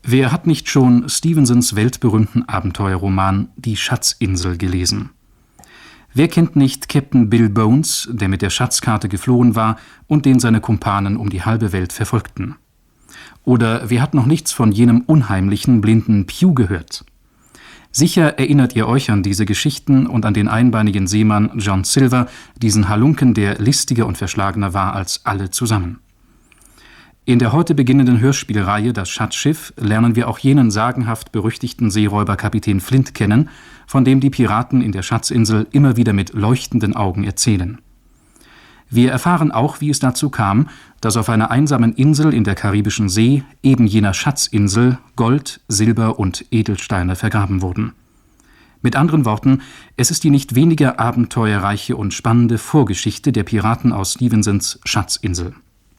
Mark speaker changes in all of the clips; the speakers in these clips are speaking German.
Speaker 1: Wer hat nicht schon Stevensons weltberühmten Abenteuerroman »Die Schatzinsel« gelesen? Wer kennt nicht Captain Bill Bones, der mit der Schatzkarte geflohen war und den seine Kumpanen um die halbe Welt verfolgten? Oder wer hat noch nichts von jenem unheimlichen blinden Pew gehört? Sicher erinnert ihr euch an diese Geschichten und an den einbeinigen Seemann John Silver, diesen Halunken, der listiger und verschlagener war als alle zusammen. In der heute beginnenden Hörspielreihe »Das Schatzschiff« lernen wir auch jenen sagenhaft berüchtigten Seeräuber Kapitän Flint kennen, von dem die Piraten in der Schatzinsel immer wieder mit leuchtenden Augen erzählen. Wir erfahren auch, wie es dazu kam, dass auf einer einsamen Insel in der Karibischen See, eben jener Schatzinsel, Gold, Silber und Edelsteine vergraben wurden. Mit anderen Worten, es ist die nicht weniger abenteuerreiche und spannende Vorgeschichte der Piraten aus Stevensons Schatzinsel.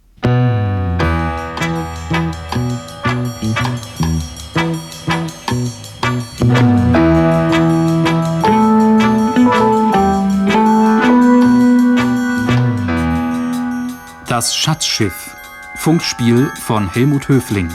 Speaker 1: Das Schatzschiff. Funkspiel von Helmut Höfling.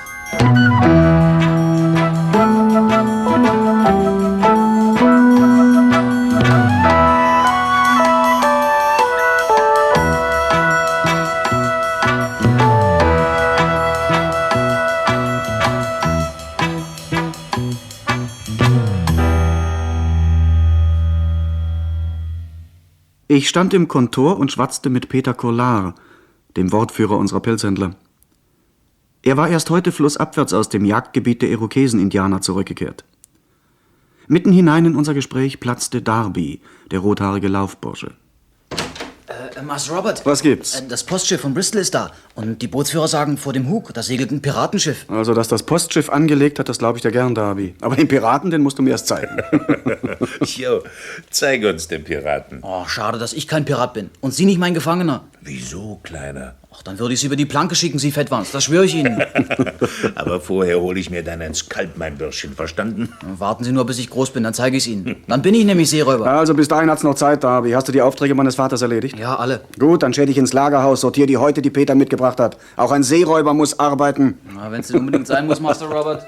Speaker 2: Ich stand im Kontor und schwatzte mit Peter Kollar, dem Wortführer unserer Pelzhändler. Er war erst heute flussabwärts aus dem Jagdgebiet der Irokesen-Indianer zurückgekehrt. Mitten hinein in unser Gespräch platzte Darby, der rothaarige Laufbursche.
Speaker 3: Master Robert.
Speaker 2: Was gibt's?
Speaker 3: Das Postschiff von Bristol ist da. Und die Bootsführer sagen, vor dem Hug, da segelt ein Piratenschiff.
Speaker 2: Also, dass das Postschiff angelegt hat, das glaube ich dir gern, Darby. Aber den Piraten, den musst du mir erst zeigen.
Speaker 4: Jo, zeig uns den Piraten.
Speaker 3: Oh, schade, dass ich kein Pirat bin. Und Sie nicht mein Gefangener.
Speaker 4: Wieso, Kleiner?
Speaker 3: Ach, dann würde ich Sie über die Planke schicken, Sie Fettwanz. Das schwöre ich Ihnen.
Speaker 4: Aber vorher hole ich mir dann ins Kalb, mein Bürschchen. Verstanden?
Speaker 3: Warten Sie nur, bis ich groß bin, dann zeige ich es Ihnen. Dann bin ich nämlich Seeräuber.
Speaker 2: Also, bis dahin hat's noch Zeit, Darby. Hast du die Aufträge meines Vaters erledigt?
Speaker 3: Ja, alle.
Speaker 2: Gut, dann schäde ich ins Lagerhaus, sortiere die Häute, die Peter mitgebracht hat. Auch ein Seeräuber muss arbeiten.
Speaker 3: Na, wenn es unbedingt sein muss, Master Robert.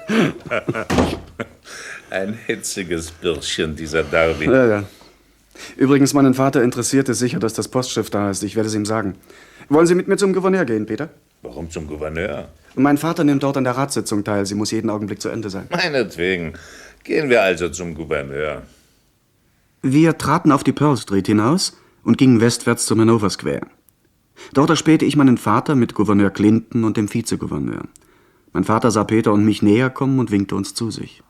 Speaker 4: Ein hitziges Bürschchen, dieser Darby.
Speaker 2: Ja. Übrigens, meinen Vater interessiert es sicher, dass das Postschiff da ist. Ich werde es ihm sagen. Wollen Sie mit mir zum Gouverneur gehen, Peter?
Speaker 4: Warum zum Gouverneur?
Speaker 2: Mein Vater nimmt dort an der Ratssitzung teil. Sie muss jeden Augenblick zu Ende sein.
Speaker 4: Meinetwegen. Gehen wir also zum Gouverneur.
Speaker 2: Wir traten auf die Pearl Street hinaus und gingen westwärts zum Hanover Square. Dort erspähte ich meinen Vater mit Gouverneur Clinton und dem Vizegouverneur. Mein Vater sah Peter und mich näher kommen und winkte uns zu sich.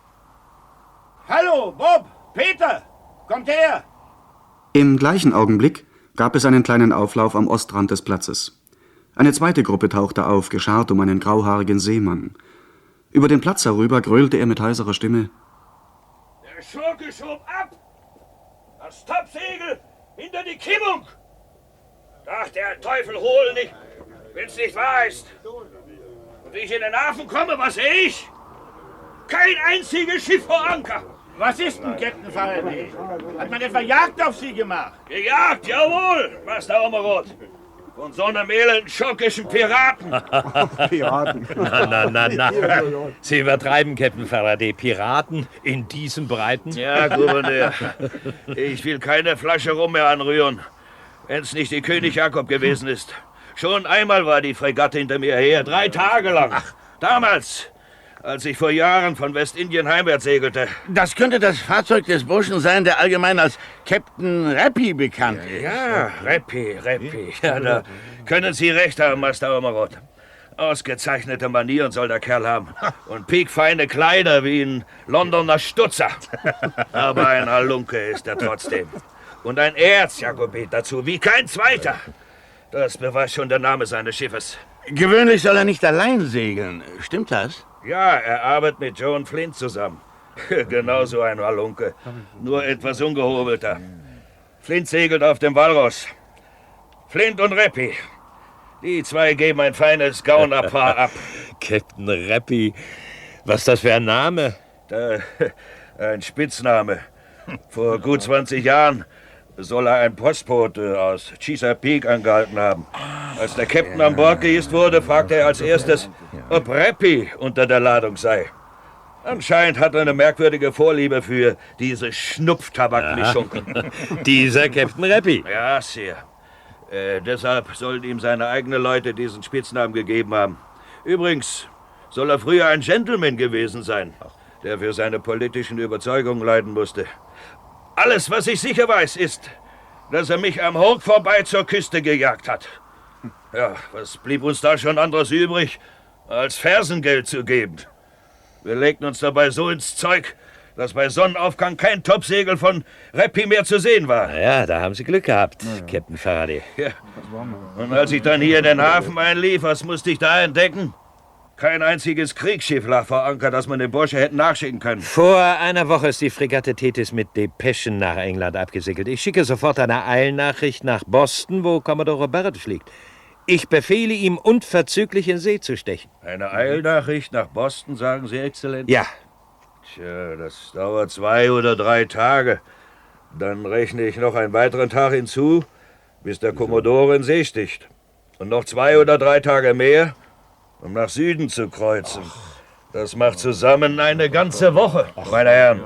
Speaker 5: Hallo, Bob! Peter! Kommt her!
Speaker 2: Im gleichen Augenblick gab es einen kleinen Auflauf am Ostrand des Platzes. Eine zweite Gruppe tauchte auf, geschart um einen grauhaarigen Seemann. Über den Platz herüber gröhlte er mit heiserer Stimme.
Speaker 5: Der Schurke schob ab! Das Topsegel hinter die Kimmung! Ach, der Teufel hol nicht, wenn's nicht wahr ist. Und wie ich in den Hafen komme, was sehe ich? Kein einziges Schiff vor Anker.
Speaker 6: Was ist denn, Captain Faraday? Hat man etwa Jagd auf Sie gemacht?
Speaker 5: Gejagt, jawohl, Master Omerod. Von so einem elenden schockischen Piraten.
Speaker 2: Piraten.
Speaker 7: Na. Sie übertreiben, Captain Faraday. Piraten in diesen Breiten?
Speaker 5: Ja, Gouverneur. Ich will keine Flasche Rum mehr anrühren, wenn's nicht die König Jakob gewesen ist. Schon einmal war die Fregatte hinter mir her, 3 Tage lang. Damals, als ich vor Jahren von Westindien heimwärts segelte.
Speaker 6: Das könnte das Fahrzeug des Burschen sein, der allgemein als Captain Rappy bekannt ist.
Speaker 5: Ja, Rappy. Ja, da können Sie recht haben, Master Omerod. Ausgezeichnete Manieren soll der Kerl haben. Und piekfeine Kleider wie ein Londoner Stutzer. Aber ein Halunke ist er trotzdem. Und ein Erzjakobit dazu, wie kein zweiter. Das beweist schon der Name seines Schiffes.
Speaker 6: Gewöhnlich soll er nicht allein segeln. Stimmt das?
Speaker 5: Ja, er arbeitet mit John Flint zusammen. Genauso ein Halunke, nur etwas ungehobelter. Flint segelt auf dem Walross. Flint und Rappy. Die zwei geben ein feines Gaunerpaar ab.
Speaker 7: Captain Rappy, was ist das für ein Name?
Speaker 5: Ein Spitzname. Vor gut 20 Jahren soll er einen Postbote aus Chesapeake angehalten haben. Als der Captain an Bord gehisst wurde, fragte er als erstes, ob Rappy unter der Ladung sei. Anscheinend hat er eine merkwürdige Vorliebe für diese Schnupftabakmischung.
Speaker 7: Dieser Captain Rappy.
Speaker 5: Ja, Sir. Deshalb sollen ihm seine eigenen Leute diesen Spitznamen gegeben haben. Übrigens soll er früher ein Gentleman gewesen sein, der für seine politischen Überzeugungen leiden musste. Alles, was ich sicher weiß, ist, dass er mich am Hawk vorbei zur Küste gejagt hat. Ja, was blieb uns da schon anderes übrig, als Fersengeld zu geben? Wir legten uns dabei so ins Zeug, dass bei Sonnenaufgang kein Topsegel von Rappy mehr zu sehen war.
Speaker 7: Ja, da haben Sie Glück gehabt, Captain Faraday.
Speaker 5: Ja. Und als ich dann hier in den Hafen einlief, was musste ich da entdecken? Kein einziges Kriegsschiff lag vor Anker, das man den Bursche hätten nachschicken können.
Speaker 7: Vor einer Woche ist die Fregatte Thetis mit Depeschen nach England abgesegelt. Ich schicke sofort eine Eilnachricht nach Boston, wo Commodore Barrett fliegt. Ich befehle ihm, unverzüglich in See zu stechen.
Speaker 5: Eine Eilnachricht nach Boston, sagen Sie, Exzellenz?
Speaker 7: Ja.
Speaker 5: Tja, das dauert 2 oder 3 Tage. Dann rechne ich noch einen weiteren Tag hinzu, bis der Commodore in See sticht. Und noch 2 oder 3 Tage mehr, um nach Süden zu kreuzen. Das macht zusammen eine ganze Woche, meine Herren.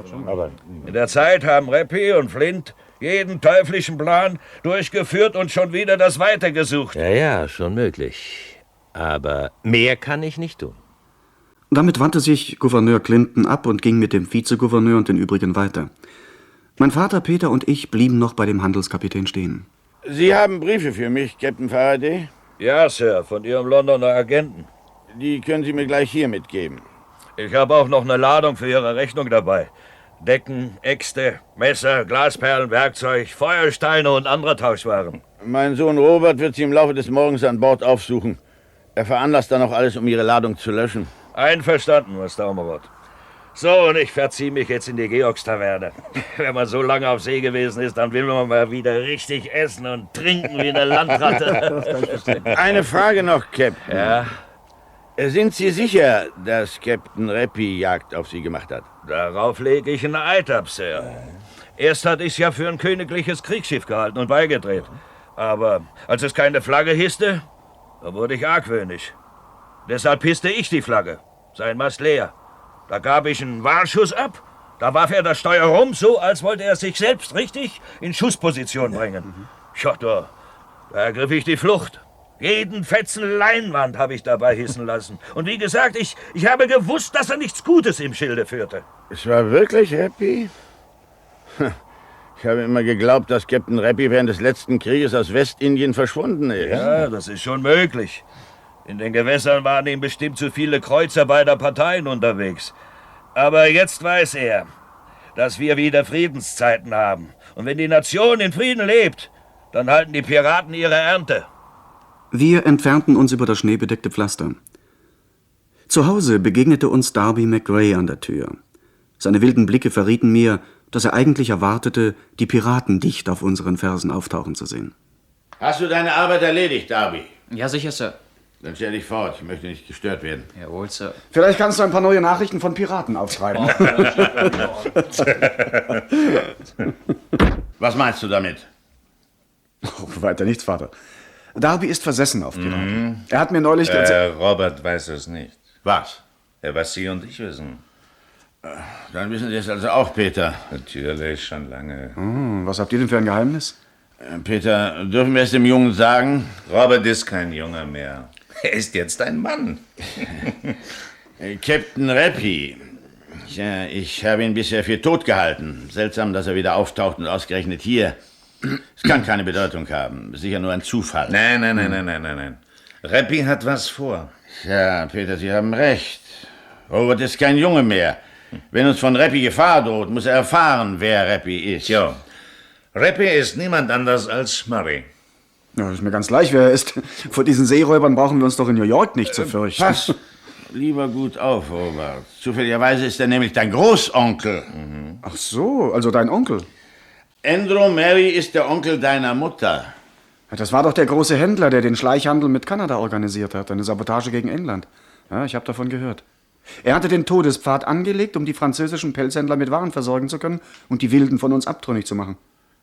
Speaker 5: In der Zeit haben Rappy und Flint jeden teuflischen Plan durchgeführt und schon wieder das Weite gesucht.
Speaker 7: Ja, schon möglich. Aber mehr kann ich nicht tun.
Speaker 2: Damit wandte sich Gouverneur Clinton ab und ging mit dem Vizegouverneur und den übrigen weiter. Mein Vater, Peter und ich blieben noch bei dem Handelskapitän stehen.
Speaker 6: Sie haben Briefe für mich, Captain Faraday?
Speaker 5: Ja, Sir, von Ihrem Londoner Agenten.
Speaker 6: Die können Sie mir gleich hier mitgeben.
Speaker 5: Ich habe auch noch eine Ladung für Ihre Rechnung dabei. Decken, Äxte, Messer, Glasperlen, Werkzeug, Feuersteine und andere Tauschwaren.
Speaker 6: Mein Sohn Robert wird Sie im Laufe des Morgens an Bord aufsuchen. Er veranlasst dann auch alles, um Ihre Ladung zu löschen.
Speaker 5: Einverstanden, Mr. Omerod. So, und ich verziehe mich jetzt in die Georgstaverne. Wenn man so lange auf See gewesen ist, dann will man mal wieder richtig essen und trinken wie eine Landratte.
Speaker 6: Eine Frage noch, Captain.
Speaker 5: Ja?
Speaker 6: Sind Sie sicher, dass Captain Rappy Jagd auf Sie gemacht hat?
Speaker 5: Darauf lege ich ein Eid ab, Sir. Erst hatte ich es ja für ein königliches Kriegsschiff gehalten und beigedreht. Aber als es keine Flagge hisste, da wurde ich argwöhnisch. Deshalb hisste ich die Flagge, sein Mast leer. Da gab ich einen Warnschuss ab, da warf er das Steuer rum, so als wollte er sich selbst richtig in Schussposition bringen. Ja, da ergriff ich die Flucht. Jeden Fetzen Leinwand habe ich dabei hissen lassen. Und wie gesagt, ich habe gewusst, dass er nichts Gutes im Schilde führte.
Speaker 6: Es war wirklich Rappy? Ich habe immer geglaubt, dass Captain Rappy während des letzten Krieges aus Westindien verschwunden ist.
Speaker 5: Ja, das ist schon möglich. In den Gewässern waren ihm bestimmt zu viele Kreuzer beider Parteien unterwegs. Aber jetzt weiß er, dass wir wieder Friedenszeiten haben. Und wenn die Nation in Frieden lebt, dann halten die Piraten ihre Ernte.
Speaker 2: Wir entfernten uns über das schneebedeckte Pflaster. Zu Hause begegnete uns Darby McRae an der Tür. Seine wilden Blicke verrieten mir, dass er eigentlich erwartete, die Piraten dicht auf unseren Fersen auftauchen zu sehen.
Speaker 6: Hast du deine Arbeit erledigt, Darby?
Speaker 3: Ja, sicher, Sir.
Speaker 6: Dann stell dich fort, ich möchte nicht gestört werden.
Speaker 3: Jawohl, Sir.
Speaker 2: Vielleicht kannst du ein paar neue Nachrichten von Piraten aufschreiben.
Speaker 6: Was meinst du damit?
Speaker 2: Oh, weiter nichts, Vater. Darby ist versessen auf Piraten. Er hat mir neulich...
Speaker 4: Robert weiß es nicht.
Speaker 6: Was?
Speaker 4: Was Sie und ich wissen.
Speaker 6: Dann wissen Sie es also auch, Peter.
Speaker 4: Natürlich, schon lange.
Speaker 2: Was habt ihr denn für ein Geheimnis?
Speaker 6: Peter, dürfen wir es dem Jungen sagen?
Speaker 4: Robert ist kein Junge mehr. Er ist jetzt ein Mann.
Speaker 6: Captain Rappy. Ja, ich habe ihn bisher für tot gehalten. Seltsam, dass er wieder auftaucht und ausgerechnet hier. Es kann keine Bedeutung haben. Sicher nur ein Zufall.
Speaker 4: Nein. Rappy hat was vor.
Speaker 6: Ja, Peter, Sie haben recht. Robert ist kein Junge mehr. Wenn uns von Rappy Gefahr droht, muss er erfahren, wer Rappy ist.
Speaker 4: Ja. Rappy ist niemand anders als Murray.
Speaker 2: Ja, das ist mir ganz gleich, wer er ist. Vor diesen Seeräubern brauchen wir uns doch in New York nicht zu fürchten.
Speaker 6: Pass lieber gut auf, Robert. Zufälligerweise ist er nämlich dein Großonkel.
Speaker 2: Ach so, also dein Onkel.
Speaker 6: Andrew Mary ist der Onkel deiner Mutter.
Speaker 2: Ja, das war doch der große Händler, der den Schleichhandel mit Kanada organisiert hat. Eine Sabotage gegen England. Ja, ich habe davon gehört. Er hatte den Todespfad angelegt, um die französischen Pelzhändler mit Waren versorgen zu können und die Wilden von uns abtrünnig zu machen.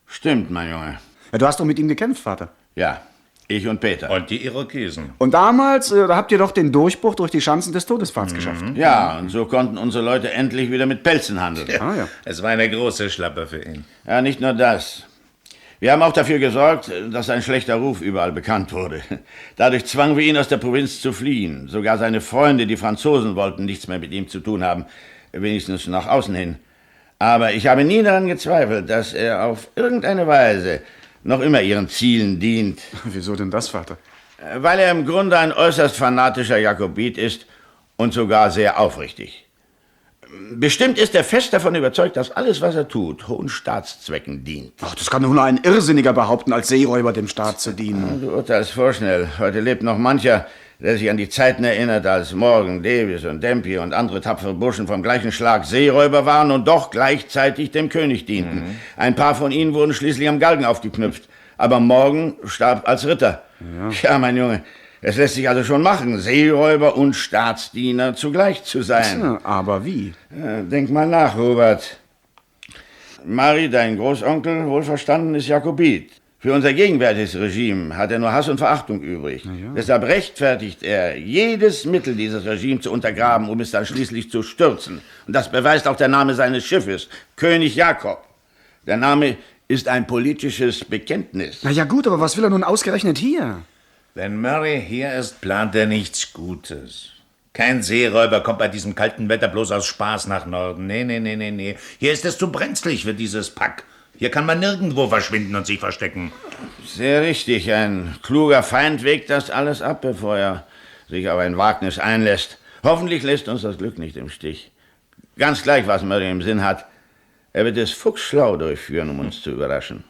Speaker 6: Stimmt, mein Junge.
Speaker 2: Ja, du hast doch mit ihm gekämpft, Vater.
Speaker 6: Ja, ich und Peter.
Speaker 4: Und die Irokesen.
Speaker 2: Und damals, da habt ihr doch den Durchbruch durch die Schanzen des Todespfads geschafft.
Speaker 6: Ja, und so konnten unsere Leute endlich wieder mit Pelzen handeln.
Speaker 2: Ah, ja.
Speaker 4: Es war eine große Schlappe für ihn.
Speaker 6: Ja, nicht nur das. Wir haben auch dafür gesorgt, dass sein schlechter Ruf überall bekannt wurde. Dadurch zwangen wir ihn aus der Provinz zu fliehen. Sogar seine Freunde, die Franzosen, wollten nichts mehr mit ihm zu tun haben, wenigstens nach außen hin. Aber ich habe nie daran gezweifelt, dass er auf irgendeine Weise noch immer ihren Zielen dient.
Speaker 2: Wieso denn das, Vater?
Speaker 6: Weil er im Grunde ein äußerst fanatischer Jakobit ist und sogar sehr aufrichtig. Bestimmt ist er fest davon überzeugt, dass alles, was er tut, hohen Staatszwecken dient.
Speaker 2: Ach, das kann doch nur ein Irrsinniger behaupten, als Seeräuber dem Staat zu dienen.
Speaker 6: Du urteilst vorschnell. Heute lebt noch mancher, der sich an die Zeiten erinnert, als Morgan, Davis und Dampier und andere tapfere Burschen vom gleichen Schlag Seeräuber waren und doch gleichzeitig dem König dienten. Ein paar von ihnen wurden schließlich am Galgen aufgeknüpft. Aber Morgan starb als Ritter. Ja, mein Junge, es lässt sich also schon machen, Seeräuber und Staatsdiener zugleich zu sein.
Speaker 2: Ja, aber wie?
Speaker 6: Ja, denk mal nach, Robert. Mari, dein Großonkel, wohlverstanden, ist Jakobit. Für unser gegenwärtiges Regime hat er nur Hass und Verachtung übrig. Ja. Deshalb rechtfertigt er jedes Mittel, dieses Regime zu untergraben, um es dann schließlich zu stürzen. Und das beweist auch der Name seines Schiffes, König Jakob. Der Name ist ein politisches Bekenntnis.
Speaker 2: Na ja gut, aber was will er nun ausgerechnet hier?
Speaker 4: Wenn Murray hier ist, plant er nichts Gutes. Kein Seeräuber kommt bei diesem kalten Wetter bloß aus Spaß nach Norden. Nee. Hier ist es zu brenzlig für dieses Pack. Hier kann man nirgendwo verschwinden und sich verstecken.
Speaker 6: Sehr richtig. Ein kluger Feind wägt das alles ab, bevor er sich auf ein Wagnis einlässt. Hoffentlich lässt uns das Glück nicht im Stich. Ganz gleich, was Murray im Sinn hat. Er wird es fuchsschlau durchführen, um uns zu überraschen.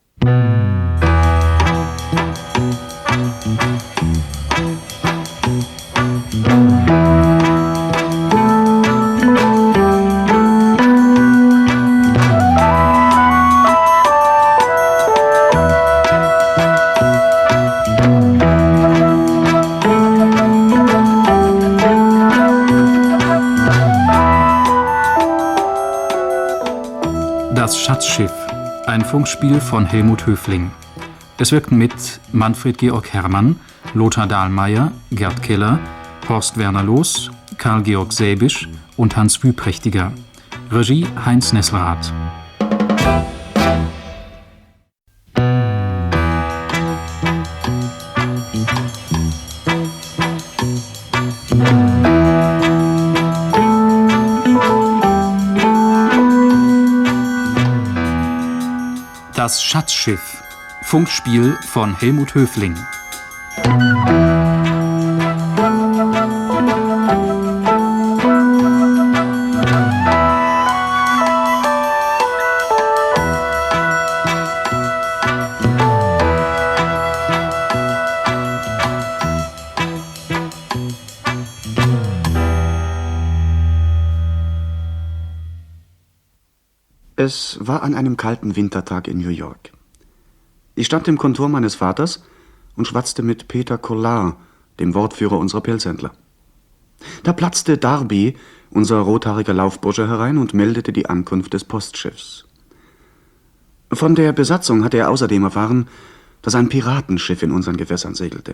Speaker 1: Das Schatzschiff, ein Funkspiel von Helmut Höfling. Es wirkten mit Manfred Georg Herrmann, Lothar Dahlmeier, Gerd Keller, Horst Werner Loos, Karl-Georg Säbisch und Hans Wüprächtiger. Regie Heinz Nesselrath. Das Schatzschiff, Funkspiel von Helmut Höfling.
Speaker 2: Es war an einem kalten Wintertag in New York. Ich stand im Kontor meines Vaters und schwatzte mit Peter Collard, dem Wortführer unserer Pelzhändler. Da platzte Darby, unser rothaariger Laufbursche, herein und meldete die Ankunft des Postschiffs. Von der Besatzung hatte er außerdem erfahren, dass ein Piratenschiff in unseren Gewässern segelte.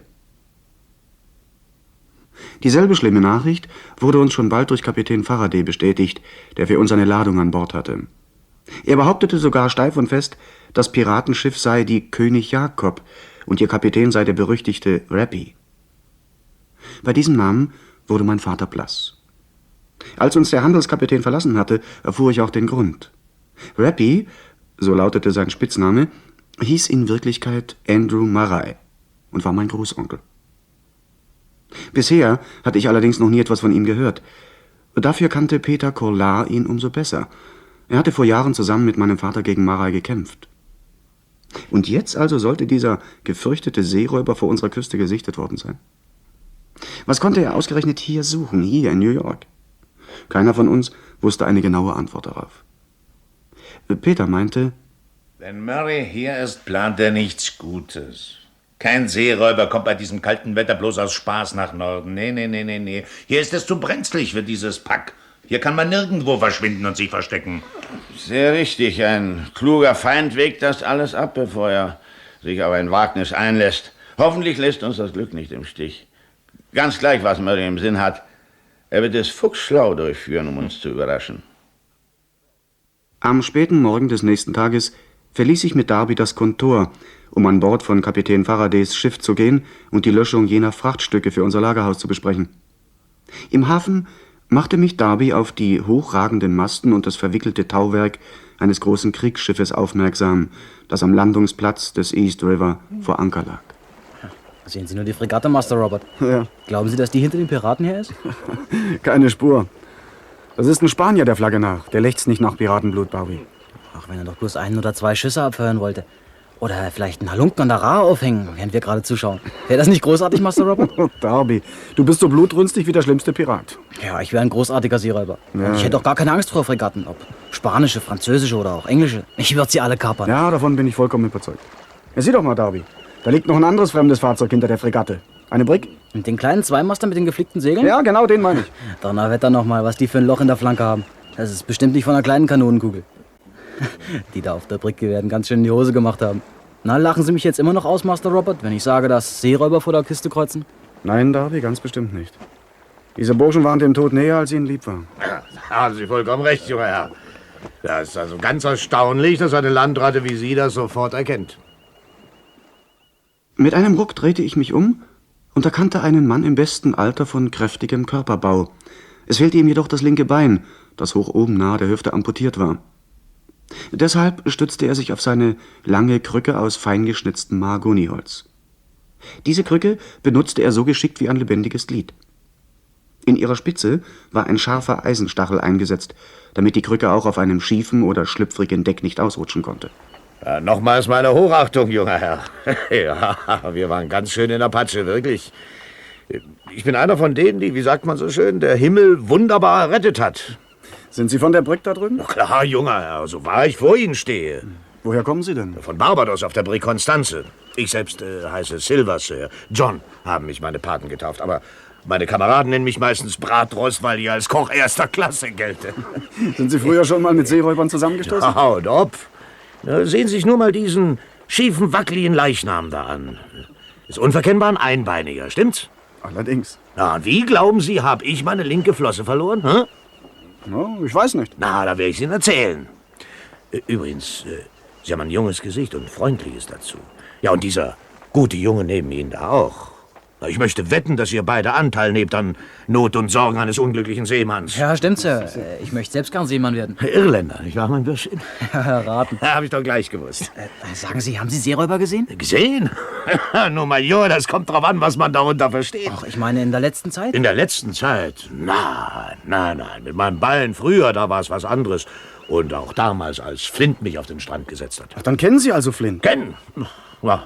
Speaker 2: Dieselbe schlimme Nachricht wurde uns schon bald durch Kapitän Faraday bestätigt, der für uns eine Ladung an Bord hatte. Er behauptete sogar steif und fest, das Piratenschiff sei die König Jakob und ihr Kapitän sei der berüchtigte Rappy. Bei diesem Namen wurde mein Vater blass. Als uns der Handelskapitän verlassen hatte, erfuhr ich auch den Grund. Rappy, so lautete sein Spitzname, hieß in Wirklichkeit Andrew Murray und war mein Großonkel. Bisher hatte ich allerdings noch nie etwas von ihm gehört. Dafür kannte Peter Collard ihn umso besser. Er hatte vor Jahren zusammen mit meinem Vater gegen Murray gekämpft. Und jetzt also sollte dieser gefürchtete Seeräuber vor unserer Küste gesichtet worden sein. Was konnte er ausgerechnet hier suchen, hier in New York? Keiner von uns wusste eine genaue Antwort darauf. Peter meinte,
Speaker 4: wenn Murray hier ist, plant er nichts Gutes. Kein Seeräuber kommt bei diesem kalten Wetter bloß aus Spaß nach Norden. Nee. Hier ist es zu brenzlig für dieses Pack. Hier kann man nirgendwo verschwinden und sich verstecken.
Speaker 6: Sehr richtig. Ein kluger Feind wägt das alles ab, bevor er sich auf ein Wagnis einlässt. Hoffentlich lässt uns das Glück nicht im Stich. Ganz gleich, was Murray im Sinn hat. Er wird es fuchsschlau durchführen, um uns zu überraschen.
Speaker 2: Am späten Morgen des nächsten Tages verließ ich mit Darby das Kontor, um an Bord von Kapitän Faradays Schiff zu gehen und die Löschung jener Frachtstücke für unser Lagerhaus zu besprechen. Im Hafen machte mich Darby auf die hochragenden Masten und das verwickelte Tauwerk eines großen Kriegsschiffes aufmerksam, das am Landungsplatz des East River vor Anker lag.
Speaker 3: Sehen Sie nur die Fregatte, Master Robert.
Speaker 2: Ja.
Speaker 3: Glauben Sie, dass die hinter den Piraten her ist?
Speaker 2: Keine Spur. Das ist ein Spanier der Flagge nach. Der lechzt nicht nach Piratenblut, Darby.
Speaker 3: Ach, wenn er doch bloß 1 oder 2 Schüsse abfeuern wollte. Oder vielleicht einen Halunken an der Ra aufhängen, während wir gerade zuschauen. Wäre das nicht großartig, Master Robert?
Speaker 2: Oh, Darby, du bist so blutrünstig wie der schlimmste Pirat.
Speaker 3: Ja, ich wäre ein großartiger Seeräuber.
Speaker 2: Ja.
Speaker 3: Und ich hätte auch gar keine Angst vor Fregatten. Ob spanische, französische oder auch englische. Ich würde sie alle kapern.
Speaker 2: Ja, davon bin ich vollkommen überzeugt. Ja, sieh doch mal, Darby. Da liegt noch ein anderes fremdes Fahrzeug hinter der Fregatte. Eine Brick?
Speaker 3: Mit den kleinen Zweimaster mit den geflickten Segeln?
Speaker 2: Ja, genau, den meine ich.
Speaker 3: Donnerwetter noch mal, was die für ein Loch in der Flanke haben. Das ist bestimmt nicht von einer kleinen Kanonenkugel. Die da auf der Bricke werden ganz schön in die Hose gemacht haben. Na, lachen Sie mich jetzt immer noch aus, Master Robert, wenn ich sage, dass Seeräuber vor der Küste kreuzen?
Speaker 2: Nein, Darby, ganz bestimmt nicht. Diese Burschen waren dem Tod näher, als ihnen lieb war.
Speaker 5: Ja, haben Sie vollkommen recht, junger Herr. Das ist also ganz erstaunlich, dass eine Landratte wie Sie das sofort erkennt.
Speaker 2: Mit einem Ruck drehte ich mich um und erkannte einen Mann im besten Alter von kräftigem Körperbau. Es fehlte ihm jedoch das linke Bein, das hoch oben nahe der Hüfte amputiert war. Deshalb stützte er sich auf seine lange Krücke aus feingeschnitztem Mahagoniholz. Diese Krücke benutzte er so geschickt wie ein lebendiges Glied. In ihrer Spitze war ein scharfer Eisenstachel eingesetzt, damit die Krücke auch auf einem schiefen oder schlüpfrigen Deck nicht ausrutschen konnte.
Speaker 5: Ja, nochmals meine Hochachtung, junger Herr. Ja, wir waren ganz schön in der Patsche, wirklich. Ich bin einer von denen, die, wie sagt man so schön, der Himmel wunderbar errettet hat.
Speaker 2: Sind Sie von der Brigg da drüben?
Speaker 5: Na klar, junger Herr, so wahr ich vor Ihnen stehe.
Speaker 2: Woher kommen Sie denn?
Speaker 5: Von Barbados auf der Brigg Constanze. Ich selbst heiße Silver, Sir. John haben mich meine Paten getauft, aber meine Kameraden nennen mich meistens Bratrost, weil ich als Koch erster Klasse gelte.
Speaker 2: Sind Sie früher schon mal mit Seeräubern zusammengestoßen?
Speaker 5: Ja, und ob. Na, sehen Sie sich nur mal diesen schiefen, wackeligen Leichnam da an. Ist unverkennbar ein Einbeiniger, stimmt's?
Speaker 2: Allerdings.
Speaker 5: Na, und wie glauben Sie, habe ich meine linke Flosse verloren? Hä?
Speaker 2: No, ich weiß nicht.
Speaker 5: Na, da werde ich Ihnen erzählen. Übrigens, Sie haben ein junges Gesicht und ein freundliches dazu. Ja, und dieser gute Junge neben Ihnen da auch. Na, ich möchte wetten, dass ihr beide Anteil nehmt an Not und Sorgen eines unglücklichen Seemanns.
Speaker 3: Ja, stimmt, Sir. Ich möchte selbst gern Seemann werden.
Speaker 5: Irländer, nicht wahr, mein Bürschchen?
Speaker 3: Erraten.
Speaker 5: Ja, habe ich doch gleich gewusst.
Speaker 3: Sagen Sie, haben Sie Seeräuber gesehen?
Speaker 5: Gesehen? Nur, Major, das kommt drauf an, was man darunter versteht.
Speaker 3: Ach, ich meine in der letzten Zeit?
Speaker 5: In der letzten Zeit? Nein. Mit meinem Ballen früher, da war es was anderes. Und auch damals, als Flint mich auf den Strand gesetzt hat.
Speaker 2: Ach, dann kennen Sie also Flint?
Speaker 5: Kennen? Ja.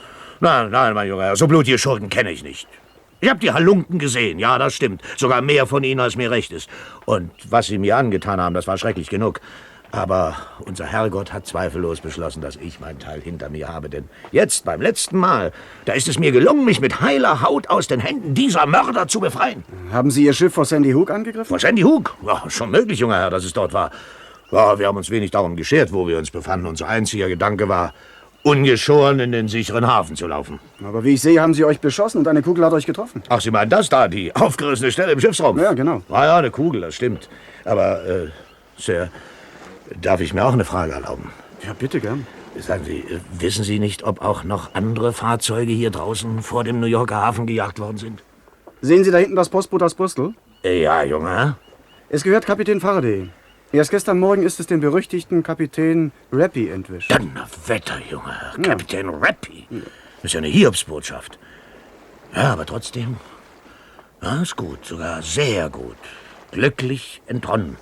Speaker 5: Nein, mein Junge, so blutige Schurken kenne ich nicht. Ich habe die Halunken gesehen, ja, das stimmt. Sogar mehr von ihnen, als mir recht ist. Und was sie mir angetan haben, das war schrecklich genug. Aber unser Herrgott hat zweifellos beschlossen, dass ich meinen Teil hinter mir habe. Denn jetzt, beim letzten Mal, da ist es mir gelungen, mich mit heiler Haut aus den Händen dieser Mörder zu befreien.
Speaker 2: Haben Sie Ihr Schiff vor Sandy Hook angegriffen?
Speaker 5: Vor Sandy Hook? Ja, schon möglich, junger Herr, dass es dort war. Ja, wir haben uns wenig darum geschert, wo wir uns befanden. Unser einziger Gedanke war, ungeschoren in den sicheren Hafen zu laufen.
Speaker 2: Aber wie ich sehe, haben Sie euch beschossen und eine Kugel hat euch getroffen.
Speaker 5: Ach, Sie meinen das da, die aufgerissene Stelle im Schiffsraum?
Speaker 2: Ja, genau.
Speaker 5: Ja, eine Kugel, das stimmt. Aber, Sir, darf ich mir auch eine Frage erlauben?
Speaker 2: Ja, bitte, gern.
Speaker 5: Sagen Sie, wissen Sie nicht, ob auch noch andere Fahrzeuge hier draußen vor dem New Yorker Hafen gejagt worden sind?
Speaker 2: Sehen Sie da hinten das Postboot aus Bristol?
Speaker 5: Ja, Junge.
Speaker 2: Es gehört Kapitän Faraday. Erst gestern Morgen ist es den berüchtigten Kapitän Rappy entwischt.
Speaker 5: Donnerwetter, Junge. Kapitän Rappy. Das ist ja eine Hiobsbotschaft. Ja, aber trotzdem. Ja, ist gut, sogar sehr gut. Glücklich entronnen.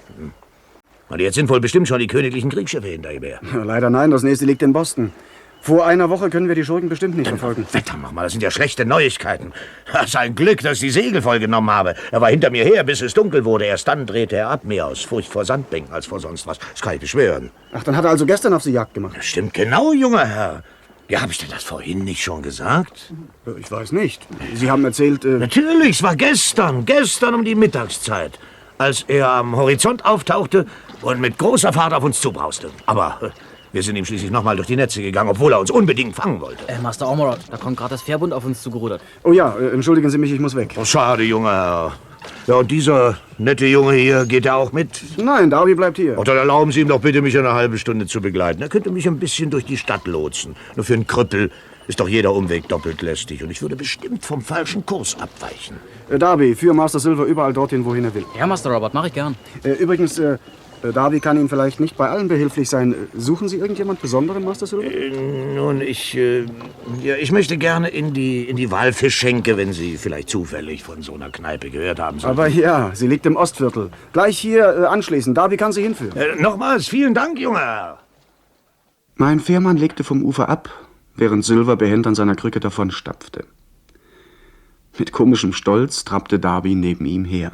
Speaker 5: Und jetzt sind wohl bestimmt schon die königlichen Kriegsschiffe hinter ihm her.
Speaker 2: Ja, leider nein, das nächste liegt in Boston. Vor einer Woche können wir die Schurken bestimmt nicht verfolgen.
Speaker 5: Wetter nochmal, das sind ja schlechte Neuigkeiten. Das ist ein Glück, dass ich die Segel vollgenommen habe. Er war hinter mir her, bis es dunkel wurde. Erst dann drehte er ab, mehr aus Furcht vor Sandbänken als vor sonst was. Das kann ich beschwören.
Speaker 2: Ach, dann hat er also gestern auf Sie Jagd gemacht?
Speaker 5: Das stimmt genau, junger Herr. Ja, habe ich dir das vorhin nicht schon gesagt?
Speaker 2: Ich weiß nicht. Sie haben erzählt...
Speaker 5: Natürlich, es war gestern um die Mittagszeit. als er am Horizont auftauchte und mit großer Fahrt auf uns zubrauste. Aber wir sind ihm schließlich nochmal durch die Netze gegangen, obwohl er uns unbedingt fangen wollte.
Speaker 3: Master Ormerod, da kommt gerade das Fährbund auf uns zugerudert.
Speaker 2: Oh ja, entschuldigen Sie mich, ich muss weg.
Speaker 5: Oh, schade, junger Herr. Ja, und dieser nette Junge hier, geht er auch mit?
Speaker 2: Nein, Darby bleibt hier.
Speaker 5: Und dann erlauben Sie ihm doch bitte, mich eine halbe Stunde zu begleiten. Er könnte mich ein bisschen durch die Stadt lotsen. Nur für einen Krüppel ist doch jeder Umweg doppelt lästig. Und ich würde bestimmt vom falschen Kurs abweichen.
Speaker 2: Darby, führ Master Silver überall dorthin, wohin er will.
Speaker 3: Ja, Master Robert, mache ich gern.
Speaker 2: Übrigens, Darby kann Ihnen vielleicht nicht bei allen behilflich sein. Suchen Sie irgendjemand Besonderen, Master Silver?
Speaker 5: Nun, ich möchte gerne in die Walfischschenke, wenn Sie vielleicht zufällig von so einer Kneipe gehört haben sollten.
Speaker 2: Aber ja, sie liegt im Ostviertel. Gleich hier anschließend. Darby kann Sie hinführen.
Speaker 5: Nochmals, vielen Dank, junger Herr.
Speaker 2: Mein Fährmann legte vom Ufer ab, während Silver behend an seiner Krücke davonstapfte. Mit komischem Stolz trabte Darby neben ihm her.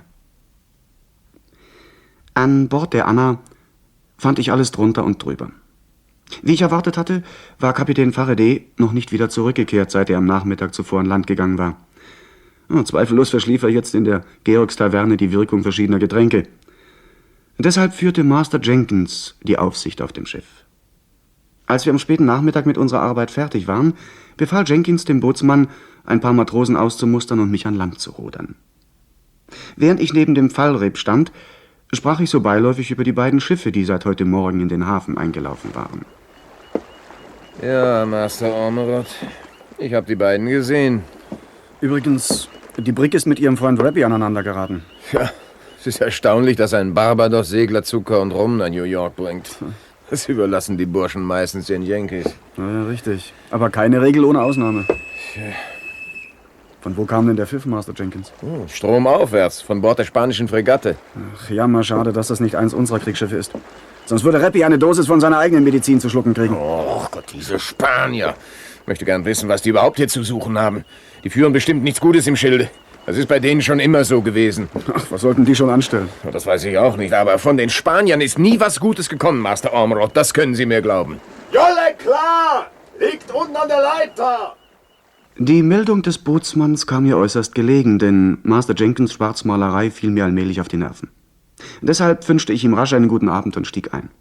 Speaker 2: An Bord der Anna fand ich alles drunter und drüber. Wie ich erwartet hatte, war Kapitän Faraday noch nicht wieder zurückgekehrt, seit er am Nachmittag zuvor an Land gegangen war. Zweifellos verschlief er jetzt in der Georgstaverne die Wirkung verschiedener Getränke. Deshalb führte Master Jenkins die Aufsicht auf dem Schiff. Als wir am späten Nachmittag mit unserer Arbeit fertig waren, befahl Jenkins dem Bootsmann, ein paar Matrosen auszumustern und mich an Land zu rudern. Während ich neben dem Fallreb stand, sprach ich so beiläufig über die beiden Schiffe, die seit heute Morgen in den Hafen eingelaufen waren.
Speaker 8: Ja, Master Ormerod, ich habe die beiden gesehen.
Speaker 2: Übrigens, die Brig ist mit ihrem Freund Rappy aneinander geraten.
Speaker 8: Ja, es ist erstaunlich, dass ein Barbados-Segler Zucker und Rum nach New York bringt. Das überlassen die Burschen meistens den Yankees.
Speaker 2: Ja, richtig. Aber keine Regel ohne Ausnahme. Von wo kam denn der Pfiff, Master Jenkins?
Speaker 8: Stromaufwärts, von Bord der spanischen Fregatte.
Speaker 2: Ach, jammer, schade, dass das nicht eins unserer Kriegsschiffe ist. Sonst würde Rappy eine Dosis von seiner eigenen Medizin zu schlucken kriegen.
Speaker 8: Oh Gott, diese Spanier. Ich möchte gern wissen, was die überhaupt hier zu suchen haben. Die führen bestimmt nichts Gutes im Schilde. Das ist bei denen schon immer so gewesen.
Speaker 2: Ach, was sollten die schon anstellen?
Speaker 8: Das weiß ich auch nicht, aber von den Spaniern ist nie was Gutes gekommen, Master Ormerod. Das können Sie mir glauben.
Speaker 5: Jolle klar! Liegt unten an der Leiter!
Speaker 2: Die Meldung des Bootsmanns kam mir äußerst gelegen, denn Master Jenkins' Schwarzmalerei fiel mir allmählich auf die Nerven. Deshalb wünschte ich ihm rasch einen guten Abend und stieg ein.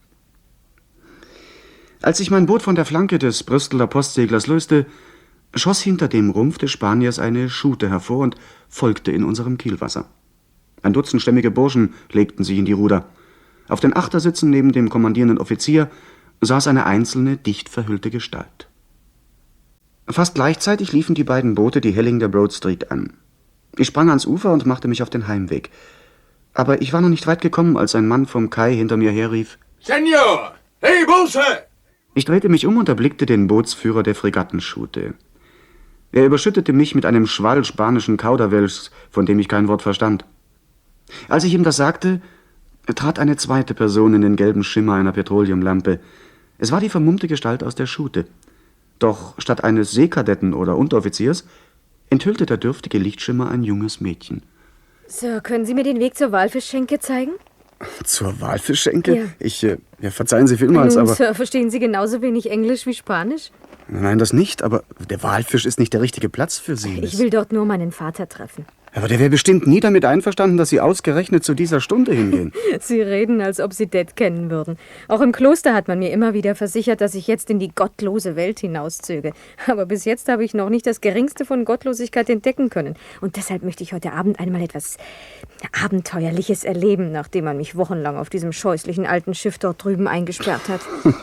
Speaker 2: Als ich mein Boot von der Flanke des Brüsseler Postseglers löste, schoss hinter dem Rumpf des Spaniers eine Schute hervor und folgte in unserem Kielwasser. Ein Dutzend stämmige Burschen legten sich in die Ruder. Auf den Achtersitzen neben dem kommandierenden Offizier saß eine einzelne, dicht verhüllte Gestalt. Fast gleichzeitig liefen die beiden Boote die Helling der Broad Street an. Ich sprang ans Ufer und machte mich auf den Heimweg. Aber ich war noch nicht weit gekommen, als ein Mann vom Kai hinter mir herrief:
Speaker 5: Senor! Hey, Bursche!
Speaker 2: Ich drehte mich um und erblickte den Bootsführer der Fregattenschute. Er überschüttete mich mit einem Schwall spanischen Kauderwelschs, von dem ich kein Wort verstand. Als ich ihm das sagte, trat eine zweite Person in den gelben Schimmer einer Petroleumlampe. Es war die vermummte Gestalt aus der Schute. Doch statt eines Seekadetten oder Unteroffiziers enthüllte der dürftige Lichtschimmer ein junges Mädchen.
Speaker 9: Sir, können Sie mir den Weg zur Walfischschenke zeigen?
Speaker 2: Zur Walfischschenke?
Speaker 9: Ja.
Speaker 2: Verzeihen Sie vielmals,
Speaker 9: Nun,
Speaker 2: aber...
Speaker 9: Sir, verstehen Sie genauso wenig Englisch wie Spanisch?
Speaker 2: Nein, das nicht, aber der Walfisch ist nicht der richtige Platz für Sie.
Speaker 9: Ich will dort nur meinen Vater treffen.
Speaker 2: Aber der wäre bestimmt nie damit einverstanden, dass Sie ausgerechnet zu dieser Stunde hingehen.
Speaker 9: Sie reden, als ob Sie Dad kennen würden. Auch im Kloster hat man mir immer wieder versichert, dass ich jetzt in die gottlose Welt hinauszöge. Aber bis jetzt habe ich noch nicht das Geringste von Gottlosigkeit entdecken können. Und deshalb möchte ich heute Abend einmal etwas Abenteuerliches erleben, nachdem man mich wochenlang auf diesem scheußlichen alten Schiff dort drüben eingesperrt hat.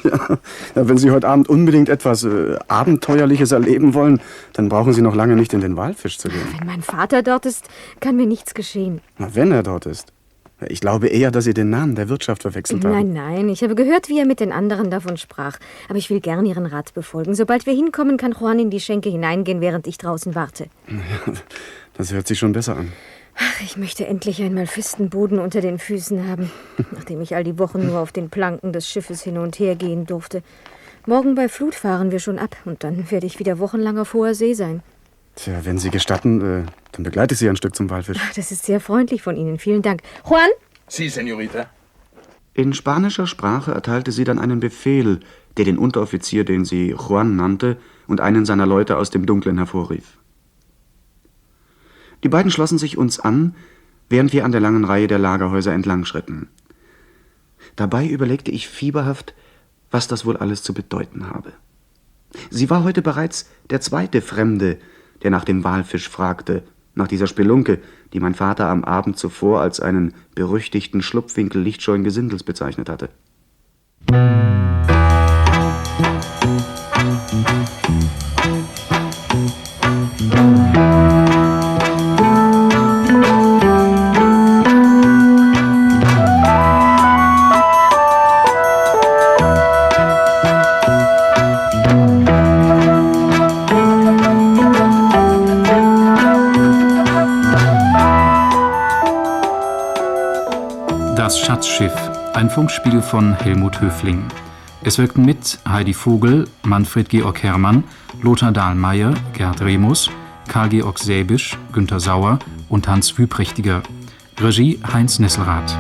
Speaker 2: Ja, wenn Sie heute Abend unbedingt etwas Abenteuerliches erleben wollen, dann brauchen Sie noch lange nicht in den Walfisch zu gehen.
Speaker 9: Wenn mein Vater dort ist, kann mir nichts geschehen.
Speaker 2: Na, wenn er dort ist. Ich glaube eher, dass Sie den Namen der Wirtschaft verwechselt haben.
Speaker 9: Nein, ich habe gehört, wie er mit den anderen davon sprach. Aber ich will gern Ihren Rat befolgen. Sobald wir hinkommen, kann Juan in die Schenke hineingehen, während ich draußen warte.
Speaker 2: Ja, das hört sich schon besser an.
Speaker 9: Ach, ich möchte endlich einmal festen Boden unter den Füßen haben, nachdem ich all die Wochen nur auf den Planken des Schiffes hin und her gehen durfte. Morgen bei Flut fahren wir schon ab und dann werde ich wieder wochenlang auf hoher See sein.
Speaker 2: Tja, wenn Sie gestatten, dann begleite ich Sie ein Stück zum Walfisch.
Speaker 9: Ach, das ist sehr freundlich von Ihnen. Vielen Dank. Juan?
Speaker 8: Sie, Senorita.
Speaker 2: In spanischer Sprache erteilte sie dann einen Befehl, der den Unteroffizier, den sie Juan nannte, und einen seiner Leute aus dem Dunklen hervorrief. Die beiden schlossen sich uns an, während wir an der langen Reihe der Lagerhäuser entlang schritten. Dabei überlegte ich fieberhaft, was das wohl alles zu bedeuten habe. Sie war heute bereits der zweite Fremde, der nach dem Walfisch fragte, nach dieser Spelunke, die mein Vater am Abend zuvor als einen berüchtigten Schlupfwinkel lichtscheuen Gesindels bezeichnet hatte.
Speaker 1: Das Schatzschiff, ein Funkspiel von Helmut Höfling. Es wirkten mit Heidi Vogel, Manfred Georg Herrmann, Lothar Dahlmeier, Gerd Remus, Karl-Georg Säbisch, Günter Sauer und Hans Wüprächtiger. Regie Heinz Nesselrath.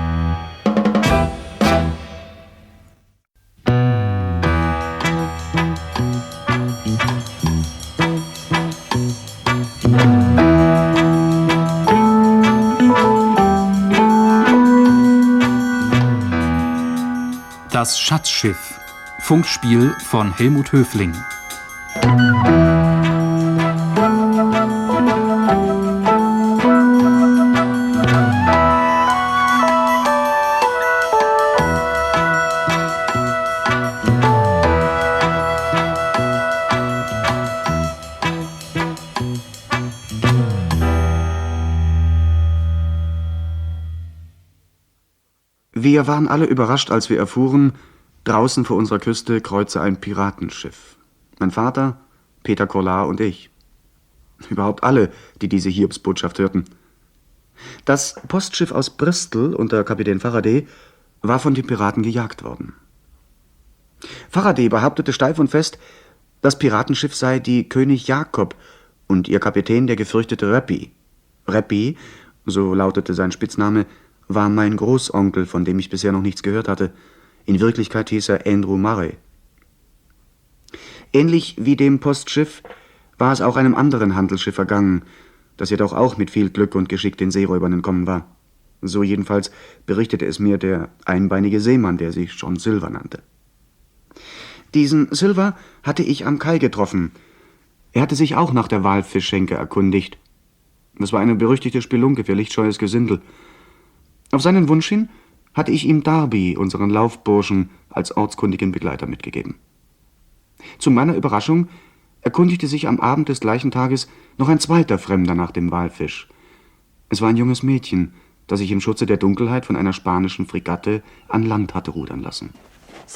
Speaker 1: Das Schatzschiff, Funkspiel von Helmut Höfling.
Speaker 2: Wir waren alle überrascht, als wir erfuhren, draußen vor unserer Küste kreuze ein Piratenschiff. Mein Vater, Peter Kolar und ich. Überhaupt alle, die diese Hiobsbotschaft hörten. Das Postschiff aus Bristol unter Kapitän Faraday war von den Piraten gejagt worden. Faraday behauptete steif und fest, das Piratenschiff sei die König Jakob und ihr Kapitän der gefürchtete Rappy. Rappy, so lautete sein Spitzname, war mein Großonkel, von dem ich bisher noch nichts gehört hatte. In Wirklichkeit hieß er Andrew Murray. Ähnlich wie dem Postschiff war es auch einem anderen Handelsschiff ergangen, das jedoch auch mit viel Glück und Geschick den Seeräubern entkommen war. So jedenfalls berichtete es mir der einbeinige Seemann, der sich John Silver nannte. Diesen Silver hatte ich am Kai getroffen. Er hatte sich auch nach der Walfischschenke erkundigt. Das war eine berüchtigte Spelunke für lichtscheues Gesindel. Auf seinen Wunsch hin hatte ich ihm Darby, unseren Laufburschen, als ortskundigen Begleiter mitgegeben. Zu meiner Überraschung erkundigte sich am Abend des gleichen Tages noch ein zweiter Fremder nach dem Walfisch. Es war ein junges Mädchen, das sich im Schutze der Dunkelheit von einer spanischen Fregatte an Land hatte rudern lassen.
Speaker 9: So,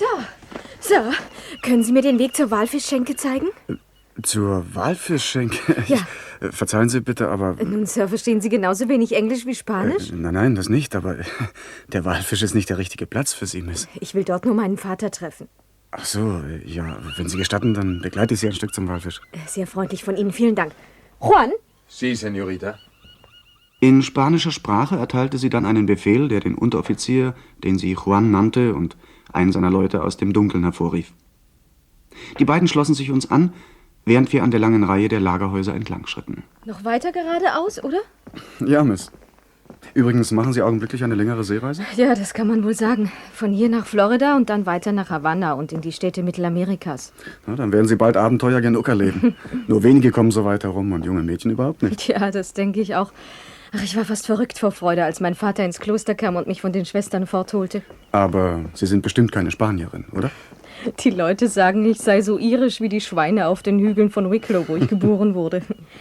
Speaker 9: können Sie mir den Weg zur Walfischschenke zeigen?
Speaker 2: Zur Walfischschenke?
Speaker 9: Ja.
Speaker 2: Verzeihen Sie bitte, aber...
Speaker 9: Nun, Sir, verstehen Sie genauso wenig Englisch wie Spanisch?
Speaker 2: Nein, das nicht, aber der Walfisch ist nicht der richtige Platz für Sie, Miss.
Speaker 9: Ich will dort nur meinen Vater treffen.
Speaker 2: Ach so, ja, wenn Sie gestatten, dann begleite ich Sie ein Stück zum Walfisch.
Speaker 9: Sehr freundlich von Ihnen, vielen Dank. Juan?
Speaker 8: Sí, señorita.
Speaker 2: In spanischer Sprache erteilte sie dann einen Befehl, der den Unteroffizier, den sie Juan nannte, und einen seiner Leute aus dem Dunkeln hervorrief. Die beiden schlossen sich uns an, während wir an der langen Reihe der Lagerhäuser entlang schritten.
Speaker 9: Noch weiter geradeaus, oder?
Speaker 2: Ja, Miss. Übrigens, machen Sie augenblicklich eine längere Seereise?
Speaker 9: Ja, das kann man wohl sagen. Von hier nach Florida und dann weiter nach Havanna und in die Städte Mittelamerikas.
Speaker 2: Na, dann werden Sie bald Abenteuer genug erleben. Nur wenige kommen so weit herum und junge Mädchen überhaupt nicht.
Speaker 9: Ja, das denke ich auch. Ach, ich war fast verrückt vor Freude, als mein Vater ins Kloster kam und mich von den Schwestern fortholte.
Speaker 2: Aber Sie sind bestimmt keine Spanierin, oder?
Speaker 9: Die Leute sagen, ich sei so irisch wie die Schweine auf den Hügeln von Wicklow, wo ich geboren wurde.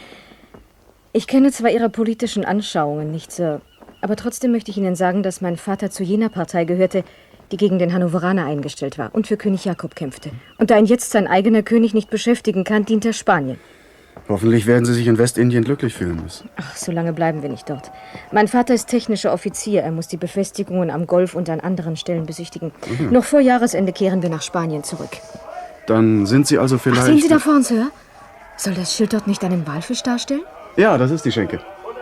Speaker 9: Ich kenne zwar Ihre politischen Anschauungen nicht, Sir, aber trotzdem möchte ich Ihnen sagen, dass mein Vater zu jener Partei gehörte, die gegen den Hannoveraner eingestellt war und für König Jakob kämpfte. Und da ihn jetzt sein eigener König nicht beschäftigen kann, dient er Spanien.
Speaker 2: Hoffentlich werden Sie sich in Westindien glücklich fühlen, Miss.
Speaker 9: Ach, so lange bleiben wir nicht dort. Mein Vater ist technischer Offizier. Er muss die Befestigungen am Golf und an anderen Stellen besichtigen. Noch vor Jahresende kehren wir nach Spanien zurück.
Speaker 2: Dann sind Sie also vielleicht...
Speaker 9: Ach, sehen Sie da vorn, Sir? Soll das Schild dort nicht einen Walfisch darstellen?
Speaker 2: Ja, das ist die Schenke.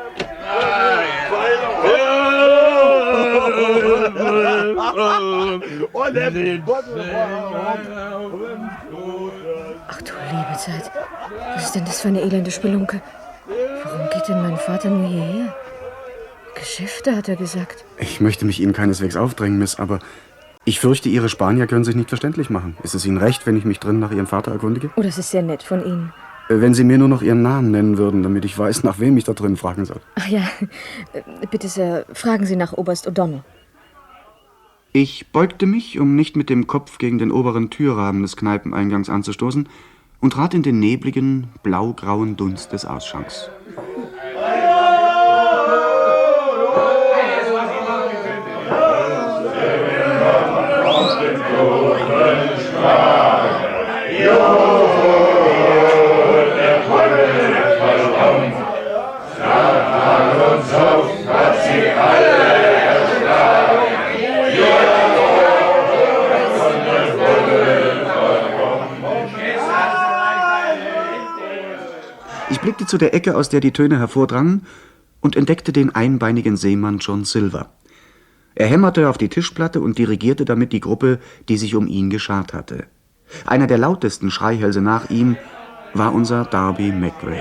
Speaker 9: Ach du liebe Zeit. Was ist denn das für eine elende Spelunke? Warum geht denn mein Vater nur hierher? Geschäfte, hat er gesagt.
Speaker 2: Ich möchte mich Ihnen keineswegs aufdrängen, Miss, aber ich fürchte, Ihre Spanier können sich nicht verständlich machen. Ist es Ihnen recht, wenn ich mich drin nach Ihrem Vater erkundige?
Speaker 9: Oh, das ist sehr nett von Ihnen.
Speaker 2: Wenn Sie mir nur noch Ihren Namen nennen würden, damit ich weiß, nach wem ich da drin fragen soll.
Speaker 9: Ach ja, bitte, Sir, fragen Sie nach Oberst O'Donnell.
Speaker 2: Ich beugte mich, um nicht mit dem Kopf gegen den oberen Türrahmen des Kneipeneingangs anzustoßen, und trat in den nebligen, blau-grauen Dunst des Ausschanks. Ich blickte zu der Ecke, aus der die Töne hervordrangen, und entdeckte den einbeinigen Seemann John Silver. Er hämmerte auf die Tischplatte und dirigierte damit die Gruppe, die sich um ihn geschart hatte. Einer der lautesten Schreihälse nach ihm war unser Darby McRae.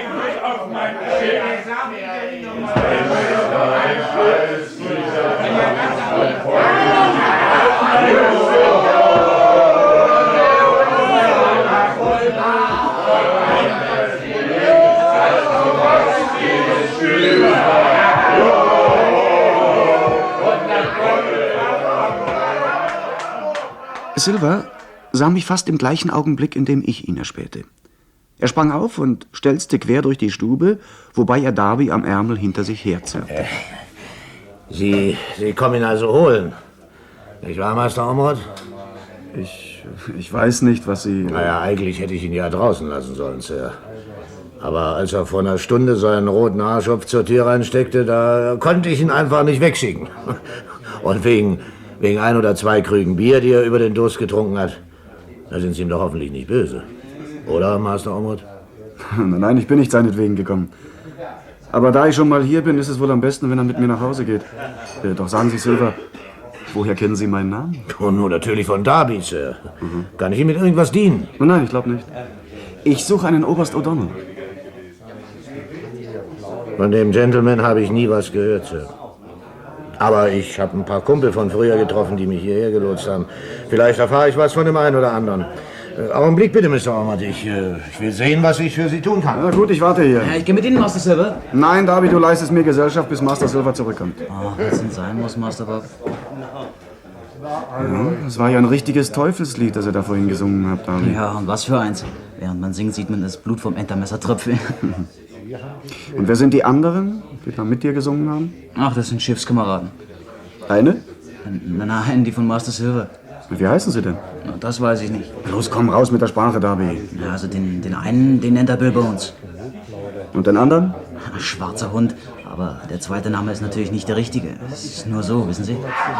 Speaker 2: Silver sah mich fast im gleichen Augenblick, in dem ich ihn erspähte. Er sprang auf und stelzte quer durch die Stube, wobei er Darby am Ärmel hinter sich herzerrte.
Speaker 4: Sie kommen ihn also holen. Nicht wahr, Master Ormrod?
Speaker 2: Ich weiß nicht, was Sie...
Speaker 4: Naja, eigentlich hätte ich ihn ja draußen lassen sollen, Sir. Aber als er vor einer Stunde seinen roten Arschopf zur Tür reinsteckte, da konnte ich ihn einfach nicht wegschicken. Und wegen 1 oder 2 Krügen Bier, die er über den Durst getrunken hat, da sind Sie ihm doch hoffentlich nicht böse. Oder, Master Ormrod?
Speaker 2: Nein, ich bin nicht seinetwegen gekommen. Aber da ich schon mal hier bin, ist es wohl am besten, wenn er mit mir nach Hause geht. Doch sagen Sie, Silver, woher kennen Sie meinen Namen?
Speaker 4: Oh, nur natürlich von Darby, Sir. Kann ich ihm mit irgendwas dienen?
Speaker 2: Nein, ich glaube nicht. Ich suche einen Oberst O'Donnell.
Speaker 4: Von dem Gentleman habe ich nie was gehört, Sir. Aber ich habe ein paar Kumpel von früher getroffen, die mich hierher gelotst haben. Vielleicht erfahre ich was von dem einen oder anderen. Augenblick bitte, Mr. Ormrod. Ich will sehen, was ich für Sie tun kann.
Speaker 2: Na gut, ich warte hier.
Speaker 3: Ja, ich gehe mit Ihnen, Master Silver.
Speaker 2: Nein, Darby, du leistest mir Gesellschaft, bis Master Silver zurückkommt.
Speaker 3: Oh, was denn sein muss, Master Bob?
Speaker 2: Ja, das war ja ein richtiges Teufelslied, das ihr da vorhin gesungen habt, Darby.
Speaker 3: Ja, und was für eins. Während man singt, sieht man das Blut vom Entermesser tröpfeln.
Speaker 2: Und wer sind die anderen, die da mit dir gesungen haben?
Speaker 3: Ach, das sind Schiffskameraden.
Speaker 2: Eine?
Speaker 3: Nein, die von Master Silver.
Speaker 2: Wie heißen sie denn?
Speaker 3: Na, das weiß ich nicht.
Speaker 2: Los, komm raus mit der Sprache, Darby.
Speaker 3: Ja, also den einen, den nennt er Bill Bones.
Speaker 2: Und den anderen?
Speaker 3: Schwarzer Hund. Aber der zweite Name ist natürlich nicht der richtige. Es ist nur so, wissen Sie?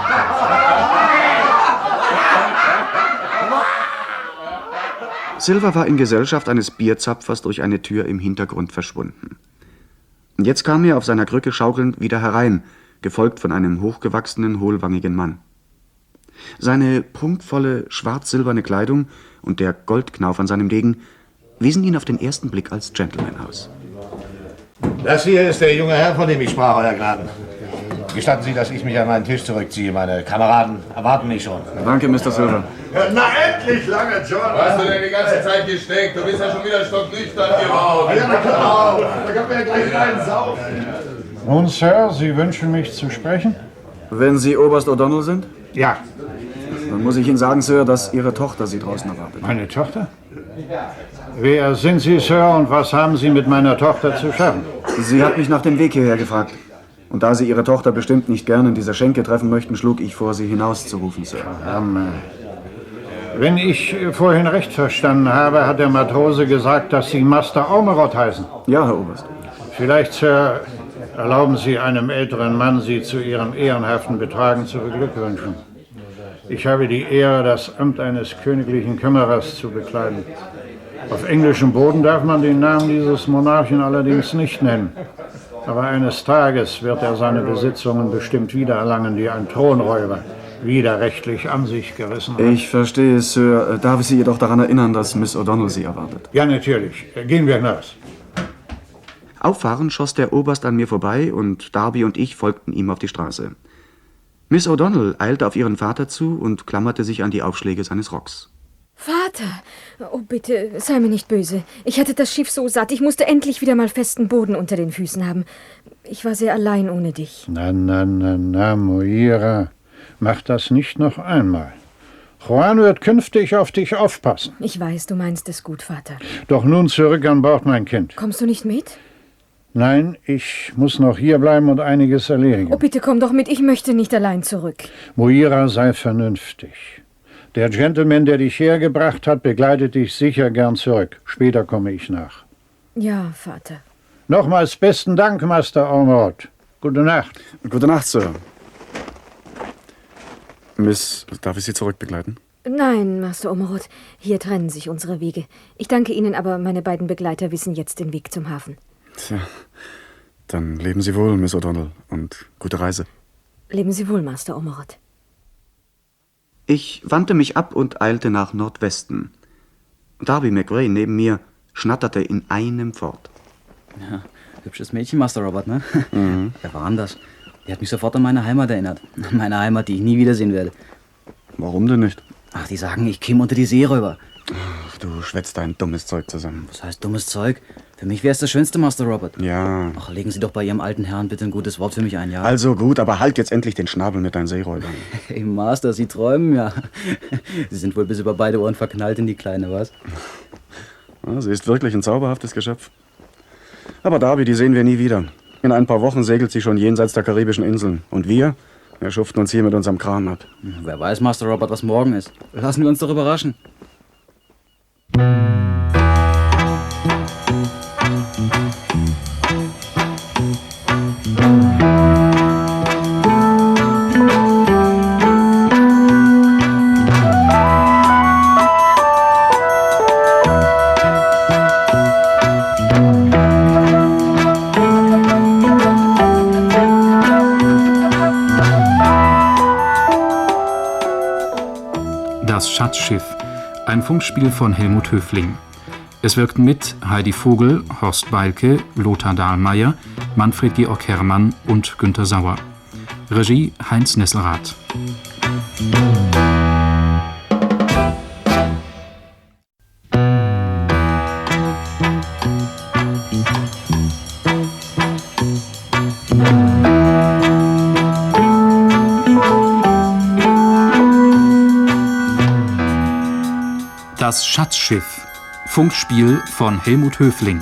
Speaker 2: Silver war in Gesellschaft eines Bierzapfers durch eine Tür im Hintergrund verschwunden. Und jetzt kam er auf seiner Krücke schaukelnd wieder herein, gefolgt von einem hochgewachsenen, hohlwangigen Mann. Seine prunkvolle, schwarz-silberne Kleidung und der Goldknauf an seinem Degen wiesen ihn auf den ersten Blick als Gentleman aus.
Speaker 4: Das hier ist der junge Herr, von dem ich sprach, Euer Gnaden. Gestatten Sie, dass ich mich an meinen Tisch zurückziehe. Meine Kameraden erwarten mich schon.
Speaker 2: Danke, Mr. Silver.
Speaker 10: Na endlich, langer John!
Speaker 11: Hast du denn die ganze Zeit gesteckt? Du bist ja schon wieder stocknüchtern geworden.
Speaker 10: Ja, na klar. Da kommt mir ja gleich rein Saufen.
Speaker 12: Nun, Sir, Sie wünschen mich zu sprechen?
Speaker 2: Wenn Sie Oberst O'Donnell sind?
Speaker 12: Ja.
Speaker 2: Dann muss ich Ihnen sagen, Sir, dass Ihre Tochter Sie draußen erwartet.
Speaker 12: Meine Tochter? Wer sind Sie, Sir, und was haben Sie mit meiner Tochter zu schaffen?
Speaker 2: Sie hat mich nach dem Weg hierher gefragt. Und da Sie Ihre Tochter bestimmt nicht gern in dieser Schenke treffen möchten, schlug ich vor, Sie hinauszurufen, Sir.
Speaker 12: Wenn ich vorhin recht verstanden habe, hat der Matrose gesagt, dass Sie Master Ormrod heißen.
Speaker 2: Ja, Herr Oberst.
Speaker 12: Vielleicht, Sir, erlauben Sie einem älteren Mann, Sie zu Ihrem ehrenhaften Betragen zu beglückwünschen. Ich habe die Ehre, das Amt eines königlichen Kümmerers zu bekleiden. Auf englischem Boden darf man den Namen dieses Monarchen allerdings nicht nennen. Aber eines Tages wird er seine Besitzungen bestimmt wiedererlangen, die ein Thronräuber widerrechtlich an sich gerissen hat.
Speaker 2: Ich verstehe, Sir. Darf ich Sie jedoch daran erinnern, dass Miss O'Donnell Sie erwartet?
Speaker 12: Ja, natürlich. Gehen wir hinaus.
Speaker 2: Auffahrend schoss der Oberst an mir vorbei und Darby und ich folgten ihm auf die Straße. Miss O'Donnell eilte auf ihren Vater zu und klammerte sich an die Aufschläge seines Rocks.
Speaker 9: Vater! Oh, bitte, sei mir nicht böse. Ich hatte das Schiff so satt. Ich musste endlich wieder mal festen Boden unter den Füßen haben. Ich war sehr allein ohne dich.
Speaker 12: Na, Moira. Mach das nicht noch einmal. Juan wird künftig auf dich aufpassen.
Speaker 9: Ich weiß, du meinst es gut, Vater.
Speaker 12: Doch nun zurück an Bord, mein Kind.
Speaker 9: Kommst du nicht mit?
Speaker 12: Nein, ich muss noch hier bleiben und einiges erledigen.
Speaker 9: Oh, bitte komm doch mit. Ich möchte nicht allein zurück.
Speaker 12: Moira, sei vernünftig. Der Gentleman, der dich hergebracht hat, begleitet dich sicher gern zurück. Später komme ich nach.
Speaker 9: Ja, Vater.
Speaker 12: Nochmals besten Dank, Master Ormond. Gute Nacht.
Speaker 2: Gute Nacht, Sir. Miss, darf ich Sie zurückbegleiten?
Speaker 9: Nein, Master Ormerod. Hier trennen sich unsere Wege. Ich danke Ihnen, aber meine beiden Begleiter wissen jetzt den Weg zum Hafen.
Speaker 2: Tja, dann leben Sie wohl, Miss O'Donnell, und gute Reise.
Speaker 9: Leben Sie wohl, Master Ormerod.
Speaker 2: Ich wandte mich ab und eilte nach Nordwesten. Darby McRae neben mir schnatterte in einem fort.
Speaker 3: Ja, hübsches Mädchen, Master Robert, ne?
Speaker 2: Mhm.
Speaker 3: Wer war denn das? Die hat mich sofort an meine Heimat erinnert. Meine Heimat, die ich nie wiedersehen werde.
Speaker 2: Warum denn nicht?
Speaker 3: Ach, die sagen, ich käme unter die Seeräuber.
Speaker 2: Ach, du schwätzt dein dummes Zeug zusammen.
Speaker 3: Was heißt dummes Zeug? Für mich wäre es das Schönste, Master Robert.
Speaker 2: Ja.
Speaker 3: Ach, legen Sie doch bei Ihrem alten Herrn bitte ein gutes Wort für mich ein, ja?
Speaker 2: Also gut, aber halt jetzt endlich den Schnabel mit deinen Seeräubern.
Speaker 3: Hey, Master, Sie träumen ja. Sie sind wohl bis über beide Ohren verknallt in die Kleine, was?
Speaker 2: Ja, sie ist wirklich ein zauberhaftes Geschöpf. Aber Darby, die sehen wir nie wieder. In ein paar Wochen segelt sie schon jenseits der karibischen Inseln. Und wir schuften uns hier mit unserem Kran ab.
Speaker 3: Wer weiß, Master Robert, was morgen ist. Lassen wir uns doch überraschen.
Speaker 1: Das Schatzschiff, ein Funkspiel von Helmut Höfling. Es wirkten mit Heidi Vogel, Horst Beilke, Lothar Dahlmeier, Manfred Georg Herrmann und Günter Sauer. Regie Heinz Nesselrath. Das Schatzschiff. Funkspiel von Helmut Höfling.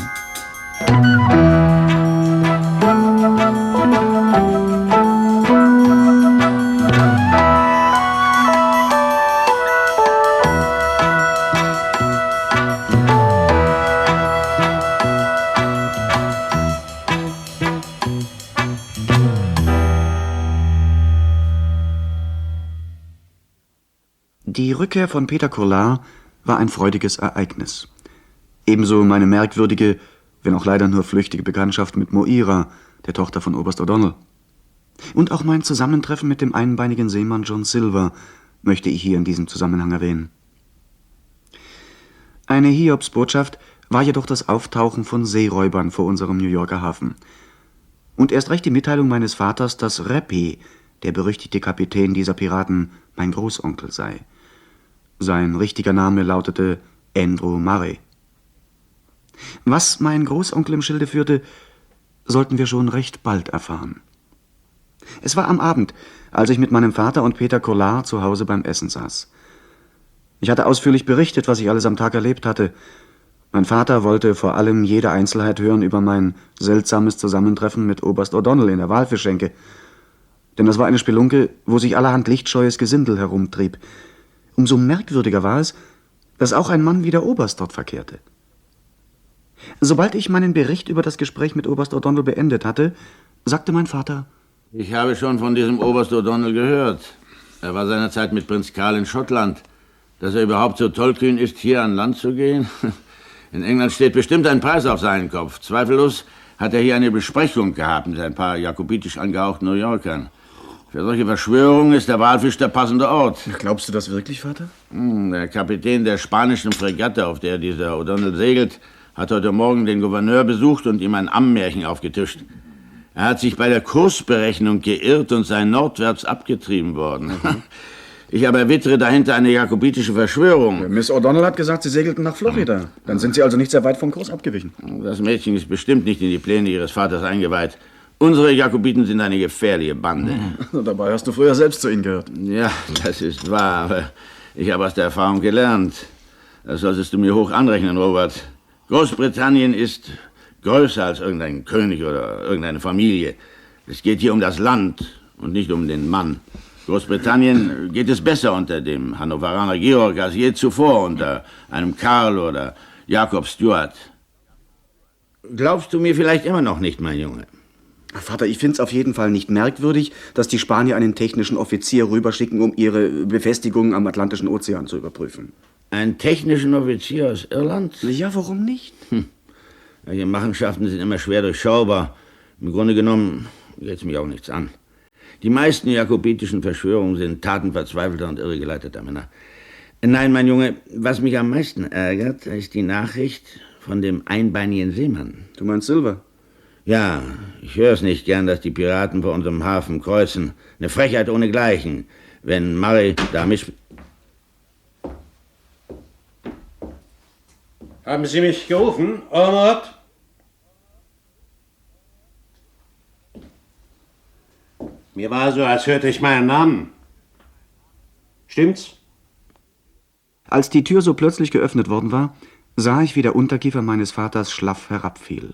Speaker 2: Die Rückkehr von Peter Collaert war ein freudiges Ereignis. Ebenso meine merkwürdige, wenn auch leider nur flüchtige Bekanntschaft mit Moira, der Tochter von Oberst O'Donnell. Und auch mein Zusammentreffen mit dem einbeinigen Seemann John Silver möchte ich hier in diesem Zusammenhang erwähnen. Eine Hiobsbotschaft war jedoch das Auftauchen von Seeräubern vor unserem New Yorker Hafen. Und erst recht die Mitteilung meines Vaters, dass Rappy, der berüchtigte Kapitän dieser Piraten, mein Großonkel sei. Sein richtiger Name lautete Andrew Murray. Was mein Großonkel im Schilde führte, sollten wir schon recht bald erfahren. Es war am Abend, als ich mit meinem Vater und Peter Collaert zu Hause beim Essen saß. Ich hatte ausführlich berichtet, was ich alles am Tag erlebt hatte. Mein Vater wollte vor allem jede Einzelheit hören über mein seltsames Zusammentreffen mit Oberst O'Donnell in der Walfischschenke. Denn das war eine Spelunke, wo sich allerhand lichtscheues Gesindel herumtrieb. Umso merkwürdiger war es, dass auch ein Mann wie der Oberst dort verkehrte. Sobald ich meinen Bericht über das Gespräch mit Oberst O'Donnell beendet hatte, sagte mein Vater:
Speaker 6: Ich habe schon von diesem Oberst O'Donnell gehört. Er war seinerzeit mit Prinz Karl in Schottland. Dass er überhaupt so tollkühn ist, hier an Land zu gehen? In England steht bestimmt ein Preis auf seinen Kopf. Zweifellos hat er hier eine Besprechung gehabt mit ein paar jakobitisch angehauchten New Yorkern. Für solche Verschwörungen ist der Walfisch der passende Ort.
Speaker 2: Glaubst du das wirklich, Vater?
Speaker 6: Der Kapitän der spanischen Fregatte, auf der dieser O'Donnell segelt, hat heute Morgen den Gouverneur besucht und ihm ein Ammenmärchen aufgetischt. Er hat sich bei der Kursberechnung geirrt und sei nordwärts abgetrieben worden. Ich aber erwittere dahinter eine jakobitische Verschwörung.
Speaker 2: Miss O'Donnell hat gesagt, Sie segelten nach Florida. Dann sind Sie also nicht sehr weit vom Kurs abgewichen.
Speaker 6: Das Mädchen ist bestimmt nicht in die Pläne Ihres Vaters eingeweiht. Unsere Jakobiten sind eine gefährliche Bande.
Speaker 2: Dabei hast du früher selbst zu ihnen gehört.
Speaker 6: Ja, das ist wahr, aber ich habe aus der Erfahrung gelernt. Das solltest du mir hoch anrechnen, Robert. Großbritannien ist größer als irgendein König oder irgendeine Familie. Es geht hier um das Land und nicht um den Mann. Großbritannien geht es besser unter dem Hannoveraner Georg als je zuvor unter einem Karl oder Jakob Stuart. Glaubst du mir vielleicht immer noch nicht, mein Junge?
Speaker 2: Vater, ich finde es auf jeden Fall nicht merkwürdig, dass die Spanier einen technischen Offizier rüberschicken, um ihre Befestigungen am Atlantischen Ozean zu überprüfen.
Speaker 6: Einen technischen Offizier aus Irland?
Speaker 2: Ja, warum nicht?
Speaker 6: Solche Machenschaften sind immer schwer durchschaubar. Im Grunde genommen geht es mich auch nichts an. Die meisten jakobitischen Verschwörungen sind Taten verzweifelter und irregeleiteter Männer. Nein, mein Junge, was mich am meisten ärgert, ist die Nachricht von dem einbeinigen Seemann.
Speaker 2: Du meinst Silver?
Speaker 6: Ja, ich höre es nicht gern, dass die Piraten vor unserem Hafen kreuzen. Eine Frechheit ohnegleichen. Wenn Murray da
Speaker 13: Haben Sie mich gerufen, Ormond? Mir war so, als hörte ich meinen Namen. Stimmt's?
Speaker 2: Als die Tür so plötzlich geöffnet worden war, sah ich, wie der Unterkiefer meines Vaters schlaff herabfiel.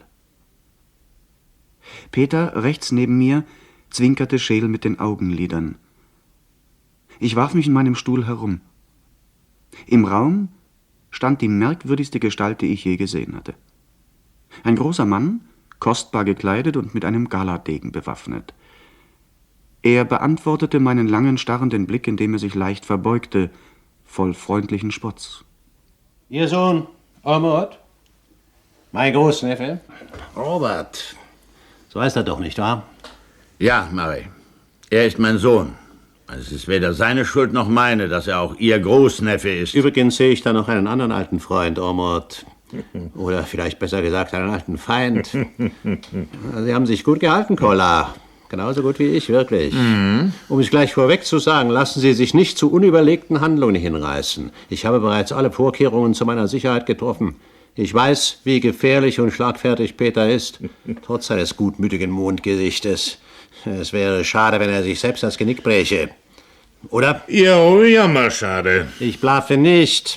Speaker 2: Peter, rechts neben mir, zwinkerte scheel mit den Augenlidern. Ich warf mich in meinem Stuhl herum. Im Raum stand die merkwürdigste Gestalt, die ich je gesehen hatte. Ein großer Mann, kostbar gekleidet und mit einem Galadegen bewaffnet. Er beantwortete meinen langen, starrenden Blick, indem er sich leicht verbeugte, voll freundlichen Spotts.
Speaker 13: Ihr Sohn, Ormond? Mein Großneffe?
Speaker 6: Robert.
Speaker 13: So heißt er doch, nicht wahr?
Speaker 6: Ja, Murray. Er ist mein Sohn. Es ist weder seine Schuld noch meine, dass er auch Ihr Großneffe ist.
Speaker 13: Übrigens sehe ich da noch einen anderen alten Freund, Ormond. Oder vielleicht besser gesagt, einen alten Feind. Sie haben sich gut gehalten, Collard. Genauso gut wie ich, wirklich. Um es gleich vorweg zu sagen, lassen Sie sich nicht zu unüberlegten Handlungen hinreißen. Ich habe bereits alle Vorkehrungen zu meiner Sicherheit getroffen. Ich weiß, wie gefährlich und schlagfertig Peter ist, trotz seines gutmütigen Mondgesichtes. Es wäre schade, wenn er sich selbst das Genick bräche. Oder?
Speaker 4: Ja, oh, jammerschade.
Speaker 13: Ich blaffe nicht.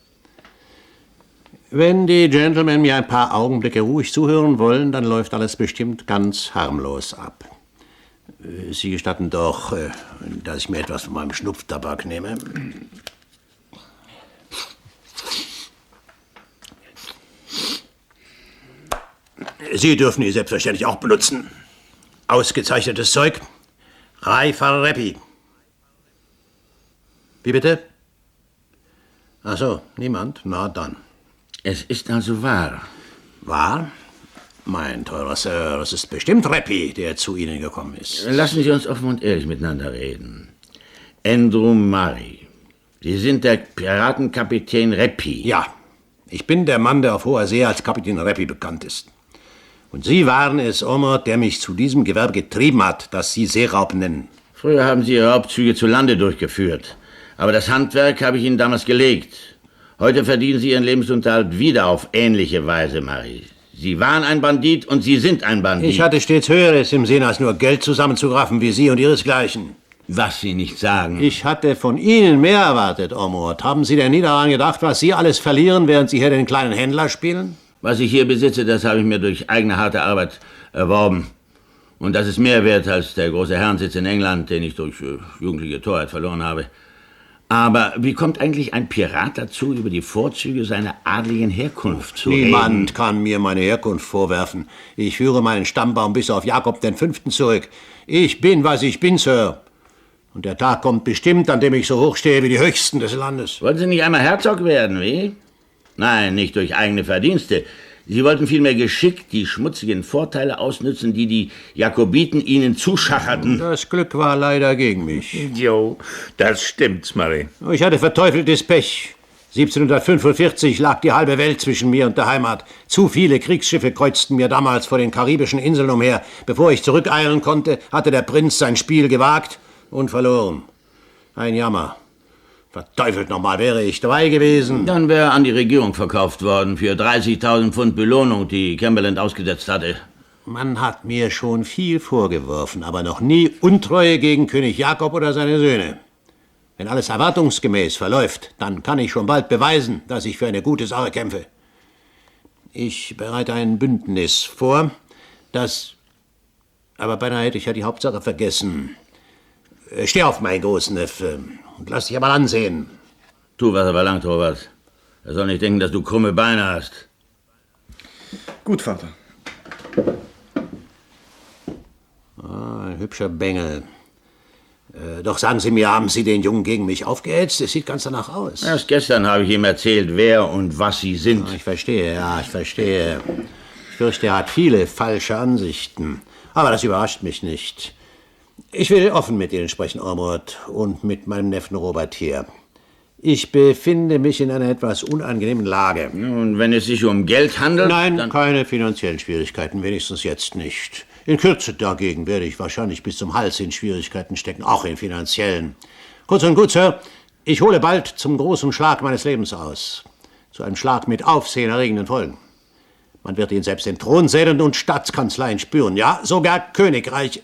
Speaker 13: Wenn die Gentlemen mir ein paar Augenblicke ruhig zuhören wollen, dann läuft alles bestimmt ganz harmlos ab. Sie gestatten doch, dass ich mir etwas von meinem Schnupftabak nehme. Sie dürfen ihn selbstverständlich auch benutzen. Ausgezeichnetes Zeug. Reifer Reppi. Wie bitte? Ach so, niemand? Na dann.
Speaker 6: Es ist also wahr.
Speaker 13: Wahr? Mein teurer Sir, es ist bestimmt Reppi, der zu Ihnen gekommen ist.
Speaker 6: Lassen Sie uns offen und ehrlich miteinander reden. Andrew Murray, Sie sind der Piratenkapitän Reppi.
Speaker 13: Ja, ich bin der Mann, der auf hoher See als Kapitän Reppi bekannt ist. Und Sie waren es, Ormond, der mich zu diesem Gewerbe getrieben hat, das Sie Seeraub nennen.
Speaker 6: Früher haben Sie Ihre Raubzüge zu Lande durchgeführt. Aber das Handwerk habe ich Ihnen damals gelegt. Heute verdienen Sie Ihren Lebensunterhalt wieder auf ähnliche Weise, Murray. Sie waren ein Bandit und Sie sind ein Bandit.
Speaker 13: Ich hatte stets Höheres im Sinn, als nur Geld zusammenzuraffen wie Sie und Ihresgleichen.
Speaker 6: Was Sie nicht sagen.
Speaker 13: Ich hatte von Ihnen mehr erwartet, Ormond. Haben Sie denn nie daran gedacht, was Sie alles verlieren, während Sie hier den kleinen Händler spielen?
Speaker 6: Was ich hier besitze, das habe ich mir durch eigene harte Arbeit erworben. Und das ist mehr wert als der große Herrensitz in England, den ich durch jugendliche Torheit verloren habe. Aber wie kommt eigentlich ein Pirat dazu, über die Vorzüge seiner adligen Herkunft zu reden?
Speaker 13: Niemand kann mir meine Herkunft vorwerfen. Ich führe meinen Stammbaum bis auf Jakob V. zurück. Ich bin, was ich bin, Sir. Und der Tag kommt bestimmt, an dem ich so hoch stehe wie die Höchsten des Landes.
Speaker 6: Wollten Sie nicht einmal Herzog werden, wie? Nein, nicht durch eigene Verdienste. Sie wollten vielmehr geschickt die schmutzigen Vorteile ausnützen, die die Jakobiten Ihnen zuschacherten.
Speaker 13: Das Glück war leider gegen mich.
Speaker 4: Jo, das stimmt, Murray.
Speaker 13: Ich hatte verteufeltes Pech. 1745 lag die halbe Welt zwischen mir und der Heimat. Zu viele Kriegsschiffe kreuzten mir damals vor den karibischen Inseln umher. Bevor ich zurückeilen konnte, hatte der Prinz sein Spiel gewagt und verloren. Ein Jammer. Verteufelt nochmal, wäre ich dabei gewesen.
Speaker 6: Dann wäre er an die Regierung verkauft worden für 30.000 Pfund Belohnung, die Cumberland ausgesetzt hatte.
Speaker 13: Man hat mir schon viel vorgeworfen, aber noch nie Untreue gegen König Jakob oder seine Söhne. Wenn alles erwartungsgemäß verläuft, dann kann ich schon bald beweisen, dass ich für eine gute Sache kämpfe. Ich bereite ein Bündnis vor, das... Aber beinahe hätte ich ja die Hauptsache vergessen. Steh auf, mein Großneffe, und lass dich einmal ansehen.
Speaker 6: Tu, was er verlangt, Robert. Er soll nicht denken, dass du krumme Beine hast.
Speaker 2: Gut, Vater.
Speaker 13: Ein hübscher Bengel. Doch sagen Sie mir, haben Sie den Jungen gegen mich aufgehetzt? Es sieht ganz danach aus.
Speaker 6: Erst gestern habe ich ihm erzählt, wer und was Sie sind.
Speaker 13: Ich verstehe. Ich fürchte, er hat viele falsche Ansichten. Aber das überrascht mich nicht. Ich will offen mit Ihnen sprechen, Ormond, und mit meinem Neffen Robert hier. Ich befinde mich in einer etwas unangenehmen Lage.
Speaker 6: Und wenn es sich um Geld handelt?
Speaker 13: Nein, dann keine finanziellen Schwierigkeiten, wenigstens jetzt nicht. In Kürze dagegen werde ich wahrscheinlich bis zum Hals in Schwierigkeiten stecken, auch in finanziellen. Kurz und gut, Sir, ich hole bald zum großen Schlag meines Lebens aus. Zu einem Schlag mit aufsehenerregenden Folgen. Man wird ihn selbst in Thronsälen und Staatskanzleien spüren, ja, sogar Königreich.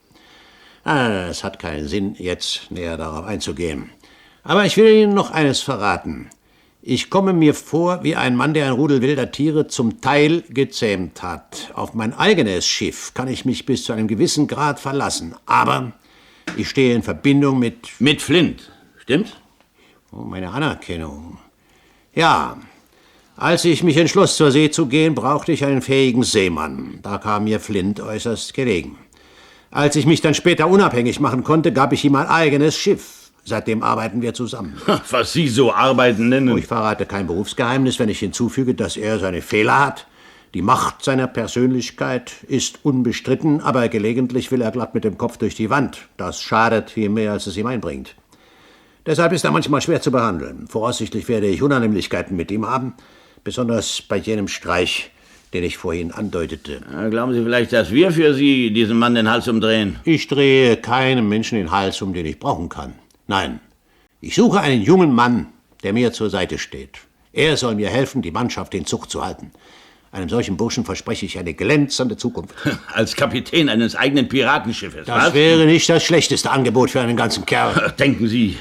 Speaker 13: Es hat keinen Sinn, jetzt näher darauf einzugehen. Aber ich will Ihnen noch eines verraten. Ich komme mir vor wie ein Mann, der ein Rudel wilder Tiere zum Teil gezähmt hat. Auf mein eigenes Schiff kann ich mich bis zu einem gewissen Grad verlassen. Aber ich stehe in Verbindung mit...
Speaker 6: Mit Flint, stimmt's?
Speaker 13: Oh, meine Anerkennung. Ja, als ich mich entschloss, zur See zu gehen, brauchte ich einen fähigen Seemann. Da kam mir Flint äußerst gelegen. Als ich mich dann später unabhängig machen konnte, gab ich ihm ein eigenes Schiff. Seitdem arbeiten wir zusammen.
Speaker 6: Was Sie so arbeiten nennen?
Speaker 13: Ich verrate kein Berufsgeheimnis, wenn ich hinzufüge, dass er seine Fehler hat. Die Macht seiner Persönlichkeit ist unbestritten, aber gelegentlich will er glatt mit dem Kopf durch die Wand. Das schadet viel mehr, als es ihm einbringt. Deshalb ist er manchmal schwer zu behandeln. Voraussichtlich werde ich Unannehmlichkeiten mit ihm haben, besonders bei jenem Streich, den ich vorhin andeutete.
Speaker 6: Glauben Sie vielleicht, dass wir für Sie diesem Mann den Hals umdrehen?
Speaker 13: Ich drehe keinem Menschen den Hals um, den ich brauchen kann. Nein, ich suche einen jungen Mann, der mir zur Seite steht. Er soll mir helfen, die Mannschaft in Zucht zu halten. Einem solchen Burschen verspreche ich eine glänzende Zukunft.
Speaker 6: Als Kapitän eines eigenen Piratenschiffes,
Speaker 13: Das wäre nicht das schlechteste Angebot für einen ganzen Kerl.
Speaker 6: Denken Sie.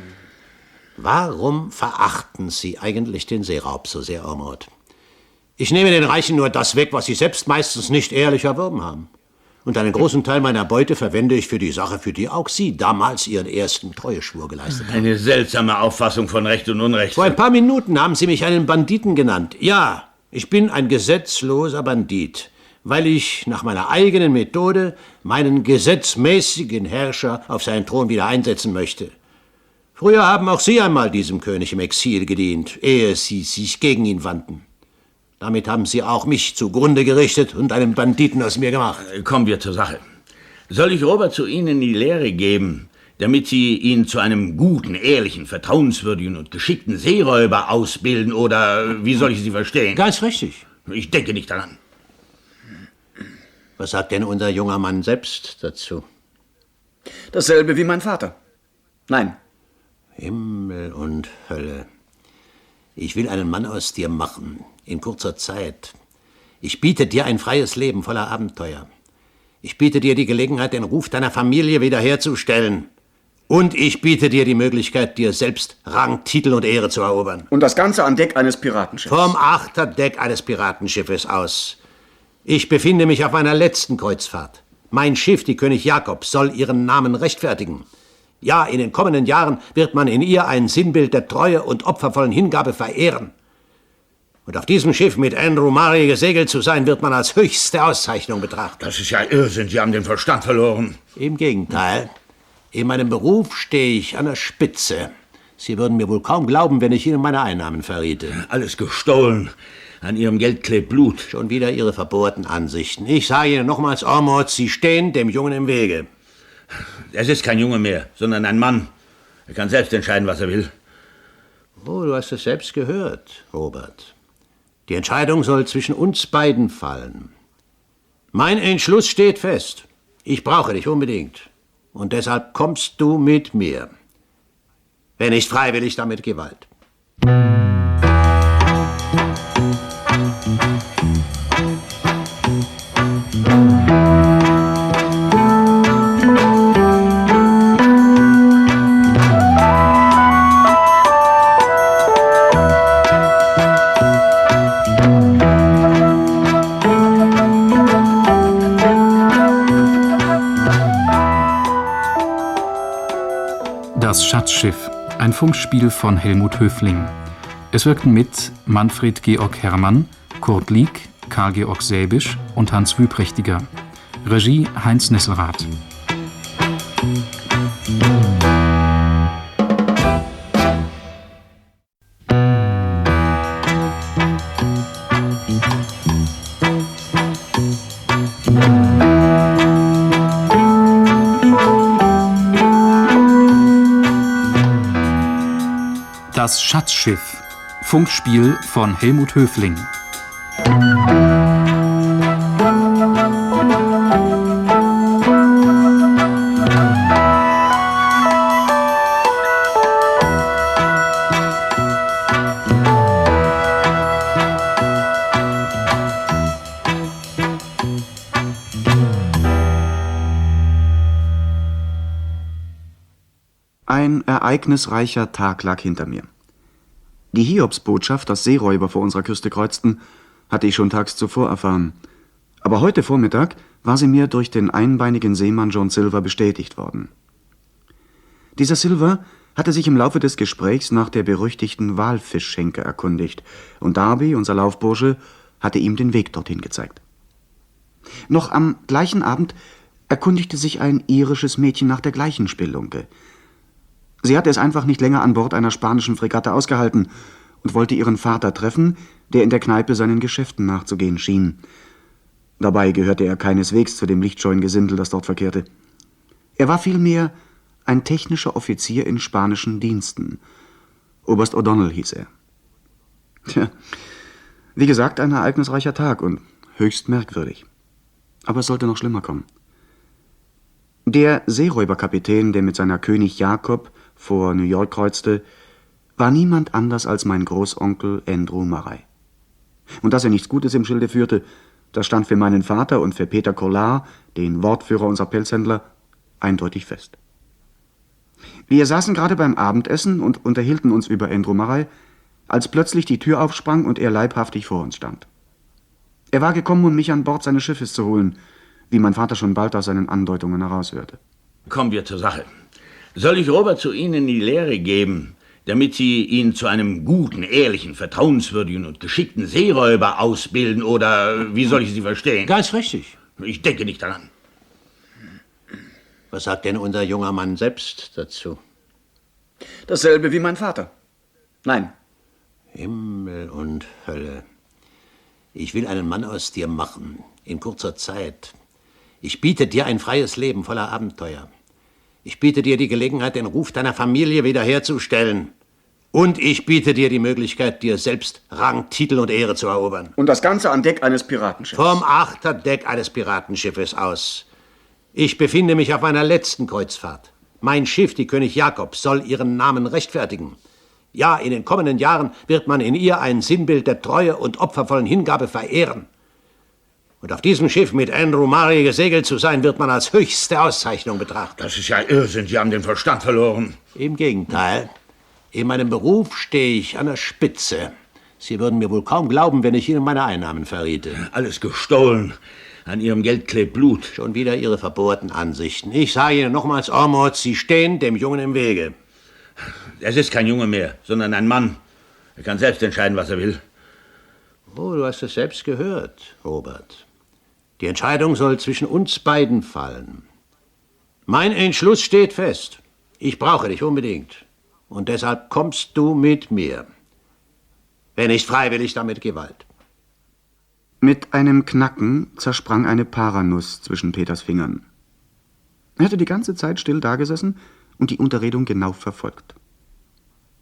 Speaker 13: Warum verachten Sie eigentlich den Seeraub so sehr, Ormond? Ich nehme den Reichen nur das weg, was sie selbst meistens nicht ehrlich erworben haben. Und einen großen Teil meiner Beute verwende ich für die Sache, für die auch Sie damals Ihren ersten Treueschwur geleistet haben.
Speaker 6: Eine seltsame Auffassung von Recht und Unrecht.
Speaker 13: Vor ein paar Minuten haben Sie mich einen Banditen genannt. Ja, ich bin ein gesetzloser Bandit, weil ich nach meiner eigenen Methode meinen gesetzmäßigen Herrscher auf seinen Thron wieder einsetzen möchte. Früher haben auch Sie einmal diesem König im Exil gedient, ehe Sie sich gegen ihn wandten. Damit haben Sie auch mich zugrunde gerichtet und einen Banditen aus mir gemacht.
Speaker 6: Kommen wir zur Sache. Soll ich Robert zu Ihnen in die Lehre geben, damit Sie ihn zu einem guten, ehrlichen, vertrauenswürdigen und geschickten Seeräuber ausbilden, oder wie soll ich Sie verstehen?
Speaker 13: Ganz richtig.
Speaker 6: Ich denke nicht daran.
Speaker 13: Was sagt denn unser junger Mann selbst dazu?
Speaker 2: Dasselbe wie mein Vater. Nein.
Speaker 13: Himmel und Hölle. Ich will einen Mann aus dir machen, in kurzer Zeit. Ich biete dir ein freies Leben voller Abenteuer. Ich biete dir die Gelegenheit, den Ruf deiner Familie wiederherzustellen. Und ich biete dir die Möglichkeit, dir selbst Rang, Titel und Ehre zu erobern.
Speaker 2: Und das Ganze an Deck eines Piratenschiffes.
Speaker 13: Vom Achterdeck eines Piratenschiffes aus. Ich befinde mich auf meiner letzten Kreuzfahrt. Mein Schiff, die König Jakob, soll ihren Namen rechtfertigen. Ja, in den kommenden Jahren wird man in ihr ein Sinnbild der Treue und opfervollen Hingabe verehren. Und auf diesem Schiff mit Andrew Murray gesegelt zu sein, wird man als höchste Auszeichnung betrachtet.
Speaker 6: Das ist ja Irrsinn, Sie haben den Verstand verloren.
Speaker 13: Im Gegenteil. In meinem Beruf stehe ich an der Spitze. Sie würden mir wohl kaum glauben, wenn ich Ihnen meine Einnahmen verriete.
Speaker 6: Alles gestohlen. An Ihrem Geld klebt Blut.
Speaker 13: Schon wieder Ihre verbohrten Ansichten. Ich sage Ihnen nochmals, Ormond, Sie stehen dem Jungen im Wege.
Speaker 6: Es ist kein Junge mehr, sondern ein Mann. Er kann selbst entscheiden, was er will.
Speaker 13: Oh, du hast es selbst gehört, Robert. Die Entscheidung soll zwischen uns beiden fallen. Mein Entschluss steht fest. Ich brauche dich unbedingt. Und deshalb kommst du mit mir. Wenn nicht freiwillig, dann mit Gewalt.
Speaker 1: Das Schatzschiff, ein Funkspiel von Helmut Höfling. Es wirkten mit Manfred Georg Herrmann, Kurt Lieck, Karl-Georg Säbisch und Hans Wüprächtiger. Regie Heinz Nesselrath. Das Schatzschiff, Funkspiel von Helmut Höfling.
Speaker 2: Ein ereignisreicher Tag lag hinter mir. Die Hiobsbotschaft, dass Seeräuber vor unserer Küste kreuzten, hatte ich schon tags zuvor erfahren. Aber heute Vormittag war sie mir durch den einbeinigen Seemann John Silver bestätigt worden. Dieser Silver hatte sich im Laufe des Gesprächs nach der berüchtigten Walfischschenke erkundigt, und Darby, unser Laufbursche, hatte ihm den Weg dorthin gezeigt. Noch am gleichen Abend erkundigte sich ein irisches Mädchen nach der gleichen Spelunke. Sie hatte es einfach nicht länger an Bord einer spanischen Fregatte ausgehalten und wollte ihren Vater treffen, der in der Kneipe seinen Geschäften nachzugehen schien. Dabei gehörte er keineswegs zu dem lichtscheuen Gesindel, das dort verkehrte. Er war vielmehr ein technischer Offizier in spanischen Diensten. Oberst O'Donnell hieß er. Tja, wie gesagt, ein ereignisreicher Tag und höchst merkwürdig. Aber es sollte noch schlimmer kommen. Der Seeräuberkapitän, der mit seiner König Jakob vor New York kreuzte, war niemand anders als mein Großonkel Andrew Murray. Und dass er nichts Gutes im Schilde führte, das stand für meinen Vater und für Peter Collard, den Wortführer unserer Pelzhändler, eindeutig fest. Wir saßen gerade beim Abendessen und unterhielten uns über Andrew Murray, als plötzlich die Tür aufsprang und er leibhaftig vor uns stand. Er war gekommen, um mich an Bord seines Schiffes zu holen, wie mein Vater schon bald aus seinen Andeutungen heraushörte.
Speaker 6: Kommen wir zur Sache. Soll ich Robert zu Ihnen die Lehre geben, damit Sie ihn zu einem guten, ehrlichen, vertrauenswürdigen und geschickten Seeräuber ausbilden, oder wie soll ich Sie verstehen?
Speaker 13: Ganz richtig.
Speaker 6: Ich denke nicht daran.
Speaker 13: Was sagt denn unser junger Mann selbst dazu?
Speaker 2: Dasselbe wie mein Vater. Nein.
Speaker 13: Himmel und Hölle. Ich will einen Mann aus dir machen, in kurzer Zeit. Ich biete dir ein freies Leben voller Abenteuer. Ich biete dir die Gelegenheit, den Ruf deiner Familie wiederherzustellen. Und ich biete dir die Möglichkeit, dir selbst Rang, Titel und Ehre zu erobern.
Speaker 2: Und das Ganze an Deck eines Piratenschiffes.
Speaker 13: Vom Achterdeck eines Piratenschiffes aus. Ich befinde mich auf meiner letzten Kreuzfahrt. Mein Schiff, die König Jakob, soll ihren Namen rechtfertigen. Ja, in den kommenden Jahren wird man in ihr ein Sinnbild der Treue und opfervollen Hingabe verehren. Und auf diesem Schiff mit Andrew Murray gesegelt zu sein, wird man als höchste Auszeichnung betrachtet.
Speaker 6: Das ist ja Irrsinn, Sie haben den Verstand verloren.
Speaker 13: Im Gegenteil. In meinem Beruf stehe ich an der Spitze. Sie würden mir wohl kaum glauben, wenn ich Ihnen meine Einnahmen verriete.
Speaker 6: Alles gestohlen. An Ihrem Geld klebt Blut.
Speaker 13: Schon wieder Ihre verbohrten Ansichten. Ich sage Ihnen nochmals, Ormond, Sie stehen dem Jungen im Wege.
Speaker 6: Es ist kein Junge mehr, sondern ein Mann. Er kann selbst entscheiden, was er will.
Speaker 13: Oh, du hast es selbst gehört, Robert. Die Entscheidung soll zwischen uns beiden fallen. Mein Entschluss steht fest. Ich brauche dich unbedingt. Und deshalb kommst du mit mir. Wenn nicht freiwillig, dann mit Gewalt.
Speaker 2: Mit einem Knacken zersprang eine Paranuss zwischen Peters Fingern. Er hatte die ganze Zeit still dagesessen und die Unterredung genau verfolgt.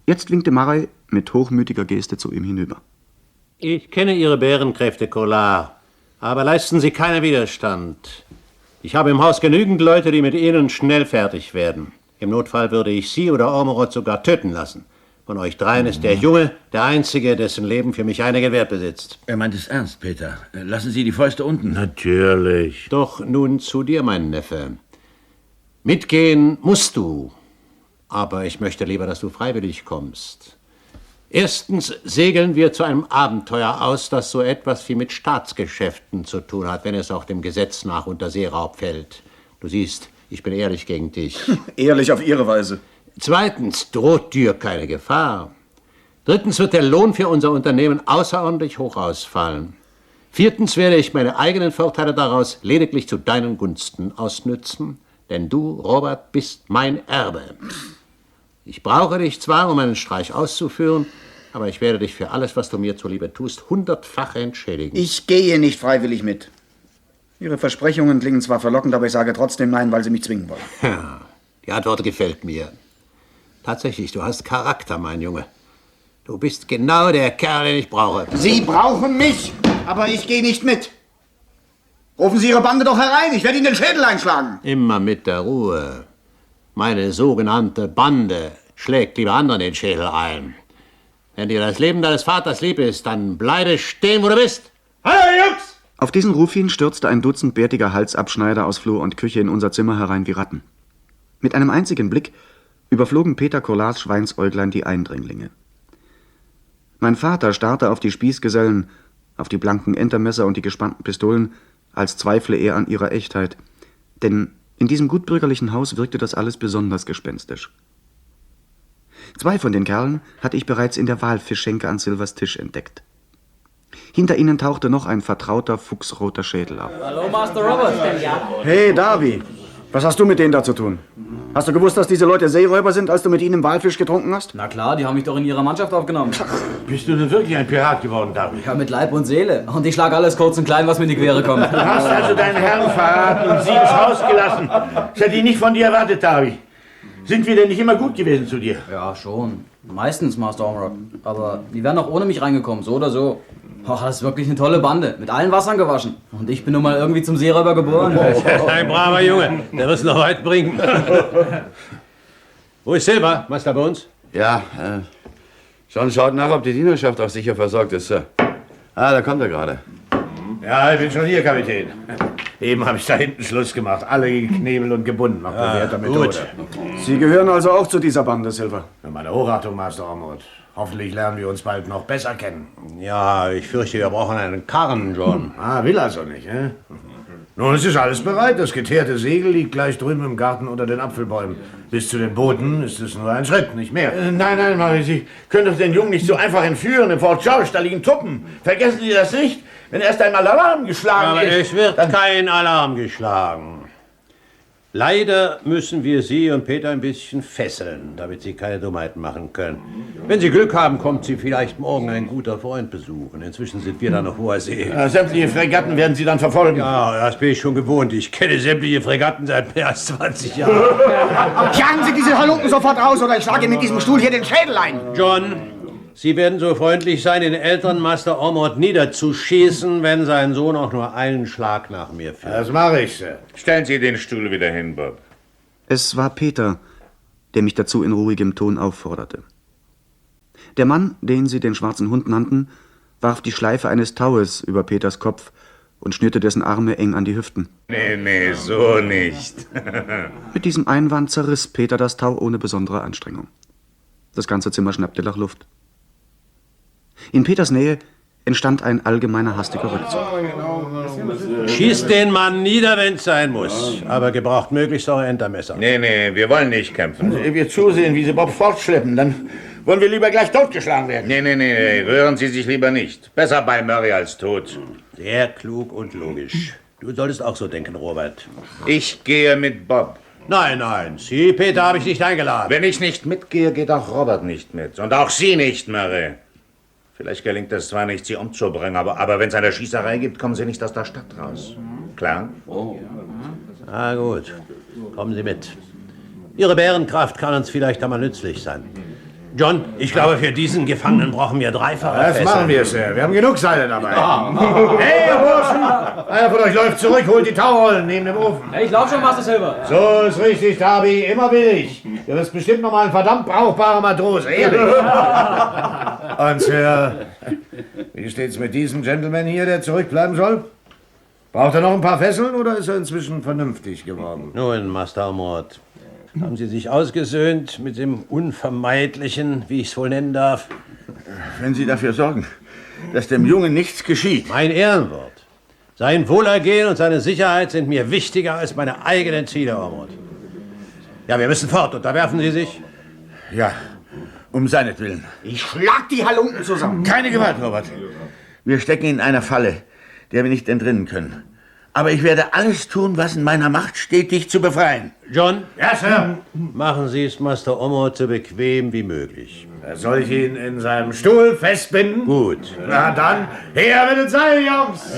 Speaker 2: Jetzt winkte Murray mit hochmütiger Geste zu ihm hinüber.
Speaker 13: Ich kenne Ihre Bärenkräfte, Collard, aber leisten Sie keinen Widerstand. Ich habe im Haus genügend Leute, die mit Ihnen schnell fertig werden. Im Notfall würde ich Sie oder Ormerod sogar töten lassen. Von euch dreien ist der Junge der Einzige, dessen Leben für mich einigen Wert besitzt.
Speaker 6: Er meint es ernst, Peter. Lassen Sie die Fäuste unten.
Speaker 13: Natürlich. Doch nun zu dir, mein Neffe. Mitgehen musst du. Aber ich möchte lieber, dass du freiwillig kommst. Erstens segeln wir zu einem Abenteuer aus, das so etwas wie mit Staatsgeschäften zu tun hat, wenn es auch dem Gesetz nach unter Seeraub fällt. Du siehst, ich bin ehrlich gegen dich.
Speaker 2: Ehrlich auf Ihre Weise.
Speaker 13: Zweitens droht dir keine Gefahr. Drittens wird der Lohn für unser Unternehmen außerordentlich hoch ausfallen. Viertens werde ich meine eigenen Vorteile daraus lediglich zu deinen Gunsten ausnützen, denn du, Robert, bist mein Erbe. Ich brauche dich zwar, um einen Streich auszuführen, aber ich werde dich für alles, was du mir zuliebe tust, 100-fach entschädigen.
Speaker 2: Ich gehe nicht freiwillig mit. Ihre Versprechungen klingen zwar verlockend, aber ich sage trotzdem nein, weil Sie mich zwingen wollen.
Speaker 13: Ja, die Antwort gefällt mir. Tatsächlich, du hast Charakter, mein Junge. Du bist genau der Kerl, den ich brauche.
Speaker 2: Sie brauchen mich, aber ich gehe nicht mit. Rufen Sie Ihre Bande doch herein, ich werde Ihnen den Schädel einschlagen.
Speaker 13: Immer mit der Ruhe. Meine sogenannte Bande schlägt lieber anderen den Schädel ein. Wenn dir das Leben deines Vaters lieb ist, dann bleibe stehen, wo du bist.
Speaker 2: Hallo, Jungs! Auf diesen Ruf hin stürzte ein Dutzend bärtiger Halsabschneider aus Flur und Küche in unser Zimmer herein wie Ratten. Mit einem einzigen Blick überflogen Peter Collards Schweinsäuglein die Eindringlinge. Mein Vater starrte auf die Spießgesellen, auf die blanken Entermesser und die gespannten Pistolen, als zweifle er an ihrer Echtheit. Denn in diesem gutbürgerlichen Haus wirkte das alles besonders gespenstisch. 2 von den Kerlen hatte ich bereits in der Walfischschenke an Silvers Tisch entdeckt. Hinter ihnen tauchte noch ein vertrauter, fuchsroter Schädel auf.
Speaker 3: Hallo, Master Robert.
Speaker 2: Hey, Darby, was hast du mit denen da zu tun? Hast du gewusst, dass diese Leute Seeräuber sind, als du mit ihnen im Walfisch getrunken hast?
Speaker 3: Na klar, die haben mich doch in ihrer Mannschaft aufgenommen.
Speaker 6: Bist du denn wirklich ein Pirat geworden, Darby?
Speaker 3: Ja, mit Leib und Seele. Und ich schlag alles kurz und klein, was mir in die Quere kommt.
Speaker 6: Du hast also deinen Herrn verraten und sie ins Haus gelassen. Das hätte ich nicht von dir erwartet, Darby. Sind wir denn nicht immer gut gewesen zu dir?
Speaker 3: Ja, schon. Meistens, Master Ormerod. Aber die wären auch ohne mich reingekommen, so oder so. Ach, das ist wirklich eine tolle Bande. Mit allen Wassern gewaschen. Und ich bin nun mal irgendwie zum Seeräuber geboren.
Speaker 13: Ein braver Junge. Der wird es noch weit bringen. Wo ist Silber, Master Bones?
Speaker 11: Ja, John schaut nach, ob die Dienerschaft auch sicher versorgt ist, Sir. Ah, da kommt er gerade.
Speaker 6: Ja, ich bin schon hier, Kapitän. Eben habe ich da hinten Schluss gemacht. Alle geknebelt und gebunden nach bewährter Methode.
Speaker 2: Gut. Sie gehören also auch zu dieser Bande, Silver?
Speaker 6: Ja, meine Hochachtung, Master Ormond. Hoffentlich lernen wir uns bald noch besser kennen.
Speaker 13: Ja, ich fürchte, wir brauchen einen Karren, John.
Speaker 6: Ah, will also nicht, eh? Nun, es ist alles bereit. Das geteerte Segel liegt gleich drüben im Garten unter den Apfelbäumen. Bis zu den Booten ist es nur ein Schritt, nicht mehr. Nein, Marie, Sie können doch den Jungen nicht so einfach entführen. In Fort George, da liegen Truppen. Vergessen Sie das nicht, wenn erst einmal Alarm geschlagen ist.
Speaker 13: Aber es wird kein Alarm geschlagen. Leider müssen wir Sie und Peter ein bisschen fesseln, damit Sie keine Dummheiten machen können. Wenn Sie Glück haben, kommt Sie vielleicht morgen ein guter Freund besuchen. Inzwischen sind wir da auf hoher See.
Speaker 6: Ja, sämtliche Fregatten werden Sie dann verfolgen.
Speaker 13: Ja, das bin ich schon gewohnt. Ich kenne sämtliche Fregatten seit mehr als 20 Jahren.
Speaker 2: Jagen Sie diese Halunken sofort raus, oder ich schlage mit diesem Stuhl hier den Schädel ein.
Speaker 13: John, Sie werden so freundlich sein, den älteren Master Ormond niederzuschießen, wenn sein Sohn auch nur einen Schlag nach mir führt.
Speaker 6: Das mache ich, Sir.
Speaker 4: Stellen Sie den Stuhl wieder hin, Bob.
Speaker 2: Es war Peter, der mich dazu in ruhigem Ton aufforderte. Der Mann, den sie den schwarzen Hund nannten, warf die Schleife eines Taues über Peters Kopf und schnürte dessen Arme eng an die Hüften.
Speaker 4: Nee, so nicht.
Speaker 2: Mit diesem Einwand zerriss Peter das Tau ohne besondere Anstrengung. Das ganze Zimmer schnappte nach Luft. In Peters Nähe entstand ein allgemeiner hastiger Rückzug.
Speaker 13: Schießt den Mann nieder, wenn es sein muss. Aber gebraucht möglichst auch ein Entermesser.
Speaker 4: Nee, wir wollen nicht kämpfen.
Speaker 6: Wenn wir zusehen, wie Sie Bob fortschleppen, dann wollen wir lieber gleich totgeschlagen werden.
Speaker 4: Nee, rühren Sie sich lieber nicht. Besser bei Murray als tot.
Speaker 13: Sehr klug und logisch. Du solltest auch so denken, Robert.
Speaker 4: Ich gehe mit Bob.
Speaker 13: Nein, Sie, Peter, habe ich nicht eingeladen.
Speaker 4: Wenn ich nicht mitgehe, geht auch Robert nicht mit. Und auch Sie nicht, Murray. Vielleicht gelingt es zwar nicht, Sie umzubringen, aber wenn es eine Schießerei gibt, kommen Sie nicht aus der Stadt raus. Klar?
Speaker 13: Na gut, kommen Sie mit. Ihre Bärenkraft kann uns vielleicht einmal nützlich sein. John, ich glaube, für diesen Gefangenen brauchen wir dreifache
Speaker 8: Das
Speaker 13: Fässer.
Speaker 8: machen wir, Sir. Wir haben genug Seile dabei. Hey, ihr Burschen! Einer von euch läuft zurück, holt die Taurollen neben dem Ofen.
Speaker 3: Hey, ich glaub schon, Master Silver.
Speaker 8: So ist richtig, Darby. Immer willig. Du bist bestimmt noch mal ein verdammt brauchbarer Matrose, ehrlich. Und, Sir, wie steht's mit diesem Gentleman hier, der zurückbleiben soll? Braucht er noch ein paar Fesseln oder ist er inzwischen vernünftig geworden?
Speaker 13: Nun, Master Ormond, haben Sie sich ausgesöhnt mit dem Unvermeidlichen, wie ich es wohl nennen darf?
Speaker 6: Wenn Sie dafür sorgen, dass dem Jungen nichts geschieht.
Speaker 13: Mein Ehrenwort. Sein Wohlergehen und seine Sicherheit sind mir wichtiger als meine eigenen Ziele, Ormond. Ja, wir müssen fort. Unterwerfen Sie sich?
Speaker 6: Ja, um seinetwillen.
Speaker 2: Ich schlag die Halunken zusammen.
Speaker 6: Keine Gewalt, Robert. Wir stecken in einer Falle, der wir nicht entrinnen können. Aber ich werde alles tun, was in meiner Macht steht, dich zu befreien.
Speaker 13: John?
Speaker 8: Ja, Sir.
Speaker 13: Machen Sie es Master Ormond so bequem wie möglich.
Speaker 8: Soll ich ihn in seinem Stuhl festbinden?
Speaker 13: Gut.
Speaker 8: Na dann, her mit den Seilen, Jungs!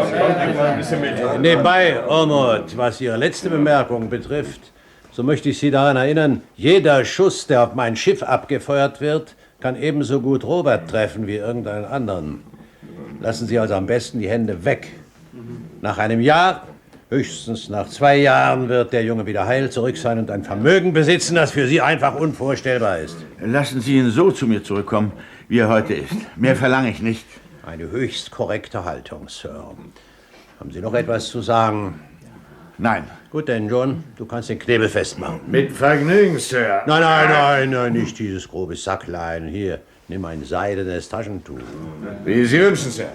Speaker 13: Nebenbei, Ormond, was Ihre letzte Bemerkung betrifft, so möchte ich Sie daran erinnern, jeder Schuss, der auf mein Schiff abgefeuert wird, kann ebenso gut Robert treffen wie irgendeinen anderen. Lassen Sie also am besten die Hände weg. Nach einem Jahr, höchstens nach 2 Jahren, wird der Junge wieder heil zurück sein und ein Vermögen besitzen, das für Sie einfach unvorstellbar ist.
Speaker 6: Lassen Sie ihn so zu mir zurückkommen, wie er heute ist. Mehr verlange ich nicht.
Speaker 13: Eine höchst korrekte Haltung, Sir. Haben Sie noch etwas zu sagen?
Speaker 6: Nein.
Speaker 13: Gut denn, John, du kannst den Knebel festmachen.
Speaker 8: Mit Vergnügen, Sir.
Speaker 13: Nein, nicht dieses grobe Sacklein. Hier, nimm ein seidenes Taschentuch.
Speaker 8: Wie Sie wünschen, Sir.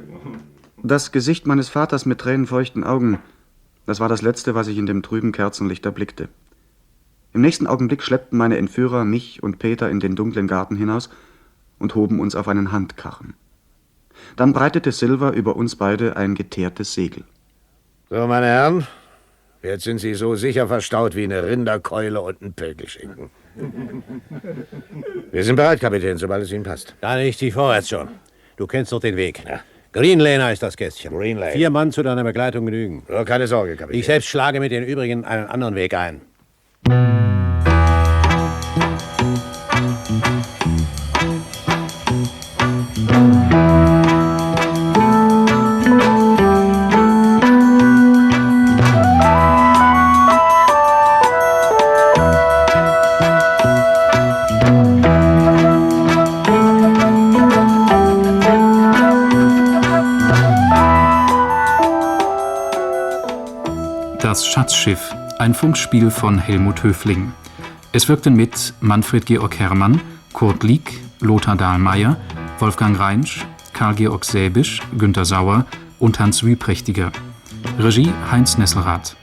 Speaker 2: Das Gesicht meines Vaters mit tränenfeuchten Augen, das war das Letzte, was ich in dem trüben Kerzenlicht erblickte. Im nächsten Augenblick schleppten meine Entführer mich und Peter in den dunklen Garten hinaus und hoben uns auf einen Handkarren. Dann breitete Silver über uns beide ein geteertes Segel.
Speaker 8: So, meine Herren, jetzt sind Sie so sicher verstaut wie eine Rinderkeule und ein Pökelschinken. Wir sind bereit, Kapitän, sobald es Ihnen passt.
Speaker 13: Dann ich dich vorwärts, John. Du kennst doch den Weg. Ja. Green Lane heißt das Kästchen.
Speaker 8: Green Lane.
Speaker 13: 4 Mann zu deiner Begleitung genügen.
Speaker 8: Oh, keine Sorge, Kapitän.
Speaker 13: Ich selbst schlage mit den übrigen einen anderen Weg ein.
Speaker 1: Das Schatzschiff, ein Funkspiel von Helmut Höfling. Es wirkten mit Manfred Georg Herrmann, Kurt Lieck, Lothar Dahlmeier, Wolfgang Reinsch, Karl-Georg Säbisch, Günter Sauer und Hans Wüprächtiger. Regie Heinz Nesselrath.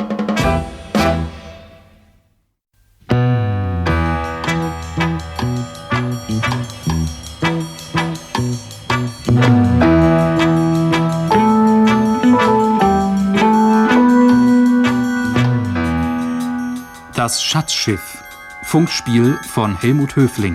Speaker 1: Das Schatzschiff. Funkspiel von Helmut Höfling.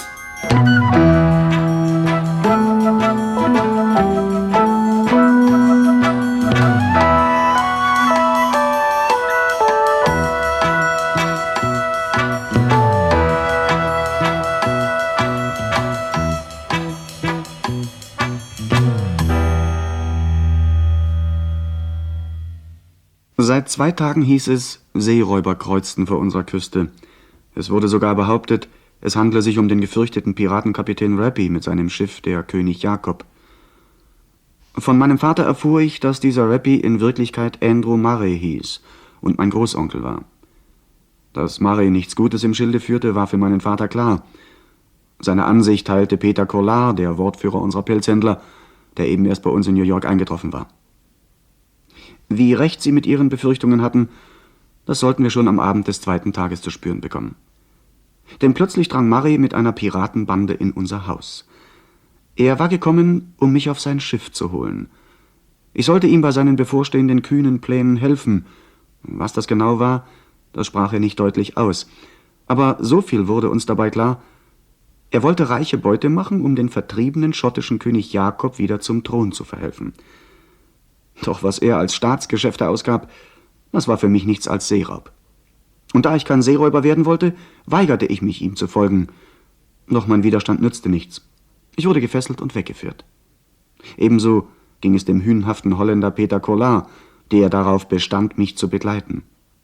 Speaker 2: Seit 2 Tagen hieß es, Seeräuber kreuzten vor unserer Küste. Es wurde sogar behauptet, es handle sich um den gefürchteten Piratenkapitän Rappy mit seinem Schiff, der König Jakob. Von meinem Vater erfuhr ich, dass dieser Rappy in Wirklichkeit Andrew Murray hieß und mein Großonkel war. Dass Murray nichts Gutes im Schilde führte, war für meinen Vater klar. Seine Ansicht teilte Peter Collard, der Wortführer unserer Pelzhändler, der eben erst bei uns in New York eingetroffen war. Wie recht sie mit ihren Befürchtungen hatten, das sollten wir schon am Abend des 2. Tages zu spüren bekommen. Denn plötzlich drang Murray mit einer Piratenbande in unser Haus. Er war gekommen, um mich auf sein Schiff zu holen. Ich sollte ihm bei seinen bevorstehenden kühnen Plänen helfen. Was das genau war, das sprach er nicht deutlich aus. Aber so viel wurde uns dabei klar: Er wollte reiche Beute machen, um den vertriebenen schottischen König Jakob wieder zum Thron zu verhelfen. Doch was er als Staatsgeschäfte ausgab, das war für mich nichts als Seeraub. Und da ich kein Seeräuber werden wollte, weigerte ich mich, ihm zu folgen. Doch mein Widerstand nützte nichts. Ich wurde gefesselt und weggeführt. Ebenso ging es dem hünenhaften Holländer Peter Collard, der darauf bestand, mich zu begleiten.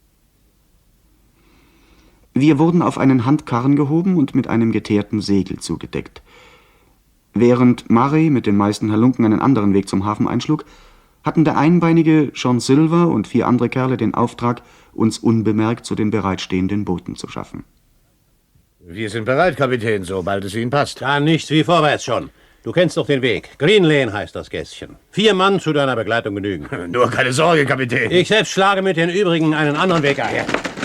Speaker 2: Wir wurden auf einen Handkarren gehoben und mit einem geteerten Segel zugedeckt. Während Murray mit den meisten Halunken einen anderen Weg zum Hafen einschlug, hatten der einbeinige John Silver und 4 andere Kerle den Auftrag, uns unbemerkt zu den bereitstehenden Booten zu schaffen.
Speaker 8: Wir sind bereit, Kapitän, sobald es Ihnen passt.
Speaker 13: Dann nichts wie vorwärts schon. Du kennst doch den Weg. Green Lane heißt das Gässchen. 4 Mann zu deiner Begleitung genügen.
Speaker 8: Nur keine Sorge, Kapitän.
Speaker 13: Ich selbst schlage mit den übrigen einen anderen Weg ein.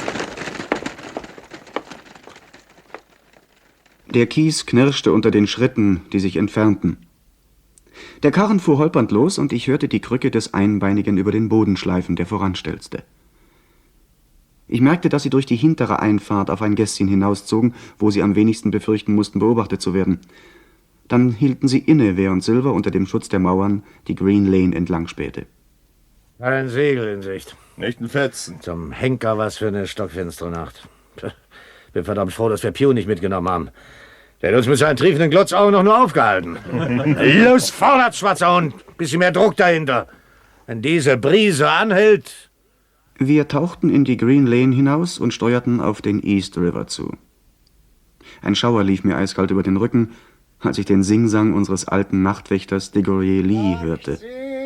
Speaker 2: Der Kies knirschte unter den Schritten, die sich entfernten. Der Karren fuhr holpernd los und ich hörte die Krücke des Einbeinigen über den Boden schleifen, der voranstelzte. Ich merkte, dass sie durch die hintere Einfahrt auf ein Gässchen hinauszogen, wo sie am wenigsten befürchten mussten, beobachtet zu werden. Dann hielten sie inne, während Silver unter dem Schutz der Mauern die Green Lane entlang spähte.
Speaker 8: Ein Segel in Sicht.
Speaker 11: Nicht ein Fetzen.
Speaker 8: Zum Henker was für eine stockfinstere Nacht. Bin verdammt froh, dass wir Pew nicht mitgenommen haben. Der hat uns mit seinen triefenden Glotzaugen noch nur aufgehalten. Los, vorwärts, schwarzer Hund. Bisschen mehr Druck dahinter. Wenn diese Brise anhält...
Speaker 2: Wir tauchten in die Green Lane hinaus und steuerten auf den East River zu. Ein Schauer lief mir eiskalt über den Rücken, als ich den Singsang unseres alten Nachtwächters Diggory Lee hörte.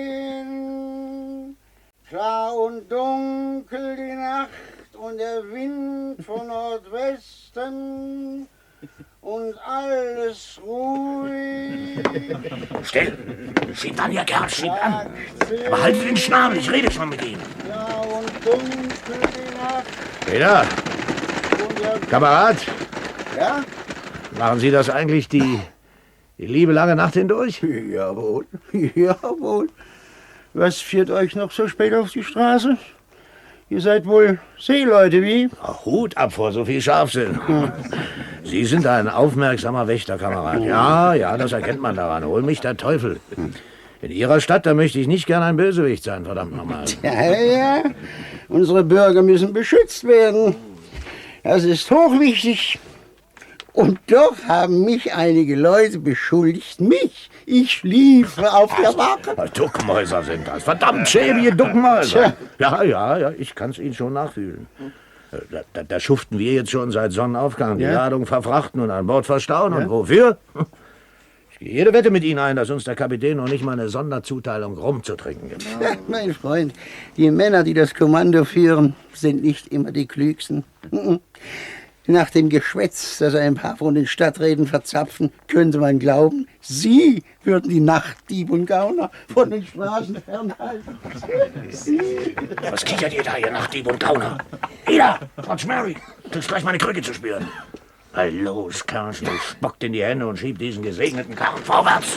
Speaker 14: Klar und dunkel die Nacht und der Wind von Nordwesten und alles ruhig.
Speaker 5: Still! Schiebt an, ihr Kerl, schiebt an! Aber haltet den Schnabel, ich rede schon mit ihm.
Speaker 14: Klar und dunkel die Nacht.
Speaker 8: Peter! Kamerad!
Speaker 14: Ja?
Speaker 8: Machen Sie das eigentlich die liebe lange Nacht hindurch?
Speaker 14: Jawohl, jawohl. Was führt euch noch so spät auf die Straße? Ihr seid wohl Seeleute, wie?
Speaker 8: Ach, Hut ab vor so viel Scharfsinn. Sie sind ein aufmerksamer Wächterkamerad. Ja, das erkennt man daran. Hol mich der Teufel. In Ihrer Stadt, da möchte ich nicht gern ein Bösewicht sein, verdammt nochmal.
Speaker 14: Ja. Unsere Bürger müssen beschützt werden. Das ist hochwichtig. Und doch haben mich einige Leute beschuldigt, ich schliefe auf der Wache.
Speaker 8: Duckmäuser sind das, verdammt schäbige Duckmäuser. Ja, ich kann's Ihnen schon nachfühlen. Da schuften wir jetzt schon seit Sonnenaufgang, die Ladung verfrachten und an Bord verstauen. Und wofür? Ich gehe jede Wette mit Ihnen ein, dass uns der Kapitän noch nicht mal eine Sonderzuteilung Rum zu trinken gibt.
Speaker 14: Ja, mein Freund, die Männer, die das Kommando führen, sind nicht immer die klügsten. Nach dem Geschwätz, das ein paar von den Stadträten verzapfen, könnte man glauben, sie würden die Nachtdieb und Gauner von den Straßen fernhalten.
Speaker 5: Was kichert ihr da, ihr Nachtdieb und Gauner? Ida, Watch Mary, du hast gleich meine Krücke zu spüren. Na los, Kerlchen, spuckt in die Hände und schiebt diesen gesegneten Karren vorwärts.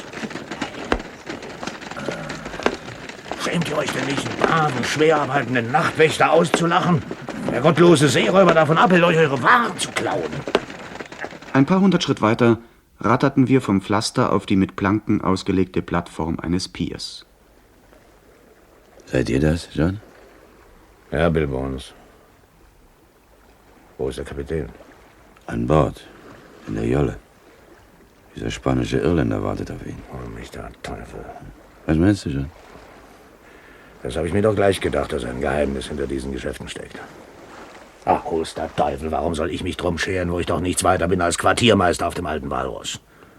Speaker 5: Schämt ihr euch denn nicht, einen braven, schwer arbeitenden Nachtwächter auszulachen? Der gottlose Seeräuber davon abhält, euch eure Waren zu klauen.
Speaker 2: Ein paar hundert Schritt weiter ratterten wir vom Pflaster auf die mit Planken ausgelegte Plattform eines Piers.
Speaker 11: Seid ihr das, John?
Speaker 8: Ja, Bill Bones. Wo ist der Kapitän?
Speaker 11: An Bord. In der Jolle. Dieser spanische Irländer wartet auf ihn.
Speaker 8: Oh, mich der Teufel.
Speaker 11: Was meinst du, John?
Speaker 8: Das habe ich mir doch gleich gedacht, dass ein Geheimnis hinter diesen Geschäften steckt. Ach, groß der Teufel, warum soll ich mich drum scheren, wo ich doch nichts weiter bin als Quartiermeister auf dem alten Walross?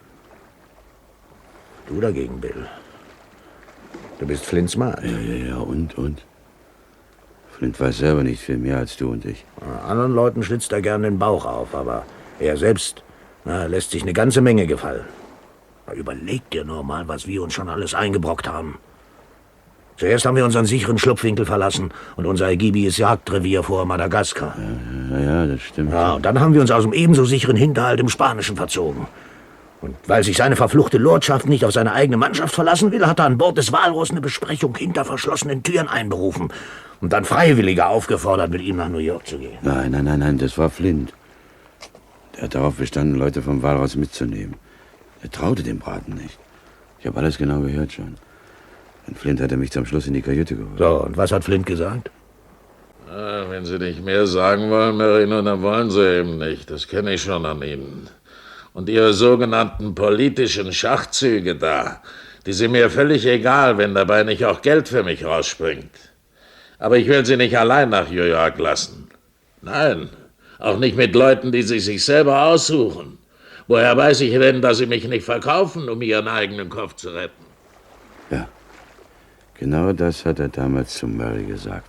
Speaker 8: Du dagegen, Bill. Du bist Flints Mann.
Speaker 11: Ja, und? Flint weiß selber nicht viel mehr als du und ich.
Speaker 8: Anderen Leuten schlitzt er gern den Bauch auf, aber er selbst lässt sich eine ganze Menge gefallen. Überleg dir nur mal, was wir uns schon alles eingebrockt haben. Zuerst haben wir unseren sicheren Schlupfwinkel verlassen und unser ergiebiges Jagdrevier vor Madagaskar.
Speaker 11: Ja, das stimmt.
Speaker 8: Ja, und dann haben wir uns aus dem ebenso sicheren Hinterhalt im Spanischen verzogen. Und weil sich seine verfluchte Lordschaft nicht auf seine eigene Mannschaft verlassen will, hat er an Bord des Walross eine Besprechung hinter verschlossenen Türen einberufen und dann Freiwillige aufgefordert, mit ihm nach New York zu gehen.
Speaker 11: Nein, das war Flint. Der hat darauf bestanden, Leute vom Walross mitzunehmen. Er traute dem Braten nicht. Ich habe alles genau gehört schon. Und Flint hat mich zum Schluss in die Kajüte geholt.
Speaker 8: So, und was hat Flint gesagt?
Speaker 15: Wenn Sie nicht mehr sagen wollen, Marino, dann wollen Sie eben nicht. Das kenne ich schon an Ihnen. Und Ihre sogenannten politischen Schachzüge da, die sind mir völlig egal, wenn dabei nicht auch Geld für mich rausspringt. Aber ich will Sie nicht allein nach New York lassen. Nein, auch nicht mit Leuten, die Sie sich selber aussuchen. Woher weiß ich denn, dass Sie mich nicht verkaufen, um Ihren eigenen Kopf zu retten?
Speaker 11: Ja, genau das hat er damals zu Murray gesagt.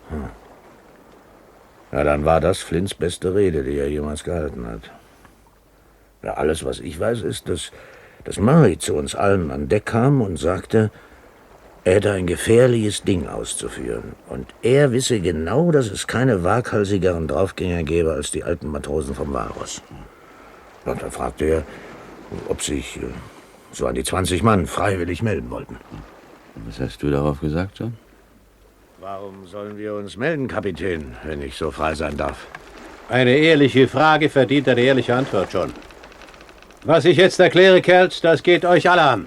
Speaker 5: Ja, dann war das Flints beste Rede, die er jemals gehalten hat. Ja, alles, was ich weiß, ist, dass Murray zu uns allen an Deck kam und sagte, er hätte ein gefährliches Ding auszuführen. Und er wisse genau, dass es keine waghalsigeren Draufgänger gäbe als die alten Matrosen vom Walross. Und dann fragte er, ob sich so an die 20 Mann freiwillig melden wollten.
Speaker 11: Was hast du darauf gesagt, John?
Speaker 5: Warum sollen wir uns melden, Kapitän, wenn ich so frei sein darf?
Speaker 13: Eine ehrliche Frage verdient eine ehrliche Antwort, John. Was ich jetzt erkläre, Kerls, das geht euch alle an.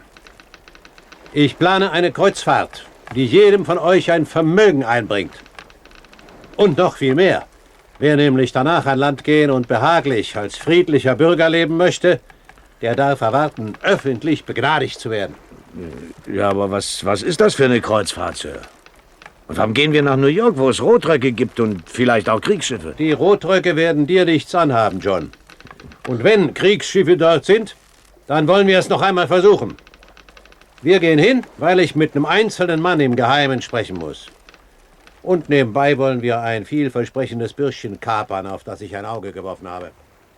Speaker 13: Ich plane eine Kreuzfahrt, die jedem von euch ein Vermögen einbringt. Und noch viel mehr. Wer nämlich danach an Land gehen und behaglich als friedlicher Bürger leben möchte, der darf erwarten, öffentlich begnadigt zu werden.
Speaker 5: Ja, aber was ist das für eine Kreuzfahrt, Sir? Und warum gehen wir nach New York, wo es Rotröcke gibt und vielleicht auch Kriegsschiffe?
Speaker 13: Die Rotröcke werden dir nichts anhaben, John. Und wenn Kriegsschiffe dort sind, dann wollen wir es noch einmal versuchen. Wir gehen hin, weil ich mit einem einzelnen Mann im Geheimen sprechen muss. Und nebenbei wollen wir ein vielversprechendes Bürschchen kapern, auf das ich ein Auge geworfen habe.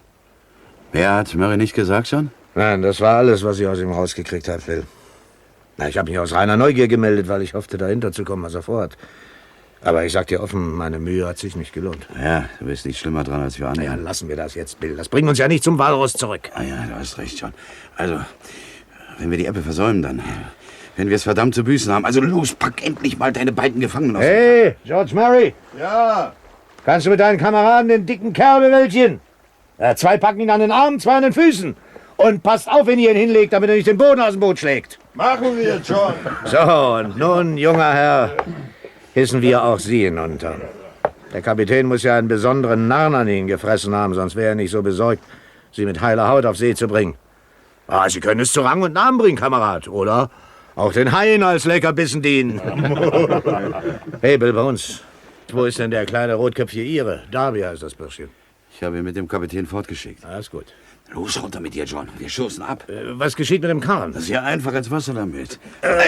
Speaker 11: Wer hat Murray nicht gesagt, John?
Speaker 5: Nein, das war alles, was ich aus ihm rausgekriegt habe, Phil. Na, ich habe mich aus reiner Neugier gemeldet, weil ich hoffte, dahinter zu kommen, was er vorhat. Aber ich sag dir offen, meine Mühe hat sich nicht gelohnt.
Speaker 11: Ja, du bist nicht schlimmer dran als wir anderen.
Speaker 5: Ja, lassen wir das jetzt, Bill. Das bringt uns ja nicht zum Walross zurück.
Speaker 11: Ah ja, du hast recht, John. Also, wenn wir die Ebbe versäumen, dann werden wir es verdammt zu büßen haben. Also los, pack endlich mal deine beiden Gefangenen aus.
Speaker 8: Hey, George Murray.
Speaker 10: Ja.
Speaker 8: Kannst du mit deinen Kameraden den dicken Kerl bewältigen? Ja, 2 packen ihn an den Armen, 2 an den Füßen. Und passt auf, wenn ihr ihn hinlegt, damit er nicht den Boden aus dem Boot schlägt.
Speaker 10: Machen wir, John.
Speaker 5: So, und nun, junger Herr, hissen wir auch Sie hinunter. Der Kapitän muss ja einen besonderen Narren an Ihnen gefressen haben, sonst wäre er nicht so besorgt, Sie mit heiler Haut auf See zu bringen. Ah, Sie können es zu Rang und Namen bringen, Kamerad, oder? Auch den Haien als Leckerbissen dienen. Hey, Bill Bones, wo ist denn der kleine rotköpfige Ire? Darby heißt das Bürschchen.
Speaker 11: Ich habe ihn mit dem Kapitän fortgeschickt.
Speaker 5: Alles gut.
Speaker 11: Los, runter mit dir, John. Wir stoßen ab.
Speaker 5: Was geschieht mit dem Karren?
Speaker 11: Das ist ja einfach als Wasser damit.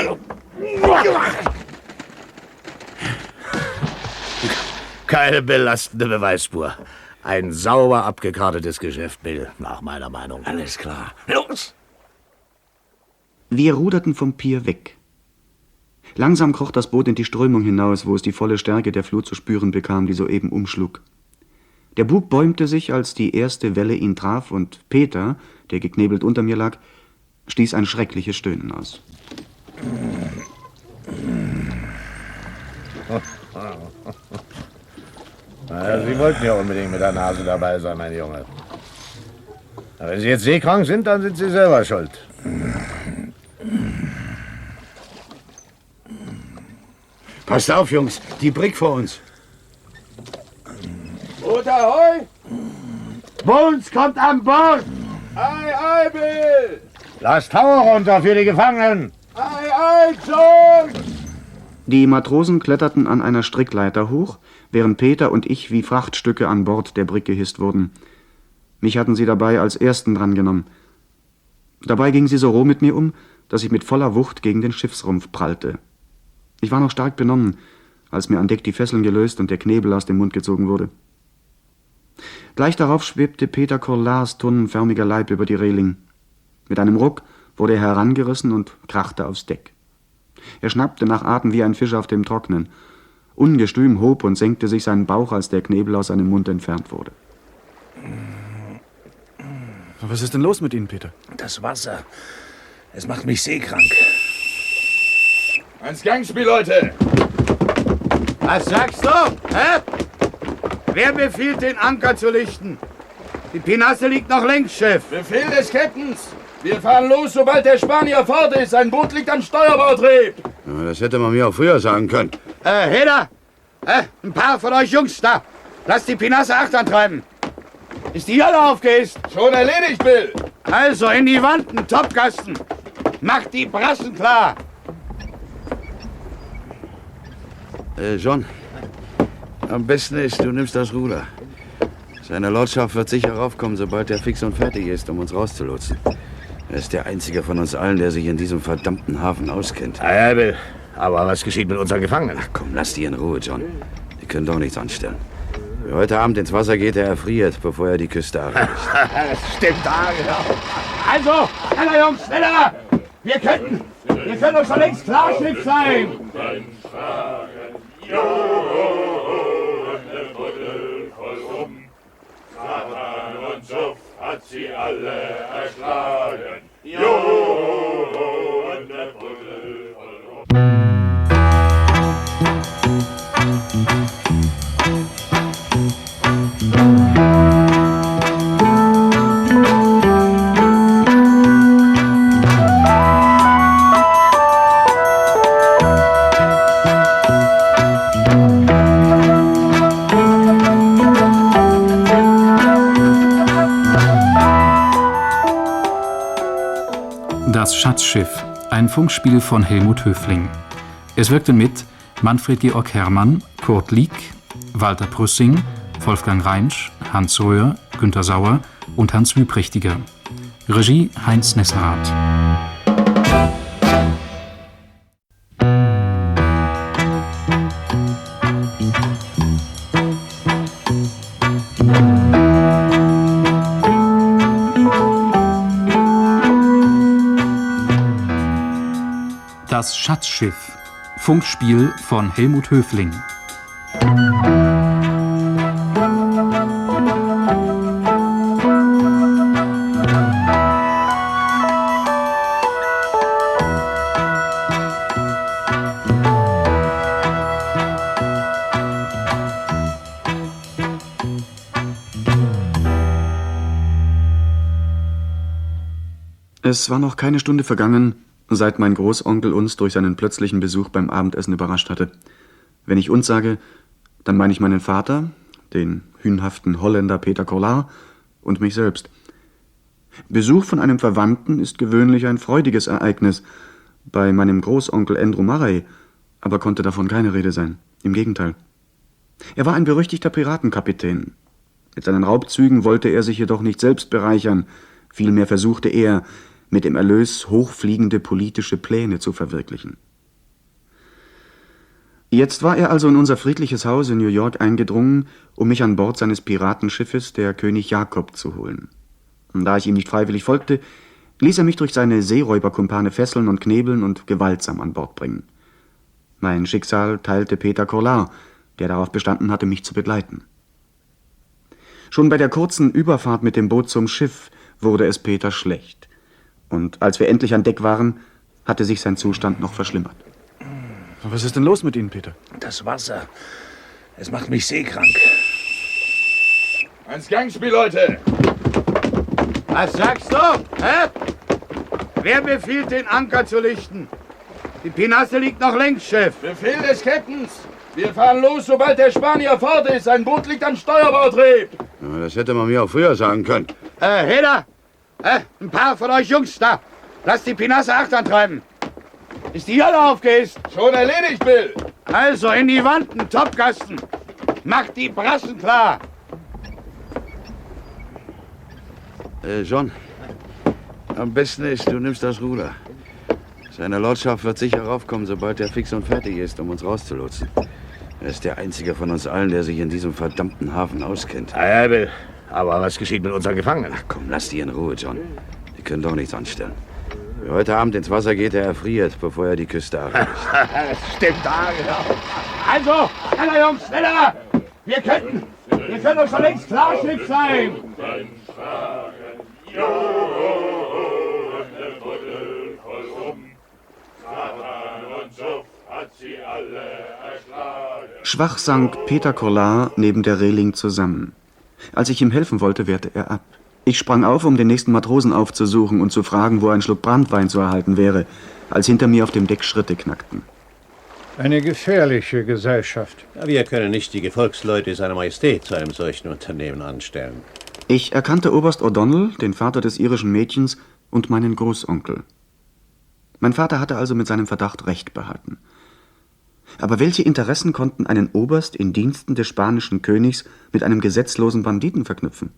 Speaker 5: Keine belastende Beweisspur. Ein sauber abgekartetes Geschäft, Bill, nach meiner Meinung.
Speaker 11: Alles klar. Los!
Speaker 2: Wir ruderten vom Pier weg. Langsam kroch das Boot in die Strömung hinaus, wo es die volle Stärke der Flut zu spüren bekam, die soeben umschlug. Der Bug bäumte sich, als die erste Welle ihn traf, und Peter, der geknebelt unter mir lag, stieß ein schreckliches Stöhnen aus.
Speaker 8: Ja, Sie wollten ja unbedingt mit der Nase dabei sein, mein Junge. Aber wenn Sie jetzt seekrank sind, dann sind Sie selber schuld.
Speaker 11: Passt auf, Jungs. Die Brick vor uns.
Speaker 10: Boot ahoi!
Speaker 8: Bones kommt an Bord!
Speaker 10: Ei, ei, Bill!
Speaker 8: Lass Tower runter für die Gefangenen!
Speaker 10: Ei, ei, John!
Speaker 2: Die Matrosen kletterten an einer Strickleiter hoch, während Peter und ich wie Frachtstücke an Bord der Brigg gehisst wurden. Mich hatten sie dabei als Ersten drangenommen. Dabei ging sie so roh mit mir um, dass ich mit voller Wucht gegen den Schiffsrumpf prallte. Ich war noch stark benommen, als mir an Deck die Fesseln gelöst und der Knebel aus dem Mund gezogen wurde. Gleich darauf schwebte Peter Collars tonnenförmiger Leib über die Reling. Mit einem Ruck wurde er herangerissen und krachte aufs Deck. Er schnappte nach Atem wie ein Fisch auf dem Trocknen. Ungestüm hob und senkte sich sein Bauch, als der Knebel aus seinem Mund entfernt wurde.
Speaker 1: Was ist denn los mit Ihnen, Peter?
Speaker 5: Das Wasser. Es macht mich seekrank.
Speaker 10: Ans Gangspiel, Leute!
Speaker 6: Was sagst du? Hä? Wer befiehlt, den Anker zu lichten? Die Pinasse liegt noch Längsschiff.
Speaker 10: Befehl des Captains! Wir fahren los, sobald der Spanier fort ist. Sein Boot liegt am Steuerbordtrieb.
Speaker 11: Ja, das hätte man mir auch früher sagen können.
Speaker 6: Heder! Ein paar von euch Jungs da! Lasst die Pinasse achtern treiben! Ist die Jolle aufgehisst?
Speaker 10: Schon erledigt, Bill!
Speaker 6: Also in die Wanden, Topkasten! Macht die Brassen klar!
Speaker 11: John, am besten ist, du nimmst das Ruder. Seine Lordschaft wird sicher raufkommen, sobald er fix und fertig ist, um uns rauszulotsen. Er ist der Einzige von uns allen, der sich in diesem verdammten Hafen auskennt.
Speaker 5: Aber was geschieht mit unseren Gefangenen?
Speaker 11: Ach komm, lass die in Ruhe, John. Die können doch nichts anstellen. Wer heute Abend ins Wasser geht, der erfriert, bevor er die Küste erreicht.
Speaker 5: Stimmt, genau. Also, schneller, Jungs, schneller! Wir können doch schon längst Klarschiff sein!
Speaker 16: Satan und Suff hat sie alle erschlagen. Und der Buddel voll rum.
Speaker 1: Das Schatzschiff, ein Funkspiel von Helmut Höfling. Es wirkten mit Manfred Georg Herrmann, Kurt Lieck, Walter Prüssing, Wolfgang Reinsch, Hans Röhr, Günter Sauer und Hans Wüprächtiger. Regie Heinz Nesserath. Das Schatzschiff, Funkspiel von Helmut Höfling.
Speaker 2: Es war noch keine Stunde vergangen, seit mein Großonkel uns durch seinen plötzlichen Besuch beim Abendessen überrascht hatte. Wenn ich uns sage, dann meine ich meinen Vater, den hünhaften Holländer Peter Collard und mich selbst. Besuch von einem Verwandten ist gewöhnlich ein freudiges Ereignis. Bei meinem Großonkel Andrew Murray aber konnte davon keine Rede sein. Im Gegenteil. Er war ein berüchtigter Piratenkapitän. Mit seinen Raubzügen wollte er sich jedoch nicht selbst bereichern. Vielmehr versuchte er, mit dem Erlös hochfliegende politische Pläne zu verwirklichen. Jetzt war er also in unser friedliches Haus in New York eingedrungen, um mich an Bord seines Piratenschiffes, der König Jakob, zu holen. Und da ich ihm nicht freiwillig folgte, ließ er mich durch seine Seeräuberkumpane fesseln und knebeln und gewaltsam an Bord bringen. Mein Schicksal teilte Peter Collard, der darauf bestanden hatte, mich zu begleiten. Schon bei der kurzen Überfahrt mit dem Boot zum Schiff wurde es Peter schlecht. Und als wir endlich an Deck waren, hatte sich sein Zustand noch verschlimmert. Was ist denn los mit Ihnen, Peter?
Speaker 5: Das Wasser. Es macht mich seekrank.
Speaker 10: Ans Gangspiel, Leute!
Speaker 6: Was sagst du? Hä? Wer befiehlt, den Anker zu lichten? Die Pinasse liegt noch längs, Chef.
Speaker 10: Befehl des Captains. Wir fahren los, sobald der Spanier fort ist. Ein Boot liegt am Steuerbautrieb.
Speaker 11: Ja, das hätte man mir auch früher sagen können.
Speaker 6: Heder! Ein paar von euch Jungs da. Lasst die Pinasse achtern treiben. Ist die Jolle aufgehisst?
Speaker 10: Schon erledigt, Bill.
Speaker 6: Also in die Wanden, Topkasten. Macht die Brassen klar.
Speaker 11: John, am besten ist, du nimmst das Ruder. Seine Lordschaft wird sicher raufkommen, sobald er fix und fertig ist, um uns rauszulotsen. Er ist der Einzige von uns allen, der sich in diesem verdammten Hafen auskennt.
Speaker 5: Bill. Aber was geschieht mit unseren Gefangenen?
Speaker 11: Ach komm, lass die in Ruhe, John. Die können doch nichts anstellen. Wer heute Abend ins Wasser geht, der erfriert, bevor er die Küste erreicht.
Speaker 5: Stimmt, genau.
Speaker 10: Also, schneller, Jungs, schneller! Wir können doch schon längst Klarschiff sein!
Speaker 16: Und der Buddel voll rum. Satan und Suff hat sie alle erschlagen.
Speaker 2: Schwach sank Peter Collard neben der Reling zusammen. Als ich ihm helfen wollte, wehrte er ab. Ich sprang auf, um den nächsten Matrosen aufzusuchen und zu fragen, wo ein Schluck Branntwein zu erhalten wäre, als hinter mir auf dem Deck Schritte knackten.
Speaker 12: Eine gefährliche Gesellschaft.
Speaker 13: Wir können nicht die Gefolgsleute seiner Majestät zu einem solchen Unternehmen anstellen.
Speaker 2: Ich erkannte Oberst O'Donnell, den Vater des irischen Mädchens, und meinen Großonkel. Mein Vater hatte also mit seinem Verdacht recht behalten. Aber welche Interessen konnten einen Oberst in Diensten des spanischen Königs mit einem gesetzlosen Banditen verknüpfen?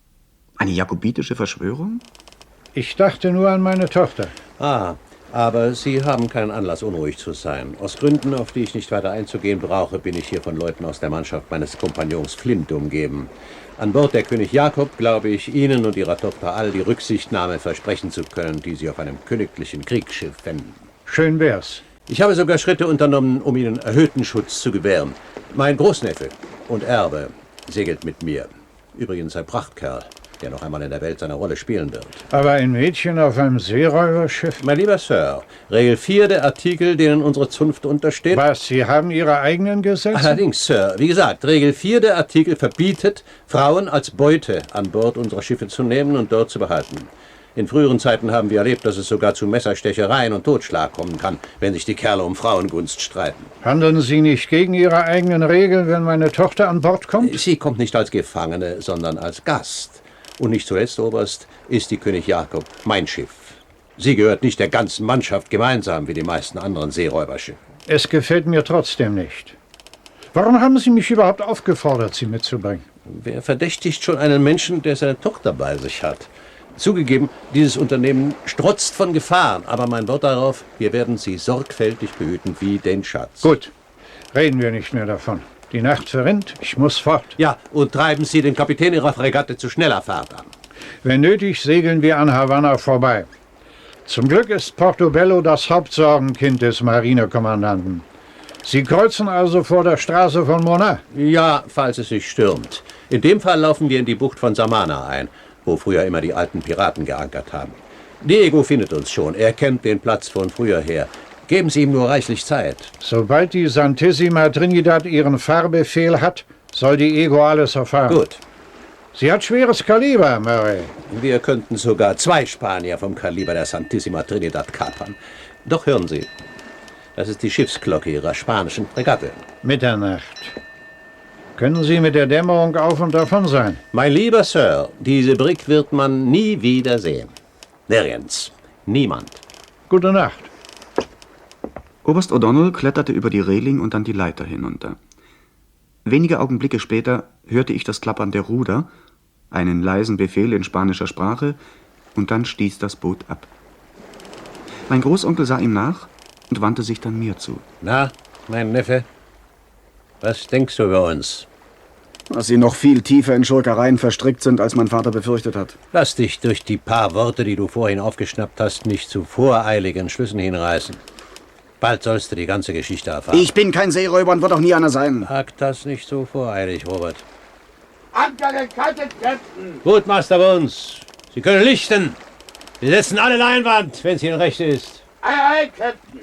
Speaker 2: Eine jakobitische Verschwörung?
Speaker 12: Ich dachte nur an meine Tochter.
Speaker 13: Ah, aber Sie haben keinen Anlass, unruhig zu sein. Aus Gründen, auf die ich nicht weiter einzugehen brauche, bin ich hier von Leuten aus der Mannschaft meines Kompagnons Flint umgeben. An Bord der König Jakob glaube ich, Ihnen und Ihrer Tochter all die Rücksichtnahme versprechen zu können, die Sie auf einem königlichen Kriegsschiff fänden.
Speaker 12: Schön wär's.
Speaker 13: Ich habe sogar Schritte unternommen, um Ihnen erhöhten Schutz zu gewähren. Mein Großneffe und Erbe segelt mit mir. Übrigens ein Prachtkerl, der noch einmal in der Welt seine Rolle spielen wird.
Speaker 12: Aber ein Mädchen auf einem Seeräuberschiff?
Speaker 13: Mein lieber Sir, Regel 4 der Artikel, denen unsere Zunft untersteht...
Speaker 12: Was, Sie haben Ihre eigenen Gesetze?
Speaker 13: Allerdings, Sir, wie gesagt, Regel 4 der Artikel verbietet, Frauen als Beute an Bord unserer Schiffe zu nehmen und dort zu behalten. In früheren Zeiten haben wir erlebt, dass es sogar zu Messerstechereien und Totschlag kommen kann, wenn sich die Kerle um Frauengunst streiten.
Speaker 12: Handeln Sie nicht gegen Ihre eigenen Regeln, wenn meine Tochter an Bord kommt?
Speaker 13: Sie kommt nicht als Gefangene, sondern als Gast. Und nicht zuletzt, Oberst, ist die König Jakob mein Schiff. Sie gehört nicht der ganzen Mannschaft gemeinsam wie die meisten anderen Seeräuberschiffe.
Speaker 12: Es gefällt mir trotzdem nicht. Warum haben Sie mich überhaupt aufgefordert, sie mitzubringen?
Speaker 13: Wer verdächtigt schon einen Menschen, der seine Tochter bei sich hat? Zugegeben, dieses Unternehmen strotzt von Gefahren, aber mein Wort darauf, wir werden sie sorgfältig behüten wie den Schatz.
Speaker 12: Gut, reden wir nicht mehr davon. Die Nacht verrinnt, ich muss fort.
Speaker 13: Ja, und treiben Sie den Kapitän Ihrer Fregatte zu schneller Fahrt an.
Speaker 12: Wenn nötig, segeln wir an Havanna vorbei. Zum Glück ist Portobello das Hauptsorgenkind des Marinekommandanten. Sie kreuzen also vor der Straße von Mona?
Speaker 13: Ja, falls es sich stürmt. In dem Fall laufen wir in die Bucht von Samana ein, wo früher immer die alten Piraten geankert haben. Diego findet uns schon. Er kennt den Platz von früher her. Geben Sie ihm nur reichlich Zeit.
Speaker 12: Sobald die Santissima Trinidad ihren Fahrbefehl hat, soll Diego alles erfahren.
Speaker 13: Gut.
Speaker 12: Sie hat schweres Kaliber, Murray.
Speaker 13: Wir könnten sogar 2 Spanier vom Kaliber der Santissima Trinidad kapern. Doch hören Sie, das ist die Schiffsglocke Ihrer spanischen Fregatte.
Speaker 12: Mitternacht. Können Sie mit der Dämmerung auf und davon sein?
Speaker 13: Mein lieber Sir, diese Brigg wird man nie wieder sehen. Nirgends. Niemand.
Speaker 12: Gute Nacht.
Speaker 2: Oberst O'Donnell kletterte über die Reling und dann die Leiter hinunter. Wenige Augenblicke später hörte ich das Klappern der Ruder, einen leisen Befehl in spanischer Sprache, und dann stieß das Boot ab. Mein Großonkel sah ihm nach und wandte sich dann mir zu.
Speaker 13: Na, mein Neffe, was denkst du über uns?
Speaker 2: Dass Sie noch viel tiefer in Schurkereien verstrickt sind, als mein Vater befürchtet hat.
Speaker 13: Lass dich durch die paar Worte, die du vorhin aufgeschnappt hast, nicht zu voreiligen Schlüssen hinreißen. Bald sollst du die ganze Geschichte erfahren.
Speaker 2: Ich bin kein Seeräuber und wird auch nie einer sein.
Speaker 13: Sag das nicht so voreilig, Robert.
Speaker 10: Anker gekattet, Captain!
Speaker 13: Gut, Master Bones. Sie können lichten. Wir setzen alle Leinwand, wenn es Ihnen recht ist.
Speaker 10: Ei, ei, Captain!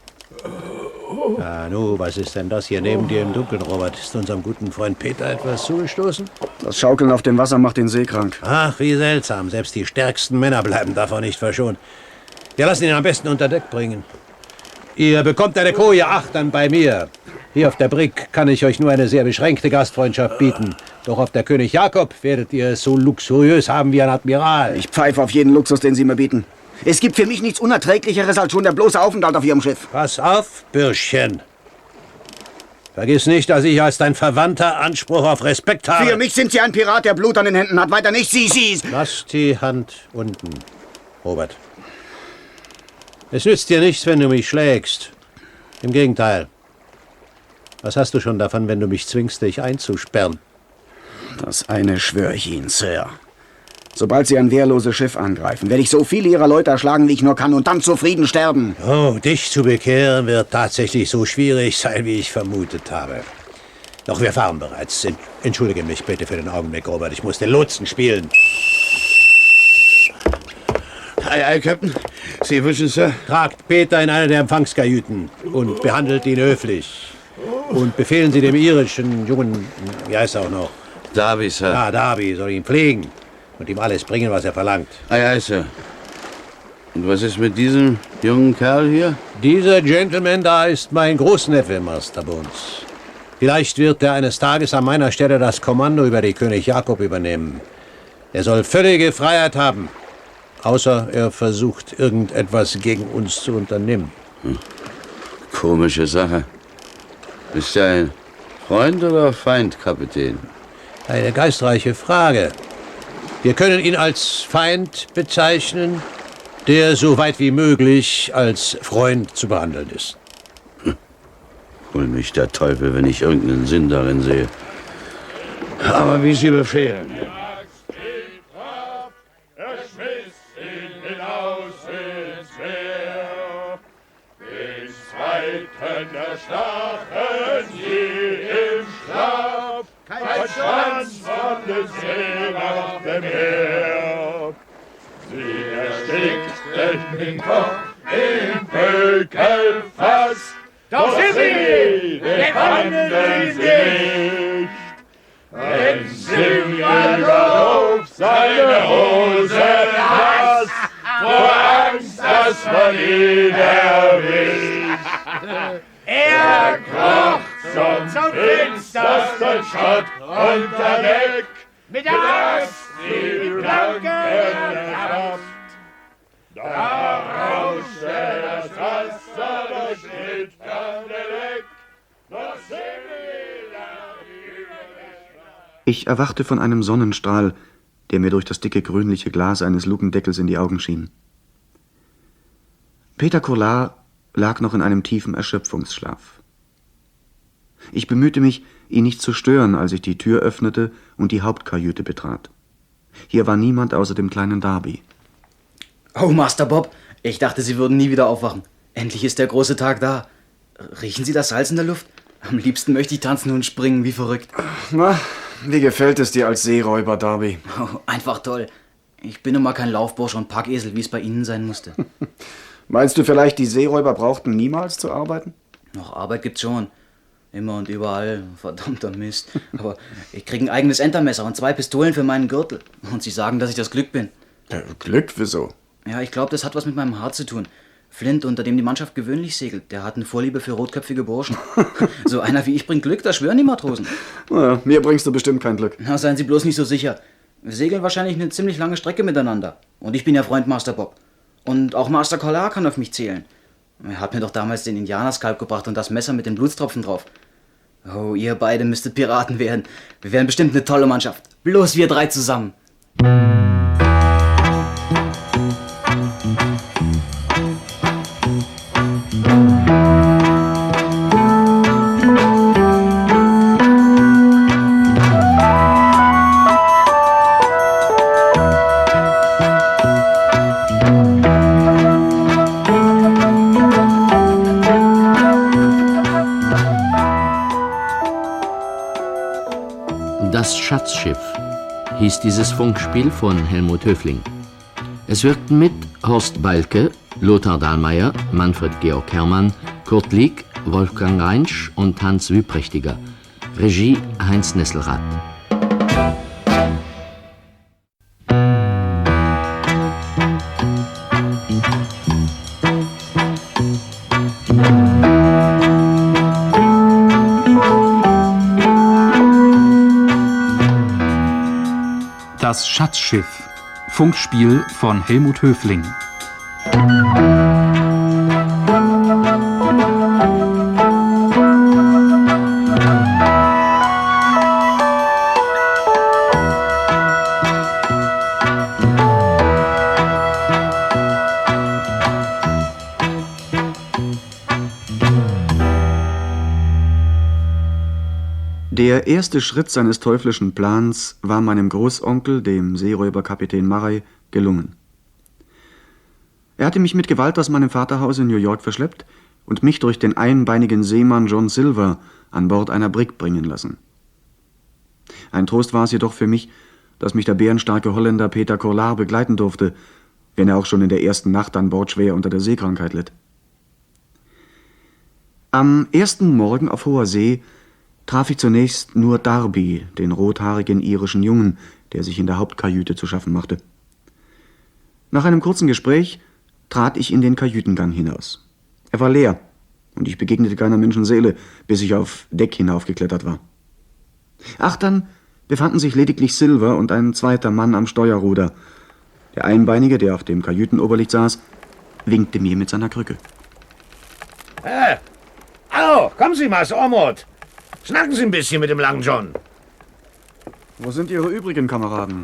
Speaker 13: Nu, was ist denn das hier neben dir im Dunkeln, Robert? Ist unserem guten Freund Peter etwas zugestoßen?
Speaker 2: Das Schaukeln auf dem Wasser macht ihn seekrank.
Speaker 13: Ach, wie seltsam. Selbst die stärksten Männer bleiben davon nicht verschont. Wir lassen ihn am besten unter Deck bringen. Ihr bekommt eine Koje, 8 dann bei mir. Hier auf der Brigg kann ich euch nur eine sehr beschränkte Gastfreundschaft bieten. Doch auf der König Jakob werdet ihr es so luxuriös haben wie ein Admiral.
Speaker 2: Ich pfeife auf jeden Luxus, den Sie mir bieten. Es gibt für mich nichts Unerträglicheres als schon der bloße Aufenthalt auf Ihrem Schiff.
Speaker 13: Pass auf, Bürschchen. Vergiss nicht, dass ich als dein Verwandter Anspruch auf Respekt habe.
Speaker 2: Für mich sind Sie ein Pirat, der Blut an den Händen hat. Weiter nicht Sie.
Speaker 13: Lass die Hand unten, Robert. Es nützt dir nichts, wenn du mich schlägst. Im Gegenteil. Was hast du schon davon, wenn du mich zwingst, dich einzusperren?
Speaker 2: Das eine schwöre ich Ihnen, Sir. Sobald Sie ein wehrloses Schiff angreifen, werde ich so viele Ihrer Leute erschlagen, wie ich nur kann, und dann zufrieden sterben.
Speaker 13: Oh, dich zu bekehren wird tatsächlich so schwierig sein, wie ich vermutet habe. Doch wir fahren bereits. Entschuldige mich bitte für den Augenblick, Robert. Ich muss den Lotsen spielen.
Speaker 6: Ei, Captain. Sie wünschen, Sir?
Speaker 13: Tragt Peter in eine der Empfangskajüten und behandelt ihn höflich. Und befehlen Sie dem irischen Jungen, wie heißt er auch noch?
Speaker 11: Darby, Sir.
Speaker 13: Ja, Darby soll ihn pflegen und ihm alles bringen, was er verlangt.
Speaker 11: Ei, Sir. Und was ist mit diesem jungen Kerl hier?
Speaker 13: Dieser Gentleman da ist mein Großneffe, Master Bones. Vielleicht wird er eines Tages an meiner Stelle das Kommando über die König Jakob übernehmen.
Speaker 7: Er soll völlige Freiheit haben. Außer er versucht, irgendetwas gegen uns zu unternehmen.
Speaker 11: Komische Sache. Bist du ein Freund oder Feind, Kapitän?
Speaker 7: Eine geistreiche Frage. Wir können ihn als Feind bezeichnen, der so weit wie möglich als Freund zu behandeln ist.
Speaker 11: Hol mich der Teufel, wenn ich irgendeinen Sinn darin sehe.
Speaker 6: Aber wie Sie befehlen.
Speaker 16: Erstachen sie im Schlaf, kein Schwanz von den Seemacht dem Meer. Sie erstickten den Kopf im Pökelfass, doch sie bekannten sie nicht. Denn Simja überhob seine Hose nass, vor Angst, dass man ihn erwischt. Er kroch zum finstersten Schott unter Deck, mit der Axt die Planken erschafft. Da rauschte das Wasser durch Schnittkanne noch
Speaker 2: Ich erwachte von einem Sonnenstrahl, der mir durch das dicke grünliche Glas eines Lukendeckels in die Augen schien. Peter Collaar lag noch in einem tiefen Erschöpfungsschlaf. Ich bemühte mich, ihn nicht zu stören, als ich die Tür öffnete und die Hauptkajüte betrat. Hier war niemand außer dem kleinen Darby.
Speaker 3: Oh, Master Bob, ich dachte, Sie würden nie wieder aufwachen. Endlich ist der große Tag da. Riechen Sie das Salz in der Luft? Am liebsten möchte ich tanzen und springen, wie verrückt.
Speaker 2: Na, wie gefällt es dir als Seeräuber, Darby?
Speaker 3: Oh, einfach toll. Ich bin nun mal kein Laufbursch und Packesel, wie es bei Ihnen sein musste.
Speaker 2: Meinst du vielleicht, die Seeräuber brauchten niemals zu arbeiten?
Speaker 3: Noch Arbeit gibt's schon. Immer und überall. Verdammter Mist. Aber ich krieg ein eigenes Entermesser und 2 Pistolen für meinen Gürtel. Und Sie sagen, dass ich das Glück bin.
Speaker 2: Glück? Wieso?
Speaker 3: Ja, ich glaube, das hat was mit meinem Haar zu tun. Flint, unter dem die Mannschaft gewöhnlich segelt, der hat eine Vorliebe für rotköpfige Burschen. So einer wie ich bringt Glück, das schwören die Matrosen.
Speaker 2: Na, mir bringst du bestimmt kein Glück.
Speaker 3: Na, seien Sie bloß nicht so sicher. Wir segeln wahrscheinlich eine ziemlich lange Strecke miteinander. Und ich bin ja Freund Master Bob. Und auch Master Collaar kann auf mich zählen. Er hat mir doch damals den Indianerskalb gebracht und das Messer mit den Blutstropfen drauf. Oh, ihr beide müsstet Piraten werden. Wir wären bestimmt eine tolle Mannschaft. Bloß wir 3 zusammen.
Speaker 17: Das Schatzschiff hieß dieses Funkspiel von Helmut Höfling. Es wirkten mit Horst Balke, Lothar Dahlmeier, Manfred Georg Herrmann, Kurt Lieck, Wolfgang Reinsch und Hans Wüprächtiger. Regie Heinz Nesselrath.
Speaker 1: Das Schatzschiff. Funkspiel von Helmut Höfling.
Speaker 2: Der erste Schritt seines teuflischen Plans war meinem Großonkel, dem Seeräuberkapitän Murray, gelungen. Er hatte mich mit Gewalt aus meinem Vaterhaus in New York verschleppt und mich durch den einbeinigen Seemann John Silver an Bord einer Brigg bringen lassen. Ein Trost war es jedoch für mich, dass mich der bärenstarke Holländer Peter Collaar begleiten durfte, wenn er auch schon in der ersten Nacht an Bord schwer unter der Seekrankheit litt. Am ersten Morgen auf hoher See traf ich zunächst nur Darby, den rothaarigen irischen Jungen, der sich in der Hauptkajüte zu schaffen machte. Nach einem kurzen Gespräch trat ich in den Kajütengang hinaus. Er war leer, und ich begegnete keiner Menschenseele, bis ich auf Deck hinaufgeklettert war. Ach, dann befanden sich lediglich Silver und ein zweiter Mann am Steuerruder. Der Einbeinige, der auf dem Kajütenoberlicht saß, winkte mir mit seiner Krücke.
Speaker 5: Hallo, kommen Sie, Master Ormond. Schnacken Sie ein bisschen mit dem langen John.
Speaker 2: Wo sind Ihre übrigen Kameraden?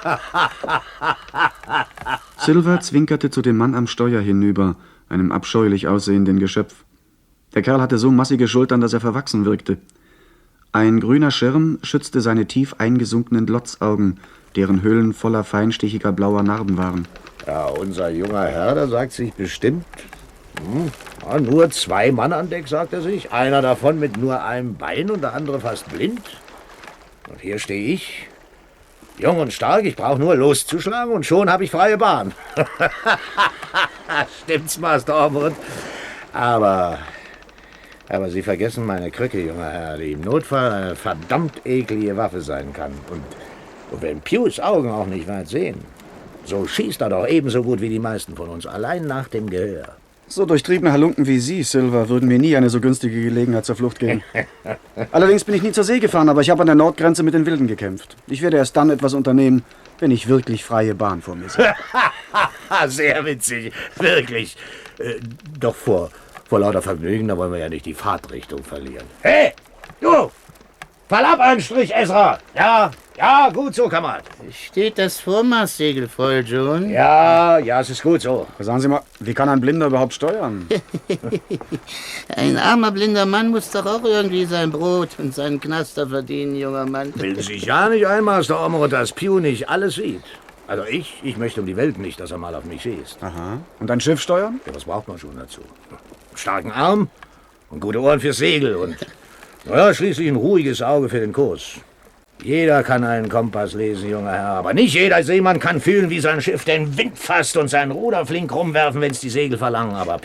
Speaker 2: Silver zwinkerte zu dem Mann am Steuer hinüber, einem abscheulich aussehenden Geschöpf. Der Kerl hatte so massige Schultern, dass er verwachsen wirkte. Ein grüner Schirm schützte seine tief eingesunkenen Glotzaugen, deren Höhlen voller feinstichiger blauer Narben waren.
Speaker 5: Ja, unser junger Herr, der sagt sich bestimmt, ja, nur 2 Mann an Deck, sagt er sich. Einer davon mit nur einem Bein und der andere fast blind. Und hier stehe ich, jung und stark, ich brauche nur loszuschlagen und schon habe ich freie Bahn. Stimmt's, Master Ormond? Aber Sie vergessen meine Krücke, junger Herr, die im Notfall eine verdammt eklige Waffe sein kann. Und wenn Pews Augen auch nicht weit sehen, so schießt er doch ebenso gut wie die meisten von uns, allein nach dem Gehör.
Speaker 2: So durchtriebene Halunken wie Sie, Silver, würden mir nie eine so günstige Gelegenheit zur Flucht geben. Allerdings bin ich nie zur See gefahren, aber ich habe an der Nordgrenze mit den Wilden gekämpft. Ich werde erst dann etwas unternehmen, wenn ich wirklich freie Bahn vor mir sehe.
Speaker 5: Sehr witzig, wirklich. Doch vor lauter Vergnügen, da wollen wir ja nicht die Fahrtrichtung verlieren. Hey, du! Fall ab einen Strich, Ezra! Ja, gut so, Kamerad.
Speaker 14: Steht das Vormaßsegel voll, John?
Speaker 5: Ja, es ist gut so.
Speaker 2: Sagen Sie mal, wie kann ein Blinder überhaupt steuern?
Speaker 14: Ein armer, blinder Mann muss doch auch irgendwie sein Brot und seinen Knaster verdienen, junger Mann.
Speaker 5: Bilden Sie sich ja nicht ein, Master Ormond, dass Pew nicht alles sieht. Also ich möchte um die Welt nicht, dass er mal auf mich schießt.
Speaker 2: Aha. Und ein Schiff steuern?
Speaker 5: Ja, was braucht man schon dazu? Einen starken Arm und gute Ohren fürs Segel und schließlich ein ruhiges Auge für den Kurs. Jeder kann einen Kompass lesen, junger Herr, aber nicht jeder Seemann kann fühlen, wie sein Schiff den Wind fasst und sein Ruder flink rumwerfen, wenn es die Segel verlangen. Aber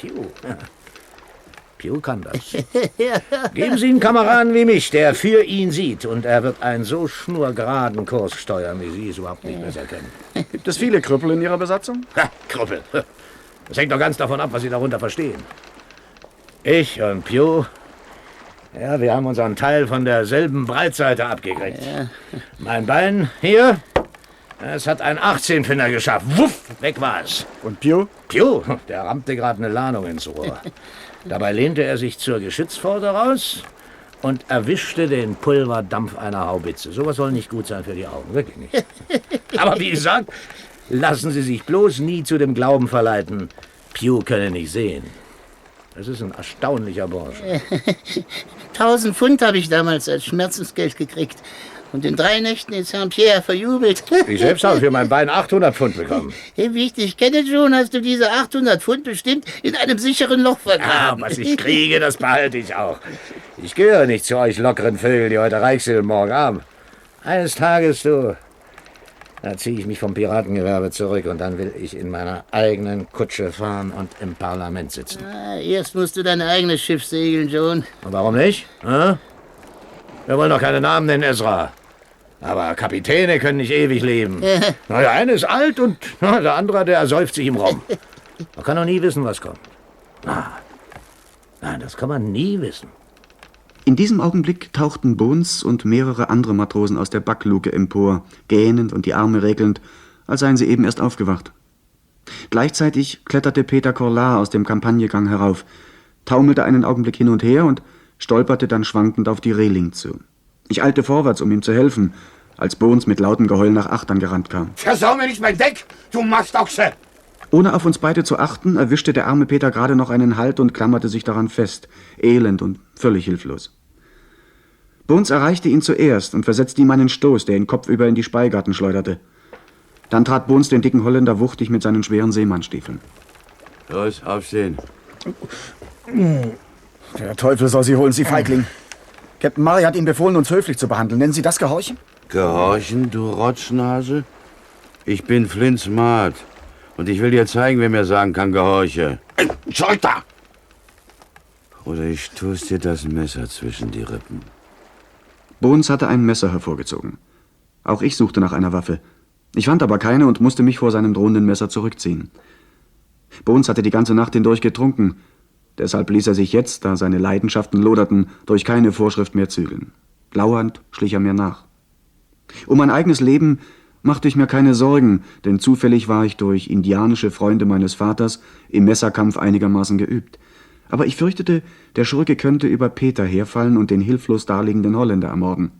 Speaker 5: Pew kann das. Geben Sie einen Kameraden wie mich, der für ihn sieht, und er wird einen so schnurgeraden Kurs steuern, wie Sie es überhaupt nicht besser kennen.
Speaker 2: Gibt es viele Krüppel in Ihrer Besatzung?
Speaker 5: Krüppel. Das hängt doch ganz davon ab, was Sie darunter verstehen. Ich und Pew, ja, wir haben unseren Teil von derselben Breitseite abgekriegt. Ja. Mein Bein hier, es hat ein 18-Pfinder geschafft. Wuff, weg war es.
Speaker 2: Und Pew?
Speaker 5: Pew, der rammte gerade eine Lahnung ins Rohr. Dabei lehnte er sich zur Geschützpforte raus und erwischte den Pulverdampf einer Haubitze. Sowas soll nicht gut sein für die Augen, wirklich nicht. Aber wie gesagt, lassen Sie sich bloß nie zu dem Glauben verleiten, Pew könne nicht sehen. Das ist ein erstaunlicher Bursche.
Speaker 14: 1000 Pfund habe ich damals als Schmerzensgeld gekriegt. Und in 3 Nächten in Saint-Pierre verjubelt.
Speaker 5: Ich selbst habe für mein Bein 800 Pfund bekommen.
Speaker 14: Wie ich dich kenne, John, hast du diese 800 Pfund bestimmt in einem sicheren Loch vergraben.
Speaker 5: Ja, was ich kriege, das behalte ich auch. Ich gehöre nicht zu euch lockeren Vögeln, die heute reich sind und morgen arm. Eines Tages, da ziehe ich mich vom Piratengewerbe zurück und dann will ich in meiner eigenen Kutsche fahren und im Parlament sitzen.
Speaker 14: Erst musst du dein eigenes Schiff segeln, John.
Speaker 5: Und warum nicht? Wir wollen doch keine Namen nennen, Ezra. Aber Kapitäne können nicht ewig leben. Der eine ist alt und der andere, der ersäuft sich im Rum. Man kann doch nie wissen, was kommt. Nein, das kann man nie wissen.
Speaker 2: In diesem Augenblick tauchten Bones und mehrere andere Matrosen aus der Backluke empor, gähnend und die Arme regelnd, als seien sie eben erst aufgewacht. Gleichzeitig kletterte Peter Corlar aus dem Kampagnegang herauf, taumelte einen Augenblick hin und her und stolperte dann schwankend auf die Reling zu. Ich eilte vorwärts, um ihm zu helfen, als Bones mit lautem Geheul nach Achtern gerannt kam.
Speaker 10: Versau mir nicht mein Deck, du Mastochse!
Speaker 2: Ohne auf uns beide zu achten, erwischte der arme Peter gerade noch einen Halt und klammerte sich daran fest, elend und völlig hilflos. Bones erreichte ihn zuerst und versetzte ihm einen Stoß, der ihn kopfüber in die Speigarten schleuderte. Dann trat Bones den dicken Holländer wuchtig mit seinen schweren Seemannsstiefeln.
Speaker 11: Los, aufstehen.
Speaker 2: Der Teufel soll Sie holen, Sie Feigling. Captain Murray hat Ihnen befohlen, uns höflich zu behandeln. Nennen Sie das Gehorchen?
Speaker 11: Gehorchen, du Rotznase? Ich bin Flint Smart. Und ich will dir zeigen, wer mir sagen kann, gehorche.
Speaker 10: Scheuter!
Speaker 11: Oder ich stoß dir das Messer zwischen die Rippen.
Speaker 2: Bones hatte ein Messer hervorgezogen. Auch ich suchte nach einer Waffe. Ich fand aber keine und musste mich vor seinem drohenden Messer zurückziehen. Bones hatte die ganze Nacht hindurch getrunken. Deshalb ließ er sich jetzt, da seine Leidenschaften loderten, durch keine Vorschrift mehr zügeln. Lauernd schlich er mir nach. Um mein eigenes Leben machte ich mir keine Sorgen, denn zufällig war ich durch indianische Freunde meines Vaters im Messerkampf einigermaßen geübt. Aber ich fürchtete, der Schurke könnte über Peter herfallen und den hilflos daliegenden Holländer ermorden.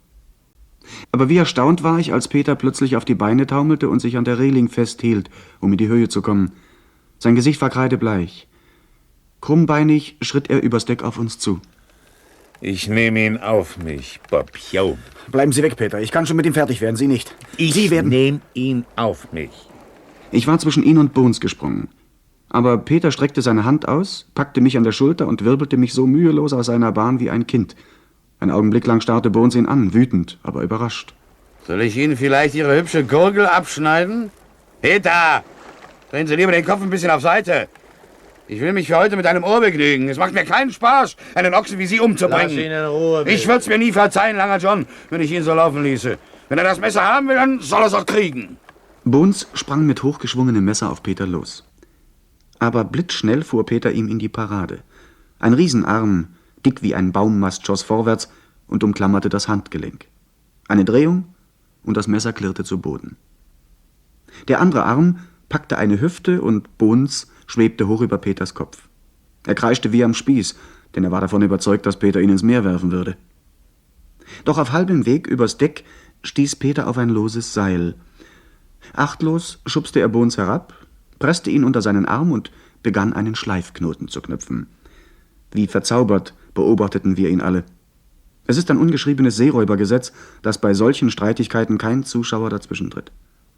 Speaker 2: Aber wie erstaunt war ich, als Peter plötzlich auf die Beine taumelte und sich an der Reling festhielt, um in die Höhe zu kommen. Sein Gesicht war kreidebleich. Krummbeinig schritt er übers Deck auf uns zu.
Speaker 4: Ich nehme ihn auf mich, Bob. Jo.
Speaker 2: Bleiben Sie weg, Peter. Ich kann schon mit ihm fertig werden, Sie nicht.
Speaker 4: Ich nehme ihn auf mich.
Speaker 2: Ich war zwischen ihn und Bones gesprungen. Aber Peter streckte seine Hand aus, packte mich an der Schulter und wirbelte mich so mühelos aus seiner Bahn wie ein Kind. Einen Augenblick lang starrte Bones ihn an, wütend, aber überrascht.
Speaker 6: Soll ich Ihnen vielleicht Ihre hübsche Gurgel abschneiden? Peter! Drehen Sie lieber den Kopf ein bisschen auf Seite. Ich will mich für heute mit einem Ohr begnügen. Es macht mir keinen Spaß, einen Ochsen wie Sie umzubringen.
Speaker 13: Lass ihn in Ruhe,
Speaker 6: ich würde es mir nie verzeihen, Langer John, wenn ich ihn so laufen ließe. Wenn er das Messer haben will, dann soll er es auch kriegen.
Speaker 2: Bones sprang mit hochgeschwungenem Messer auf Peter los. Aber blitzschnell fuhr Peter ihm in die Parade. Ein Riesenarm, dick wie ein Baummast, schoss vorwärts und umklammerte das Handgelenk. Eine Drehung und das Messer klirrte zu Boden. Der andere Arm packte eine Hüfte und Bones schwebte hoch über Peters Kopf. Er kreischte wie am Spieß, denn er war davon überzeugt, dass Peter ihn ins Meer werfen würde. Doch auf halbem Weg übers Deck stieß Peter auf ein loses Seil. Achtlos schubste er Bones herab, presste ihn unter seinen Arm und begann einen Schleifknoten zu knüpfen. Wie verzaubert beobachteten wir ihn alle. Es ist ein ungeschriebenes Seeräubergesetz, dass bei solchen Streitigkeiten kein Zuschauer dazwischentritt.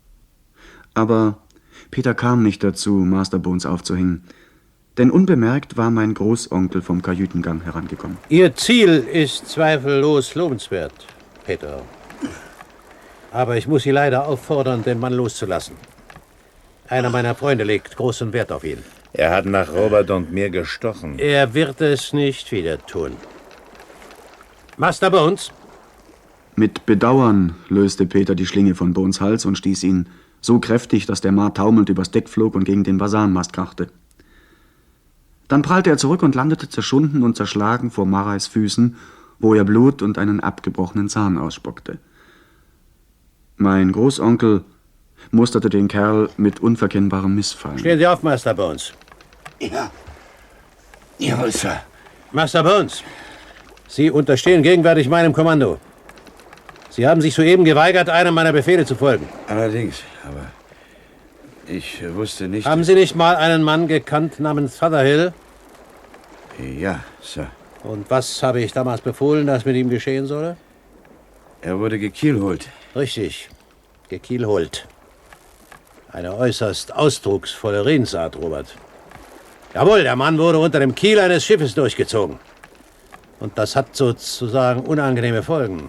Speaker 2: Aber Peter kam nicht dazu, Master Bones aufzuhängen, denn unbemerkt war mein Großonkel vom Kajütengang herangekommen.
Speaker 13: Ihr Ziel ist zweifellos lobenswert, Peter. Aber ich muss Sie leider auffordern, den Mann loszulassen. Einer meiner Freunde legt großen Wert auf ihn.
Speaker 4: Er hat nach Robert und mir gestochen.
Speaker 13: Er wird es nicht wieder tun. Master Bones?
Speaker 2: Mit Bedauern löste Peter die Schlinge von Bones Hals und stieß ihn so kräftig, dass der Maar taumelnd übers Deck flog und gegen den Basanmast krachte. Dann prallte er zurück und landete zerschunden und zerschlagen vor Marais Füßen, wo er Blut und einen abgebrochenen Zahn ausspuckte. Mein Großonkel musterte den Kerl mit unverkennbarem Missfallen.
Speaker 13: Stehen Sie auf, Master Bones.
Speaker 6: Ja. Jawohl, Sir.
Speaker 13: Master Bones, Sie unterstehen gegenwärtig meinem Kommando. Sie haben sich soeben geweigert, einem meiner Befehle zu folgen.
Speaker 11: Allerdings, aber ich wusste nicht...
Speaker 13: Haben Sie nicht mal einen Mann gekannt namens Sutherhill?
Speaker 11: Ja, Sir.
Speaker 13: Und was habe ich damals befohlen, dass mit ihm geschehen solle?
Speaker 11: Er wurde gekielholt.
Speaker 13: Richtig, gekielholt. Eine äußerst ausdrucksvolle Redensart, Robert. Jawohl, der Mann wurde unter dem Kiel eines Schiffes durchgezogen. Und das hat sozusagen unangenehme Folgen.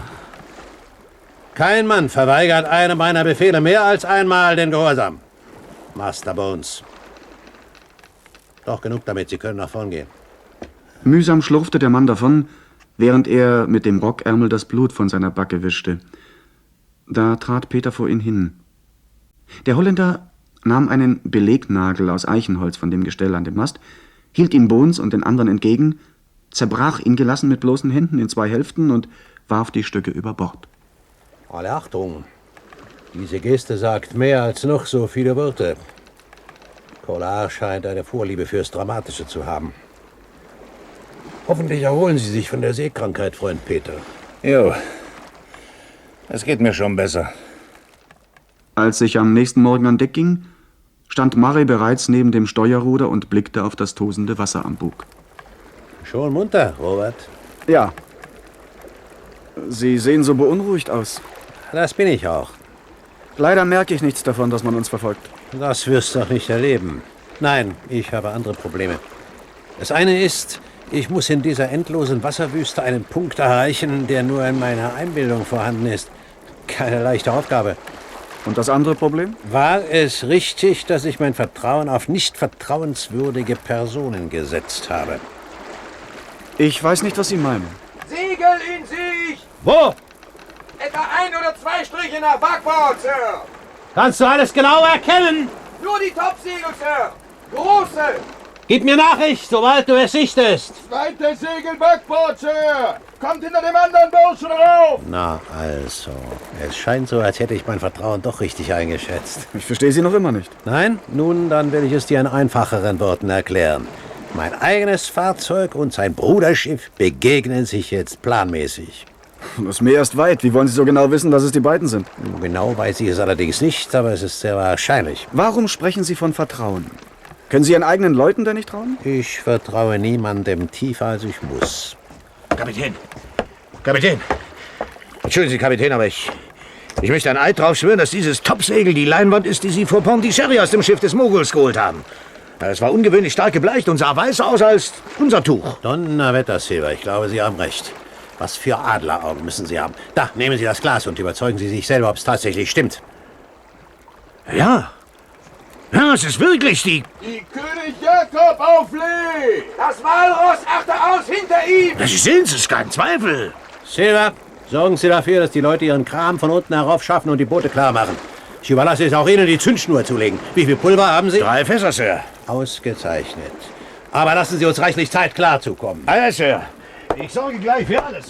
Speaker 13: Kein Mann verweigert einem meiner Befehle mehr als einmal den Gehorsam. Master Bones. Doch genug damit, Sie können nach vorn gehen.
Speaker 2: Mühsam schlurfte der Mann davon, während er mit dem Rockärmel das Blut von seiner Backe wischte. Da trat Peter vor ihn hin. Der Holländer nahm einen Belegnagel aus Eichenholz von dem Gestell an dem Mast, hielt ihn Bones und den anderen entgegen, zerbrach ihn gelassen mit bloßen Händen in 2 Hälften und warf die Stücke über Bord.
Speaker 13: Alle Achtung. Diese Geste sagt mehr als noch so viele Worte. Collard scheint eine Vorliebe fürs Dramatische zu haben. Hoffentlich erholen Sie sich von der Seekrankheit, Freund Peter.
Speaker 4: Jo, es geht mir schon besser.
Speaker 2: Als ich am nächsten Morgen an Deck ging, stand Murray bereits neben dem Steuerruder und blickte auf das tosende Wasser am Bug.
Speaker 13: Schon munter, Robert?
Speaker 2: Ja. Sie sehen so beunruhigt aus.
Speaker 13: Das bin ich auch.
Speaker 2: Leider merke ich nichts davon, dass man uns verfolgt.
Speaker 13: Das wirst du doch nicht erleben. Nein, ich habe andere Probleme. Das eine ist, ich muss in dieser endlosen Wasserwüste einen Punkt erreichen, der nur in meiner Einbildung vorhanden ist. Keine leichte Aufgabe.
Speaker 2: Und das andere Problem?
Speaker 13: War es richtig, dass ich mein Vertrauen auf nicht vertrauenswürdige Personen gesetzt habe?
Speaker 2: Ich weiß nicht, was Sie meinen.
Speaker 10: Segel in Sicht!
Speaker 13: Wo?
Speaker 10: Etwa 1 oder 2 Striche nach Backbord, Sir!
Speaker 13: Kannst du alles genau erkennen?
Speaker 10: Nur die Topsegel, Sir! Große!
Speaker 7: Gib mir Nachricht, sobald du es sichtest.
Speaker 10: Zweite Segel Backbord, Sir. Kommt hinter dem anderen Burschen rauf.
Speaker 13: Na also, es scheint so, als hätte ich mein Vertrauen doch richtig eingeschätzt.
Speaker 2: Ich verstehe Sie noch immer nicht.
Speaker 13: Nein? Nun, dann will ich es dir in einfacheren Worten erklären. Mein eigenes Fahrzeug und sein Bruderschiff begegnen sich jetzt planmäßig.
Speaker 2: Das Meer ist weit. Wie wollen Sie so genau wissen, dass es die beiden sind?
Speaker 13: Genau weiß ich es allerdings nicht, aber es ist sehr wahrscheinlich.
Speaker 2: Warum sprechen Sie von Vertrauen? Können Sie Ihren eigenen Leuten denn nicht trauen?
Speaker 13: Ich vertraue niemandem tiefer, als ich muss.
Speaker 5: Kapitän! Kapitän! Entschuldigen Sie, Kapitän, aber ich möchte ein Eid drauf schwören, dass dieses Topsegel die Leinwand ist, die Sie vor Pondicherry aus dem Schiff des Moguls geholt haben. Es war ungewöhnlich stark gebleicht und sah weißer aus als unser Tuch.
Speaker 13: Donnerwetter, Silver, ich glaube, Sie haben recht. Was für Adleraugen müssen Sie haben. Da, nehmen Sie das Glas und überzeugen Sie sich selber, ob es tatsächlich stimmt.
Speaker 5: Ja. Ja, es ist wirklich die
Speaker 10: König Jakob auf Lee. Das Walross, achte aus, hinter ihm.
Speaker 5: Sie sehen es, ist kein Zweifel.
Speaker 13: Silver, sorgen Sie dafür, dass die Leute ihren Kram von unten herauf schaffen und die Boote klar machen. Ich überlasse es auch Ihnen, die Zündschnur zu legen. Wie viel Pulver haben Sie?
Speaker 5: 3 Fässer, Sir.
Speaker 13: Ausgezeichnet. Aber lassen Sie uns reichlich Zeit klarzukommen.
Speaker 5: Ja, Sir. Ich sorge gleich für alles.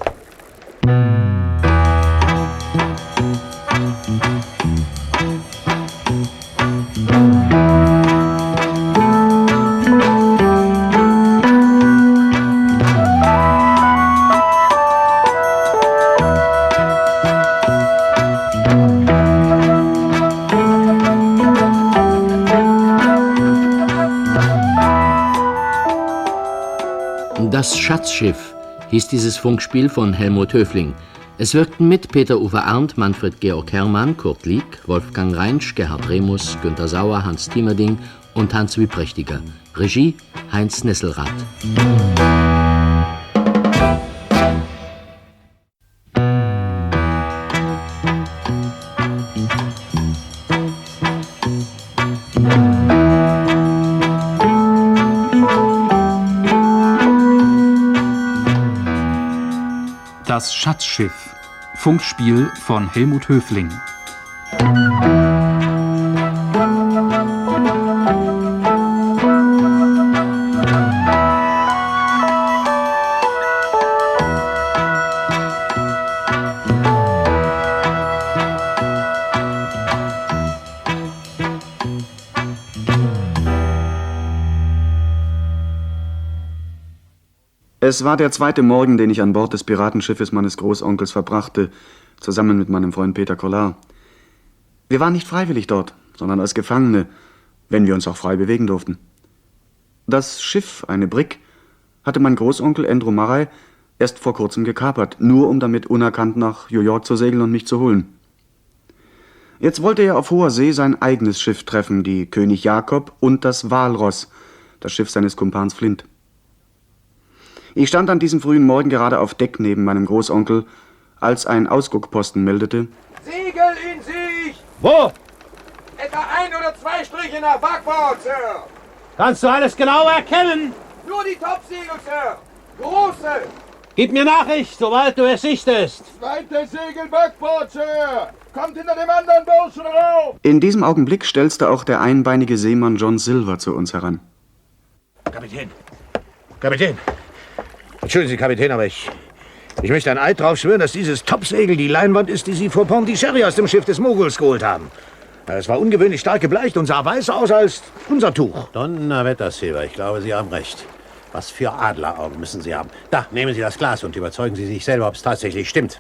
Speaker 17: Das Schatzschiff hieß dieses Funkspiel von Helmut Höfling. Es wirkten mit Peter-Uwe Arndt, Manfred Georg Herrmann, Kurt Lieck, Wolfgang Reinsch, Gerhard Remus, Günter Sauer, Hans Thiemerding und Hans Wipprechtiger. Regie Heinz Nesselrath.
Speaker 1: Das Schatzschiff. Funkspiel von Helmut Höfling.
Speaker 2: Es war der zweite Morgen, den ich an Bord des Piratenschiffes meines Großonkels verbrachte, zusammen mit meinem Freund Peter Collard. Wir waren nicht freiwillig dort, sondern als Gefangene, wenn wir uns auch frei bewegen durften. Das Schiff, eine Brigg, hatte mein Großonkel Andrew Murray erst vor kurzem gekapert, nur um damit unerkannt nach New York zu segeln und mich zu holen. Jetzt wollte er auf hoher See sein eigenes Schiff treffen, die König Jakob und das Walross, das Schiff seines Kumpans Flint. Ich stand an diesem frühen Morgen gerade auf Deck neben meinem Großonkel, als ein Ausguckposten meldete:
Speaker 10: Segel in Sicht!
Speaker 7: Wo?
Speaker 10: Etwa 1 oder 2 Striche nach Backbord, Sir.
Speaker 7: Kannst du alles genau erkennen?
Speaker 10: Nur die Topsegel, Sir. Große.
Speaker 7: Gib mir Nachricht, sobald du es sichtest.
Speaker 10: Zweite Segel Backbord, Sir. Kommt hinter dem anderen Burschen rauf.
Speaker 2: In diesem Augenblick stelzte auch der einbeinige Seemann John Silver zu uns heran.
Speaker 5: Kapitän! Kapitän! Entschuldigen Sie, Kapitän, aber ich möchte ein Eid drauf schwören, dass dieses Topsegel die Leinwand ist, die Sie vor Pondicherry aus dem Schiff des Moguls geholt haben. Es war ungewöhnlich stark gebleicht und sah weißer aus als unser Tuch.
Speaker 13: Donnerwetter, Silver, ich glaube, Sie haben recht. Was für Adleraugen müssen Sie haben. Da, nehmen Sie das Glas und überzeugen Sie sich selber, ob es tatsächlich stimmt.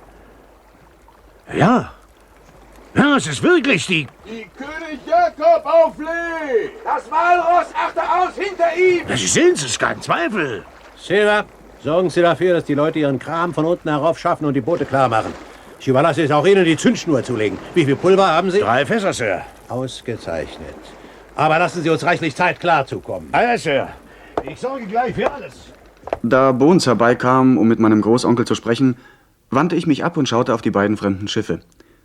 Speaker 5: Ja. Ja, es ist wirklich die
Speaker 10: König Jakob auf Lee. Das Walross, achte aus, hinter ihm.
Speaker 5: Sie sehen es, ist kein Zweifel.
Speaker 13: Silver, sorgen Sie dafür, dass die Leute ihren Kram von unten herauf schaffen und die Boote klar machen. Ich überlasse es auch Ihnen, die Zündschnur zu legen. Wie viel Pulver haben Sie?
Speaker 5: 3 Fässer, Sir.
Speaker 13: Ausgezeichnet. Aber lassen Sie uns reichlich Zeit klarzukommen.
Speaker 5: Ja, Sir. Ich sorge gleich für alles.
Speaker 2: Da Bones herbeikam, um mit meinem Großonkel zu sprechen, wandte ich mich ab und schaute auf die beiden fremden Schiffe.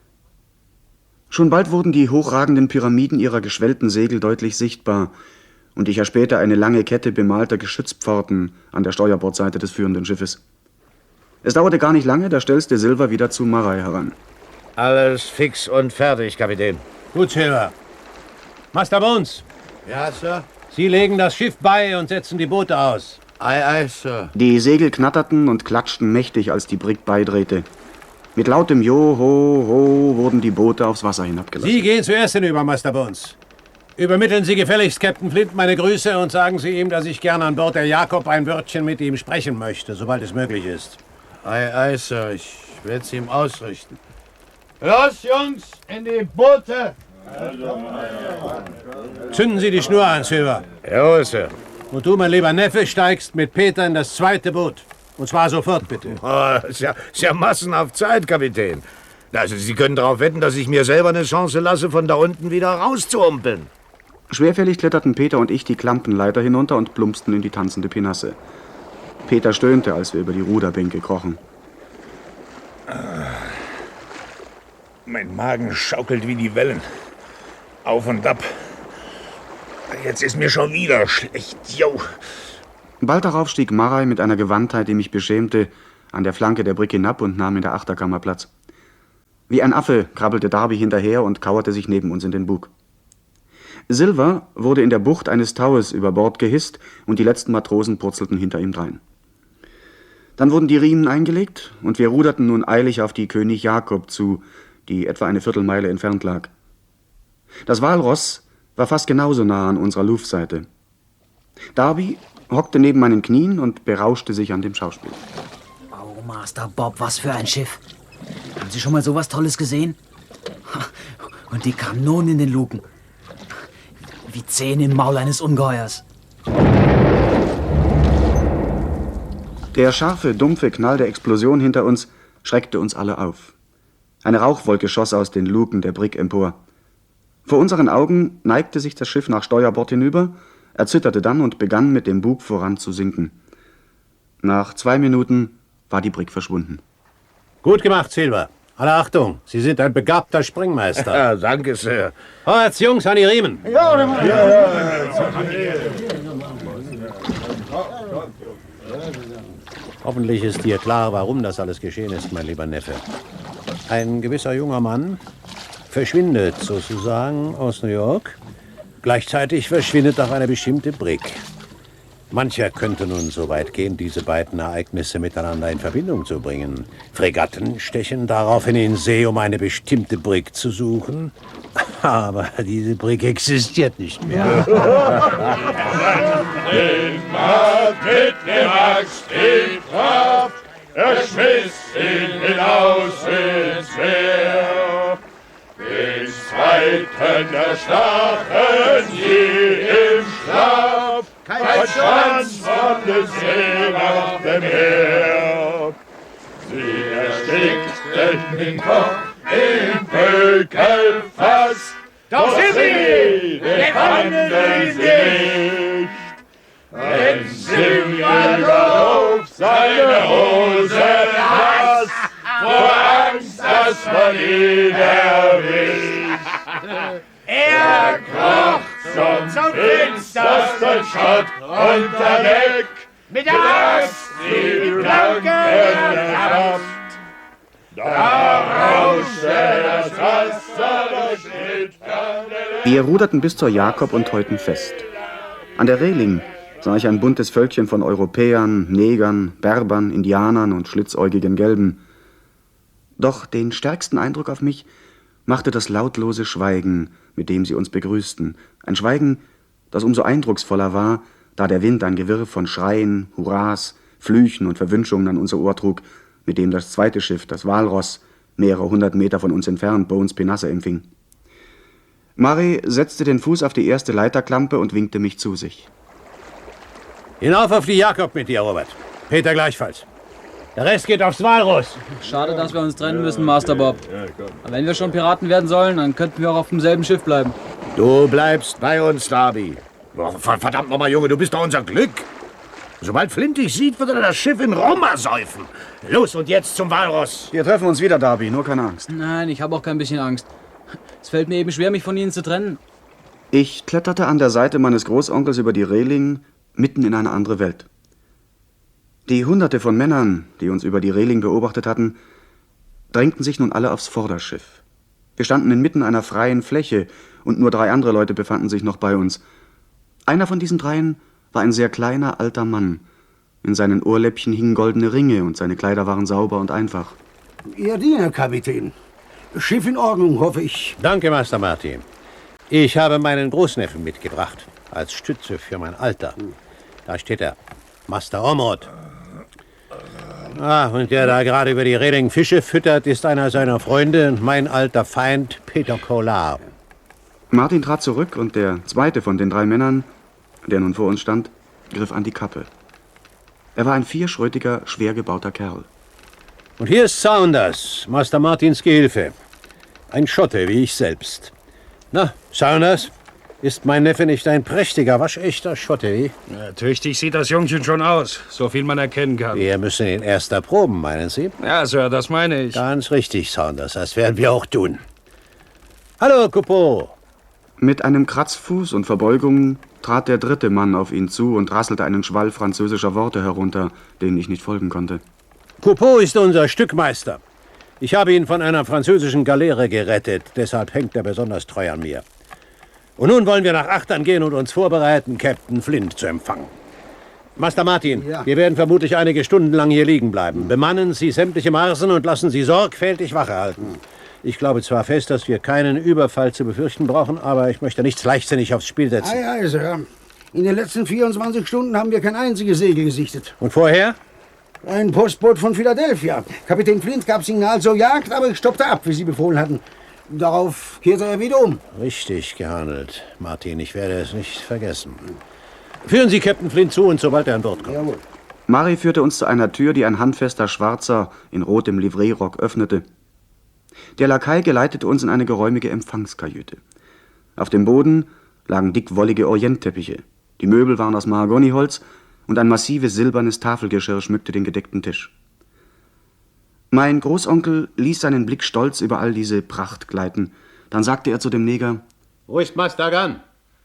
Speaker 2: Schon bald wurden die hochragenden Pyramiden ihrer geschwellten Segel deutlich sichtbar, und ich erspähte eine lange Kette bemalter Geschützpforten an der Steuerbordseite des führenden Schiffes. Es dauerte gar nicht lange, da stelzte Silver wieder zu Murray heran.
Speaker 5: Alles fix und fertig, Kapitän.
Speaker 13: Gut, Silver. Master Bones.
Speaker 11: Ja, Sir?
Speaker 18: Sie legen das Schiff bei und setzen die Boote aus.
Speaker 11: Ei, ei, Sir.
Speaker 2: Die Segel knatterten und klatschten mächtig, als die Brigg beidrehte. Mit lautem Jo, ho, ho wurden die Boote aufs Wasser hinabgelassen.
Speaker 18: Sie gehen zuerst hinüber, Master Bones. Übermitteln Sie gefälligst Captain Flint meine Grüße und sagen Sie ihm, dass ich gerne an Bord der Jakob ein Wörtchen mit ihm sprechen möchte, sobald es möglich ist.
Speaker 11: Ei, ei, Sir. Ich werde es ihm ausrichten.
Speaker 10: Los, Jungs, in die Boote!
Speaker 18: Zünden Sie die Schnur an, Silver.
Speaker 5: Jawohl, Sir.
Speaker 18: Und du, mein lieber Neffe, steigst mit Peter in das zweite Boot. Und zwar sofort, bitte.
Speaker 5: Oh, ist ja massenhaft Zeit, Kapitän. Also, Sie können darauf wetten, dass ich mir selber eine Chance lasse, von da unten wieder rauszuhumpeln.
Speaker 2: Schwerfällig kletterten Peter und ich die Klampenleiter hinunter und plumpsten in die tanzende Pinasse. Peter stöhnte, als wir über die Ruderbänke krochen.
Speaker 4: Mein Magen schaukelt wie die Wellen. Auf und ab. Jetzt ist mir schon wieder schlecht. Jo.
Speaker 2: Bald darauf stieg Marei mit einer Gewandtheit, die mich beschämte, an der Flanke der Brigg hinab und nahm in der Achterkammer Platz. Wie ein Affe krabbelte Darby hinterher und kauerte sich neben uns in den Bug. Silver wurde in der Bucht eines Taues über Bord gehisst und die letzten Matrosen purzelten hinter ihm drein. Dann wurden die Riemen eingelegt und wir ruderten nun eilig auf die König Jakob zu, die etwa eine Viertelmeile entfernt lag. Das Walross war fast genauso nah an unserer Luftseite. Darby hockte neben meinen Knien und berauschte sich an dem Schauspiel.
Speaker 3: Oh, Master Bob, was für ein Schiff. Haben Sie schon mal sowas Tolles gesehen? Und die Kanonen in den Luken. Wie Zähne im Maul eines Ungeheuers.
Speaker 2: Der scharfe, dumpfe Knall der Explosion hinter uns schreckte uns alle auf. Eine Rauchwolke schoss aus den Luken der Brigg empor. Vor unseren Augen neigte sich das Schiff nach Steuerbord hinüber, erzitterte dann und begann mit dem Bug voran zu sinken. Nach 2 Minuten war die Brigg verschwunden.
Speaker 18: Gut gemacht, Silver. Alle Achtung, Sie sind ein begabter Springmeister.
Speaker 5: Ja, danke, Sir.
Speaker 18: Jetzt, Jungs, an die Riemen. Hoffentlich ist dir klar, warum das alles geschehen ist, mein lieber Neffe. Ein gewisser junger Mann verschwindet sozusagen aus New York. Gleichzeitig verschwindet auch eine bestimmte Brigg. Mancher könnte nun so weit gehen, diese beiden Ereignisse miteinander in Verbindung zu bringen. Fregatten stechen daraufhin in See, um eine bestimmte Brigg zu suchen. Aber diese Brigg existiert nicht mehr.
Speaker 16: Den Markt mit dem Axt in Kraft, er schmiss ihn hinaus ins Meer. Den zweiten erstachen je im Schlaf, kein Schwanz von des Seemacht mehr. Sie erstickten den Kopf im Pökelfass, doch sie befanden sie nicht. Denn Silvia überhob seine Hose nass, vor Angst, dass man ihn erwischt. Er kroch zum finstersten Schott unter Deck, mit der Axt die Planken erschafft. Da rauschte das Wasser durchschnitt.
Speaker 2: Wir ruderten bis zur Jakob und heuten fest. An der Reling sah ich ein buntes Völkchen von Europäern, Negern, Berbern, Indianern und schlitzäugigen Gelben. Doch den stärksten Eindruck auf mich machte das lautlose Schweigen, mit dem sie uns begrüßten. Ein Schweigen, das umso eindrucksvoller war, da der Wind ein Gewirr von Schreien, Hurras, Flüchen und Verwünschungen an unser Ohr trug, mit dem das zweite Schiff, das Walross, mehrere 100 Meter von uns entfernt Bones Pinasse empfing. Murray setzte den Fuß auf die erste Leiterklampe und winkte mich zu sich.
Speaker 18: Hinauf auf die Jakob mit dir, Robert. Peter gleichfalls. Der Rest geht aufs Walross.
Speaker 3: Schade, dass wir uns trennen müssen, Master Bob. Aber wenn wir schon Piraten werden sollen, dann könnten wir auch auf demselben Schiff bleiben.
Speaker 5: Du bleibst bei uns, Darby. Oh, verdammt nochmal, Junge, du bist doch unser Glück. Sobald Flint dich sieht, wird er das Schiff in Rum ersäufen. Los und jetzt zum Walross.
Speaker 2: Wir treffen uns wieder, Darby, nur keine Angst.
Speaker 3: Nein, ich habe auch kein bisschen Angst. Es fällt mir eben schwer, mich von Ihnen zu trennen.
Speaker 2: Ich kletterte an der Seite meines Großonkels über die Reling, mitten in eine andere Welt. Die Hunderte von Männern, die uns über die Reling beobachtet hatten, drängten sich nun alle aufs Vorderschiff. Wir standen inmitten einer freien Fläche und nur 3 andere Leute befanden sich noch bei uns. Einer von diesen dreien war ein sehr kleiner, alter Mann. In seinen Ohrläppchen hingen goldene Ringe und seine Kleider waren sauber und einfach.
Speaker 14: Ihr Diener, Kapitän. Schiff in Ordnung, hoffe ich.
Speaker 18: Danke, Master Martin. Ich habe meinen Großneffen mitgebracht, als Stütze für mein Alter. Da steht er, Master Ormond. Und der da gerade über die Reling Fische füttert, ist einer seiner Freunde, mein alter Feind, Peter Collard.
Speaker 2: Martin trat zurück und der zweite von den drei Männern, der nun vor uns stand, griff an die Kappe. Er war ein vierschrötiger, schwer gebauter Kerl.
Speaker 18: Und hier ist Saunders, Master Martins Gehilfe. Ein Schotte wie ich selbst. Na, Saunders, ist mein Neffe nicht ein prächtiger, waschechter Schotte, wie?
Speaker 19: Ja, tüchtig sieht das Jungchen schon aus, so viel man erkennen kann.
Speaker 18: Wir müssen ihn erst erproben, meinen Sie?
Speaker 19: Ja, Sir, das meine ich.
Speaker 18: Ganz richtig, Saunders, das werden wir auch tun. Hallo, Coupeau.
Speaker 2: Mit einem Kratzfuß und Verbeugungen trat der dritte Mann auf ihn zu und rasselte einen Schwall französischer Worte herunter, denen ich nicht folgen konnte.
Speaker 18: Coupeau ist unser Stückmeister. Ich habe ihn von einer französischen Galeere gerettet, deshalb hängt er besonders treu an mir. Und nun wollen wir nach Achtern gehen und uns vorbereiten, Captain Flint zu empfangen. Master Martin, wir werden vermutlich einige Stunden lang hier liegen bleiben. Bemannen Sie sämtliche Marsen und lassen Sie sorgfältig Wache halten. Ich glaube zwar fest, dass wir keinen Überfall zu befürchten brauchen, aber ich möchte nichts leichtsinnig aufs Spiel setzen.
Speaker 14: Ei, Sir. In den letzten 24 Stunden haben wir kein einziges Segel gesichtet.
Speaker 18: Und vorher?
Speaker 14: Ein Postboot von Philadelphia. Kapitän Flint gab Signal zur Jagd, aber ich stoppte ab, wie Sie befohlen hatten. Darauf kehrte er wieder um.
Speaker 18: Richtig gehandelt, Martin. Ich werde es nicht vergessen. Führen Sie Captain Flint zu und sobald er an Bord kommt.
Speaker 14: Jawohl.
Speaker 2: Mari führte uns zu einer Tür, die ein handfester Schwarzer in rotem Livreerock öffnete. Der Lakai geleitete uns in eine geräumige Empfangskajüte. Auf dem Boden lagen dickwollige Orientteppiche. Die Möbel waren aus Mahagoniholz und ein massives silbernes Tafelgeschirr schmückte den gedeckten Tisch. Mein Großonkel ließ seinen Blick stolz über all diese Pracht gleiten. Dann sagte er zu dem Neger:
Speaker 18: Wo ist Master Gunn?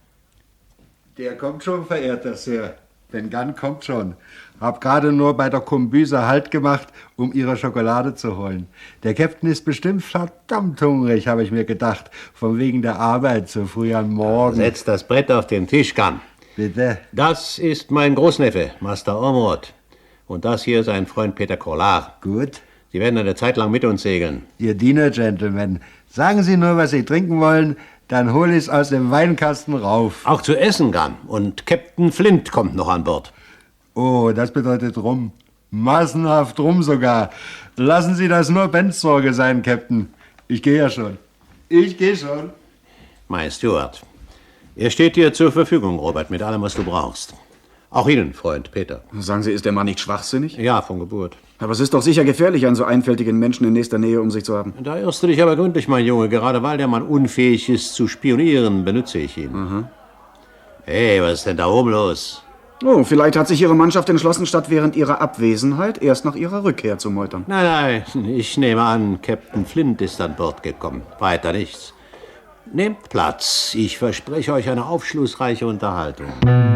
Speaker 12: Der kommt schon, verehrter Sir. Ben Gunn kommt schon. Hab gerade nur bei der Kombüse Halt gemacht, um ihre Schokolade zu holen. Der Captain ist bestimmt verdammt hungrig, habe ich mir gedacht. Von wegen der Arbeit so früh am Morgen.
Speaker 18: Setz das Brett auf den Tisch, Gunn.
Speaker 12: Bitte?
Speaker 18: Das ist mein Großneffe, Master Ormond. Und das hier ist sein Freund Peter Collard.
Speaker 12: Gut.
Speaker 18: Sie werden eine Zeit lang mit uns segeln.
Speaker 12: Ihr Diener, Gentlemen. Sagen Sie nur, was Sie trinken wollen, dann hol ich's aus dem Weinkasten rauf.
Speaker 18: Auch zu essen, Gunn. Und Captain Flint kommt noch an Bord.
Speaker 12: Oh, das bedeutet Rum. Massenhaft Rum sogar. Lassen Sie das nur Bens Sorge sein, Captain. Ich gehe ja schon. Ich gehe schon.
Speaker 18: Mein Steward, er steht dir zur Verfügung, Robert, mit allem, was du brauchst. Auch Ihnen, Freund Peter.
Speaker 2: Sagen Sie, ist der Mann nicht schwachsinnig?
Speaker 18: Ja, von Geburt.
Speaker 2: Aber es ist doch sicher gefährlich, einen so einfältigen Menschen in nächster Nähe um sich zu haben.
Speaker 18: Da irrst du dich aber gründlich, mein Junge. Gerade weil der Mann unfähig ist zu spionieren, benütze ich ihn.
Speaker 2: Mhm.
Speaker 18: Hey, was ist denn da oben los?
Speaker 2: Oh, vielleicht hat sich Ihre Mannschaft entschlossen, statt während Ihrer Abwesenheit erst nach Ihrer Rückkehr zu meutern.
Speaker 18: Nein, ich nehme an, Captain Flint ist an Bord gekommen. Weiter nichts. Nehmt Platz. Ich verspreche euch eine aufschlussreiche Unterhaltung.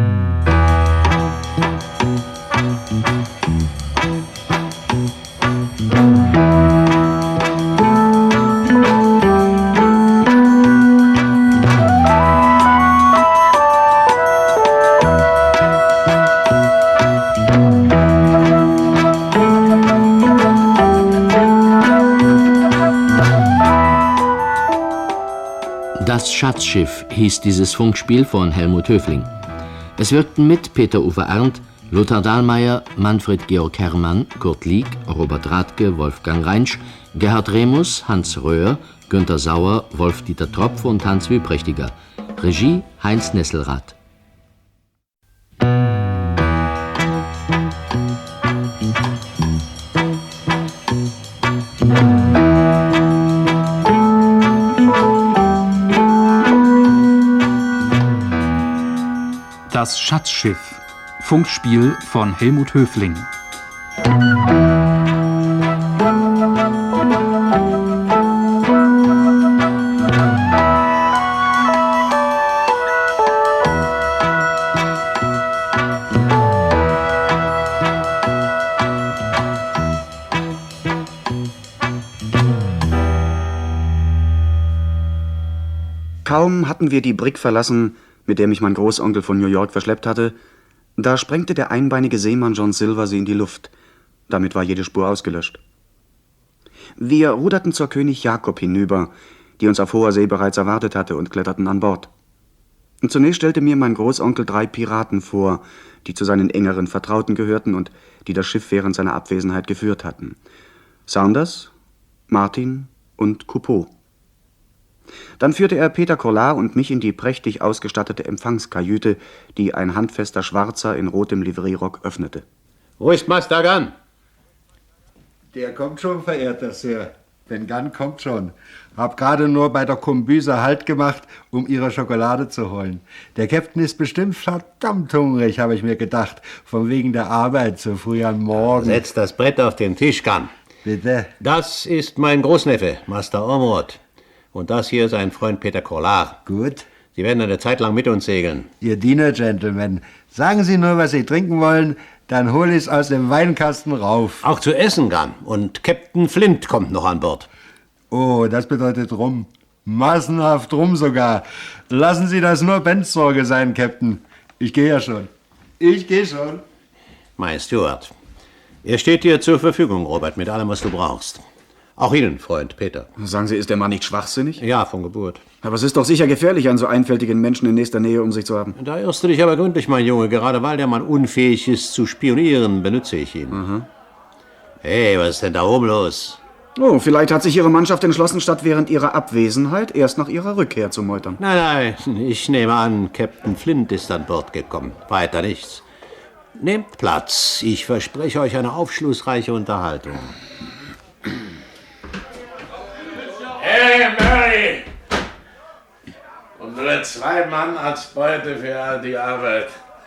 Speaker 17: Das Schatzschiff hieß dieses Funkspiel von Helmut Höfling. Es wirkten mit Peter Uwe Arndt, Lothar Dahlmeier, Manfred Georg Herrmann, Kurt Lieck, Robert Rathke, Wolfgang Reinsch, Gerhard Remus, Hans Röhr, Günter Sauer, Wolf-Dieter Tropf und Hans Wüprächtiger. Regie Heinz Nesselrath.
Speaker 1: Das Schatzschiff. Funkspiel von Helmut Höfling.
Speaker 2: Kaum hatten wir die Brigg verlassen, mit der mich mein Großonkel von New York verschleppt hatte, da sprengte der einbeinige Seemann John Silver sie in die Luft. Damit war jede Spur ausgelöscht. Wir ruderten zur König Jakob hinüber, die uns auf hoher See bereits erwartet hatte, und kletterten an Bord. Und zunächst stellte mir mein Großonkel 3 Piraten vor, die zu seinen engeren Vertrauten gehörten und die das Schiff während seiner Abwesenheit geführt hatten. Saunders, Martin und Coupeau. Dann führte er Peter Collard und mich in die prächtig ausgestattete Empfangskajüte, die ein handfester Schwarzer in rotem Livrierock öffnete.
Speaker 18: Wo ist Master Gunn?
Speaker 20: Der kommt schon, verehrter Sir. Ben Gunn kommt schon. Hab gerade nur bei der Kombüse Halt gemacht, um ihre Schokolade zu holen. Der Captain ist bestimmt verdammt hungrig, habe ich mir gedacht. Von wegen der Arbeit so früh am Morgen.
Speaker 18: Setz das Brett auf den Tisch, Gunn.
Speaker 20: Bitte?
Speaker 18: Das ist mein Großneffe, Master Ormond. Und das hier ist sein Freund Peter Collard.
Speaker 20: Gut.
Speaker 18: Sie werden eine Zeit lang mit uns segeln.
Speaker 20: Ihr Diener, Gentlemen. Sagen Sie nur, was Sie trinken wollen, dann hol ich's aus dem Weinkasten rauf.
Speaker 18: Auch zu essen, Gunn. Und Captain Flint kommt noch an Bord.
Speaker 20: Oh, das bedeutet Rum. Massenhaft Rum sogar. Lassen Sie das nur Bens Sorge sein, Captain. Ich gehe ja schon. Ich gehe schon.
Speaker 18: Mein Steward. Er steht dir zur Verfügung, Robert, mit allem, was du brauchst. Auch Ihnen, Freund Peter.
Speaker 2: Sagen Sie, ist der Mann nicht schwachsinnig?
Speaker 18: Ja, von Geburt.
Speaker 2: Aber es ist doch sicher gefährlich, einen so einfältigen Menschen in nächster Nähe um sich zu haben.
Speaker 18: Da irrst du dich aber gründlich, mein Junge. Gerade weil der Mann unfähig ist zu spionieren, benütze ich ihn.
Speaker 2: Mhm.
Speaker 18: Hey, was ist denn da oben los?
Speaker 2: Oh, vielleicht hat sich Ihre Mannschaft entschlossen, statt während Ihrer Abwesenheit erst nach Ihrer Rückkehr zu meutern.
Speaker 18: Nein, ich nehme an, Captain Flint ist an Bord gekommen. Weiter nichts. Nehmt Platz. Ich verspreche euch eine aufschlussreiche Unterhaltung.
Speaker 15: Hey, Mary! Und nur 2 Mann als Beute für all die Arbeit.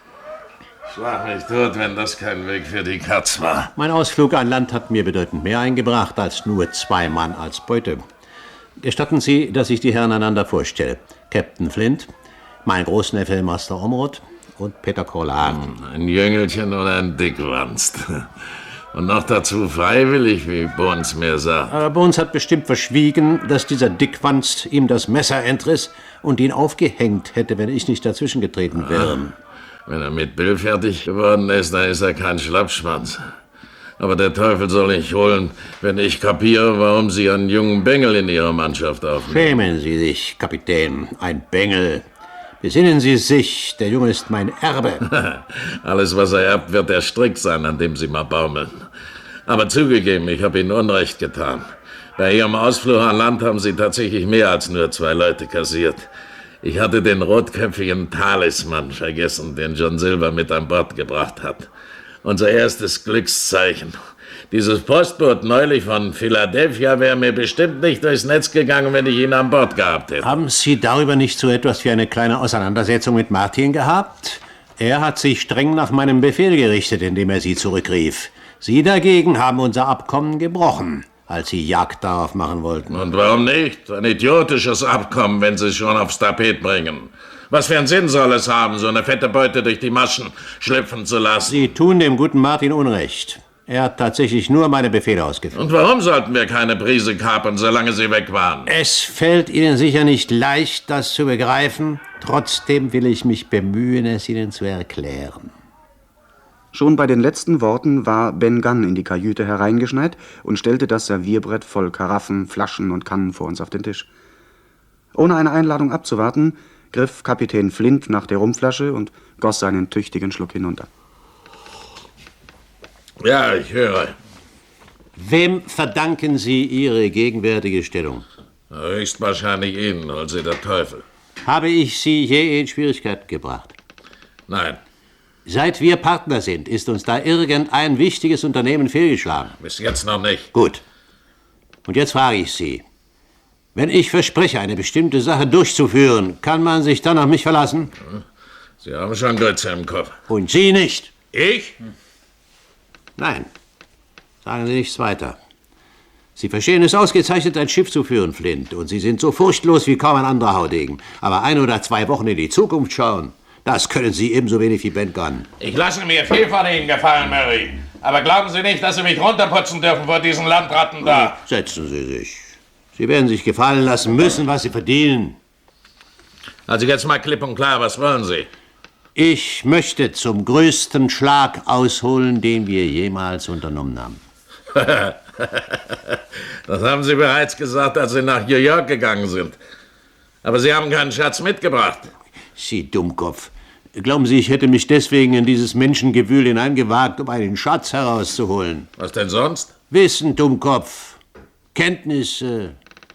Speaker 15: Schlag mich tot, wenn das kein Weg für die Katz war.
Speaker 18: Mein Ausflug an Land hat mir bedeutend mehr eingebracht als nur 2 Mann als Beute. Gestatten Sie, dass ich die Herren einander vorstelle. Captain Flint, mein Großneffe Master Ormond und Peter Collard.
Speaker 15: Ein Jüngelchen und ein Dickwanst. Und noch dazu freiwillig, wie Bones mir sagt.
Speaker 18: Aber Bones hat bestimmt verschwiegen, dass dieser Dickwanst ihm das Messer entriss und ihn aufgehängt hätte, wenn ich nicht dazwischen getreten wäre.
Speaker 15: Wenn er mit Bill fertig geworden ist, dann ist er kein Schlappschwanz. Aber der Teufel soll nicht holen, wenn ich kapiere, warum Sie einen jungen Bengel in Ihrer Mannschaft aufnehmen.
Speaker 18: Schämen Sie sich, Kapitän, ein Bengel. Besinnen Sie sich, der Junge ist mein Erbe.
Speaker 15: Alles, was er erbt, wird der Strick sein, an dem Sie mal baumeln. Aber zugegeben, ich habe Ihnen Unrecht getan. Bei Ihrem Ausflug an Land haben Sie tatsächlich mehr als nur 2 Leute kassiert. Ich hatte den rotköpfigen Talisman vergessen, den John Silver mit an Bord gebracht hat. Unser erstes Glückszeichen. Dieses Postboot neulich von Philadelphia wäre mir bestimmt nicht durchs Netz gegangen, wenn ich ihn an Bord gehabt hätte.
Speaker 18: Haben Sie darüber nicht so etwas wie eine kleine Auseinandersetzung mit Martin gehabt? Er hat sich streng nach meinem Befehl gerichtet, indem er Sie zurückrief. Sie dagegen haben unser Abkommen gebrochen, als Sie Jagd darauf machen wollten.
Speaker 15: Und warum nicht? Ein idiotisches Abkommen, wenn Sie es schon aufs Tapet bringen. Was für einen Sinn soll es haben, so eine fette Beute durch die Maschen schlüpfen zu lassen?
Speaker 18: Sie tun dem guten Martin Unrecht. Er hat tatsächlich nur meine Befehle ausgeführt.
Speaker 15: Und warum sollten wir keine Brise kapern, solange Sie weg waren?
Speaker 18: Es fällt Ihnen sicher nicht leicht, das zu begreifen. Trotzdem will ich mich bemühen, es Ihnen zu erklären.
Speaker 2: Schon bei den letzten Worten war Ben Gunn in die Kajüte hereingeschneit und stellte das Servierbrett voll Karaffen, Flaschen und Kannen vor uns auf den Tisch. Ohne eine Einladung abzuwarten, griff Kapitän Flint nach der Rumflasche und goss seinen tüchtigen Schluck hinunter.
Speaker 15: Ja, ich höre.
Speaker 18: Wem verdanken Sie Ihre gegenwärtige Stellung?
Speaker 15: Höchstwahrscheinlich Ihnen, hol Sie der Teufel.
Speaker 18: Habe ich Sie je in Schwierigkeiten gebracht?
Speaker 15: Nein.
Speaker 18: Seit wir Partner sind, ist uns da irgendein wichtiges Unternehmen fehlgeschlagen?
Speaker 15: Bis jetzt noch nicht.
Speaker 18: Gut. Und jetzt frage ich Sie. Wenn ich verspreche, eine bestimmte Sache durchzuführen, kann man sich dann auf mich verlassen?
Speaker 15: Sie haben schon Grütze im Kopf.
Speaker 18: Und Sie nicht?
Speaker 15: Ich?
Speaker 18: Nein. Sagen Sie nichts weiter. Sie verstehen es ausgezeichnet, ein Schiff zu führen, Flint. Und Sie sind so furchtlos wie kaum ein anderer Haudegen. Aber 1 oder 2 Wochen in die Zukunft schauen, das können Sie ebenso wenig wie Ben Gunn.
Speaker 15: Ich lasse mir viel von Ihnen gefallen, Mary. Aber glauben Sie nicht, dass Sie mich runterputzen dürfen vor diesen Landratten da?
Speaker 18: Setzen Sie sich. Sie werden sich gefallen lassen müssen, was Sie verdienen.
Speaker 15: Also jetzt mal klipp und klar, was wollen Sie?
Speaker 18: Ich möchte zum größten Schlag ausholen, den wir jemals unternommen haben.
Speaker 15: Das haben Sie bereits gesagt, als Sie nach New York gegangen sind. Aber Sie haben keinen Schatz mitgebracht.
Speaker 18: Sie Dummkopf. Glauben Sie, ich hätte mich deswegen in dieses Menschengewühl hineingewagt, um einen Schatz herauszuholen?
Speaker 15: Was denn sonst?
Speaker 18: Wissen, Dummkopf. Kenntnisse.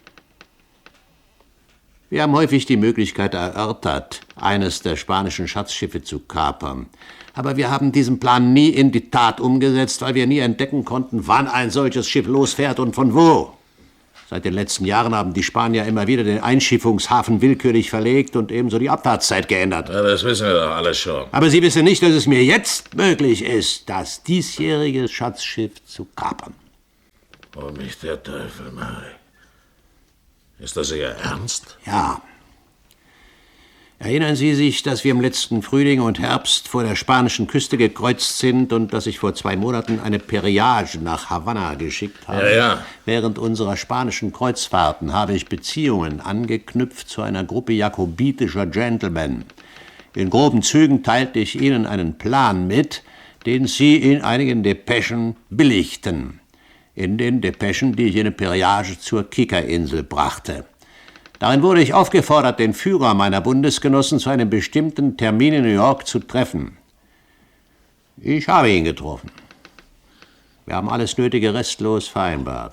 Speaker 18: Wir haben häufig die Möglichkeit erörtert, eines der spanischen Schatzschiffe zu kapern. Aber wir haben diesen Plan nie in die Tat umgesetzt, weil wir nie entdecken konnten, wann ein solches Schiff losfährt und von wo. Seit den letzten Jahren haben die Spanier immer wieder den Einschiffungshafen willkürlich verlegt und ebenso die Abfahrtszeit geändert.
Speaker 15: Ja, das wissen wir doch alles schon.
Speaker 18: Aber Sie wissen nicht, dass es mir jetzt möglich ist, das diesjährige Schatzschiff zu kapern.
Speaker 15: Oh, mich der Teufel, Mary. Ist das Ihr Ernst?
Speaker 18: Ja. Erinnern Sie sich, dass wir im letzten Frühling und Herbst vor der spanischen Küste gekreuzt sind und dass ich vor 2 Monaten eine Periage nach Havanna geschickt habe?
Speaker 15: Ja, ja.
Speaker 18: Während unserer spanischen Kreuzfahrten habe ich Beziehungen angeknüpft zu einer Gruppe jakobitischer Gentlemen. In groben Zügen teilte ich Ihnen einen Plan mit, den Sie in einigen Depeschen billigten. In den Depeschen, die ich in der Periage zur Kikerinsel brachte. Darin wurde ich aufgefordert, den Führer meiner Bundesgenossen zu einem bestimmten Termin in New York zu treffen. Ich habe ihn getroffen. Wir haben alles Nötige restlos vereinbart.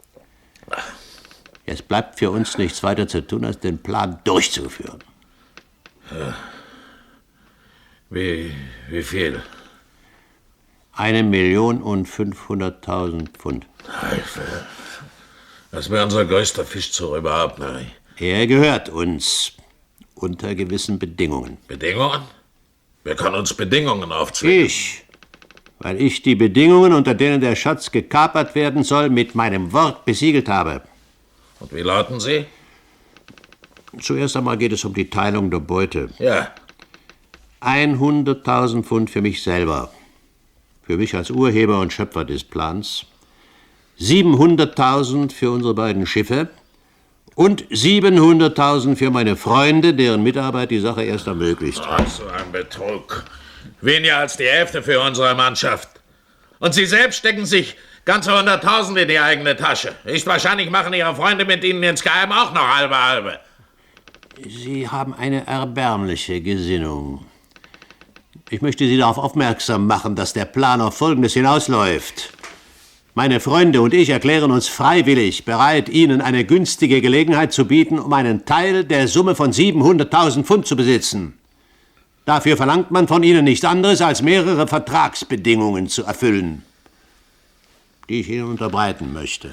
Speaker 18: Jetzt bleibt für uns nichts weiter zu tun, als den Plan durchzuführen.
Speaker 15: Wie viel?
Speaker 18: 1.500.000 Pfund.
Speaker 15: Teufel. Das wäre unser größter Fischzug überhaupt, Mary.
Speaker 18: Er gehört uns. Unter gewissen Bedingungen.
Speaker 15: Bedingungen? Wer kann uns Bedingungen aufzwingen?
Speaker 18: Ich. Weil ich die Bedingungen, unter denen der Schatz gekapert werden soll, mit meinem Wort besiegelt habe.
Speaker 15: Und wie lauten sie?
Speaker 18: Zuerst einmal geht es um die Teilung der Beute.
Speaker 15: Ja.
Speaker 18: 100.000 Pfund für mich selber. Für mich als Urheber und Schöpfer des Plans. 700.000 für unsere beiden Schiffe. Und 700.000 für meine Freunde, deren Mitarbeit die Sache erst ermöglicht hat.
Speaker 15: Ach, so ein Betrug. Weniger als die Hälfte für unsere Mannschaft. Und Sie selbst stecken sich ganze 100.000 in die eigene Tasche. Höchstwahrscheinlich machen Ihre Freunde mit Ihnen insgeheim auch noch halbe.
Speaker 18: Sie haben eine erbärmliche Gesinnung. Ich möchte Sie darauf aufmerksam machen, dass der Plan auf Folgendes hinausläuft. Meine Freunde und ich erklären uns freiwillig bereit, Ihnen eine günstige Gelegenheit zu bieten, um einen Teil der Summe von 700.000 Pfund zu besitzen. Dafür verlangt man von Ihnen nichts anderes, als mehrere Vertragsbedingungen zu erfüllen, die ich Ihnen unterbreiten möchte.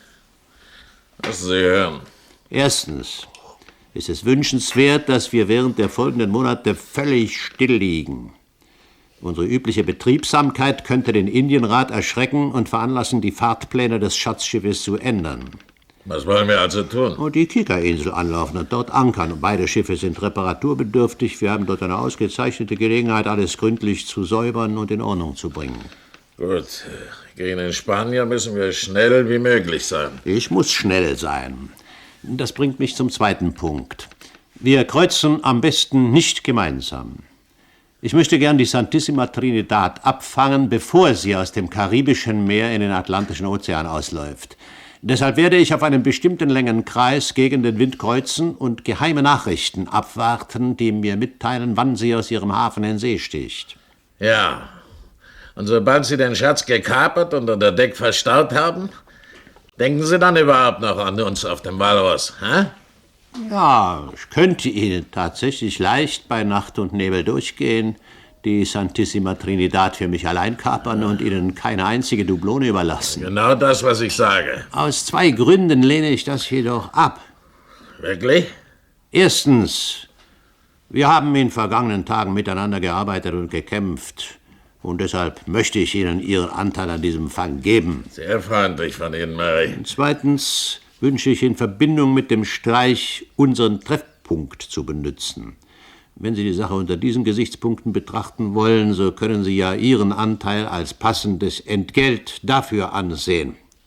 Speaker 15: Lassen Sie hören.
Speaker 18: Erstens ist es wünschenswert, dass wir während der folgenden Monate völlig still liegen. Unsere übliche Betriebsamkeit könnte den Indienrat erschrecken und veranlassen, die Fahrtpläne des Schatzschiffes zu ändern.
Speaker 15: Was wollen wir also tun?
Speaker 18: Und die Kikerinsel anlaufen und dort ankern. Beide Schiffe sind reparaturbedürftig. Wir haben dort eine ausgezeichnete Gelegenheit, alles gründlich zu säubern und in Ordnung zu bringen.
Speaker 15: Gut, gegen den Spanier müssen wir schnell wie möglich sein.
Speaker 18: Ich muss schnell sein. Das bringt mich zum zweiten Punkt. Wir kreuzen am besten nicht gemeinsam. Ich möchte gern die Santissima Trinidad abfangen, bevor sie aus dem Karibischen Meer in den Atlantischen Ozean ausläuft. Deshalb werde ich auf einem bestimmten Längenkreis gegen den Wind kreuzen und geheime Nachrichten abwarten, die mir mitteilen, wann sie aus ihrem Hafen in See sticht.
Speaker 15: Ja, und sobald Sie den Schatz gekapert und unter Deck verstaut haben, denken Sie dann überhaupt noch an uns auf dem Walross, hä?
Speaker 18: Ja, ich könnte Ihnen tatsächlich leicht bei Nacht und Nebel durchgehen, die Santissima Trinidad für mich allein kapern und Ihnen keine einzige Dublone überlassen.
Speaker 15: Genau das, was ich sage.
Speaker 18: Aus 2 Gründen lehne ich das jedoch ab.
Speaker 15: Wirklich?
Speaker 18: Erstens, wir haben in den vergangenen Tagen miteinander gearbeitet und gekämpft. Und deshalb möchte ich Ihnen Ihren Anteil an diesem Fang geben.
Speaker 15: Sehr freundlich von Ihnen, Mary.
Speaker 18: Und zweitens wünsche ich in Verbindung mit dem Streich unseren Treffpunkt zu benützen. Wenn Sie die Sache unter diesen Gesichtspunkten betrachten wollen, so können Sie ja Ihren Anteil als passendes Entgelt dafür ansehen.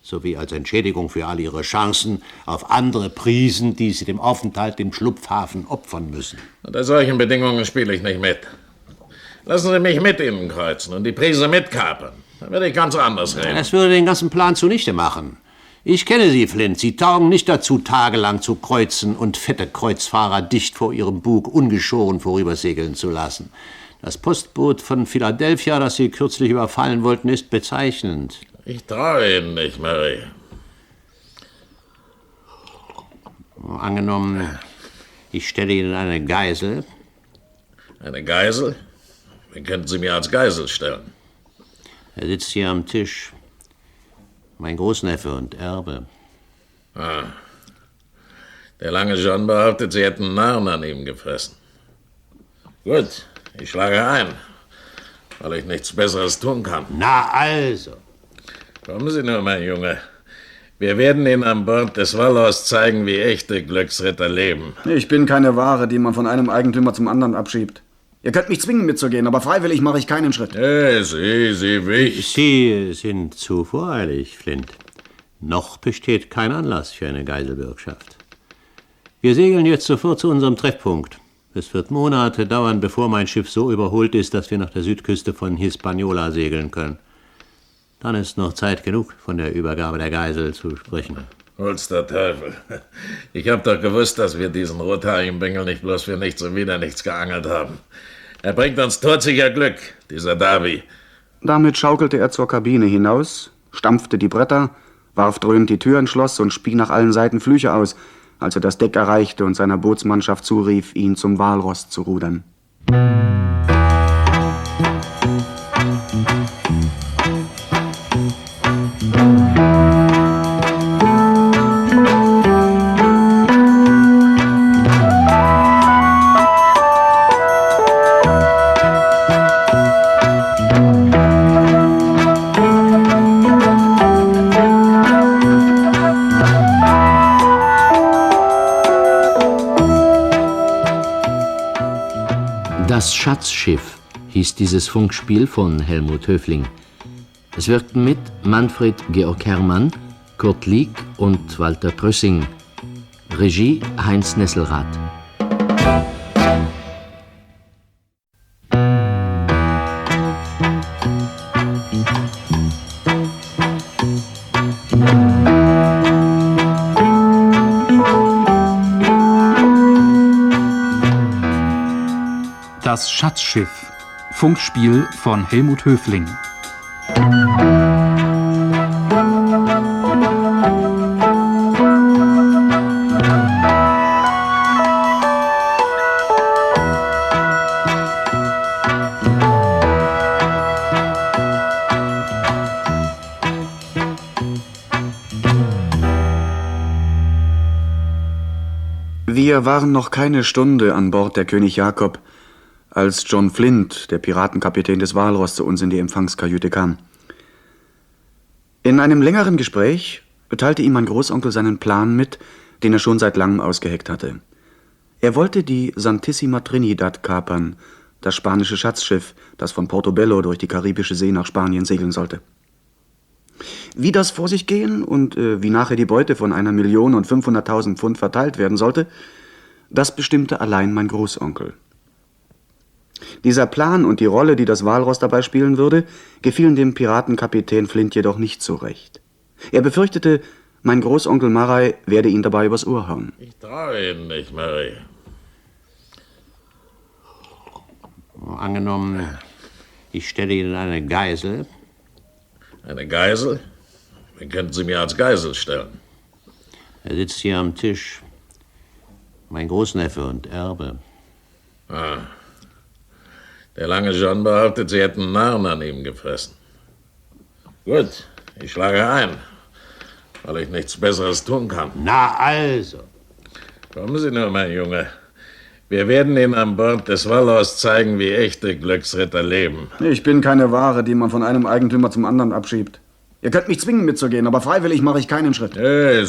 Speaker 18: sowie als Entschädigung für all ihre Chancen auf andere Prisen, die sie dem Aufenthalt im Schlupfhafen opfern müssen.
Speaker 15: Unter solchen Bedingungen spiele ich nicht mit. Lassen Sie mich mit Ihnen kreuzen und die Prise mitkapern. Dann würde ich ganz anders reden.
Speaker 18: Das würde den ganzen Plan zunichte machen. Ich kenne Sie, Flint. Sie taugen nicht dazu, tagelang zu kreuzen und fette Kreuzfahrer dicht vor Ihrem Bug ungeschoren vorübersegeln zu lassen. Das Postboot von Philadelphia, das Sie kürzlich überfallen wollten, ist bezeichnend.
Speaker 15: Ich traue Ihnen nicht, Mary.
Speaker 18: Angenommen, ich stelle Ihnen eine Geisel.
Speaker 15: Eine Geisel? Wen könnten Sie mir als Geisel stellen?
Speaker 18: Er sitzt hier am Tisch. Mein Großneffe und Erbe.
Speaker 15: Ah. Der lange John behauptet, Sie hätten Narren an ihm gefressen. Gut, ich schlage ein, weil ich nichts Besseres tun kann.
Speaker 18: Na also.
Speaker 15: Kommen Sie nur, mein Junge. Wir werden Ihnen an Bord des Walross zeigen, wie echte Glücksritter leben.
Speaker 2: Ich bin keine Ware, die man von einem Eigentümer zum anderen abschiebt. Ihr könnt mich zwingen mitzugehen, aber freiwillig mache ich keinen Schritt.
Speaker 18: Sie sind zu voreilig, Flint. Noch besteht kein Anlass für eine Geiselbürgschaft. Wir segeln jetzt sofort zu unserem Treffpunkt. Es wird Monate dauern, bevor mein Schiff so überholt ist, dass wir nach der Südküste von Hispaniola segeln können. Dann ist noch Zeit genug, von der Übergabe der Geisel zu sprechen.
Speaker 15: Hol's der Teufel. Ich hab doch gewusst, dass wir diesen rothaarigen Bengel nicht bloß für nichts und wieder nichts geangelt haben. Er bringt uns todsicher Glück, dieser Darby.
Speaker 2: Damit schaukelte er zur Kabine hinaus, stampfte die Bretter, warf dröhnend die Tür ins Schloss und spie nach allen Seiten Flüche aus, als er das Deck erreichte und seiner Bootsmannschaft zurief, ihn zum Walross zu rudern.
Speaker 17: Das Schatzschiff hieß dieses Funkspiel von Helmut Höfling. Es wirkten mit Manfred Georg Herrmann, Kurt Lieck und Walter Prössing. Regie Heinz Nesselrath.
Speaker 1: Das Schatzschiff. Funkspiel von Helmut Höfling.
Speaker 2: Wir waren noch keine Stunde an Bord der König Jakob, als John Flint, der Piratenkapitän des Walross, zu uns in die Empfangskajüte kam. In einem längeren Gespräch teilte ihm mein Großonkel seinen Plan mit, den er schon seit langem ausgeheckt hatte. Er wollte die Santissima Trinidad kapern, das spanische Schatzschiff, das von Portobello durch die Karibische See nach Spanien segeln sollte. Wie das vor sich gehen und wie nachher die Beute von 1.500.000 Pfund verteilt werden sollte, das bestimmte allein mein Großonkel. Dieser Plan und die Rolle, die das Walross dabei spielen würde, gefielen dem Piratenkapitän Flint jedoch nicht so recht. Er befürchtete, mein Großonkel Murray werde ihn dabei übers Ohr hauen.
Speaker 15: Ich traue Ihnen nicht, Murray.
Speaker 18: Angenommen, ich stelle Ihnen eine Geisel.
Speaker 15: Eine Geisel? Wen könnten Sie mir als Geisel stellen?
Speaker 18: Er sitzt hier am Tisch. Mein Großneffe und Erbe.
Speaker 15: Ah. Der lange John behauptet, Sie hätten Narren an ihm gefressen. Gut, ich schlage ein, weil ich nichts Besseres tun kann.
Speaker 18: Na also.
Speaker 15: Kommen Sie nur, mein Junge. Wir werden Ihnen an Bord des Walross zeigen, wie echte Glücksritter leben.
Speaker 2: Ich bin keine Ware, die man von einem Eigentümer zum anderen abschiebt. Ihr könnt mich zwingen mitzugehen, aber freiwillig mache ich keinen Schritt.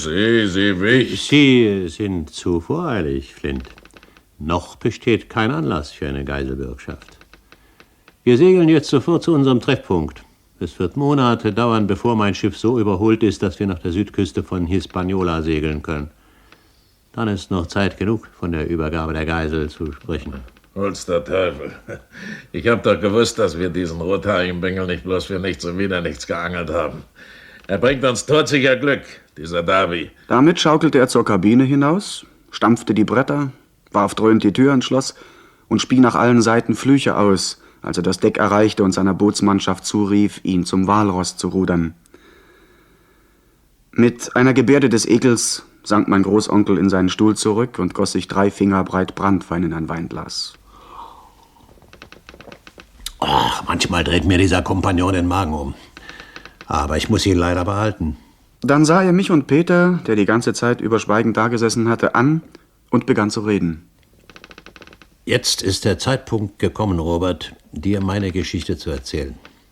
Speaker 18: Sie sind zu voreilig, Flint. Noch besteht kein Anlass für eine Geiselbürgschaft. Wir segeln jetzt sofort zu unserem Treffpunkt. Es wird Monate dauern, bevor mein Schiff so überholt ist, dass wir nach der Südküste von Hispaniola segeln können. Dann ist noch Zeit genug, von der Übergabe der Geisel zu sprechen.
Speaker 15: Hol's der Teufel. Ich hab doch gewusst, dass wir diesen rothaarigen Bengel nicht bloß für nichts und wieder nichts geangelt haben. Er bringt uns todsicher Glück, dieser Darby.
Speaker 2: Damit schaukelte er zur Kabine hinaus, stampfte die Bretter, warf dröhnt die Tür ins Schloss und spie nach allen Seiten Flüche aus, als er das Deck erreichte und seiner Bootsmannschaft zurief, ihn zum Walross zu rudern. Mit einer Gebärde des Ekels sank mein Großonkel in seinen Stuhl zurück und goss sich 3 Finger breit Branntwein in ein Weinglas.
Speaker 18: Ach, manchmal dreht mir dieser Kompagnon den Magen um. Aber ich muss ihn leider behalten.
Speaker 2: Dann sah er mich und Peter, der die ganze Zeit über schweigend dagesessen hatte, an und begann zu reden.
Speaker 18: Jetzt ist der Zeitpunkt gekommen, Robert, dir meine Geschichte zu erzählen.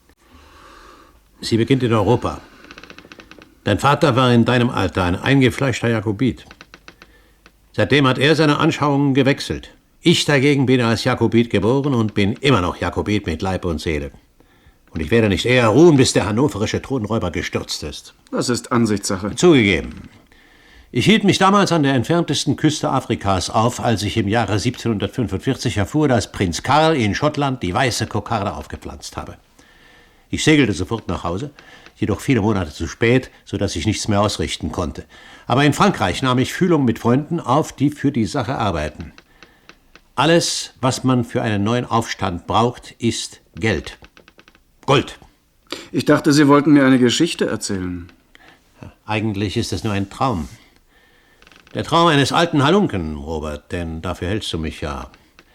Speaker 18: Sie beginnt in Europa. Dein Vater war in deinem Alter ein eingefleischter Jakobit. Seitdem hat er seine Anschauungen gewechselt. Ich dagegen bin als Jakobit geboren und bin immer noch Jakobit mit Leib und Seele. Und ich werde nicht eher ruhen, bis der hannoverische Thronräuber gestürzt ist.
Speaker 2: Das ist Ansichtssache.
Speaker 18: Zugegeben. Ich hielt mich damals an der entferntesten Küste Afrikas auf, als ich im Jahre 1745 erfuhr, dass Prinz Karl in Schottland die weiße Kokarde aufgepflanzt habe. Ich segelte sofort nach Hause, jedoch viele Monate zu spät, sodass ich nichts mehr ausrichten konnte. Aber in Frankreich nahm ich Fühlung mit Freunden auf, die für die Sache arbeiten. Alles, was man für einen neuen Aufstand braucht, ist Geld. Gold.
Speaker 2: Ich dachte, Sie wollten mir eine Geschichte erzählen.
Speaker 18: Eigentlich ist es nur ein Traum. Der Traum eines alten Halunken, Robert, denn dafür hältst du mich ja.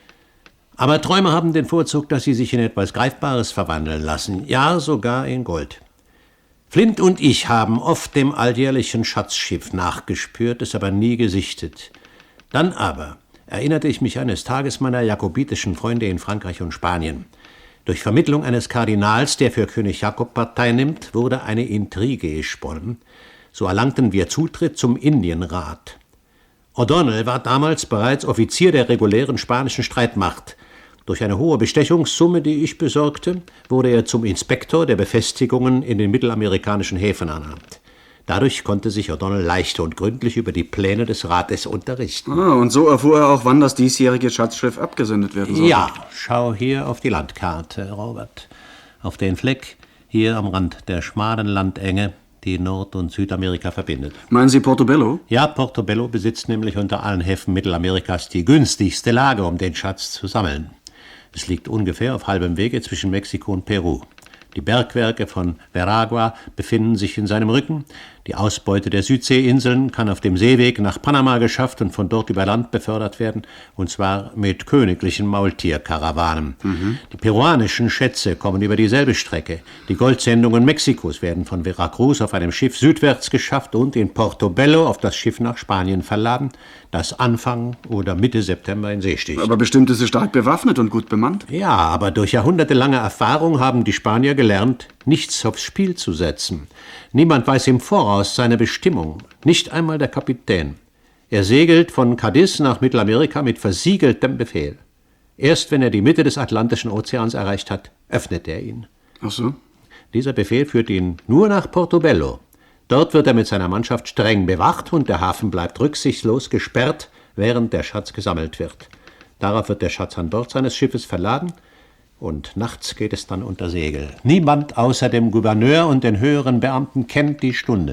Speaker 18: Aber Träume haben den Vorzug, dass sie sich in etwas Greifbares verwandeln lassen, ja sogar in Gold. Flint und ich haben oft dem alljährlichen Schatzschiff nachgespürt, es aber nie gesichtet. Dann aber erinnerte ich mich eines Tages meiner jakobitischen Freunde in Frankreich und Spanien. Durch Vermittlung eines Kardinals, der für König Jakob Partei nimmt, wurde eine Intrige gesponnen. So erlangten wir Zutritt zum Indienrat. O'Donnell war damals bereits Offizier der regulären spanischen Streitmacht. Durch eine hohe Bestechungssumme, die ich besorgte, wurde er zum Inspektor der Befestigungen in den mittelamerikanischen Häfen ernannt. Dadurch konnte sich O'Donnell leicht und gründlich über die Pläne des Rates unterrichten.
Speaker 2: Und so erfuhr er auch, wann das diesjährige Schatzschiff abgesendet werden soll.
Speaker 18: Ja, schau hier auf die Landkarte, Robert. Auf den Fleck hier am Rand der schmalen Landenge, die Nord- und Südamerika verbindet.
Speaker 2: Meinen Sie Portobello?
Speaker 18: Ja, Portobello besitzt nämlich unter allen Häfen Mittelamerikas die günstigste Lage, um den Schatz zu sammeln. Es liegt ungefähr auf halbem Wege zwischen Mexiko und Peru. Die Bergwerke von Veragua befinden sich in seinem Rücken. Die Ausbeute der Südseeinseln kann auf dem Seeweg nach Panama geschafft und von dort über Land befördert werden, und zwar mit königlichen Maultierkarawanen. Die peruanischen Schätze kommen über dieselbe Strecke. Die Goldsendungen Mexikos werden von Veracruz auf einem Schiff südwärts geschafft und in Portobello auf das Schiff nach Spanien verladen, das Anfang oder Mitte September in See sticht.
Speaker 2: Aber bestimmt ist es stark bewaffnet und gut bemannt.
Speaker 18: Ja, aber durch jahrhundertelange Erfahrung haben die Spanier gelernt, nichts aufs Spiel zu setzen. Niemand weiß im Voraus seine Bestimmung, nicht einmal der Kapitän. Er segelt von Cadiz nach Mittelamerika mit versiegeltem Befehl. Erst wenn er die Mitte des Atlantischen Ozeans erreicht hat, öffnet er ihn.
Speaker 2: Ach so?
Speaker 18: Dieser Befehl führt ihn nur nach Portobello. Dort wird er mit seiner Mannschaft streng bewacht und der Hafen bleibt rücksichtslos gesperrt, während der Schatz gesammelt wird. Darauf wird der Schatz an Bord seines Schiffes verladen und nachts geht es dann unter Segel. Niemand außer dem Gouverneur und den höheren Beamten kennt die Stunde.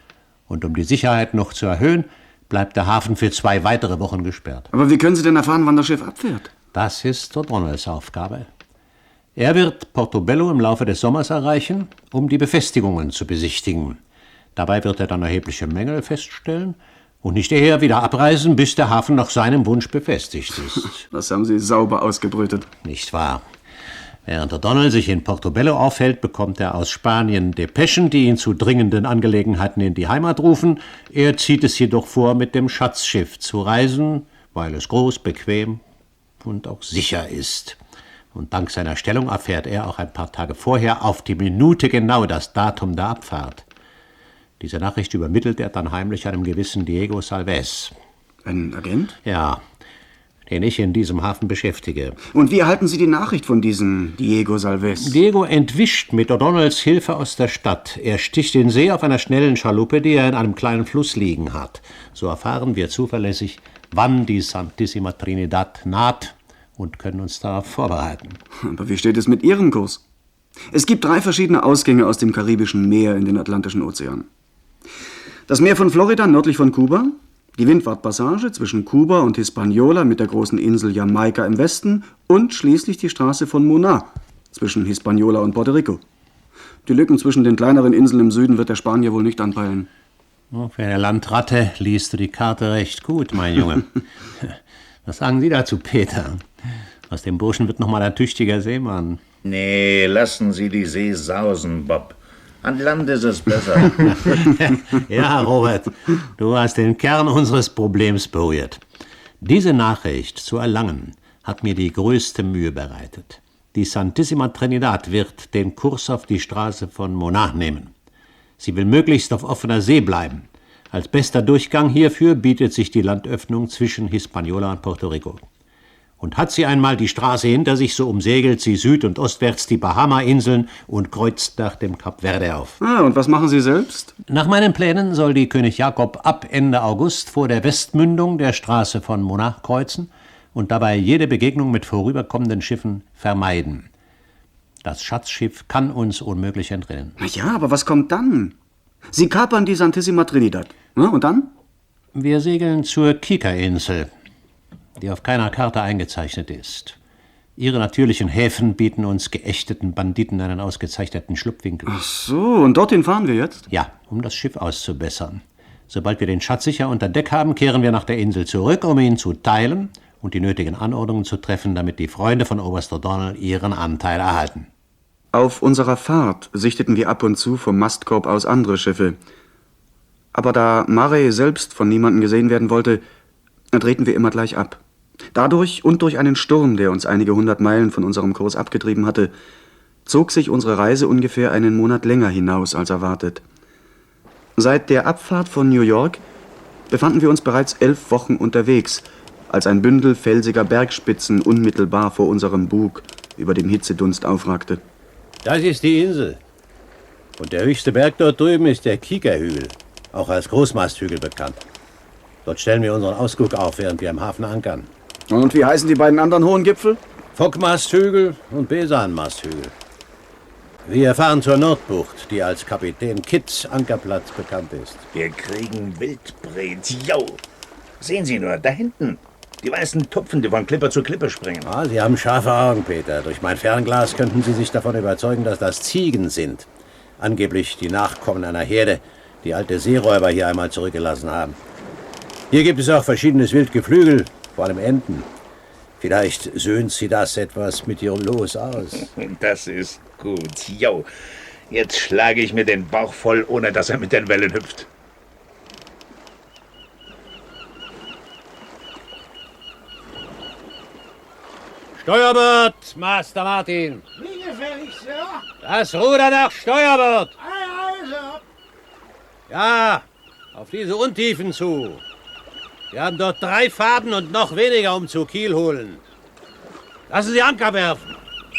Speaker 18: Und um die Sicherheit noch zu erhöhen, bleibt der Hafen für 2 weitere Wochen gesperrt.
Speaker 2: Aber wie können Sie denn erfahren, wann das Schiff abfährt?
Speaker 18: Das ist O'Donnells Aufgabe. Er wird Portobello im Laufe des Sommers erreichen, um die Befestigungen zu besichtigen. Dabei wird er dann erhebliche Mängel feststellen und nicht eher wieder abreisen, bis der Hafen nach seinem Wunsch befestigt ist.
Speaker 2: Das haben Sie sauber ausgebrütet.
Speaker 18: Nicht wahr? Während O'Donnell sich in Portobello aufhält, bekommt er aus Spanien Depeschen, die ihn zu dringenden Angelegenheiten in die Heimat rufen. Er zieht es jedoch vor, mit dem Schatzschiff zu reisen, weil es groß, bequem und auch sicher ist. Und dank seiner Stellung erfährt er auch ein paar Tage vorher auf die Minute genau das Datum der Abfahrt. Diese Nachricht übermittelt er dann heimlich einem gewissen Diego Salves.
Speaker 2: Ein Agent?
Speaker 18: Ja. den ich in diesem Hafen beschäftige.
Speaker 2: Und wie erhalten Sie die Nachricht von diesem Diego Salves?
Speaker 18: Diego entwischt mit O'Donnells Hilfe aus der Stadt. Er sticht in See auf einer schnellen Schaluppe, die er in einem kleinen Fluss liegen hat. So erfahren wir zuverlässig, wann die Santissima Trinidad naht und können uns darauf vorbereiten.
Speaker 2: Aber wie steht es mit Ihrem Kurs? Es gibt 3 verschiedene Ausgänge aus dem Karibischen Meer in den Atlantischen Ozean. Das Meer von Florida nördlich von Kuba, die Windwardpassage zwischen Kuba und Hispaniola mit der großen Insel Jamaika im Westen und schließlich die Straße von Mona zwischen Hispaniola und Puerto Rico. Die Lücken zwischen den kleineren Inseln im Süden wird der Spanier wohl nicht anpeilen.
Speaker 18: Für eine Landratte liest du die Karte recht gut, mein Junge. Was sagen Sie dazu, Peter? Aus dem Burschen wird noch mal ein tüchtiger Seemann.
Speaker 4: Nee, lassen Sie die See sausen, Bob. An Land ist es besser.
Speaker 18: Ja, Robert, du hast den Kern unseres Problems berührt. Diese Nachricht zu erlangen, hat mir die größte Mühe bereitet. Die Santissima Trinidad wird den Kurs auf die Straße von Mona nehmen. Sie will möglichst auf offener See bleiben. Als bester Durchgang hierfür bietet sich die Landöffnung zwischen Hispaniola und Puerto Rico. Und hat sie einmal die Straße hinter sich, so umsegelt sie süd- und ostwärts die Bahama-Inseln und kreuzt nach dem Kap Verde auf.
Speaker 2: Und was machen Sie selbst?
Speaker 18: Nach meinen Plänen soll die König Jakob ab Ende August vor der Westmündung der Straße von Mona kreuzen und dabei jede Begegnung mit vorüberkommenden Schiffen vermeiden. Das Schatzschiff kann uns unmöglich entrinnen.
Speaker 2: Na ja, aber was kommt dann? Sie kapern die Santissima Trinidad. Und dann?
Speaker 18: Wir segeln zur Kika-Insel, die auf keiner Karte eingezeichnet ist. Ihre natürlichen Häfen bieten uns geächteten Banditen einen ausgezeichneten Schlupfwinkel.
Speaker 2: Ach so, und dorthin fahren wir jetzt?
Speaker 18: Ja, um das Schiff auszubessern. Sobald wir den Schatz sicher unter Deck haben, kehren wir nach der Insel zurück, um ihn zu teilen und die nötigen Anordnungen zu treffen, damit die Freunde von Oberst O'Donnell ihren Anteil erhalten.
Speaker 2: Auf unserer Fahrt sichteten wir ab und zu vom Mastkorb aus andere Schiffe. Aber da Marey selbst von niemandem gesehen werden wollte, drehten wir immer gleich ab. Dadurch und durch einen Sturm, der uns einige 100 Meilen von unserem Kurs abgetrieben hatte, zog sich unsere Reise ungefähr einen Monat länger hinaus als erwartet. Seit der Abfahrt von New York befanden wir uns bereits 11 Wochen unterwegs, als ein Bündel felsiger Bergspitzen unmittelbar vor unserem Bug über dem Hitzedunst aufragte.
Speaker 18: Das ist die Insel. Und der höchste Berg dort drüben ist der Kika-Hügel, auch als Großmasthügel bekannt. Dort stellen wir unseren Ausguck auf, während wir im Hafen ankern.
Speaker 2: Und wie heißen die beiden anderen hohen Gipfel?
Speaker 18: Fockmasthügel und Besanmasthügel. Wir fahren zur Nordbucht, die als Kapitän Kitts Ankerplatz bekannt ist.
Speaker 4: Wir kriegen Wildbret, jau. Sehen Sie nur, da hinten. Die weißen Tupfen, die von Klippe zu Klippe springen.
Speaker 18: Ah, Sie haben scharfe Augen, Peter. Durch mein Fernglas könnten Sie sich davon überzeugen, dass das Ziegen sind. Angeblich die Nachkommen einer Herde, die alte Seeräuber hier einmal zurückgelassen haben. Hier gibt es auch verschiedenes Wildgeflügel, vor allem Enten. Vielleicht söhnt Sie das etwas mit Ihrem Los aus.
Speaker 4: Das ist gut, jau. Jetzt schlage ich mir den Bauch voll, ohne dass er mit den Wellen hüpft.
Speaker 18: Steuerbord, Master Martin!
Speaker 10: Wie gefällig, Sir?
Speaker 18: Das Ruder nach Steuerbord!
Speaker 10: Ei, Sir.
Speaker 18: Ja, auf diese Untiefen zu. Wir haben dort 3 Faden und noch weniger, um zu Kiel holen. Lassen Sie Anker werfen.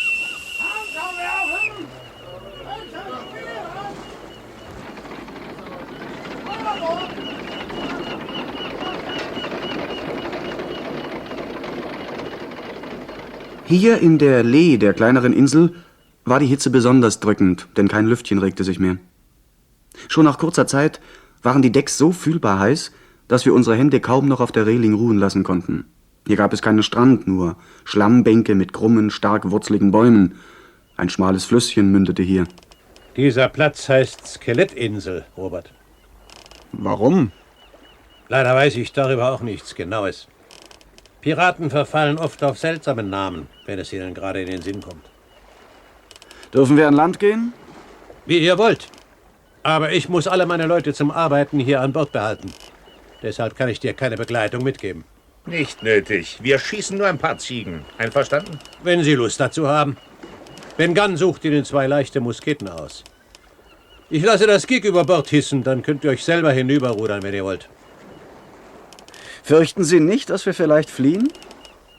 Speaker 2: Hier in der Lee der kleineren Insel war die Hitze besonders drückend, denn kein Lüftchen regte sich mehr. Schon nach kurzer Zeit waren die Decks so fühlbar heiß, dass wir unsere Hände kaum noch auf der Reling ruhen lassen konnten. Hier gab es keinen Strand, nur Schlammbänke mit krummen, stark wurzeligen Bäumen. Ein schmales Flüsschen mündete hier.
Speaker 18: Dieser Platz heißt Skelettinsel, Robert.
Speaker 2: Warum?
Speaker 18: Leider weiß ich darüber auch nichts Genaues. Piraten verfallen oft auf seltsame Namen, wenn es ihnen gerade in den Sinn kommt.
Speaker 2: Dürfen wir an Land gehen?
Speaker 18: Wie ihr wollt. Aber ich muss alle meine Leute zum Arbeiten hier an Bord behalten. Deshalb kann ich dir keine Begleitung mitgeben.
Speaker 4: Nicht nötig. Wir schießen nur ein paar Ziegen. Einverstanden?
Speaker 18: Wenn Sie Lust dazu haben. Ben Gunn sucht Ihnen 2 leichte Musketen aus. Ich lasse das Gig über Bord hissen, dann könnt ihr euch selber hinüberrudern, wenn ihr wollt.
Speaker 2: Fürchten Sie nicht, dass wir vielleicht fliehen?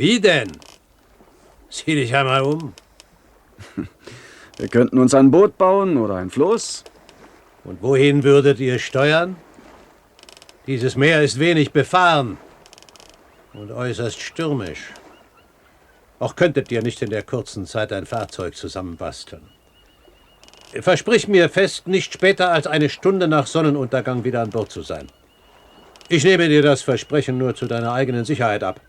Speaker 18: Wie denn? Sieh dich einmal um.
Speaker 2: Wir könnten uns ein Boot bauen oder ein Floß.
Speaker 18: Und wohin würdet ihr steuern? Dieses Meer ist wenig befahren und äußerst stürmisch. Auch könntet ihr nicht in der kurzen Zeit ein Fahrzeug zusammenbasteln. Versprich mir fest, nicht später als eine Stunde nach Sonnenuntergang wieder an Bord zu sein. Ich nehme dir das Versprechen nur zu deiner eigenen Sicherheit ab.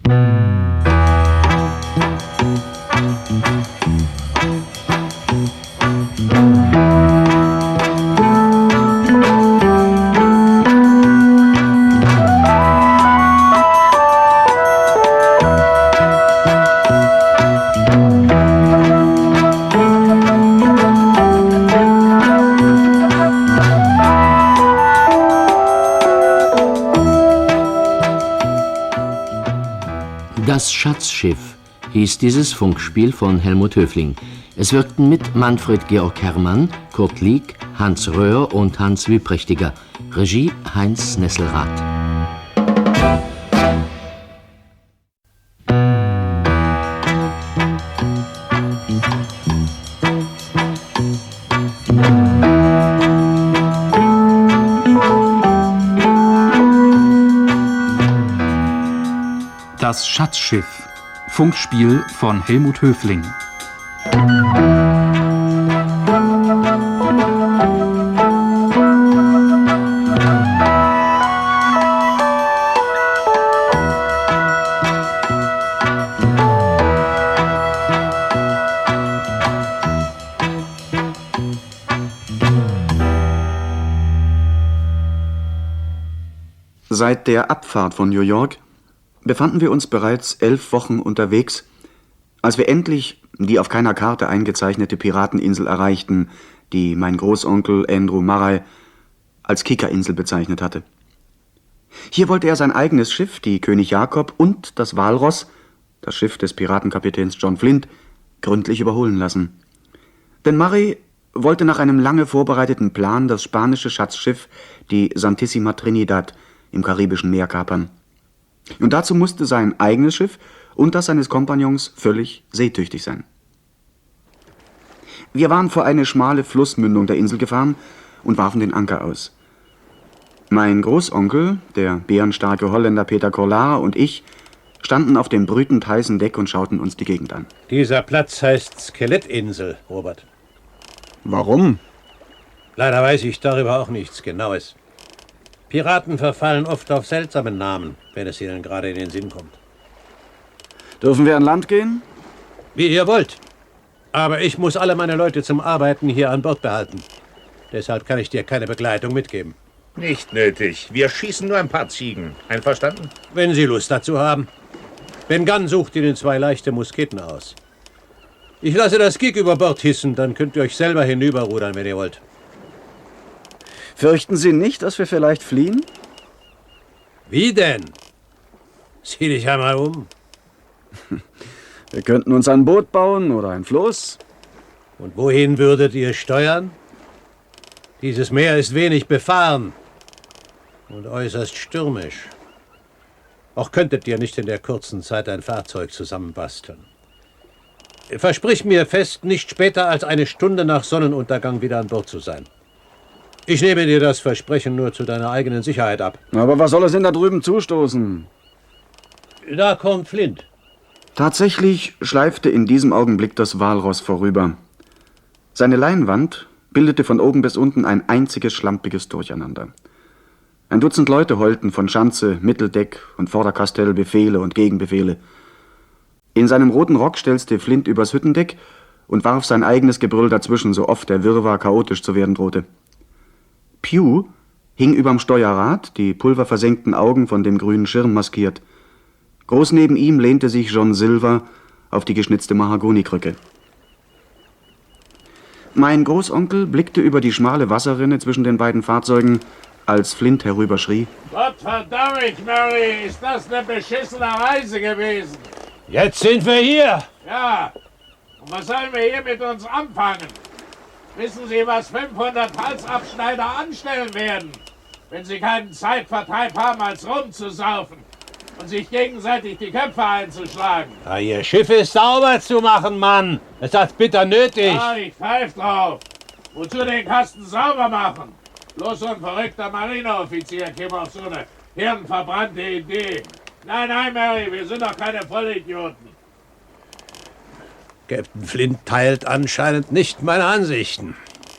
Speaker 17: Das Schatzschiff hieß dieses Funkspiel von Helmut Höfling. Es wirkten mit Manfred Georg Herrmann, Kurt Lieck, Hans Röhr und Hans Wipprechtiger. Regie Heinz Nesselrath.
Speaker 1: Das Schatzschiff. Funkspiel von Helmut Höfling.
Speaker 2: Seit der Abfahrt von New York befanden wir uns bereits 11 Wochen unterwegs, als wir endlich die auf keiner Karte eingezeichnete Pirateninsel erreichten, die mein Großonkel Andrew Murray als Kikerinsel bezeichnet hatte. Hier wollte er sein eigenes Schiff, die König Jakob, und das Walross, das Schiff des Piratenkapitäns John Flint, gründlich überholen lassen. Denn Murray wollte nach einem lange vorbereiteten Plan das spanische Schatzschiff, die Santissima Trinidad, im Karibischen Meer kapern. Und dazu musste sein eigenes Schiff und das seines Kompagnons völlig seetüchtig sein. Wir waren vor eine schmale Flussmündung der Insel gefahren und warfen den Anker aus. Mein Großonkel, der bärenstarke Holländer Peter Collard und ich standen auf dem brütend heißen Deck und schauten uns die Gegend an.
Speaker 18: Dieser Platz heißt Skelettinsel, Robert.
Speaker 2: Warum?
Speaker 18: Leider weiß ich darüber auch nichts Genaues. Piraten verfallen oft auf seltsame Namen, wenn es ihnen gerade in den Sinn kommt.
Speaker 2: Dürfen wir an Land gehen?
Speaker 18: Wie ihr wollt. Aber ich muss alle meine Leute zum Arbeiten hier an Bord behalten. Deshalb kann ich dir keine Begleitung mitgeben.
Speaker 4: Nicht nötig. Wir schießen nur ein paar Ziegen. Einverstanden?
Speaker 18: Wenn Sie Lust dazu haben. Ben Gunn sucht Ihnen 2 leichte Musketen aus. Ich lasse das Gig über Bord hissen, dann könnt ihr euch selber hinüberrudern, wenn ihr wollt.
Speaker 2: Fürchten Sie nicht, dass wir vielleicht fliehen?
Speaker 18: Wie denn? Sieh dich einmal um.
Speaker 2: Wir könnten uns ein Boot bauen oder ein Floß.
Speaker 18: Und wohin würdet ihr steuern? Dieses Meer ist wenig befahren und äußerst stürmisch. Auch könntet ihr nicht in der kurzen Zeit ein Fahrzeug zusammenbasteln. Versprich mir fest, nicht später als eine Stunde nach Sonnenuntergang wieder an Bord zu sein. Ich nehme dir das Versprechen nur zu deiner eigenen Sicherheit ab.
Speaker 2: Aber was soll es denn da drüben zustoßen?
Speaker 18: Da kommt Flint.
Speaker 2: Tatsächlich schleifte in diesem Augenblick das Walross vorüber. Seine Leinwand bildete von oben bis unten ein einziges schlampiges Durcheinander. Ein Dutzend Leute heulten von Schanze, Mitteldeck und Vorderkastell Befehle und Gegenbefehle. In seinem roten Rock stelzte Flint übers Hüttendeck und warf sein eigenes Gebrüll dazwischen, so oft der Wirrwarr chaotisch zu werden drohte. Pew hing überm Steuerrad, die pulverversenkten Augen von dem grünen Schirm maskiert. Groß neben ihm lehnte sich John Silver auf die geschnitzte Mahagonikrücke. Mein Großonkel blickte über die schmale Wasserrinne zwischen den beiden Fahrzeugen, als Flint herüberschrie:
Speaker 10: Gottverdammt, Murray, ist das eine beschissene Reise gewesen?
Speaker 18: Jetzt sind wir hier.
Speaker 10: Ja, und was sollen wir hier mit uns anfangen? Wissen Sie, was 500 Halsabschneider anstellen werden, wenn sie keinen Zeitvertreib haben, als rumzusaufen
Speaker 15: und sich gegenseitig die Köpfe einzuschlagen.
Speaker 18: Ja, Ihr Schiff ist sauber zu machen, Mann. Es hat bitter nötig.
Speaker 15: Ja, ich pfeif drauf. Wozu den Kasten sauber machen? Bloß so ein verrückter Marineoffizier käme auf so eine hirnverbrannte Idee. Nein, nein, Mary, wir sind doch keine Vollidioten.
Speaker 18: Captain Flint teilt anscheinend nicht meine Ansichten.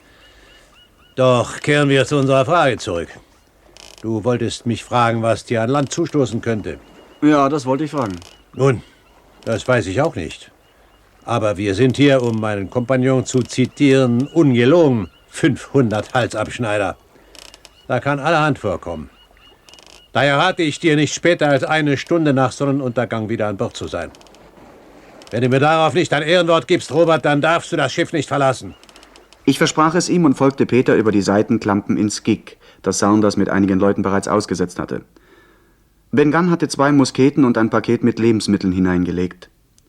Speaker 18: Doch kehren wir zu unserer Frage zurück. Du wolltest mich fragen, was dir an Land zustoßen könnte.
Speaker 2: Ja, das wollte ich fragen.
Speaker 18: Nun, das weiß ich auch nicht. Aber wir sind hier, um meinen Kompagnon zu zitieren, ungelogen 500 Halsabschneider. Da kann allerhand vorkommen. Daher rate ich dir, nicht später als 1 Stunde nach Sonnenuntergang wieder an Bord zu sein. Wenn du mir darauf nicht dein Ehrenwort gibst, Robert, dann darfst du das Schiff nicht verlassen.
Speaker 2: Ich versprach es ihm und folgte Peter über die Seitenklampen ins Gig, das Saunders mit einigen Leuten bereits ausgesetzt hatte. Ben Gunn hatte 2 Musketen und ein Paket mit Lebensmitteln hineingelegt.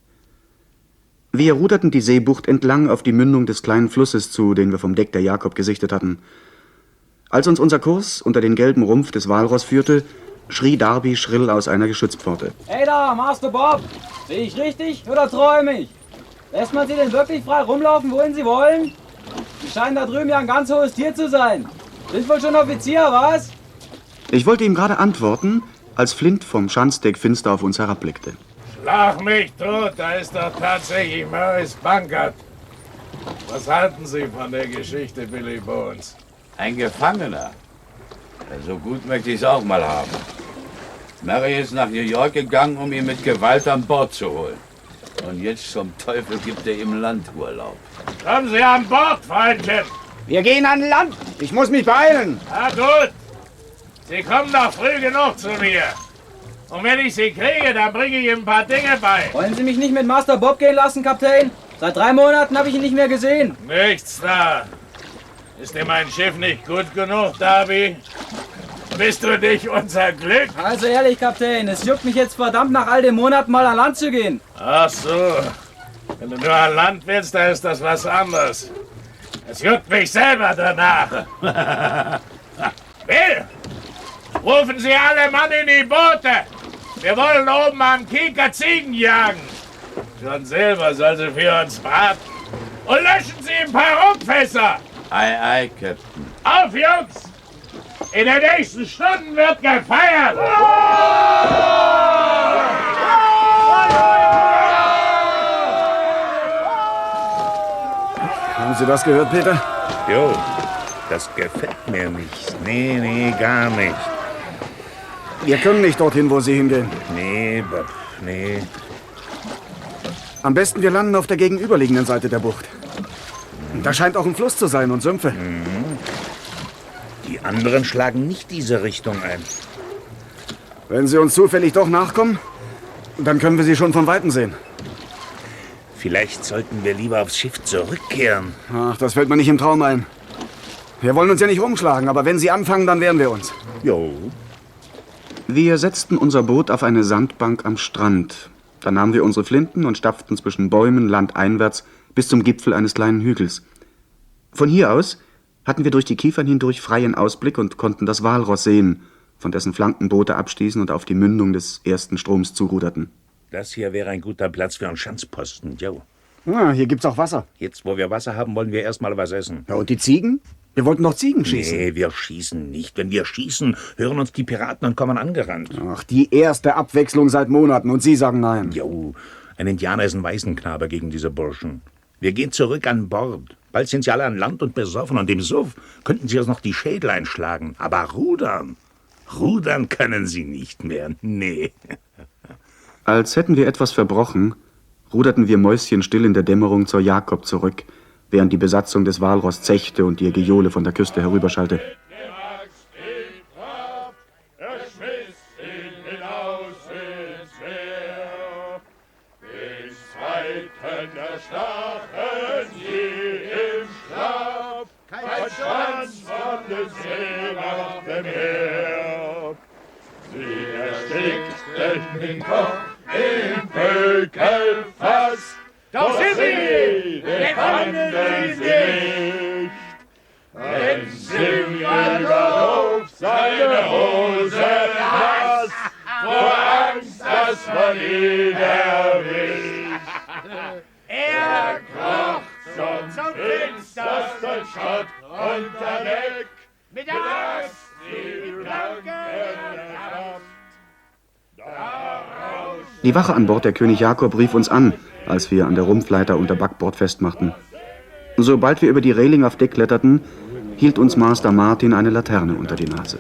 Speaker 2: Wir ruderten die Seebucht entlang auf die Mündung des kleinen Flusses zu, den wir vom Deck der Jakob gesichtet hatten. Als uns unser Kurs unter den gelben Rumpf des Walross führte, schrie Darby schrill aus einer Geschützpforte.
Speaker 3: Hey da, Master Bob! Sehe ich richtig oder träume ich? Lässt man sie denn wirklich frei rumlaufen, wohin sie wollen? Sie scheinen da drüben ja ein ganz hohes Tier zu sein. Sind wohl schon Offizier, was?
Speaker 2: Ich wollte ihm gerade antworten, als Flint vom Schanzdeck finster auf uns herabblickte.
Speaker 15: Schlag mich tot, da ist doch tatsächlich Maurice Bankert. Was halten Sie von der Geschichte, Billy Bones?
Speaker 6: Ein Gefangener. Ja, so gut möchte ich es auch mal haben. Mary ist nach New York gegangen, um ihn mit Gewalt an Bord zu holen. Und jetzt zum Teufel gibt er ihm Landurlaub.
Speaker 15: Kommen Sie an Bord, Freundchen.
Speaker 2: Wir gehen an Land. Ich muss mich beeilen.
Speaker 15: Na gut. Sie kommen doch früh genug zu mir. Und wenn ich Sie kriege, dann bringe ich Ihnen ein paar Dinge bei.
Speaker 3: Wollen Sie mich nicht mit Master Bob gehen lassen, Kapitän? Seit 3 Monaten habe ich ihn nicht mehr gesehen.
Speaker 15: Nichts da. Ist dir mein Schiff nicht gut genug, Darby? Bist du nicht unser Glück?
Speaker 3: Also ehrlich, Kapitän, es juckt mich jetzt verdammt nach all den Monaten mal an Land zu gehen.
Speaker 15: Ach so. Wenn du nur an Land willst, dann ist das was anderes. Es juckt mich selber danach. Bill, rufen Sie alle Mann in die Boote. Wir wollen oben am Kieker Ziegen jagen. John Silver soll sie für uns braten. Und löschen Sie ein paar Rumfässer.
Speaker 6: Ei, ei, Captain.
Speaker 15: Auf, Jungs! In den nächsten Stunden wird gefeiert!
Speaker 2: Haben Sie das gehört, Peter?
Speaker 4: Jo, das gefällt mir nicht. Nee, gar nicht.
Speaker 2: Wir können nicht dorthin, wo Sie hingehen.
Speaker 4: Nee, Bob, nee.
Speaker 2: Am besten, wir landen auf der gegenüberliegenden Seite der Bucht. Da scheint auch ein Fluss zu sein und Sümpfe.
Speaker 4: Die anderen schlagen nicht diese Richtung ein.
Speaker 2: Wenn Sie uns zufällig doch nachkommen, dann können wir Sie schon von Weitem sehen.
Speaker 4: Vielleicht sollten wir lieber aufs Schiff zurückkehren.
Speaker 2: Ach, das fällt mir nicht im Traum ein. Wir wollen uns ja nicht rumschlagen, aber wenn Sie anfangen, dann wehren wir uns.
Speaker 4: Jo.
Speaker 2: Wir setzten unser Boot auf eine Sandbank am Strand. Dann nahmen wir unsere Flinten und stapften zwischen Bäumen landeinwärts bis zum Gipfel eines kleinen Hügels. Von hier aus hatten wir durch die Kiefern hindurch freien Ausblick und konnten das Walross sehen, von dessen Flanken Boote abstießen und auf die Mündung des ersten Stroms zuruderten.
Speaker 4: Das hier wäre ein guter Platz für einen Schanzposten, jo.
Speaker 2: Ja, hier gibt's auch Wasser.
Speaker 4: Jetzt, wo wir Wasser haben, wollen wir erst mal was essen.
Speaker 2: Ja, und die Ziegen? Wir wollten doch Ziegen schießen.
Speaker 4: Nee, wir schießen nicht. Wenn wir schießen, hören uns die Piraten und kommen angerannt.
Speaker 2: Ach, die erste Abwechslung seit Monaten und Sie sagen nein.
Speaker 4: Jo, ein Indianer ist ein Waisenknabe gegen diese Burschen. Wir gehen zurück an Bord. Bald sind sie alle an Land und besoffen und im Suff könnten sie uns noch die Schädel einschlagen. Aber rudern können sie nicht mehr. Nee.
Speaker 2: Als hätten wir etwas verbrochen, ruderten wir mäuschenstill in der Dämmerung zur Jakob zurück, während die Besatzung des Walross zechte und ihr Gejohle von der Küste herüberschallte.
Speaker 16: Sie erstickten den Kopf im Pökelfass, doch sie befanden sie nicht. Denn Silvia auf seine Hose nass, vor Angst zum finstersten Schott unter Deck, mit Axt die Planken herab.
Speaker 2: Die Wache an Bord der König Jakob rief uns an, als wir an der Rumpfleiter unter Backbord festmachten. Sobald wir über die Reling auf Deck kletterten, hielt uns Master Martin eine Laterne unter die Nase.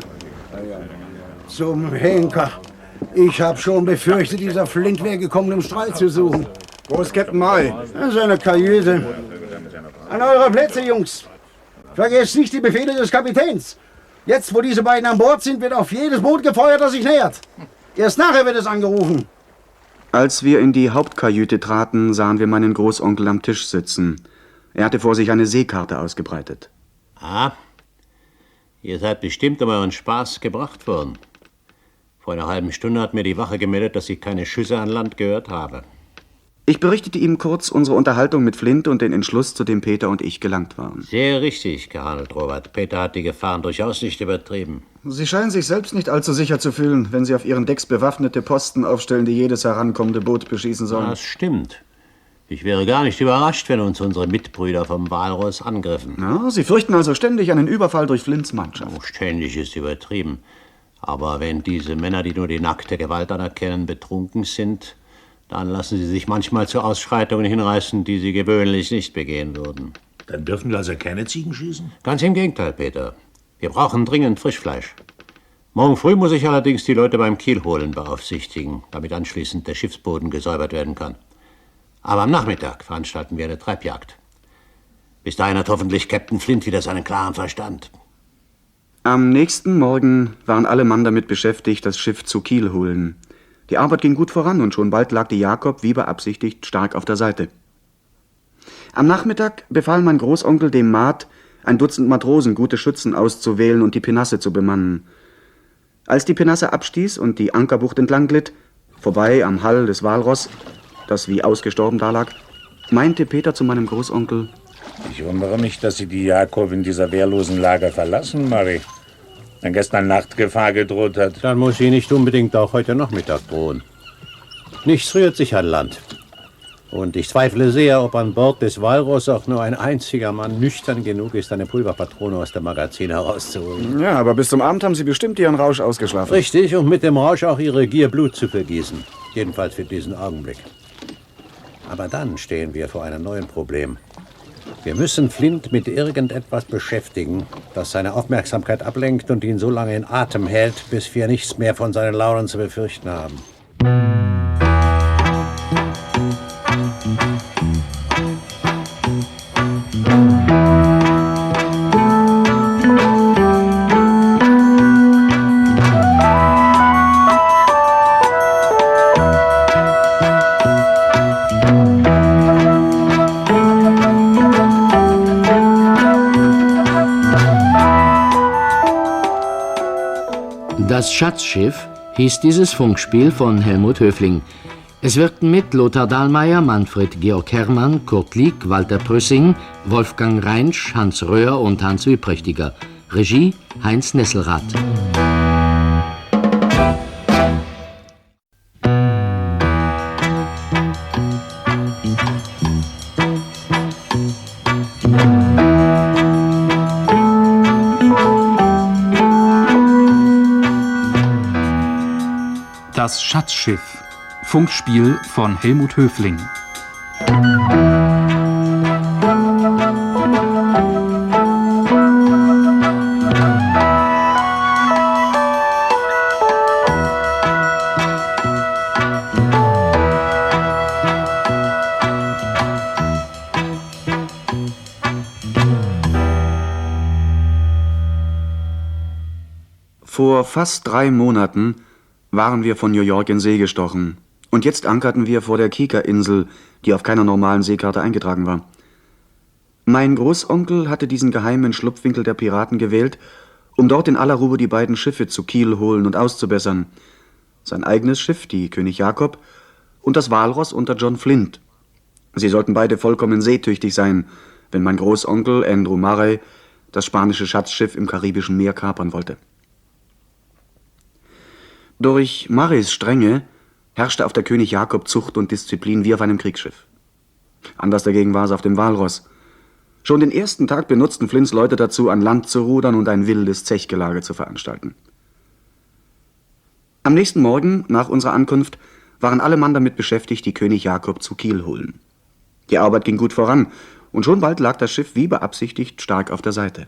Speaker 14: Zum Henker. Ich hab schon befürchtet, dieser Flint wäre gekommen, um Streit zu suchen.
Speaker 2: Wo ist Captain Murray?
Speaker 14: Seine Kajüte. An eure Plätze, Jungs. Vergesst nicht die Befehle des Kapitäns. Jetzt, wo diese beiden an Bord sind, wird auf jedes Boot gefeuert, das sich nähert. Erst nachher wird es angerufen.
Speaker 2: Als wir in die Hauptkajüte traten, sahen wir meinen Großonkel am Tisch sitzen. Er hatte vor sich eine Seekarte ausgebreitet.
Speaker 13: Ah, ihr seid bestimmt um euren Spaß gebracht worden. Vor einer halben Stunde hat mir die Wache gemeldet, dass ich keine Schüsse an Land gehört habe.
Speaker 2: Ich berichtete ihm kurz unsere Unterhaltung mit Flint und den Entschluss, zu dem Peter und ich gelangt waren.
Speaker 13: Sehr richtig gehandelt, Robert. Peter hat die Gefahren durchaus nicht übertrieben.
Speaker 2: Sie scheinen sich selbst nicht allzu sicher zu fühlen, wenn Sie auf Ihren Decks bewaffnete Posten aufstellen, die jedes herankommende Boot beschießen sollen.
Speaker 13: Das stimmt. Ich wäre gar nicht überrascht, wenn uns unsere Mitbrüder vom Walross angriffen.
Speaker 2: Ja, Sie fürchten also ständig einen Überfall durch Flints Mannschaft.
Speaker 13: Oh, ständig ist übertrieben. Aber wenn diese Männer, die nur die nackte Gewalt anerkennen, betrunken sind, dann lassen sie sich manchmal zu Ausschreitungen hinreißen, die sie gewöhnlich nicht begehen würden.
Speaker 4: Dann dürfen wir also keine Ziegen schießen?
Speaker 13: Ganz im Gegenteil, Peter. Wir brauchen dringend Frischfleisch. Morgen früh muss ich allerdings die Leute beim Kielholen beaufsichtigen, damit anschließend der Schiffsboden gesäubert werden kann. Aber am Nachmittag veranstalten wir eine Treibjagd. Bis dahin hat hoffentlich Captain Flint wieder seinen klaren Verstand.
Speaker 2: Am nächsten Morgen waren alle Mann damit beschäftigt, das Schiff zu Kiel holen. Die Arbeit ging gut voran und schon bald lag die Jakob, wie beabsichtigt, stark auf der Seite. Am Nachmittag befahl mein Großonkel dem Maat, 1 Dutzend Matrosen, gute Schützen auszuwählen und die Pinasse zu bemannen. Als die Pinasse abstieß und die Ankerbucht entlang glitt, vorbei am Hall des Walross, das wie ausgestorben dalag, meinte Peter zu meinem Großonkel:
Speaker 4: Ich wundere mich, dass Sie die Jakob in dieser wehrlosen Lage verlassen, Murray. Wenn gestern Nacht Gefahr gedroht hat.
Speaker 18: Dann muss sie nicht unbedingt auch heute Nachmittag drohen. Nichts rührt sich an Land. Und ich zweifle sehr, ob an Bord des Walross auch nur ein einziger Mann nüchtern genug ist, eine Pulverpatrone aus dem Magazin herauszuholen.
Speaker 2: Ja, aber bis zum Abend haben Sie bestimmt Ihren Rausch ausgeschlafen.
Speaker 18: Richtig, und mit dem Rausch auch Ihre Gier Blut zu vergießen. Jedenfalls für diesen Augenblick. Aber dann stehen wir vor einem neuen Problem. Wir müssen Flint mit irgendetwas beschäftigen, das seine Aufmerksamkeit ablenkt und ihn so lange in Atem hält, bis wir nichts mehr von seinen Launen zu befürchten haben.
Speaker 17: Das Schatzschiff hieß dieses Funkspiel von Helmut Höfling. Es wirkten mit Lothar Dahlmeier, Manfred Georg Herrmann, Kurt Lieck, Walter Prüssing, Wolfgang Reinsch, Hans Röhr und Hans Üprächtiger. Regie Heinz Nesselrath.
Speaker 1: Das Schatzschiff. Funkspiel von Helmut Höfling.
Speaker 2: Vor fast 3 Monaten waren wir von New York in See gestochen. Und jetzt ankerten wir vor der Kika-Insel, die auf keiner normalen Seekarte eingetragen war. Mein Großonkel hatte diesen geheimen Schlupfwinkel der Piraten gewählt, um dort in aller Ruhe die beiden Schiffe zu Kiel holen und auszubessern. Sein eigenes Schiff, die König Jakob, und das Walross unter John Flint. Sie sollten beide vollkommen seetüchtig sein, wenn mein Großonkel Andrew Murray das spanische Schatzschiff im Karibischen Meer kapern wollte. Durch Murrays Strenge herrschte auf der König Jakob Zucht und Disziplin wie auf einem Kriegsschiff. Anders dagegen war es auf dem Walross. Schon den ersten Tag benutzten Flints Leute dazu, an Land zu rudern und ein wildes Zechgelage zu veranstalten. Am nächsten Morgen, nach unserer Ankunft, waren alle Mann damit beschäftigt, die König Jakob zu Kiel holen. Die Arbeit ging gut voran, und schon bald lag das Schiff wie beabsichtigt stark auf der Seite.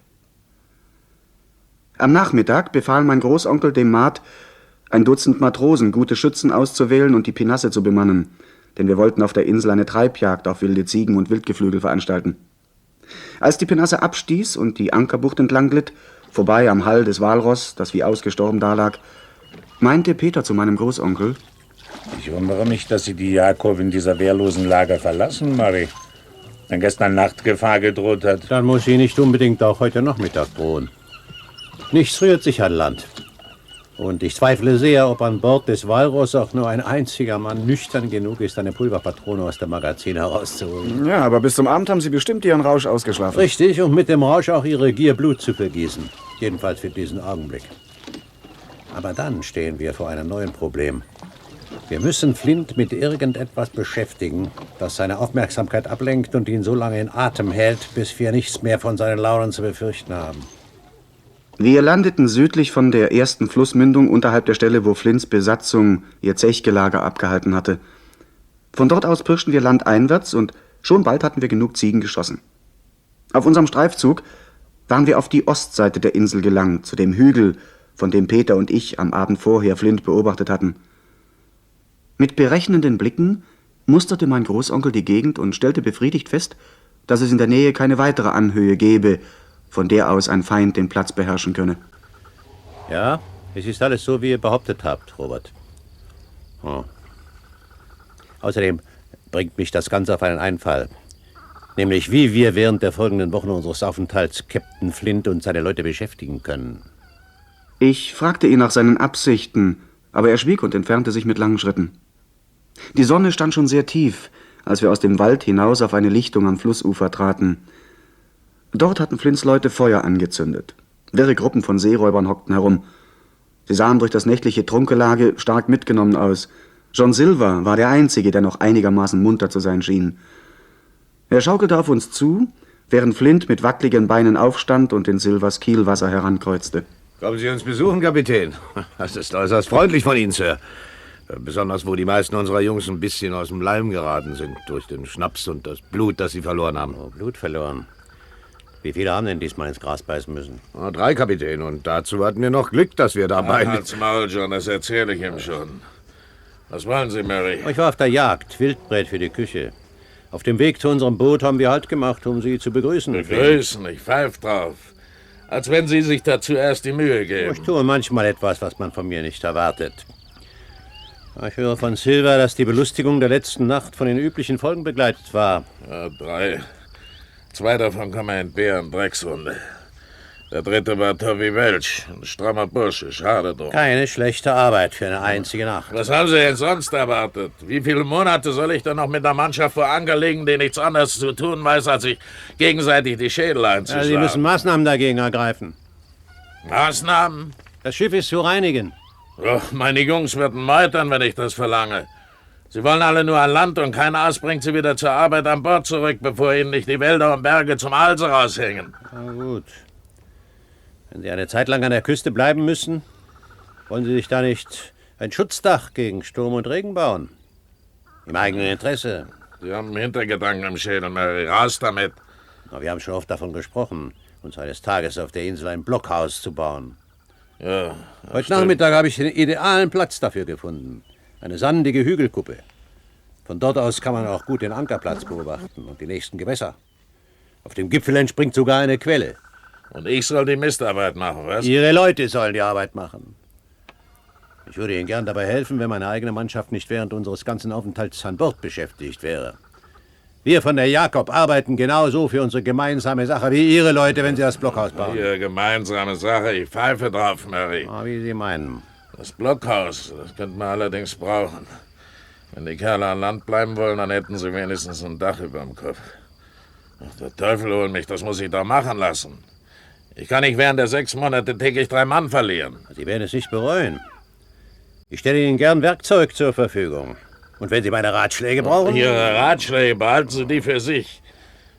Speaker 2: Am Nachmittag befahl mein Großonkel dem Maat, ein Dutzend Matrosen, gute Schützen auszuwählen und die Pinasse zu bemannen, denn wir wollten auf der Insel eine Treibjagd auf wilde Ziegen und Wildgeflügel veranstalten. Als die Pinasse abstieß und die Ankerbucht entlang glitt, vorbei am Hall des Walross, das wie ausgestorben dalag, meinte Peter zu meinem Großonkel:
Speaker 4: Ich wundere mich, dass Sie die Jakob in dieser wehrlosen Lage verlassen, Murray. Wenn gestern Nacht Gefahr gedroht hat.
Speaker 18: Dann muss sie nicht unbedingt auch heute Nachmittag drohen. Nichts rührt sich an Land. Und ich zweifle sehr, ob an Bord des Walross auch nur ein einziger Mann nüchtern genug ist, eine Pulverpatrone aus dem Magazin herauszuholen.
Speaker 2: Ja, aber bis zum Abend haben Sie bestimmt Ihren Rausch ausgeschlafen.
Speaker 18: Richtig, und mit dem Rausch auch Ihre Gier, Blut zu vergießen. Jedenfalls für diesen Augenblick. Aber dann stehen wir vor einem neuen Problem. Wir müssen Flint mit irgendetwas beschäftigen, das seine Aufmerksamkeit ablenkt und ihn so lange in Atem hält, bis wir nichts mehr von seinen Launen zu befürchten haben.
Speaker 2: Wir landeten südlich von der ersten Flussmündung unterhalb der Stelle, wo Flints Besatzung ihr Zechgelager abgehalten hatte. Von dort aus pirschten wir landeinwärts und schon bald hatten wir genug Ziegen geschossen. Auf unserem Streifzug waren wir auf die Ostseite der Insel gelangt, zu dem Hügel, von dem Peter und ich am Abend vorher Flint beobachtet hatten. Mit berechnenden Blicken musterte mein Großonkel die Gegend und stellte befriedigt fest, dass es in der Nähe keine weitere Anhöhe gäbe, von der aus ein Feind den Platz beherrschen könne.
Speaker 18: Ja, es ist alles so, wie ihr behauptet habt, Robert. Oh. Außerdem bringt mich das Ganze auf einen Einfall. Nämlich, wie wir während der folgenden Wochen unseres Aufenthalts Captain Flint und seine Leute beschäftigen können.
Speaker 2: Ich fragte ihn nach seinen Absichten, aber er schwieg und entfernte sich mit langen Schritten. Die Sonne stand schon sehr tief, als wir aus dem Wald hinaus auf eine Lichtung am Flussufer traten. Dort hatten Flints Leute Feuer angezündet. Wirre Gruppen von Seeräubern hockten herum. Sie sahen durch das nächtliche Trunkelage stark mitgenommen aus. John Silver war der Einzige, der noch einigermaßen munter zu sein schien. Er schaukelte auf uns zu, während Flint mit wackligen Beinen aufstand und in Silvers Kielwasser herankreuzte.
Speaker 5: Kommen Sie uns besuchen, Kapitän. Das ist äußerst freundlich von Ihnen, Sir. Besonders, wo die meisten unserer Jungs ein bisschen aus dem Leim geraten sind, durch den Schnaps und das Blut, das sie verloren haben.
Speaker 18: Oh, Blut verloren. Wie viele haben denn diesmal ins Gras beißen müssen?
Speaker 5: 3, Kapitän. Und dazu hatten wir noch Glück, dass wir dabei...
Speaker 15: Halt's Maul, John, das erzähle ich ihm schon. Was wollen Sie, Mary?
Speaker 18: Ich war auf der Jagd, Wildbret für die Küche. Auf dem Weg zu unserem Boot haben wir Halt gemacht, um Sie zu begrüßen.
Speaker 15: Begrüßen, ich pfeif drauf. Als wenn Sie sich da zuerst die Mühe geben.
Speaker 18: Ich tue manchmal etwas, was man von mir nicht erwartet. Ich höre von Silver, dass die Belustigung der letzten Nacht von den üblichen Folgen begleitet war.
Speaker 15: Ja, 3. 2 davon kann man entbehren, Dreckshunde. Der 3. war Toby Welch, ein strammer Bursche, schade drum.
Speaker 18: Keine schlechte Arbeit für eine einzige Nacht.
Speaker 15: Was haben Sie denn sonst erwartet? Wie viele Monate soll ich denn noch mit der Mannschaft vor Anker legen, die nichts anderes zu tun weiß, als sich gegenseitig die Schädel einzuschlagen?
Speaker 18: Ja, Sie müssen Maßnahmen dagegen ergreifen.
Speaker 15: Maßnahmen?
Speaker 18: Das Schiff ist zu reinigen.
Speaker 15: Och, meine Jungs würden meutern, wenn ich das verlange. Sie wollen alle nur an Land und kein Aas bringt sie wieder zur Arbeit an Bord zurück, bevor ihnen nicht die Wälder und Berge zum Halse raushängen.
Speaker 18: Na gut. Wenn Sie eine Zeit lang an der Küste bleiben müssen, wollen Sie sich da nicht ein Schutzdach gegen Sturm und Regen bauen? Im eigenen Interesse.
Speaker 15: Sie haben einen Hintergedanken im Schädel, Mary. Raus damit.
Speaker 18: Na, wir haben schon oft davon gesprochen, uns eines Tages auf der Insel ein Blockhaus zu bauen.
Speaker 15: Ja.
Speaker 18: Heute Nachmittag habe ich den idealen Platz dafür gefunden. Eine sandige Hügelkuppe. Von dort aus kann man auch gut den Ankerplatz beobachten und die nächsten Gewässer. Auf dem Gipfel entspringt sogar eine Quelle.
Speaker 15: Und ich soll die Mistarbeit machen, was?
Speaker 18: Ihre Leute sollen die Arbeit machen. Ich würde Ihnen gern dabei helfen, wenn meine eigene Mannschaft nicht während unseres ganzen Aufenthalts an Bord beschäftigt wäre. Wir von der Jakob arbeiten genauso für unsere gemeinsame Sache wie Ihre Leute, wenn Sie das Blockhaus bauen.
Speaker 15: Ihre gemeinsame Sache, ich pfeife drauf, Mary.
Speaker 18: Wie Sie meinen.
Speaker 15: Das Blockhaus, das könnten wir allerdings brauchen. Wenn die Kerle an Land bleiben wollen, dann hätten sie wenigstens ein Dach über dem Kopf. Ach, der Teufel hol mich, das muss ich doch machen lassen. Ich kann nicht während der 6 Monate täglich 3 Mann verlieren.
Speaker 18: Sie werden es nicht bereuen. Ich stelle Ihnen gern Werkzeug zur Verfügung. Und wenn Sie meine Ratschläge brauchen...
Speaker 15: Ihre Ratschläge, behalten Sie die für sich.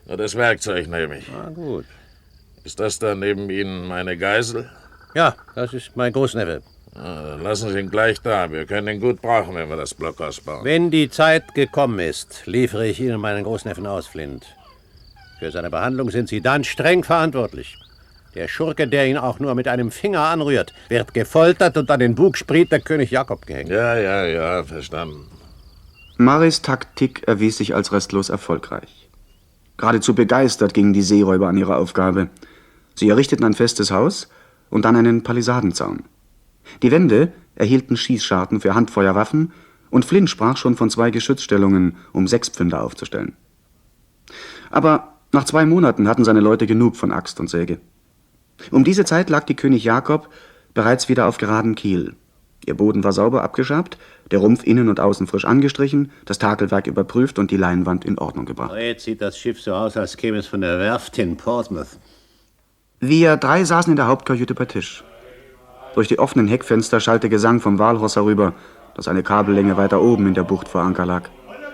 Speaker 15: Nur das Werkzeug nehme ich.
Speaker 18: Ah, gut.
Speaker 15: Ist das da neben Ihnen meine Geisel?
Speaker 18: Ja, das ist mein Großneffe.
Speaker 15: Dann lassen Sie ihn gleich da. Wir können ihn gut brauchen, wenn wir das Blockhaus bauen.
Speaker 18: Wenn die Zeit gekommen ist, liefere ich Ihnen meinen Großneffen aus, Flint. Für seine Behandlung sind Sie dann streng verantwortlich. Der Schurke, der ihn auch nur mit einem Finger anrührt, wird gefoltert und an den Bug spriet der König Jakob gehängt.
Speaker 15: Ja, verstanden.
Speaker 2: Maris Taktik erwies sich als restlos erfolgreich. Geradezu begeistert gingen die Seeräuber an ihre Aufgabe. Sie errichteten ein festes Haus und dann einen Palisadenzaun. Die Wände erhielten Schießscharten für Handfeuerwaffen und Flint sprach schon von 2 Geschützstellungen, um 6 Pfünder aufzustellen. Aber nach 2 Monaten hatten seine Leute genug von Axt und Säge. Um diese Zeit lag die König Jakob bereits wieder auf geradem Kiel. Ihr Boden war sauber abgeschabt, der Rumpf innen und außen frisch angestrichen, das Takelwerk überprüft und die Leinwand in Ordnung gebracht.
Speaker 18: Jetzt sieht das Schiff so aus, als käme es von der Werft in Portsmouth.
Speaker 2: Wir 3 saßen in der Hauptkajüte bei Tisch. Durch die offenen Heckfenster schallte Gesang vom Walross herüber, das eine Kabellänge weiter oben in der Bucht vor Anker lag.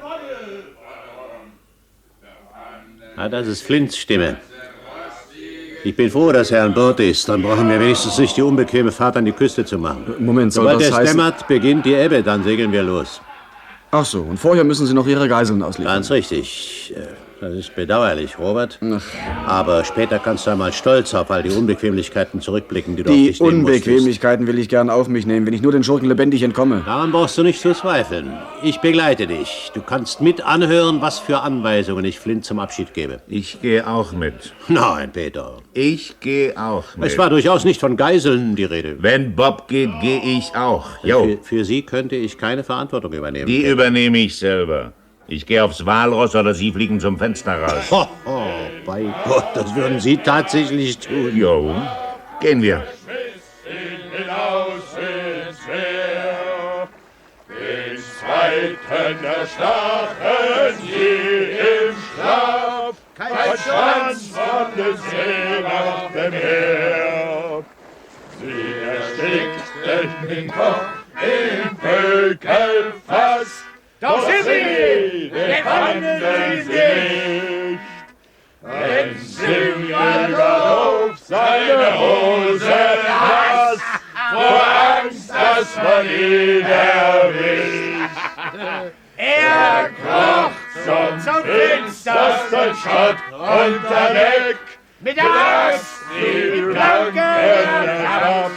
Speaker 18: Ah, das ist Flints Stimme. Ich bin froh, dass er an Bord ist. Dann brauchen wir wenigstens nicht die unbequeme Fahrt an die Küste zu machen.
Speaker 21: Moment, soll
Speaker 18: Sobald
Speaker 21: das
Speaker 18: es
Speaker 21: heißen...
Speaker 18: dämmert, beginnt die Ebbe, dann segeln wir los.
Speaker 21: Ach so, und vorher müssen Sie noch Ihre Geiseln ausliefern.
Speaker 18: Ganz richtig. Das ist bedauerlich, Robert. Aber später kannst du einmal stolz auf all die Unbequemlichkeiten zurückblicken, die du auf dich nehmen musstest.
Speaker 21: Die Unbequemlichkeiten will ich gern auf mich nehmen, wenn ich nur den Schurken lebendig entkomme.
Speaker 18: Daran brauchst du nicht zu zweifeln. Ich begleite dich. Du kannst mit anhören, was für Anweisungen ich Flint zum Abschied gebe.
Speaker 4: Ich gehe auch mit.
Speaker 18: Nein, Peter.
Speaker 4: Ich gehe auch mit.
Speaker 18: Es war durchaus nicht von Geiseln die Rede.
Speaker 4: Wenn Bob geht, gehe ich auch. Jo.
Speaker 18: Für Sie könnte ich keine Verantwortung übernehmen.
Speaker 4: Die übernehme ich selber. Ich gehe aufs Walross oder Sie fliegen zum Fenster raus.
Speaker 18: Bei Gott, das würden Sie tatsächlich tun.
Speaker 4: Jo, gehen wir.
Speaker 16: Hinaus ins Meer, den Zweiten erstachen je im Schlaf, kein Schwanz von den Seemachten her. Sie erstickten den Kopf im Pökelfass, doch sie befanden sie nicht, denn Simon auf seine Hose nass, vor Angst, dass man ihn erwischt. Er kroch zum finstersten Schott unter Deck, mit der Axt die Planken erschafft.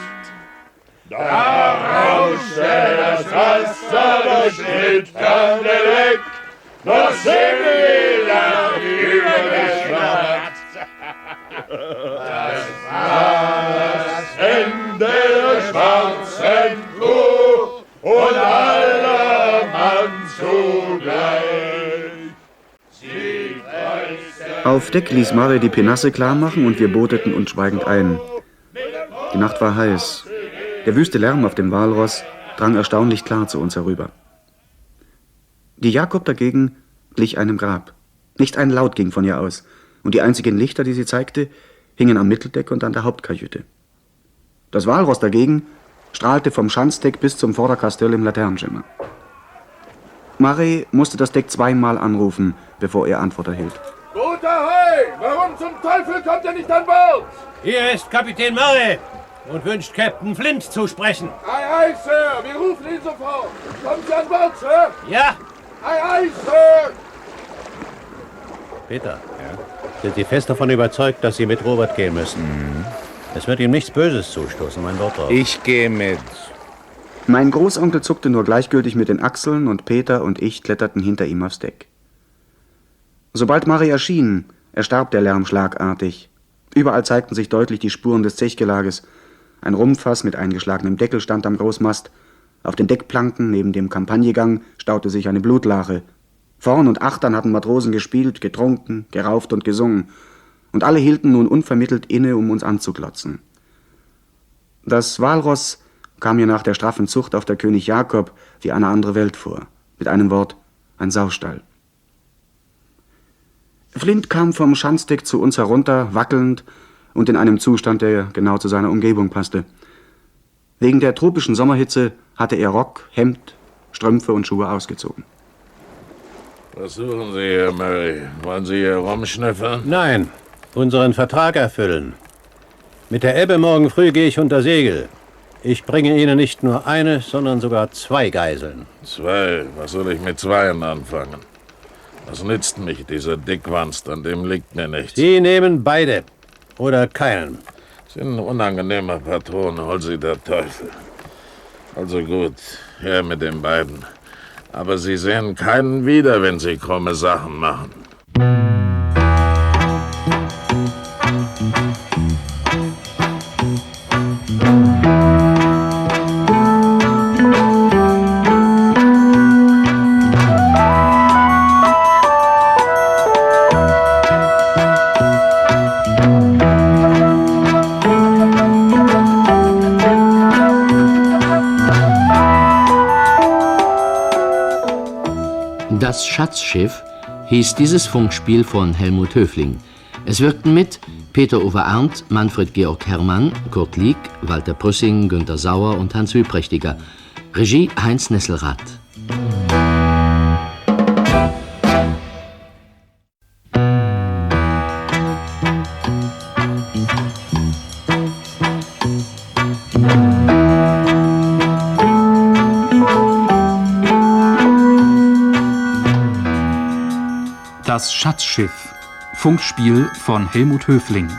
Speaker 16: Da rauschte das Wasser durch schlitternde Leck, doch Simon lag übergeschnappt. Das war das Ende der schwarzen Crew und aller Mann zugleich.
Speaker 2: Auf Deck ließ Mare die Penasse klar machen und wir booteten uns schweigend ein. Die Nacht war heiß. Der wüste Lärm auf dem Walross drang erstaunlich klar zu uns herüber. Die Jakob dagegen glich einem Grab. Nicht ein Laut ging von ihr aus, und die einzigen Lichter, die sie zeigte, hingen am Mitteldeck und an der Hauptkajüte. Das Walross dagegen strahlte vom Schanzdeck bis zum Vorderkastell im Laternenschimmer. Mare musste das Deck 2-mal anrufen, bevor er Antwort erhielt.
Speaker 10: Guter Hai, warum zum Teufel kommt er nicht an Bord?
Speaker 18: Hier ist Kapitän Murray und wünscht Captain Flint zu sprechen.
Speaker 10: Ei, ei, Sir, wir rufen ihn sofort. Kommen Sie an Bord, Sir?
Speaker 18: Ja.
Speaker 10: Ei, ei, Sir.
Speaker 18: Peter, sind Sie fest davon überzeugt, dass Sie mit Robert gehen müssen? Es wird ihm nichts Böses zustoßen, mein Wort drauf.
Speaker 4: Ich gehe mit.
Speaker 2: Mein Großonkel zuckte nur gleichgültig mit den Achseln und Peter und ich kletterten hinter ihm aufs Deck. Sobald Mare erschien, erstarb der Lärm schlagartig. Überall zeigten sich deutlich die Spuren des Zechgelages. Ein Rumpffass mit eingeschlagenem Deckel stand am Großmast. Auf den Deckplanken neben dem Kampagnegang staute sich eine Blutlache. Vorn und achtern hatten Matrosen gespielt, getrunken, gerauft und gesungen. Und alle hielten nun unvermittelt inne, um uns anzuglotzen. Das Walross kam mir nach der straffen Zucht auf der König Jakob wie eine andere Welt vor. Mit einem Wort, ein Saustall. Flint kam vom Schanzdeck zu uns herunter, wackelnd und in einem Zustand, der genau zu seiner Umgebung passte. Wegen der tropischen Sommerhitze hatte er Rock, Hemd, Strümpfe und Schuhe ausgezogen.
Speaker 15: Was suchen Sie hier, Murray? Wollen Sie hier rumschnüffeln?
Speaker 18: Nein, unseren Vertrag erfüllen. Mit der Ebbe morgen früh gehe ich unter Segel. Ich bringe Ihnen nicht nur eine, sondern sogar 2 Geiseln.
Speaker 15: 2? Was soll ich mit 2 anfangen? Was nützt mich dieser Dickwanst? An dem liegt mir nichts.
Speaker 18: Sie nehmen beide. Oder keinen.
Speaker 15: Sie sind ein unangenehmer Patron, hol Sie der Teufel. Also gut, her mit den beiden. Aber Sie sehen keinen wieder, wenn Sie krumme Sachen machen.
Speaker 17: Das Schatzschiff hieß dieses Funkspiel von Helmut Höfling. Es wirkten mit Peter-Uwe Arndt, Manfred Georg Herrmann, Kurt Lieck, Walter Prüssing, Günter Sauer und Hans Wüprächtiger. Regie Heinz Nesselrath.
Speaker 1: Das Schatzschiff. Funkspiel von Helmut Höfling.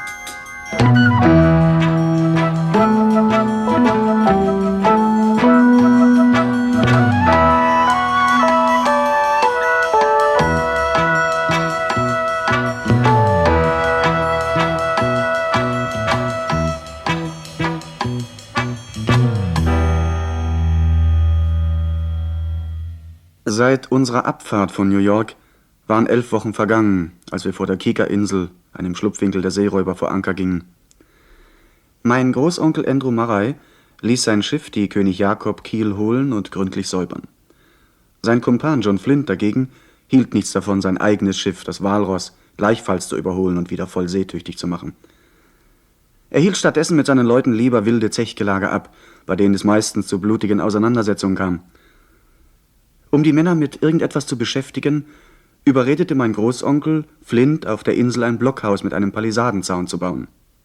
Speaker 2: Seit unserer Abfahrt von New York waren 11 Wochen vergangen, als wir vor der Kieker-Insel, einem Schlupfwinkel der Seeräuber, vor Anker gingen. Mein Großonkel Andrew Murray ließ sein Schiff, die König Jakob, Kiel holen und gründlich säubern. Sein Kumpan John Flint dagegen hielt nichts davon, sein eigenes Schiff, das Walross, gleichfalls zu überholen und wieder voll seetüchtig zu machen. Er hielt stattdessen mit seinen Leuten lieber wilde Zechgelage ab, bei denen es meistens zu blutigen Auseinandersetzungen kam. Um die Männer mit irgendetwas zu beschäftigen, überredete mein Großonkel, Flint auf der Insel ein Blockhaus mit einem Palisadenzaun zu bauen.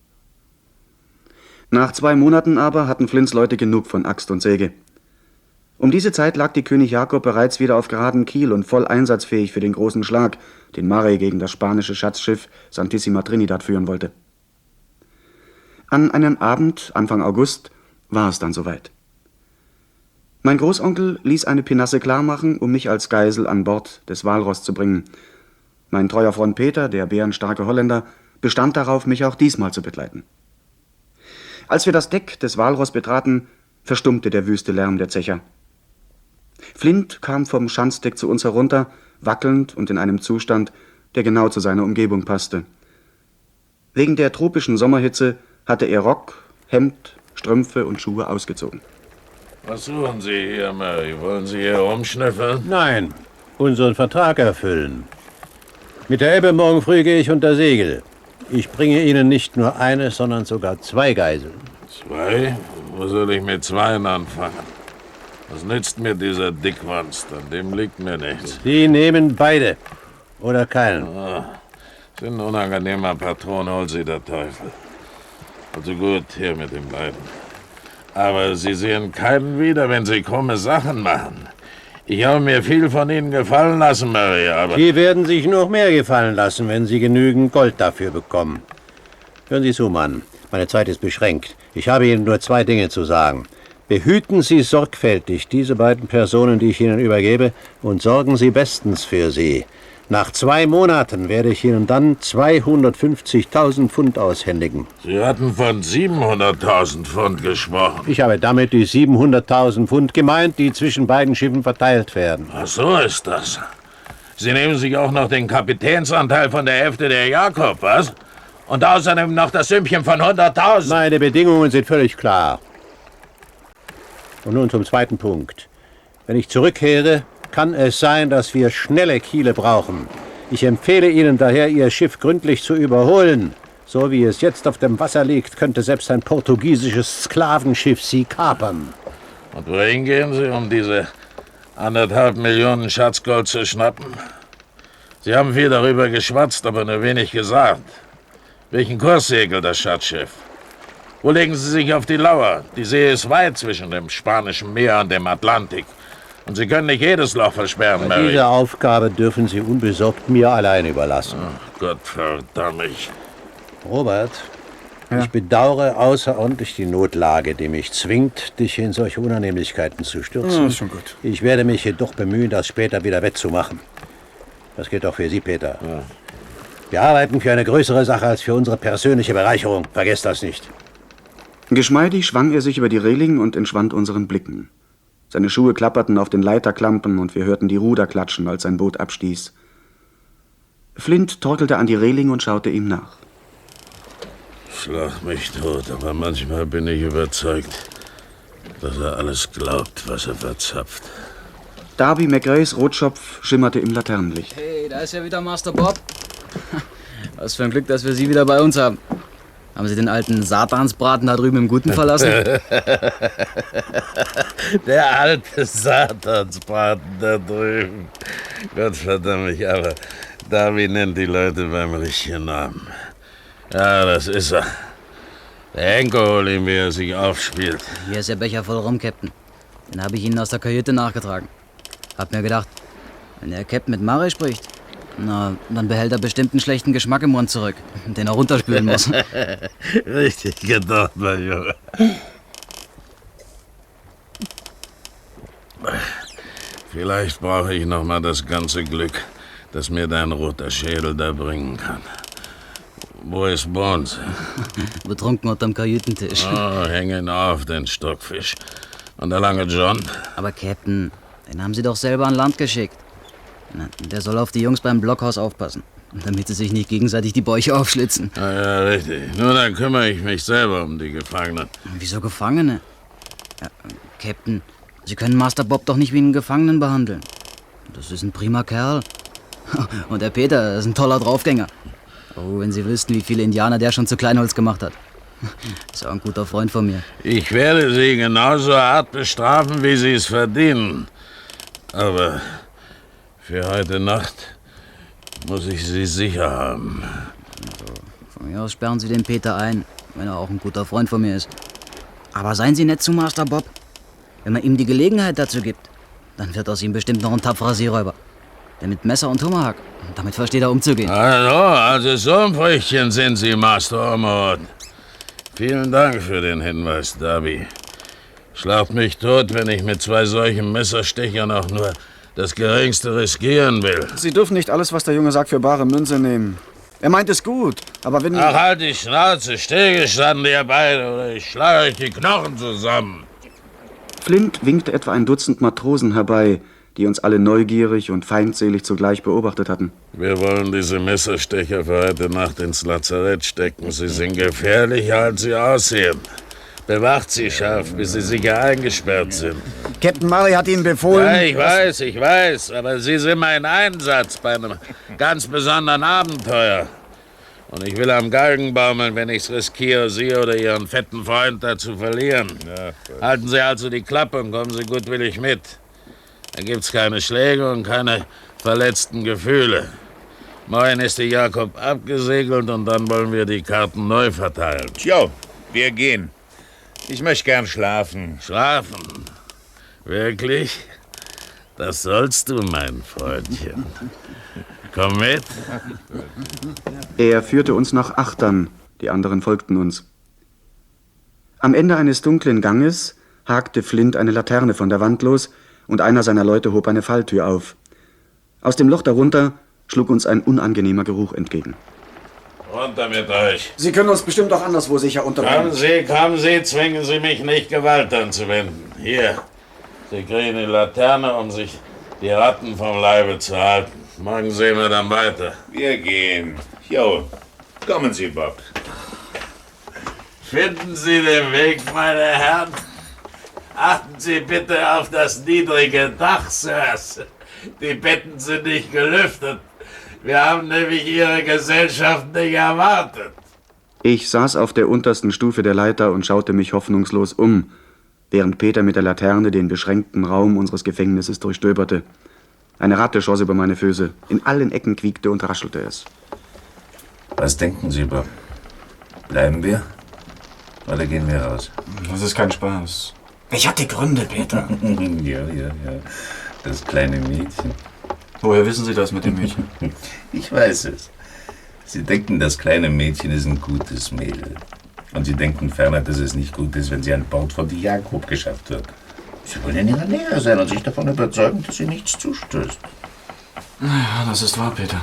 Speaker 2: Nach 2 Monaten aber hatten Flints Leute genug von Axt und Säge. Um diese Zeit lag die König Jakob bereits wieder auf geradem Kiel und voll einsatzfähig für den großen Schlag, den Murray gegen das spanische Schatzschiff Santissima Trinidad führen wollte. An einem Abend, Anfang August, war es dann soweit. Mein Großonkel ließ eine Pinasse klarmachen, um mich als Geisel an Bord des Walross zu bringen. Mein treuer Freund Peter, der bärenstarke Holländer, bestand darauf, mich auch diesmal zu begleiten. Als wir das Deck des Walross betraten, verstummte der wüste Lärm der Zecher. Flint kam vom Schanzdeck zu uns herunter, wackelnd und in einem Zustand, der genau zu seiner Umgebung passte. Wegen der tropischen Sommerhitze hatte er Rock, Hemd, Strümpfe und Schuhe ausgezogen.
Speaker 15: Was suchen Sie hier, Murray? Wollen Sie hier rumschnüffeln?
Speaker 18: Nein, unseren Vertrag erfüllen. Mit der Ebbe morgen früh gehe ich unter Segel. Ich bringe Ihnen nicht nur eine, sondern sogar 2 Geiseln.
Speaker 15: 2? Wo soll ich mit 2 anfangen? Was nützt mir dieser Dickwanst? An dem liegt mir nichts.
Speaker 18: Sie nehmen beide. Oder keinen.
Speaker 15: Sind ein unangenehmer Patron, hol Sie der Teufel. Also gut, her mit den beiden. Aber Sie sehen keinen wieder, wenn Sie krumme Sachen machen. Ich habe mir viel von Ihnen gefallen lassen, Murray, aber...
Speaker 18: Sie werden sich noch mehr gefallen lassen, wenn Sie genügend Gold dafür bekommen. Hören Sie zu, Mann. Meine Zeit ist beschränkt. Ich habe Ihnen nur 2 Dinge zu sagen. Behüten Sie sorgfältig diese beiden Personen, die ich Ihnen übergebe, und sorgen Sie bestens für sie. Nach 2 Monaten werde ich Ihnen dann 250.000 Pfund aushändigen.
Speaker 15: Sie hatten von 700.000 Pfund gesprochen.
Speaker 18: Ich habe damit die 700.000 Pfund gemeint, die zwischen beiden Schiffen verteilt werden.
Speaker 15: Ach, so ist das. Sie nehmen sich auch noch den Kapitänsanteil von der Hälfte der Jakob, was? Und außerdem noch das Sümmchen von 100.000.
Speaker 18: Meine Bedingungen sind völlig klar. Und nun zum zweiten Punkt. Wenn ich zurückkehre, kann es sein, dass wir schnelle Kiele brauchen. Ich empfehle Ihnen daher, Ihr Schiff gründlich zu überholen. So wie es jetzt auf dem Wasser liegt, könnte selbst ein portugiesisches Sklavenschiff Sie kapern.
Speaker 15: Und wohin gehen Sie, um diese 1,5 Millionen Schatzgold zu schnappen? Sie haben viel darüber geschwatzt, aber nur wenig gesagt. Welchen Kurs segelt das Schatzschiff? Wo legen Sie sich auf die Lauer? Die See ist weit zwischen dem Spanischen Meer und dem Atlantik. Und Sie können nicht jedes Loch versperren, Mary.
Speaker 18: Diese Aufgabe dürfen Sie unbesorgt mir allein überlassen.
Speaker 15: Ach Gott verdammt mich.
Speaker 18: Robert, ich bedauere außerordentlich die Notlage, die mich zwingt, dich in solche Unannehmlichkeiten zu stürzen.
Speaker 21: Ist schon gut.
Speaker 18: Ich werde mich jedoch bemühen, das später wieder wettzumachen. Das gilt auch für Sie, Peter. Wir arbeiten für eine größere Sache als für unsere persönliche Bereicherung. Vergesst das nicht.
Speaker 2: Geschmeidig schwang er sich über die Reling und entschwand unseren Blicken. Seine Schuhe klapperten auf den Leiterklampen und wir hörten die Ruder klatschen, als sein Boot abstieß. Flint torkelte an die Reling und schaute ihm nach.
Speaker 15: Schlag mich tot, aber manchmal bin ich überzeugt, dass er alles glaubt, was er verzapft.
Speaker 2: Darby McRaes Rotschopf schimmerte im Laternenlicht.
Speaker 3: Hey, da ist ja wieder Master Bob. Was für ein Glück, dass wir Sie wieder bei uns haben. Haben Sie den alten Satansbraten da drüben im Guten verlassen?
Speaker 15: Der alte Satansbraten da drüben. Gottverdammt mich, aber Darby nennt die Leute beim richtigen Namen. Ja, das ist er. Der Henker, wie er sich aufspielt.
Speaker 3: Hier ist der Becher voll rum, Captain. Den habe ich Ihnen aus der Kajüte nachgetragen. Hab mir gedacht, wenn der Captain mit Murray spricht, na, dann behält er bestimmt einen schlechten Geschmack im Mund zurück, den er runterspülen muss.
Speaker 15: Richtig gedacht, mein Junge. Vielleicht brauche ich noch mal das ganze Glück, das mir dein roter Schädel da bringen kann. Wo ist Bones?
Speaker 3: Betrunken unterm Kajütentisch.
Speaker 15: Oh, häng ihn auf, den Stockfisch. Und der lange John?
Speaker 3: Aber Captain, den haben Sie doch selber an Land geschickt. Na, der soll auf die Jungs beim Blockhaus aufpassen, damit sie sich nicht gegenseitig die Bäuche aufschlitzen.
Speaker 15: Ja, richtig. Nur dann kümmere ich mich selber um die Gefangenen.
Speaker 3: Wieso Gefangene? Ja, Captain, Sie können Master Bob doch nicht wie einen Gefangenen behandeln. Das ist ein prima Kerl. Und der Peter ist ein toller Draufgänger. Oh, wenn Sie wüssten, wie viele Indianer der schon zu Kleinholz gemacht hat. Ist auch ein guter Freund von mir.
Speaker 15: Ich werde Sie genauso hart bestrafen, wie Sie es verdienen. Aber für heute Nacht muss ich Sie sicher haben.
Speaker 3: Also, von mir aus sperren Sie den Peter ein, wenn er auch ein guter Freund von mir ist. Aber seien Sie nett zu Master Bob. Wenn man ihm die Gelegenheit dazu gibt, dann wird aus ihm bestimmt noch ein tapferer Seeräuber. Der mit Messer und Tomahawk. Damit versteht er umzugehen.
Speaker 15: Also so ein Früchtchen sind Sie, Master Ormond. Vielen Dank für den Hinweis, Darby. Schlagt mich tot, wenn ich mit 2 solchen Messerstechern auch nur das Geringste riskieren will.
Speaker 21: Sie dürfen nicht alles, was der Junge sagt, für bare Münze nehmen. Er meint es gut, aber wenn...
Speaker 15: Ach, halt die Schnauze, stillgestanden, ihr beide, oder ich schlage euch die Knochen zusammen.
Speaker 2: Flint winkte etwa ein Dutzend Matrosen herbei, die uns alle neugierig und feindselig zugleich beobachtet hatten.
Speaker 15: Wir wollen diese Messerstecher für heute Nacht ins Lazarett stecken. Sie sind gefährlicher, als sie aussehen. Bewacht sie scharf, bis sie sicher eingesperrt sind.
Speaker 21: Captain Murray hat Ihnen befohlen...
Speaker 15: Ja, ich weiß, aber Sie sind mein Einsatz bei einem ganz besonderen Abenteuer. Und ich will am Galgen baumeln, wenn ich's riskiere, Sie oder Ihren fetten Freund da zu verlieren. Ja, halten Sie also die Klappe und kommen Sie gutwillig mit. Da gibt's keine Schläge und keine verletzten Gefühle. Morgen ist die Jakob abgesegelt und dann wollen wir die Karten neu verteilen.
Speaker 4: Jo, wir gehen. Ich möchte gern schlafen.
Speaker 15: Schlafen? Wirklich? Das sollst du, mein Freundchen. Komm mit.
Speaker 2: Er führte uns nach Achtern, die anderen folgten uns. Am Ende eines dunklen Ganges hakte Flint eine Laterne von der Wand los und einer seiner Leute hob eine Falltür auf. Aus dem Loch darunter schlug uns ein unangenehmer Geruch entgegen.
Speaker 15: Runter mit euch.
Speaker 21: Sie können uns bestimmt auch anderswo sicher unterbringen.
Speaker 15: Kommen Sie, zwingen Sie mich nicht, Gewalt anzuwenden. Hier, Sie kriegen die Laterne, um sich die Ratten vom Leibe zu halten. Morgen sehen wir dann weiter.
Speaker 4: Wir gehen. Jo, kommen Sie, Bob.
Speaker 15: Finden Sie den Weg, meine Herren. Achten Sie bitte auf das niedrige Dach, Sirs. Die Betten sind nicht gelüftet. Wir haben nämlich Ihre Gesellschaft nicht erwartet.
Speaker 2: Ich saß auf der untersten Stufe der Leiter und schaute mich hoffnungslos um, während Peter mit der Laterne den beschränkten Raum unseres Gefängnisses durchstöberte. Eine Ratte schoss über meine Füße. In allen Ecken quiekte und raschelte es.
Speaker 4: Was denken Sie, Bob? Bleiben wir? Oder gehen wir raus?
Speaker 21: Das ist kein Spaß.
Speaker 2: Ich hatte Gründe, Peter.
Speaker 4: Ja. Das kleine Mädchen.
Speaker 21: Woher wissen Sie das mit dem Mädchen?
Speaker 4: Ich weiß es. Sie denken, das kleine Mädchen ist ein gutes Mädel. Und Sie denken ferner, dass es nicht gut ist, wenn sie an Bord von die Jakob geschafft wird. Sie wollen in ihrer Nähe sein und sich davon überzeugen, dass sie nichts zustößt.
Speaker 21: Naja, das ist wahr, Peter.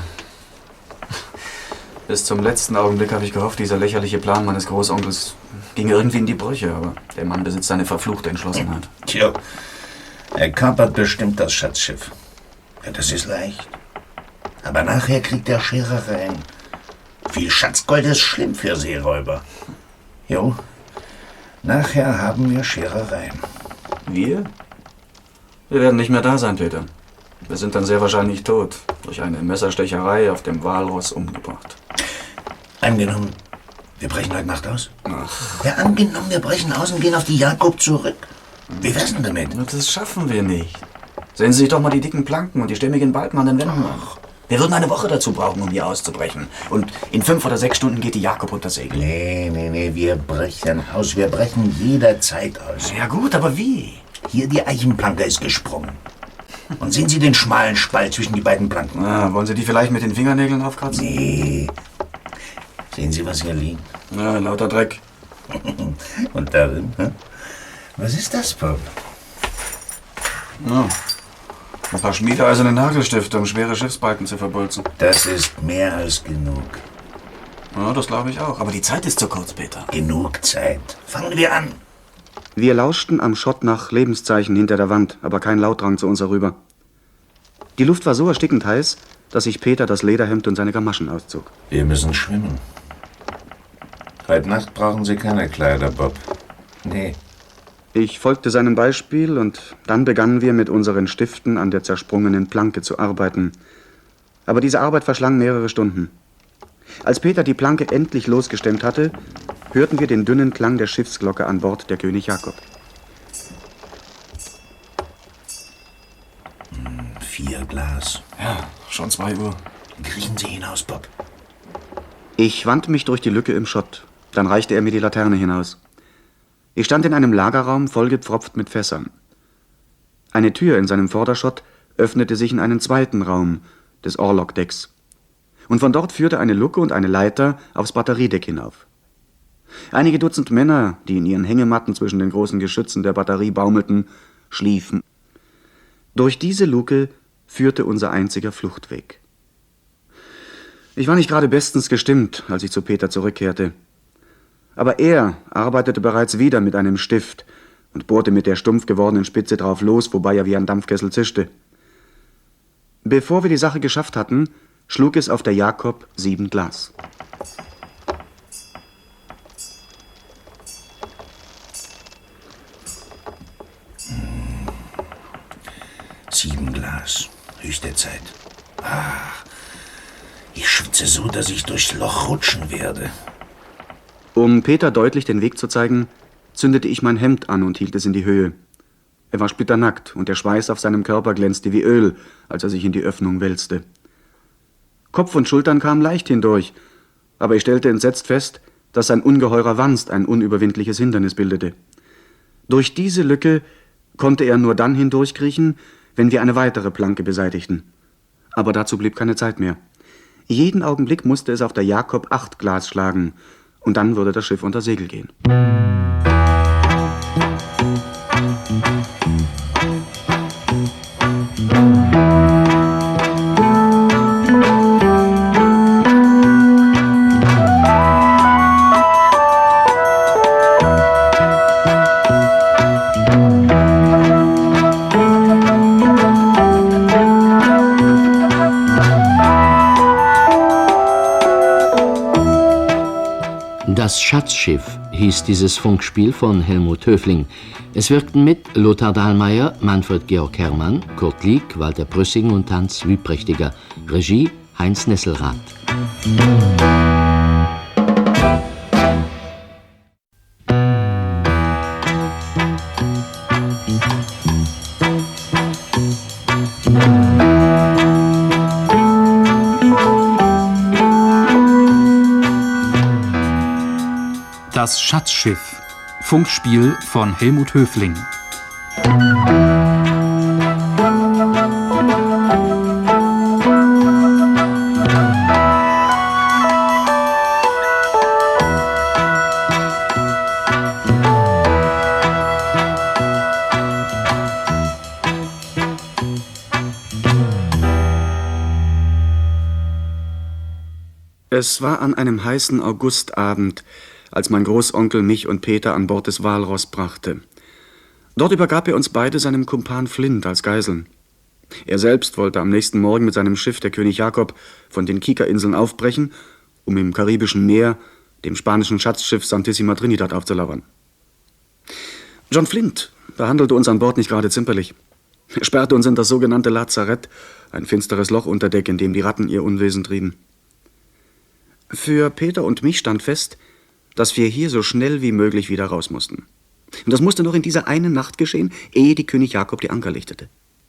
Speaker 21: Bis zum letzten Augenblick habe ich gehofft, dieser lächerliche Plan meines Großonkels ging irgendwie in die Brüche, aber der Mann besitzt eine verfluchte Entschlossenheit.
Speaker 4: Tja, er kapert bestimmt das Schatzschiff. Ja, das ist leicht. Aber nachher kriegt er Scherereien. Viel Schatzgold ist schlimm für Seeräuber. Jo, nachher haben wir Scherereien.
Speaker 21: Wir? Wir werden nicht mehr da sein, Peter. Wir sind dann sehr wahrscheinlich tot, durch eine Messerstecherei auf dem Walross umgebracht.
Speaker 4: Angenommen, wir brechen heute Nacht aus? Ja, angenommen, wir brechen aus und gehen auf die Jakob zurück. Wie wär's denn damit?
Speaker 21: Das schaffen wir nicht. Sehen Sie sich doch mal die dicken Planken und die stämmigen Balken an den Wänden an. Wir würden eine Woche dazu brauchen, um hier auszubrechen. Und in 5 oder 6 Stunden geht die Jakob unter Segel.
Speaker 4: Nee, wir brechen aus. Wir brechen jederzeit aus.
Speaker 21: Ja gut, aber wie?
Speaker 4: Hier, die Eichenplanke ist gesprungen. Und sehen Sie den schmalen Spalt zwischen die beiden Planken?
Speaker 21: Wollen Sie die vielleicht mit den Fingernägeln aufkratzen?
Speaker 4: Nee. Sehen Sie, was hier liegt?
Speaker 21: Ja, lauter Dreck.
Speaker 4: Und darin, was ist das, Bob?
Speaker 21: Ja. Ein paar schmiedeeiserne Nagelstifte, um schwere Schiffsbalken zu verbolzen.
Speaker 4: Das ist mehr als genug.
Speaker 21: Ja, das glaube ich auch. Aber die Zeit ist zu kurz, Peter.
Speaker 4: Genug Zeit. Fangen wir an.
Speaker 2: Wir lauschten am Schott nach Lebenszeichen hinter der Wand, aber kein Laut drang zu uns herüber. Die Luft war so erstickend heiß, dass sich Peter das Lederhemd und seine Gamaschen auszog.
Speaker 4: Wir müssen schwimmen. Heute Nacht brauchen Sie keine Kleider, Bob. Nee.
Speaker 2: Ich folgte seinem Beispiel und dann begannen wir mit unseren Stiften an der zersprungenen Planke zu arbeiten. Aber diese Arbeit verschlang mehrere Stunden. Als Peter die Planke endlich losgestemmt hatte, hörten wir den dünnen Klang der Schiffsglocke an Bord der König Jakob.
Speaker 4: 4 Glas.
Speaker 21: Ja, schon 2 Uhr.
Speaker 4: Kriechen Sie hinaus, Bob.
Speaker 2: Ich wandte mich durch die Lücke im Schott. Dann reichte er mir die Laterne hinaus. Ich stand in einem Lagerraum, vollgepfropft mit Fässern. Eine Tür in seinem Vorderschott öffnete sich in einen zweiten Raum des Orlog-Decks. Und von dort führte eine Luke und eine Leiter aufs Batteriedeck hinauf. Einige Dutzend Männer, die in ihren Hängematten zwischen den großen Geschützen der Batterie baumelten, schliefen. Durch diese Luke führte unser einziger Fluchtweg. Ich war nicht gerade bestens gestimmt, als ich zu Peter zurückkehrte. Aber er arbeitete bereits wieder mit einem Stift und bohrte mit der stumpf gewordenen Spitze drauf los, wobei er wie ein Dampfkessel zischte. Bevor wir die Sache geschafft hatten, schlug es auf der Jakob 7 Glas.
Speaker 4: Sieben Glas. Höchste Zeit. Ich schwitze so, dass ich durchs Loch rutschen werde.
Speaker 2: Um Peter deutlich den Weg zu zeigen, zündete ich mein Hemd an und hielt es in die Höhe. Er war splitternackt und der Schweiß auf seinem Körper glänzte wie Öl, als er sich in die Öffnung wälzte. Kopf und Schultern kamen leicht hindurch, aber ich stellte entsetzt fest, dass sein ungeheurer Wanst ein unüberwindliches Hindernis bildete. Durch diese Lücke konnte er nur dann hindurchkriechen, wenn wir eine weitere Planke beseitigten. Aber dazu blieb keine Zeit mehr. Jeden Augenblick musste es auf der Jakob 8 Glas schlagen, und dann würde das Schiff unter Segel gehen.
Speaker 17: Das Schatzschiff hieß dieses Funkspiel von Helmut Höfling. Es wirkten mit Lothar Dahlmeier, Manfred Georg Herrmann, Kurt Lieck, Walter Brüssing und Hans Wüprächtiger. Regie Heinz Nesselrath.
Speaker 1: Das Schatzschiff. Funkspiel von Helmut Höfling.
Speaker 2: Es war an einem heißen Augustabend, als mein Großonkel mich und Peter an Bord des Walross brachte. Dort übergab er uns beide seinem Kumpan Flint als Geiseln. Er selbst wollte am nächsten Morgen mit seinem Schiff, der König Jakob, von den Kika-Inseln aufbrechen, um im karibischen Meer dem spanischen Schatzschiff Santissima Trinidad aufzulauern. John Flint behandelte uns an Bord nicht gerade zimperlich. Er sperrte uns in das sogenannte Lazarett, ein finsteres Loch unter Deck, in dem die Ratten ihr Unwesen trieben. Für Peter und mich stand fest, dass wir hier so schnell wie möglich wieder raus mussten. Und das musste noch in dieser einen Nacht geschehen, ehe die König Jakob die Anker lichtete.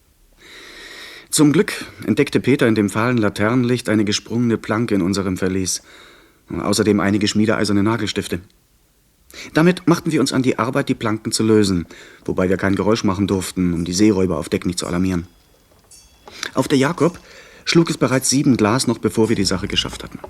Speaker 2: Zum Glück entdeckte Peter in dem fahlen Laternenlicht eine gesprungene Planke in unserem Verlies. Außerdem einige schmiedeeiserne Nagelstifte. Damit machten wir uns an die Arbeit, die Planken zu lösen, wobei wir kein Geräusch machen durften, um die Seeräuber auf Deck nicht zu alarmieren. Auf der Jakob schlug es bereits 7 Glas, noch bevor wir die Sache geschafft hatten.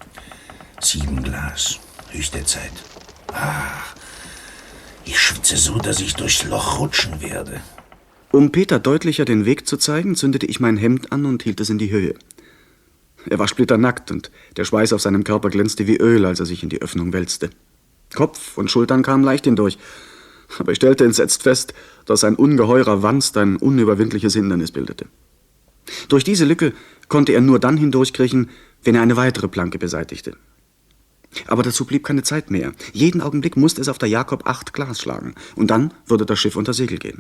Speaker 4: 7 Glas. Höchste Zeit. Ach, ich schwitze so, dass ich durchs Loch rutschen werde.
Speaker 2: Um Peter deutlicher den Weg zu zeigen, zündete ich mein Hemd an und hielt es in die Höhe. Er war splitternackt und der Schweiß auf seinem Körper glänzte wie Öl, als er sich in die Öffnung wälzte. Kopf und Schultern kamen leicht hindurch, aber ich stellte entsetzt fest, dass ein ungeheurer Wanst ein unüberwindliches Hindernis bildete. Durch diese Lücke konnte er nur dann hindurchkriechen, wenn er eine weitere Planke beseitigte. Aber dazu blieb keine Zeit mehr. Jeden Augenblick musste es auf der Jakob 8 Glas schlagen, und dann würde das Schiff unter Segel gehen.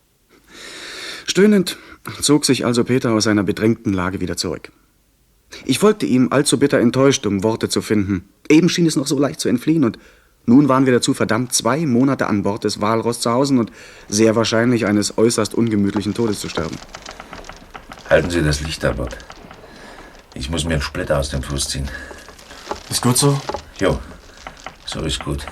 Speaker 2: Stöhnend zog sich also Peter aus seiner bedrängten Lage wieder zurück. Ich folgte ihm, allzu bitter enttäuscht, um Worte zu finden. Eben schien es noch so leicht zu entfliehen, und nun waren wir dazu verdammt, 2 Monate an Bord des Walross zu hausen und sehr wahrscheinlich eines äußerst ungemütlichen Todes zu sterben.
Speaker 4: Halten Sie das Licht an Bord. Ich muss mir einen Splitter aus dem Fuß ziehen.
Speaker 21: Ist gut so?
Speaker 4: Jo, so ist gut.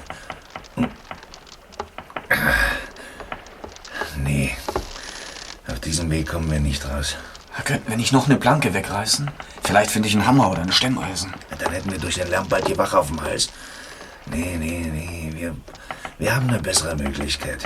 Speaker 4: Nee, auf diesem Weg kommen wir nicht raus.
Speaker 21: Könnten wir nicht noch eine Planke wegreißen? Vielleicht finde ich einen Hammer oder ein Stemmeisen.
Speaker 4: Dann hätten wir durch den Lärm bald die Wache auf dem Hals. Nee, wir haben eine bessere Möglichkeit.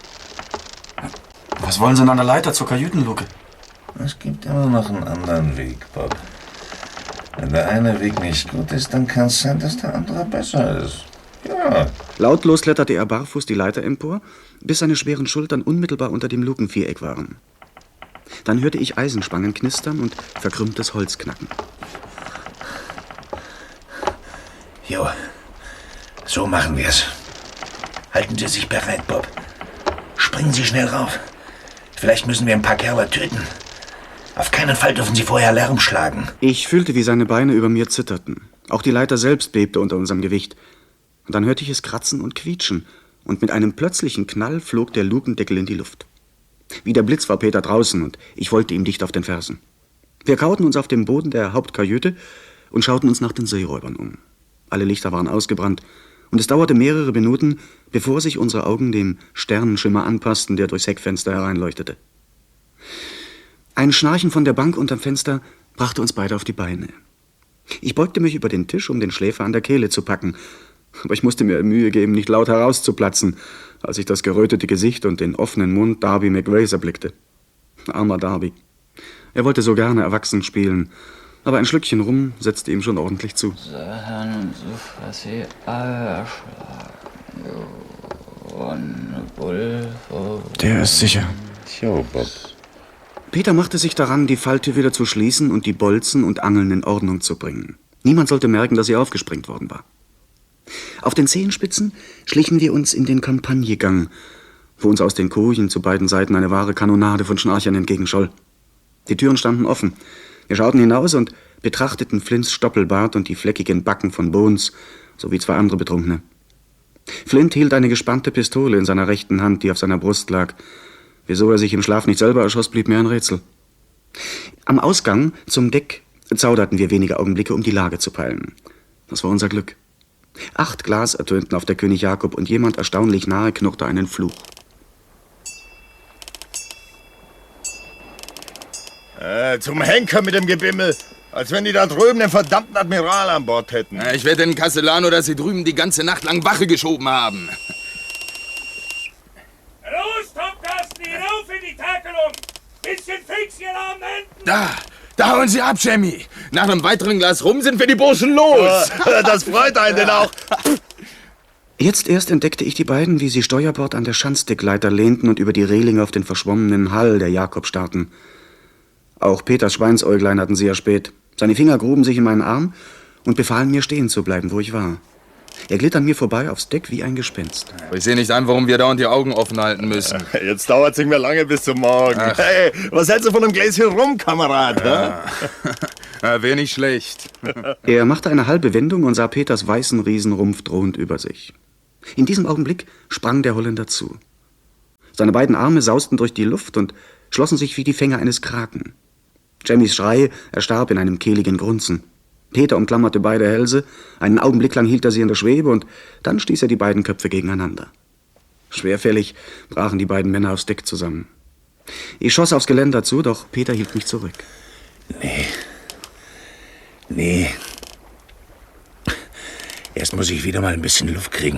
Speaker 21: Was wollen Sie denn an der Leiter zur Kajütenluke?
Speaker 4: Es gibt immer noch einen anderen Weg, Bob. Wenn der eine Weg nicht gut ist, dann kann es sein, dass der andere besser ist. Ja.
Speaker 2: Lautlos kletterte er barfuß die Leiter empor, bis seine schweren Schultern unmittelbar unter dem Lukenviereck waren. Dann hörte ich Eisenspangen knistern und verkrümmtes Holz knacken.
Speaker 4: Jo, so machen wir's. Halten Sie sich bereit, Bob. Springen Sie schnell rauf. Vielleicht müssen wir ein paar Kerle töten. Auf keinen Fall dürfen Sie vorher Lärm schlagen.
Speaker 2: Ich fühlte, wie seine Beine über mir zitterten. Auch die Leiter selbst bebte unter unserem Gewicht. Und dann hörte ich es kratzen und quietschen. Und mit einem plötzlichen Knall flog der Lukendeckel in die Luft. Wie der Blitz war Peter draußen und ich folgte ihm dicht auf den Fersen. Wir kauten uns auf dem Boden der Hauptkajüte und schauten uns nach den Seeräubern um. Alle Lichter waren ausgebrannt und es dauerte mehrere Minuten, bevor sich unsere Augen dem Sternenschimmer anpassten, der durchs Heckfenster hereinleuchtete. Ein Schnarchen von der Bank unterm Fenster brachte uns beide auf die Beine. Ich beugte mich über den Tisch, um den Schläfer an der Kehle zu packen, aber ich musste mir Mühe geben, nicht laut herauszuplatzen, als ich das gerötete Gesicht und den offenen Mund Darby McRaes erblickte. Armer Darby. Er wollte so gerne erwachsen spielen, aber ein Schlückchen Rum setzte ihm schon ordentlich zu.
Speaker 21: Der ist sicher.
Speaker 6: Jo, Bob.
Speaker 2: Peter machte sich daran, die Falltür wieder zu schließen und die Bolzen und Angeln in Ordnung zu bringen. Niemand sollte merken, dass sie aufgesprengt worden war. Auf den Zehenspitzen schlichen wir uns in den Kampagnegang, wo uns aus den Kojen zu beiden Seiten eine wahre Kanonade von Schnarchern entgegenscholl. Die Türen standen offen. Wir schauten hinaus und betrachteten Flints Stoppelbart und die fleckigen Backen von Bones, sowie 2 andere Betrunkene. Flint hielt eine gespannte Pistole in seiner rechten Hand, die auf seiner Brust lag. Wieso er sich im Schlaf nicht selber erschoss, blieb mir ein Rätsel. Am Ausgang zum Deck zauderten wir wenige Augenblicke, um die Lage zu peilen. Das war unser Glück. 8 Glas ertönten auf der König Jakob und jemand erstaunlich nahe knurrte einen Fluch.
Speaker 10: Zum Henker mit dem Gebimmel. Als wenn die da drüben den verdammten Admiral an Bord hätten.
Speaker 9: Ich wette in Castellano, dass sie drüben die ganze Nacht lang Wache geschoben haben.
Speaker 16: Los, Topkasten, hinauf in die Takelung! Bisschen fix, ihr lahmen Enten!
Speaker 9: Da hauen sie ab, Jamie. Nach einem weiteren Glas Rum sind wir die Burschen los.
Speaker 10: Das freut einen denn auch.
Speaker 2: Jetzt erst entdeckte ich die beiden, wie sie steuerbord an der Schanzdeckleiter lehnten und über die Reling auf den verschwommenen Hall der Jakob starrten. Auch Peters Schweinsäuglein hatten sie erspäht. Seine Finger gruben sich in meinen Arm und befahlen mir, stehen zu bleiben, wo ich war. Er glitt an mir vorbei aufs Deck wie ein Gespenst.
Speaker 9: Ich sehe nicht ein, warum wir dauernd die Augen offen halten müssen.
Speaker 10: Jetzt dauert es nicht mehr lange bis zum Morgen.
Speaker 9: Ach.
Speaker 10: Hey, was hältst du von einem Gläschen Rum, Kamerad?
Speaker 9: Wäre nicht schlecht.
Speaker 2: Er machte eine halbe Wendung und sah Peters weißen Riesenrumpf drohend über sich. In diesem Augenblick sprang der Holländer zu. Seine beiden Arme sausten durch die Luft und schlossen sich wie die Fänge eines Kraken. Jamies Schrei erstarb in einem kehligen Grunzen. Peter umklammerte beide Hälse, einen Augenblick lang hielt er sie in der Schwebe und dann stieß er die beiden Köpfe gegeneinander. Schwerfällig brachen die beiden Männer aufs Deck zusammen. Ich schoss aufs Geländer zu, doch Peter hielt mich zurück.
Speaker 5: Nee. Erst muss ich wieder mal ein bisschen Luft kriegen.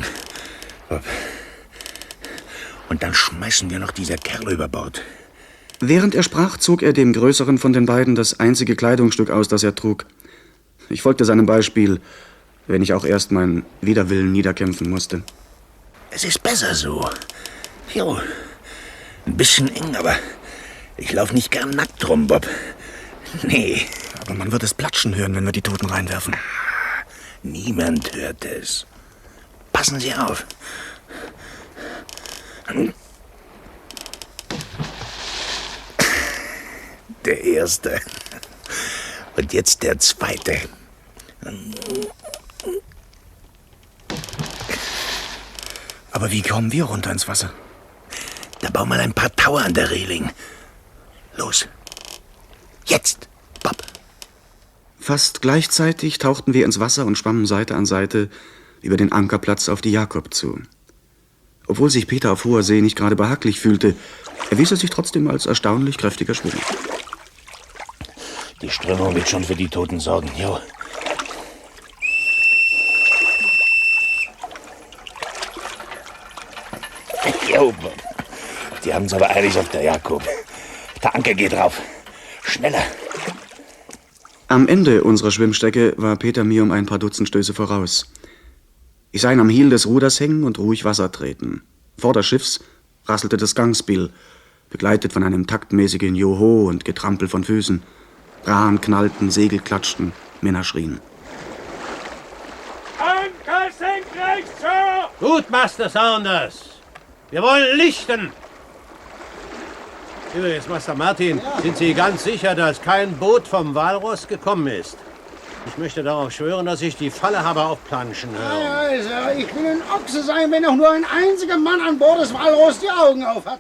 Speaker 5: Und dann schmeißen wir noch dieser Kerl über Bord.
Speaker 2: Während er sprach, zog er dem Größeren von den beiden das einzige Kleidungsstück aus, das er trug. Ich folgte seinem Beispiel, wenn ich auch erst meinen Widerwillen niederkämpfen musste.
Speaker 5: Es ist besser so. Jo, ein bisschen eng, aber ich laufe nicht gern nackt rum, Bob. Nee.
Speaker 2: Aber man wird es platschen hören, wenn wir die Toten reinwerfen.
Speaker 5: Niemand hört es. Passen Sie auf. Der erste. Und jetzt der zweite.
Speaker 2: Aber wie kommen wir runter ins Wasser?
Speaker 5: Da bau mal ein paar Tower an der Reling. Los. Jetzt, Bob.
Speaker 2: Fast gleichzeitig tauchten wir ins Wasser und schwammen Seite an Seite über den Ankerplatz auf die Jakob zu. Obwohl sich Peter auf hoher See nicht gerade behaglich fühlte, erwies er sich trotzdem als erstaunlich kräftiger Schwimmer.
Speaker 5: Die Strömung wird schon für die Toten sorgen, jo. Jo, Bob. Die haben's aber eilig auf der Jakob. Der Anker geht drauf. Schneller.
Speaker 2: Am Ende unserer Schwimmstrecke war Peter mir um ein paar Dutzend Stöße voraus. Ich sah ihn am Hiel des Ruders hängen und ruhig Wasser treten. Vor des Schiffs rasselte das Gangspiel, begleitet von einem taktmäßigen Joho und Getrampel von Füßen. Rahen knallten, Segel klatschten, Männer schrien.
Speaker 16: Anker senkrecht, Sir!
Speaker 18: Gut, Master Saunders. Wir wollen lichten. Übrigens, Master Martin, sind Sie ganz sicher, dass kein Boot vom Walross gekommen ist? Ich möchte darauf schwören, dass ich die Falle habe aufplanschen hören.
Speaker 14: Ja, Sir, ich will ein Ochse sein, wenn auch nur ein einziger Mann an Bord des Walross die Augen auf hat.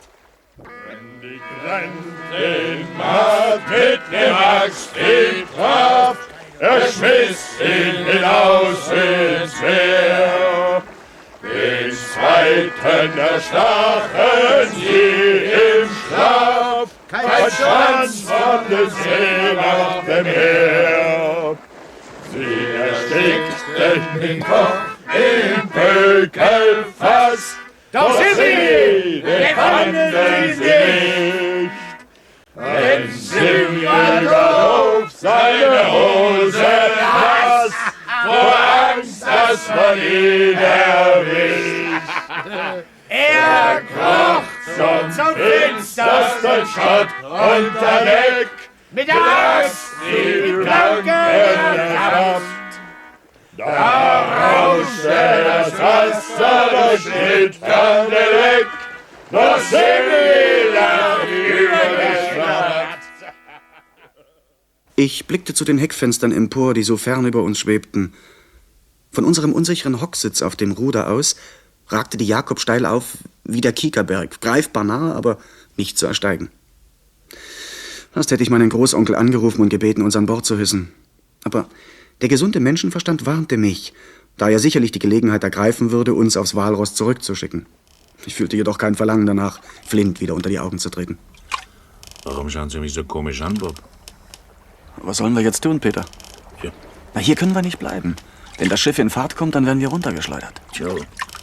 Speaker 16: Den Markt mit dem Axt ihn traf, schmiss ihn hinaus ins Meer. Den zweiten erstachen sie im Schlaf, kein Schwanz von des Seemacht Meer. Sie erstickten den Kopf im Pökelfass, doch sie befanden sie nicht. Denn Silvia auf seine Hose nass, vor Angst, dass man ihn erwischt. Er kroch zum finstersten Schott unter Deck, mit der Axt die Planken ertappt. Da rauschte das Wasser durch schlitternde Deck, doch Silvia übergeschnappt.
Speaker 2: Ich blickte zu den Heckfenstern empor, die so fern über uns schwebten. Von unserem unsicheren Hocksitz auf dem Ruder aus ragte die Jakob steil auf wie der Kiekerberg, greifbar nah, aber nicht zu ersteigen. Fast hätte ich meinen Großonkel angerufen und gebeten, uns an Bord zu hissen. Aber der gesunde Menschenverstand warnte mich, da er sicherlich die Gelegenheit ergreifen würde, uns aufs Walross zurückzuschicken. Ich fühlte jedoch kein Verlangen danach, Flint wieder unter die Augen zu treten.
Speaker 15: Warum schauen Sie mich so komisch an, Bob?
Speaker 21: Was sollen wir jetzt tun, Peter?
Speaker 15: Ja.
Speaker 21: Na, hier können wir nicht bleiben. Wenn das Schiff in Fahrt kommt, dann werden wir runtergeschleudert.
Speaker 13: Joe.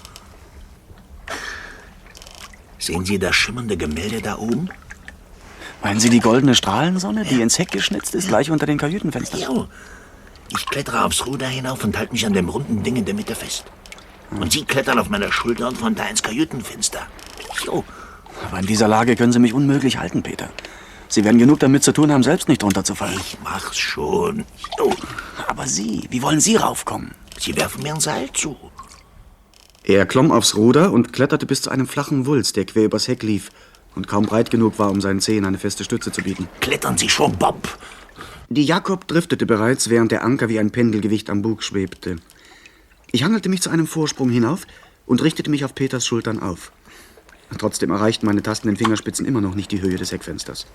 Speaker 13: Sehen Sie das schimmernde Gemälde da oben?
Speaker 21: Meinen Sie die goldene Strahlensonne, die ins Heck geschnitzt ist, gleich unter den Kajütenfenstern?
Speaker 13: Jo. Ich klettere aufs Ruder hinauf und halte mich an dem runden Ding in der Mitte fest. Und Sie klettern auf meiner Schulter und von da ins Kajütenfenster. Jo.
Speaker 21: Aber in dieser Lage können Sie mich unmöglich halten, Peter. Sie werden genug damit zu tun haben, selbst nicht runterzufallen.
Speaker 13: Ich mach's schon. Jo.
Speaker 21: Aber Sie, wie wollen Sie raufkommen?
Speaker 13: Sie werfen mir ein Seil zu.
Speaker 2: Er klomm aufs Ruder und kletterte bis zu einem flachen Wulst, der quer übers Heck lief und kaum breit genug war, um seinen Zehen eine feste Stütze zu bieten.
Speaker 13: Klettern Sie schon, Bob!
Speaker 2: Die Jakob driftete bereits, während der Anker wie ein Pendelgewicht am Bug schwebte. Ich hangelte mich zu einem Vorsprung hinauf und richtete mich auf Peters Schultern auf. Trotzdem erreichten meine tastenden Fingerspitzen immer noch nicht die Höhe des Heckfensters.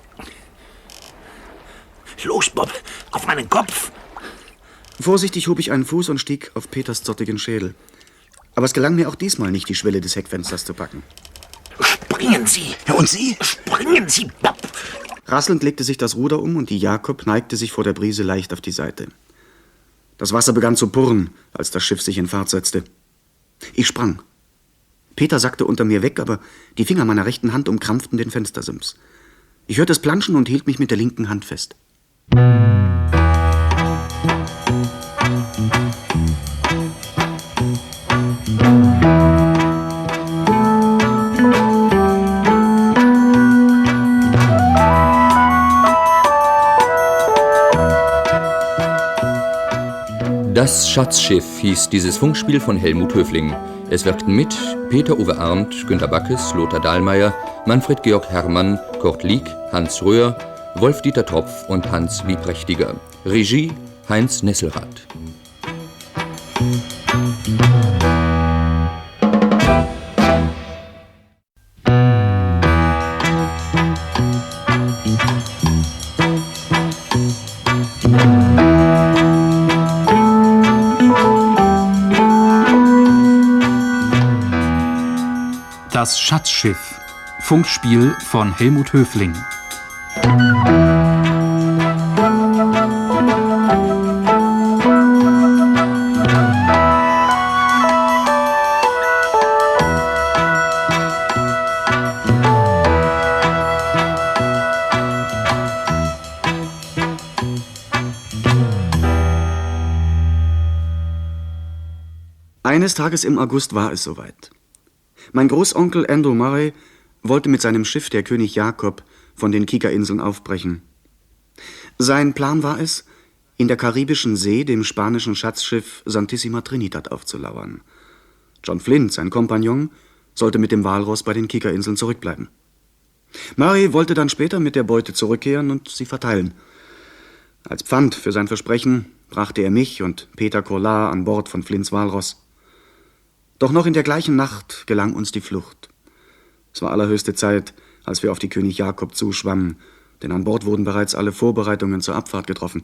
Speaker 13: Los, Bob, auf meinen Kopf!
Speaker 2: Vorsichtig hob ich einen Fuß und stieg auf Peters zottigen Schädel. Aber es gelang mir auch diesmal nicht, die Schwelle des Heckfensters zu packen.
Speaker 13: Springen Sie!
Speaker 21: Ja, und Sie?
Speaker 13: Springen Sie, Bob!
Speaker 2: Rasselnd legte sich das Ruder um und die Jakob neigte sich vor der Brise leicht auf die Seite. Das Wasser begann zu purren, als das Schiff sich in Fahrt setzte. Ich sprang. Peter sackte unter mir weg, aber die Finger meiner rechten Hand umkrampften den Fenstersims. Ich hörte es planschen und hielt mich mit der linken Hand fest.
Speaker 8: Das Schatzschiff hieß dieses Funkspiel von Helmut Höfling. Es wirkten mit Peter-Uwe Arndt, Günter Backes, Lothar Dahlmeier, Manfred Georg Herrmann, Kurt Lieck, Hans Röhr, Wolf-Dieter Tropf und Hans Wieprächtiger. Regie Heinz Nesselrath.
Speaker 1: Das Schatzschiff. Funkspiel von Helmut Höfling.
Speaker 2: Eines Tages im August war es soweit. Mein Großonkel Andrew Murray wollte mit seinem Schiff, der König Jakob, von den Kika-Inseln aufbrechen. Sein Plan war es, in der karibischen See dem spanischen Schatzschiff Santissima Trinidad aufzulauern. John Flint, sein Kompagnon, sollte mit dem Walross bei den Kika-Inseln zurückbleiben. Murray wollte dann später mit der Beute zurückkehren und sie verteilen. Als Pfand für sein Versprechen brachte er mich und Peter Collard an Bord von Flints Walross. Doch noch in der gleichen Nacht gelang uns die Flucht. Es war allerhöchste Zeit, als wir auf die König Jakob zuschwammen, denn an Bord wurden bereits alle Vorbereitungen zur Abfahrt getroffen.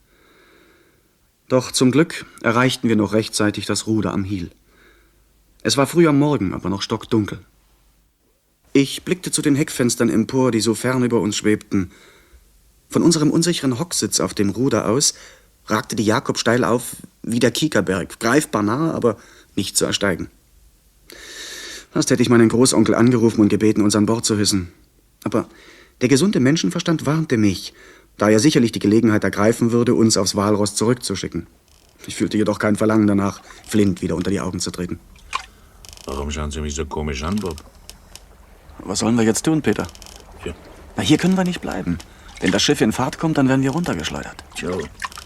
Speaker 2: Doch zum Glück erreichten wir noch rechtzeitig das Ruder am Hiel. Es war früh am Morgen, aber noch stockdunkel. Ich blickte zu den Heckfenstern empor, die so fern über uns schwebten. Von unserem unsicheren Hocksitz auf dem Ruder aus ragte die Jakob steil auf wie der Kiekerberg, greifbar nahe, aber nicht zu ersteigen. Fast hätte ich meinen Großonkel angerufen und gebeten, uns an Bord zu hissen. Aber der gesunde Menschenverstand warnte mich, da er sicherlich die Gelegenheit ergreifen würde, uns aufs Walross zurückzuschicken. Ich fühlte jedoch kein Verlangen danach, Flint wieder unter die Augen zu treten.
Speaker 15: Warum schauen Sie mich so komisch an, Bob?
Speaker 21: Was sollen wir jetzt tun, Peter?
Speaker 15: Ja.
Speaker 21: Na, hier können wir nicht bleiben. Wenn das Schiff in Fahrt kommt, dann werden wir runtergeschleudert.
Speaker 13: Joe.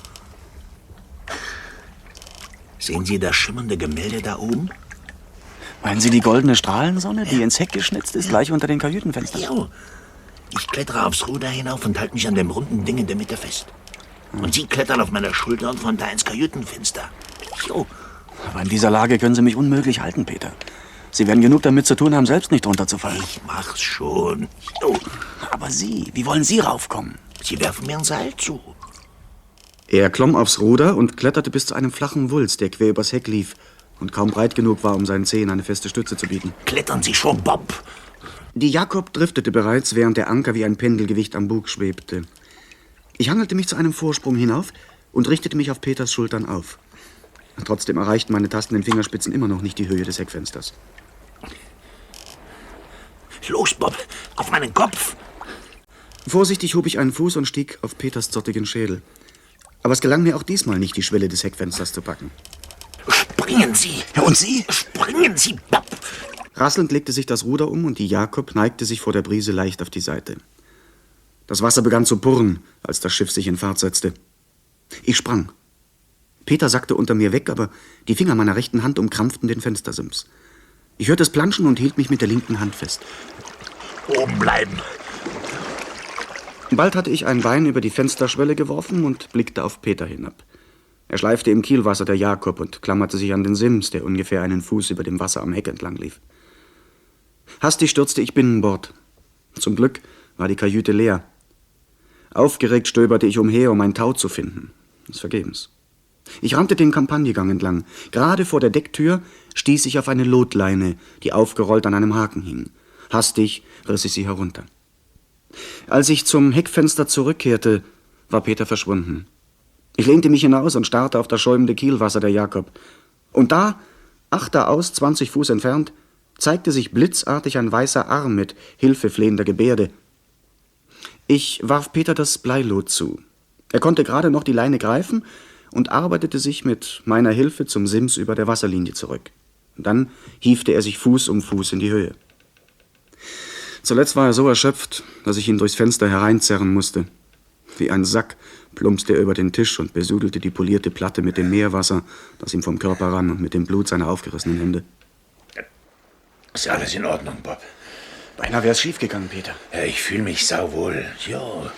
Speaker 13: Sehen Sie das schimmernde Gemälde da oben?
Speaker 21: Meinen Sie die goldene Strahlensonne, die ins Heck geschnitzt ist, gleich unter den Kajütenfenstern?
Speaker 13: Jo. Ich klettere aufs Ruder hinauf und halte mich an dem runden Ding in der Mitte fest. Und Sie klettern auf meiner Schulter und von da ins Kajütenfenster. Jo.
Speaker 21: Aber in dieser Lage können Sie mich unmöglich halten, Peter. Sie werden genug damit zu tun haben, selbst nicht runterzufallen.
Speaker 13: Ich mach's schon. Jo.
Speaker 21: Aber Sie, wie wollen Sie raufkommen?
Speaker 13: Sie werfen mir ein Seil zu.
Speaker 2: Er klomm aufs Ruder und kletterte bis zu einem flachen Wulst, der quer übers Heck lief und kaum breit genug war, um seinen Zehen eine feste Stütze zu bieten.
Speaker 4: Klettern Sie schon, Bob!
Speaker 2: Die Jakob driftete bereits, während der Anker wie ein Pendelgewicht am Bug schwebte. Ich hangelte mich zu einem Vorsprung hinauf und richtete mich auf Peters Schultern auf. Trotzdem erreichten meine tastenden Fingerspitzen immer noch nicht die Höhe des Heckfensters.
Speaker 4: Los, Bob, auf meinen Kopf!
Speaker 2: Vorsichtig hob ich einen Fuß und stieg auf Peters zottigen Schädel. Aber es gelang mir auch diesmal nicht, die Schwelle des Heckfensters zu packen.
Speaker 4: Springen Sie! Und Sie? Springen Sie, Bob!
Speaker 2: Rasselnd legte sich das Ruder um und die Jakob neigte sich vor der Brise leicht auf die Seite. Das Wasser begann zu purren, als das Schiff sich in Fahrt setzte. Ich sprang. Peter sackte unter mir weg, aber die Finger meiner rechten Hand umkrampften den Fenstersims. Ich hörte es planschen und hielt mich mit der linken Hand fest.
Speaker 4: Oben bleiben!
Speaker 2: Bald hatte ich ein Bein über die Fensterschwelle geworfen und blickte auf Peter hinab. Er schleifte im Kielwasser der Jakob und klammerte sich an den Sims, der ungefähr einen Fuß über dem Wasser am Heck entlang lief. Hastig stürzte ich binnenbord. Zum Glück war die Kajüte leer. Aufgeregt stöberte ich umher, um ein Tau zu finden. Das vergebens. Ich rannte den Kampagnegang entlang. Gerade vor der Decktür stieß ich auf eine Lotleine, die aufgerollt an einem Haken hing. Hastig riss ich sie herunter. Als ich zum Heckfenster zurückkehrte, war Peter verschwunden. Ich lehnte mich hinaus und starrte auf das schäumende Kielwasser der Jakob. Und da, achteraus, 20 Fuß entfernt, zeigte sich blitzartig ein weißer Arm mit hilfeflehender Gebärde. Ich warf Peter das Bleilot zu. Er konnte gerade noch die Leine greifen und arbeitete sich mit meiner Hilfe zum Sims über der Wasserlinie zurück. Und dann hiefte er sich Fuß um Fuß in die Höhe. Zuletzt war er so erschöpft, dass ich ihn durchs Fenster hereinzerren musste. Wie ein Sack plumpste er über den Tisch und besudelte die polierte Platte mit dem Meerwasser, das ihm vom Körper rann, und mit dem Blut seiner aufgerissenen Hände.
Speaker 4: Ist alles in Ordnung, Bob?
Speaker 2: Beinahe wär's schiefgegangen, Peter.
Speaker 4: Ja, ich fühle mich sauwohl. Jo.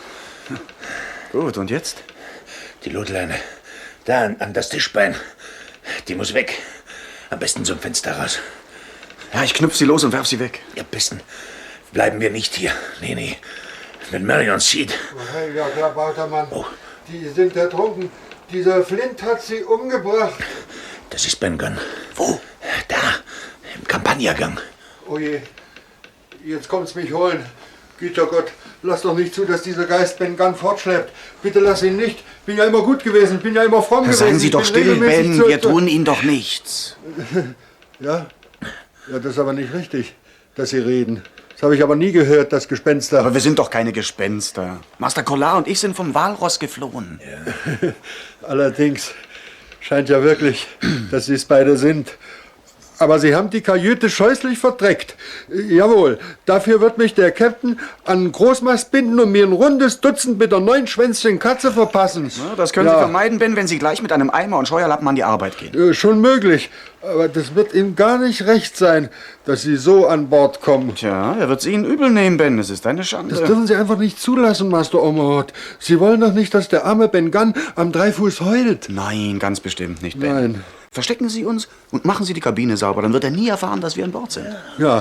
Speaker 2: Gut, und jetzt?
Speaker 4: Die Lotleine. Da, an das Tischbein. Die muss weg. Am besten zum Fenster raus.
Speaker 2: Ja, ich knüpf sie los und werf sie weg.
Speaker 4: Ja, besten bleiben wir nicht hier. Nee. Wenn Marion sieht.
Speaker 20: Ja, klar, Bautermann. Oh. Die sind ertrunken. Dieser Flint hat sie umgebracht.
Speaker 4: Das ist Ben Gunn. Wo? Da, im Kampagnegang.
Speaker 20: Oh je, jetzt kommt's mich holen. Güter Gott, lass doch nicht zu, dass dieser Geist Ben Gunn fortschleppt. Bitte lass ihn nicht. Bin ja immer gut gewesen, bin ja immer fromm gewesen.
Speaker 2: Seien Sie doch still, Ben, wir tun Ihnen doch nichts.
Speaker 20: Ja, das ist aber nicht richtig, dass Sie reden. Das habe ich aber nie gehört, das Gespenster.
Speaker 2: Aber wir sind doch keine Gespenster. Master Collard und ich sind vom Walross geflohen.
Speaker 20: Ja. Allerdings scheint ja wirklich, dass Sie es beide sind. Aber Sie haben die Kajüte scheußlich verdreckt. Jawohl, dafür wird mich der Captain an Großmast binden und mir ein rundes Dutzend mit der 9-Schwänzchen Katze verpassen.
Speaker 2: Ja, das können Sie vermeiden, Ben, wenn Sie gleich mit einem Eimer und Scheuerlappen an die Arbeit gehen.
Speaker 20: Schon möglich, aber das wird ihm gar nicht recht sein, dass Sie so an Bord kommen.
Speaker 2: Tja, er wird es Ihnen übel nehmen, Ben. Es ist eine Schande.
Speaker 20: Das dürfen Sie einfach nicht zulassen, Master Ormerod. Sie wollen doch nicht, dass der arme Ben Gunn am Dreifuß heult.
Speaker 2: Nein, ganz bestimmt nicht, Ben.
Speaker 20: Nein.
Speaker 2: Verstecken Sie uns und machen Sie die Kabine sauber. Dann wird er nie erfahren, dass wir an Bord sind.
Speaker 20: Ja.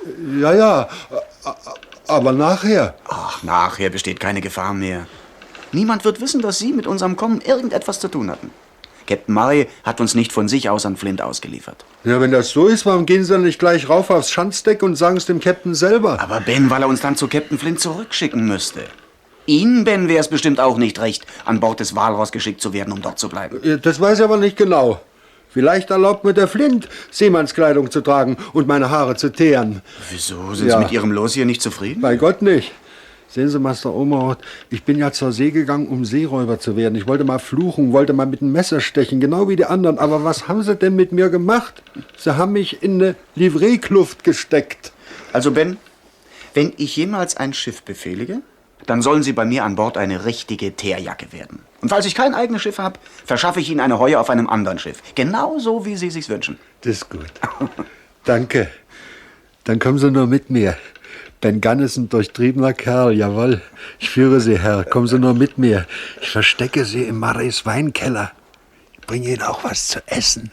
Speaker 20: Aber nachher?
Speaker 2: Ach, nachher besteht keine Gefahr mehr. Niemand wird wissen, dass Sie mit unserem Kommen irgendetwas zu tun hatten. Captain Murray hat uns nicht von sich aus an Flint ausgeliefert.
Speaker 20: Ja, wenn das so ist, warum gehen Sie dann nicht gleich rauf aufs Schanzdeck und sagen es dem Captain selber?
Speaker 2: Aber Ben, weil er uns dann zu Captain Flint zurückschicken müsste. Ihnen, Ben, wäre es bestimmt auch nicht recht, an Bord des Walross geschickt zu werden, um dort zu bleiben.
Speaker 20: Das weiß ich aber nicht genau. Vielleicht erlaubt mir der Flint, Seemannskleidung zu tragen und meine Haare zu teeren.
Speaker 2: Wieso? Sind Sie mit Ihrem Los hier nicht zufrieden?
Speaker 20: Bei Gott nicht. Sehen Sie, Master Ormerod, ich bin ja zur See gegangen, um Seeräuber zu werden. Ich wollte mal fluchen, wollte mal mit dem Messer stechen, genau wie die anderen. Aber was haben Sie denn mit mir gemacht? Sie haben mich in eine Livreekluft gesteckt.
Speaker 2: Also, Ben, wenn ich jemals ein Schiff befehlige, dann sollen Sie bei mir an Bord eine richtige Teerjacke werden. Und falls ich kein eigenes Schiff habe, verschaffe ich Ihnen eine Heue auf einem anderen Schiff. Genauso, wie Sie sich's wünschen.
Speaker 20: Das ist gut. Danke. Dann kommen Sie nur mit mir. Ben Gunn ist ein durchtriebener Kerl, jawohl. Ich führe Sie, Herr. Kommen Sie nur mit mir. Ich verstecke Sie im Murrays Weinkeller. Ich bringe Ihnen auch was zu essen.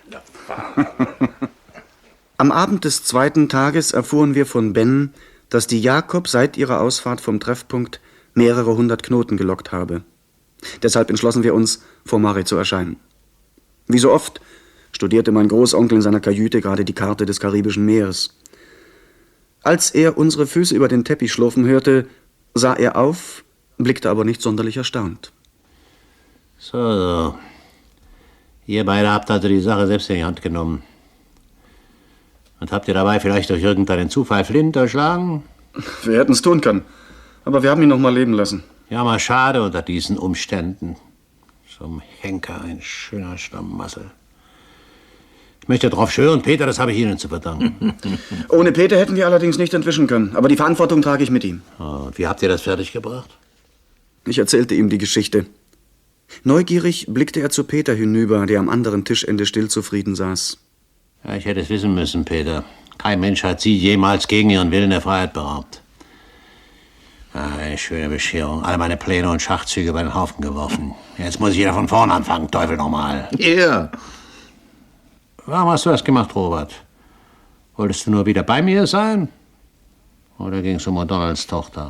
Speaker 2: Am Abend des zweiten Tages erfuhren wir von Ben, dass die Jakob seit ihrer Ausfahrt vom Treffpunkt mehrere 100 Knoten gelockt habe. Deshalb entschlossen wir uns, vor Mare zu erscheinen. Wie so oft studierte mein Großonkel in seiner Kajüte gerade die Karte des Karibischen Meeres. Als er unsere Füße über den Teppich schlurfen hörte, sah er auf, blickte aber nicht sonderlich erstaunt.
Speaker 13: So. Ihr beide habt also die Sache selbst in die Hand genommen. Und habt ihr dabei vielleicht durch irgendeinen Zufall Flint erschlagen?
Speaker 2: Wir hätten es tun können, aber wir haben ihn noch mal leben lassen.
Speaker 13: Ja, mal schade unter diesen Umständen. So ein Henker, ein schöner Stammmassel. Ich möchte darauf schwören, Peter, das habe ich Ihnen zu verdanken.
Speaker 2: Ohne Peter hätten wir allerdings nicht entwischen können, aber die Verantwortung trage ich mit ihm.
Speaker 13: Und wie habt ihr das fertiggebracht?
Speaker 2: Ich erzählte ihm die Geschichte. Neugierig blickte er zu Peter hinüber, der am anderen Tischende still zufrieden saß.
Speaker 13: Ja, ich hätte es wissen müssen, Peter. Kein Mensch hat Sie jemals gegen Ihren Willen der Freiheit beraubt. Eine schöne Bescherung. Alle meine Pläne und Schachzüge über den Haufen geworfen. Jetzt muss ich wieder von vorn anfangen, Teufel nochmal.
Speaker 15: Ja.
Speaker 13: Warum hast du das gemacht, Robert? Wolltest du nur wieder bei mir sein? Oder ging es um O'Donnells Tochter?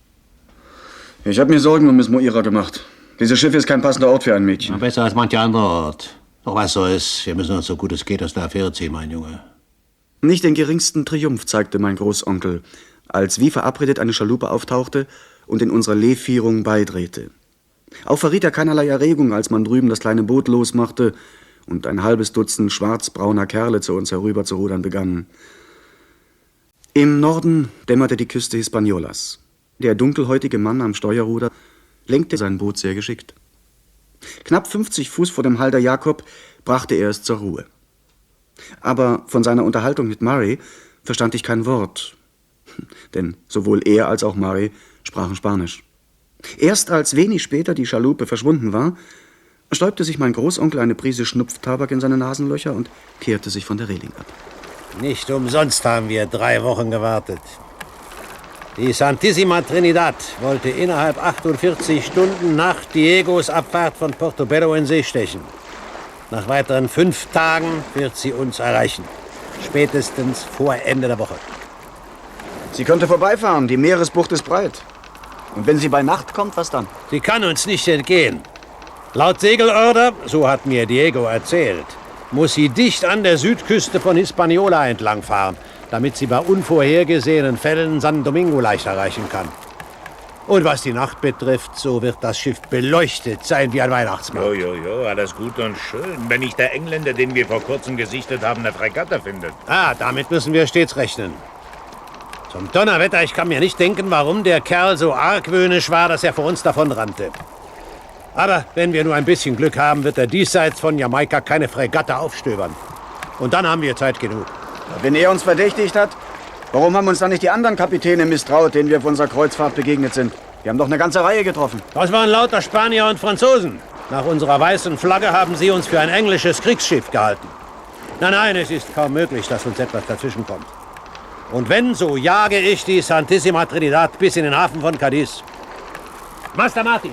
Speaker 2: Ich habe mir Sorgen um Miss Moira gemacht. Dieses Schiff ist kein passender Ort für ein Mädchen.
Speaker 13: Ja, besser als mancher andere Ort. Doch was so ist, wir müssen uns so gut es geht aus der Affäre ziehen, mein Junge.
Speaker 2: Nicht den geringsten Triumph zeigte mein Großonkel, als wie verabredet eine Schaluppe auftauchte und in unserer Leevierung beidrehte. Auch verriet er keinerlei Erregung, als man drüben das kleine Boot losmachte und ein halbes Dutzend schwarzbrauner Kerle zu uns herüber zu rudern begannen. Im Norden dämmerte die Küste Hispaniolas. Der dunkelhäutige Mann am Steuerruder lenkte sein Boot sehr geschickt. Knapp 50 Fuß vor dem Halder Jakob brachte er es zur Ruhe. Aber von seiner Unterhaltung mit Murray verstand ich kein Wort, denn sowohl er als auch Murray sprachen Spanisch. Erst als wenig später die Schaluppe verschwunden war, stäubte sich mein Großonkel eine Prise Schnupftabak in seine Nasenlöcher und kehrte sich von der Reling ab.
Speaker 18: Nicht umsonst haben wir 3 Wochen gewartet. Die Santissima Trinidad wollte innerhalb 48 Stunden nach Diegos Abfahrt von Portobello in See stechen. Nach weiteren 5 Tagen wird sie uns erreichen. Spätestens vor Ende der Woche.
Speaker 2: Sie könnte vorbeifahren, die Meeresbucht ist breit. Und wenn sie bei Nacht kommt, was dann?
Speaker 18: Sie kann uns nicht entgehen. Laut Segelorder, so hat mir Diego erzählt, muss sie dicht an der Südküste von Hispaniola entlangfahren, damit sie bei unvorhergesehenen Fällen San Domingo leicht erreichen kann. Und was die Nacht betrifft, so wird das Schiff beleuchtet sein wie ein Weihnachtsmann.
Speaker 4: Jo, alles gut und schön. Wenn nicht der Engländer, den wir vor kurzem gesichtet haben, eine Fregatte findet.
Speaker 18: Damit müssen wir stets rechnen. Zum Donnerwetter, ich kann mir nicht denken, warum der Kerl so argwöhnisch war, dass er vor uns davonrannte. Aber wenn wir nur ein bisschen Glück haben, wird er diesseits von Jamaika keine Fregatte aufstöbern. Und dann haben wir Zeit genug.
Speaker 2: Wenn er uns verdächtigt hat, warum haben uns dann nicht die anderen Kapitäne misstraut, denen wir auf unserer Kreuzfahrt begegnet sind? Wir haben doch eine ganze Reihe getroffen.
Speaker 18: Das waren lauter Spanier und Franzosen. Nach unserer weißen Flagge haben sie uns für ein englisches Kriegsschiff gehalten. Nein, es ist kaum möglich, dass uns etwas dazwischenkommt. Und wenn, so jage ich die Santissima Trinidad bis in den Hafen von Cadiz. Master Martin,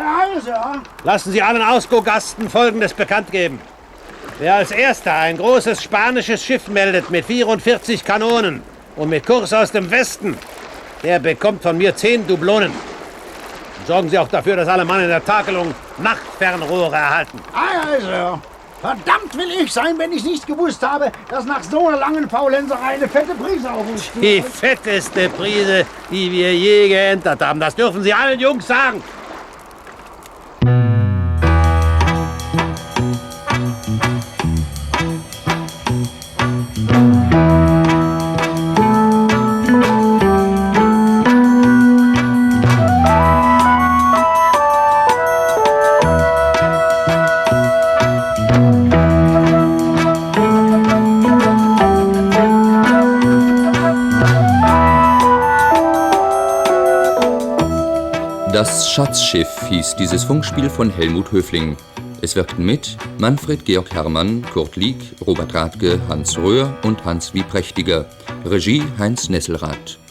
Speaker 18: lassen Sie allen Ausgo-Gasten Folgendes bekannt geben. Wer als Erster ein großes spanisches Schiff meldet mit 44 Kanonen und mit Kurs aus dem Westen, der bekommt von mir 10 Dublonen. Und sorgen Sie auch dafür, dass alle Mann in der Takelung Nachtfernrohre erhalten.
Speaker 7: Sir. Verdammt will ich sein, wenn ich nicht gewusst habe, dass nach so einer langen Faulenserei eine fette Prise auf uns steht.
Speaker 18: Die fetteste Prise, die wir je geentert haben. Das dürfen Sie allen Jungs sagen.
Speaker 8: Das Schatzschiff hieß dieses Funkspiel von Helmut Höfling. Es wirkten mit Manfred Georg Herrmann, Kurt Lieck, Robert Rathke, Hans Röhr und Hans Wieprächtiger. Regie Heinz Nesselrath.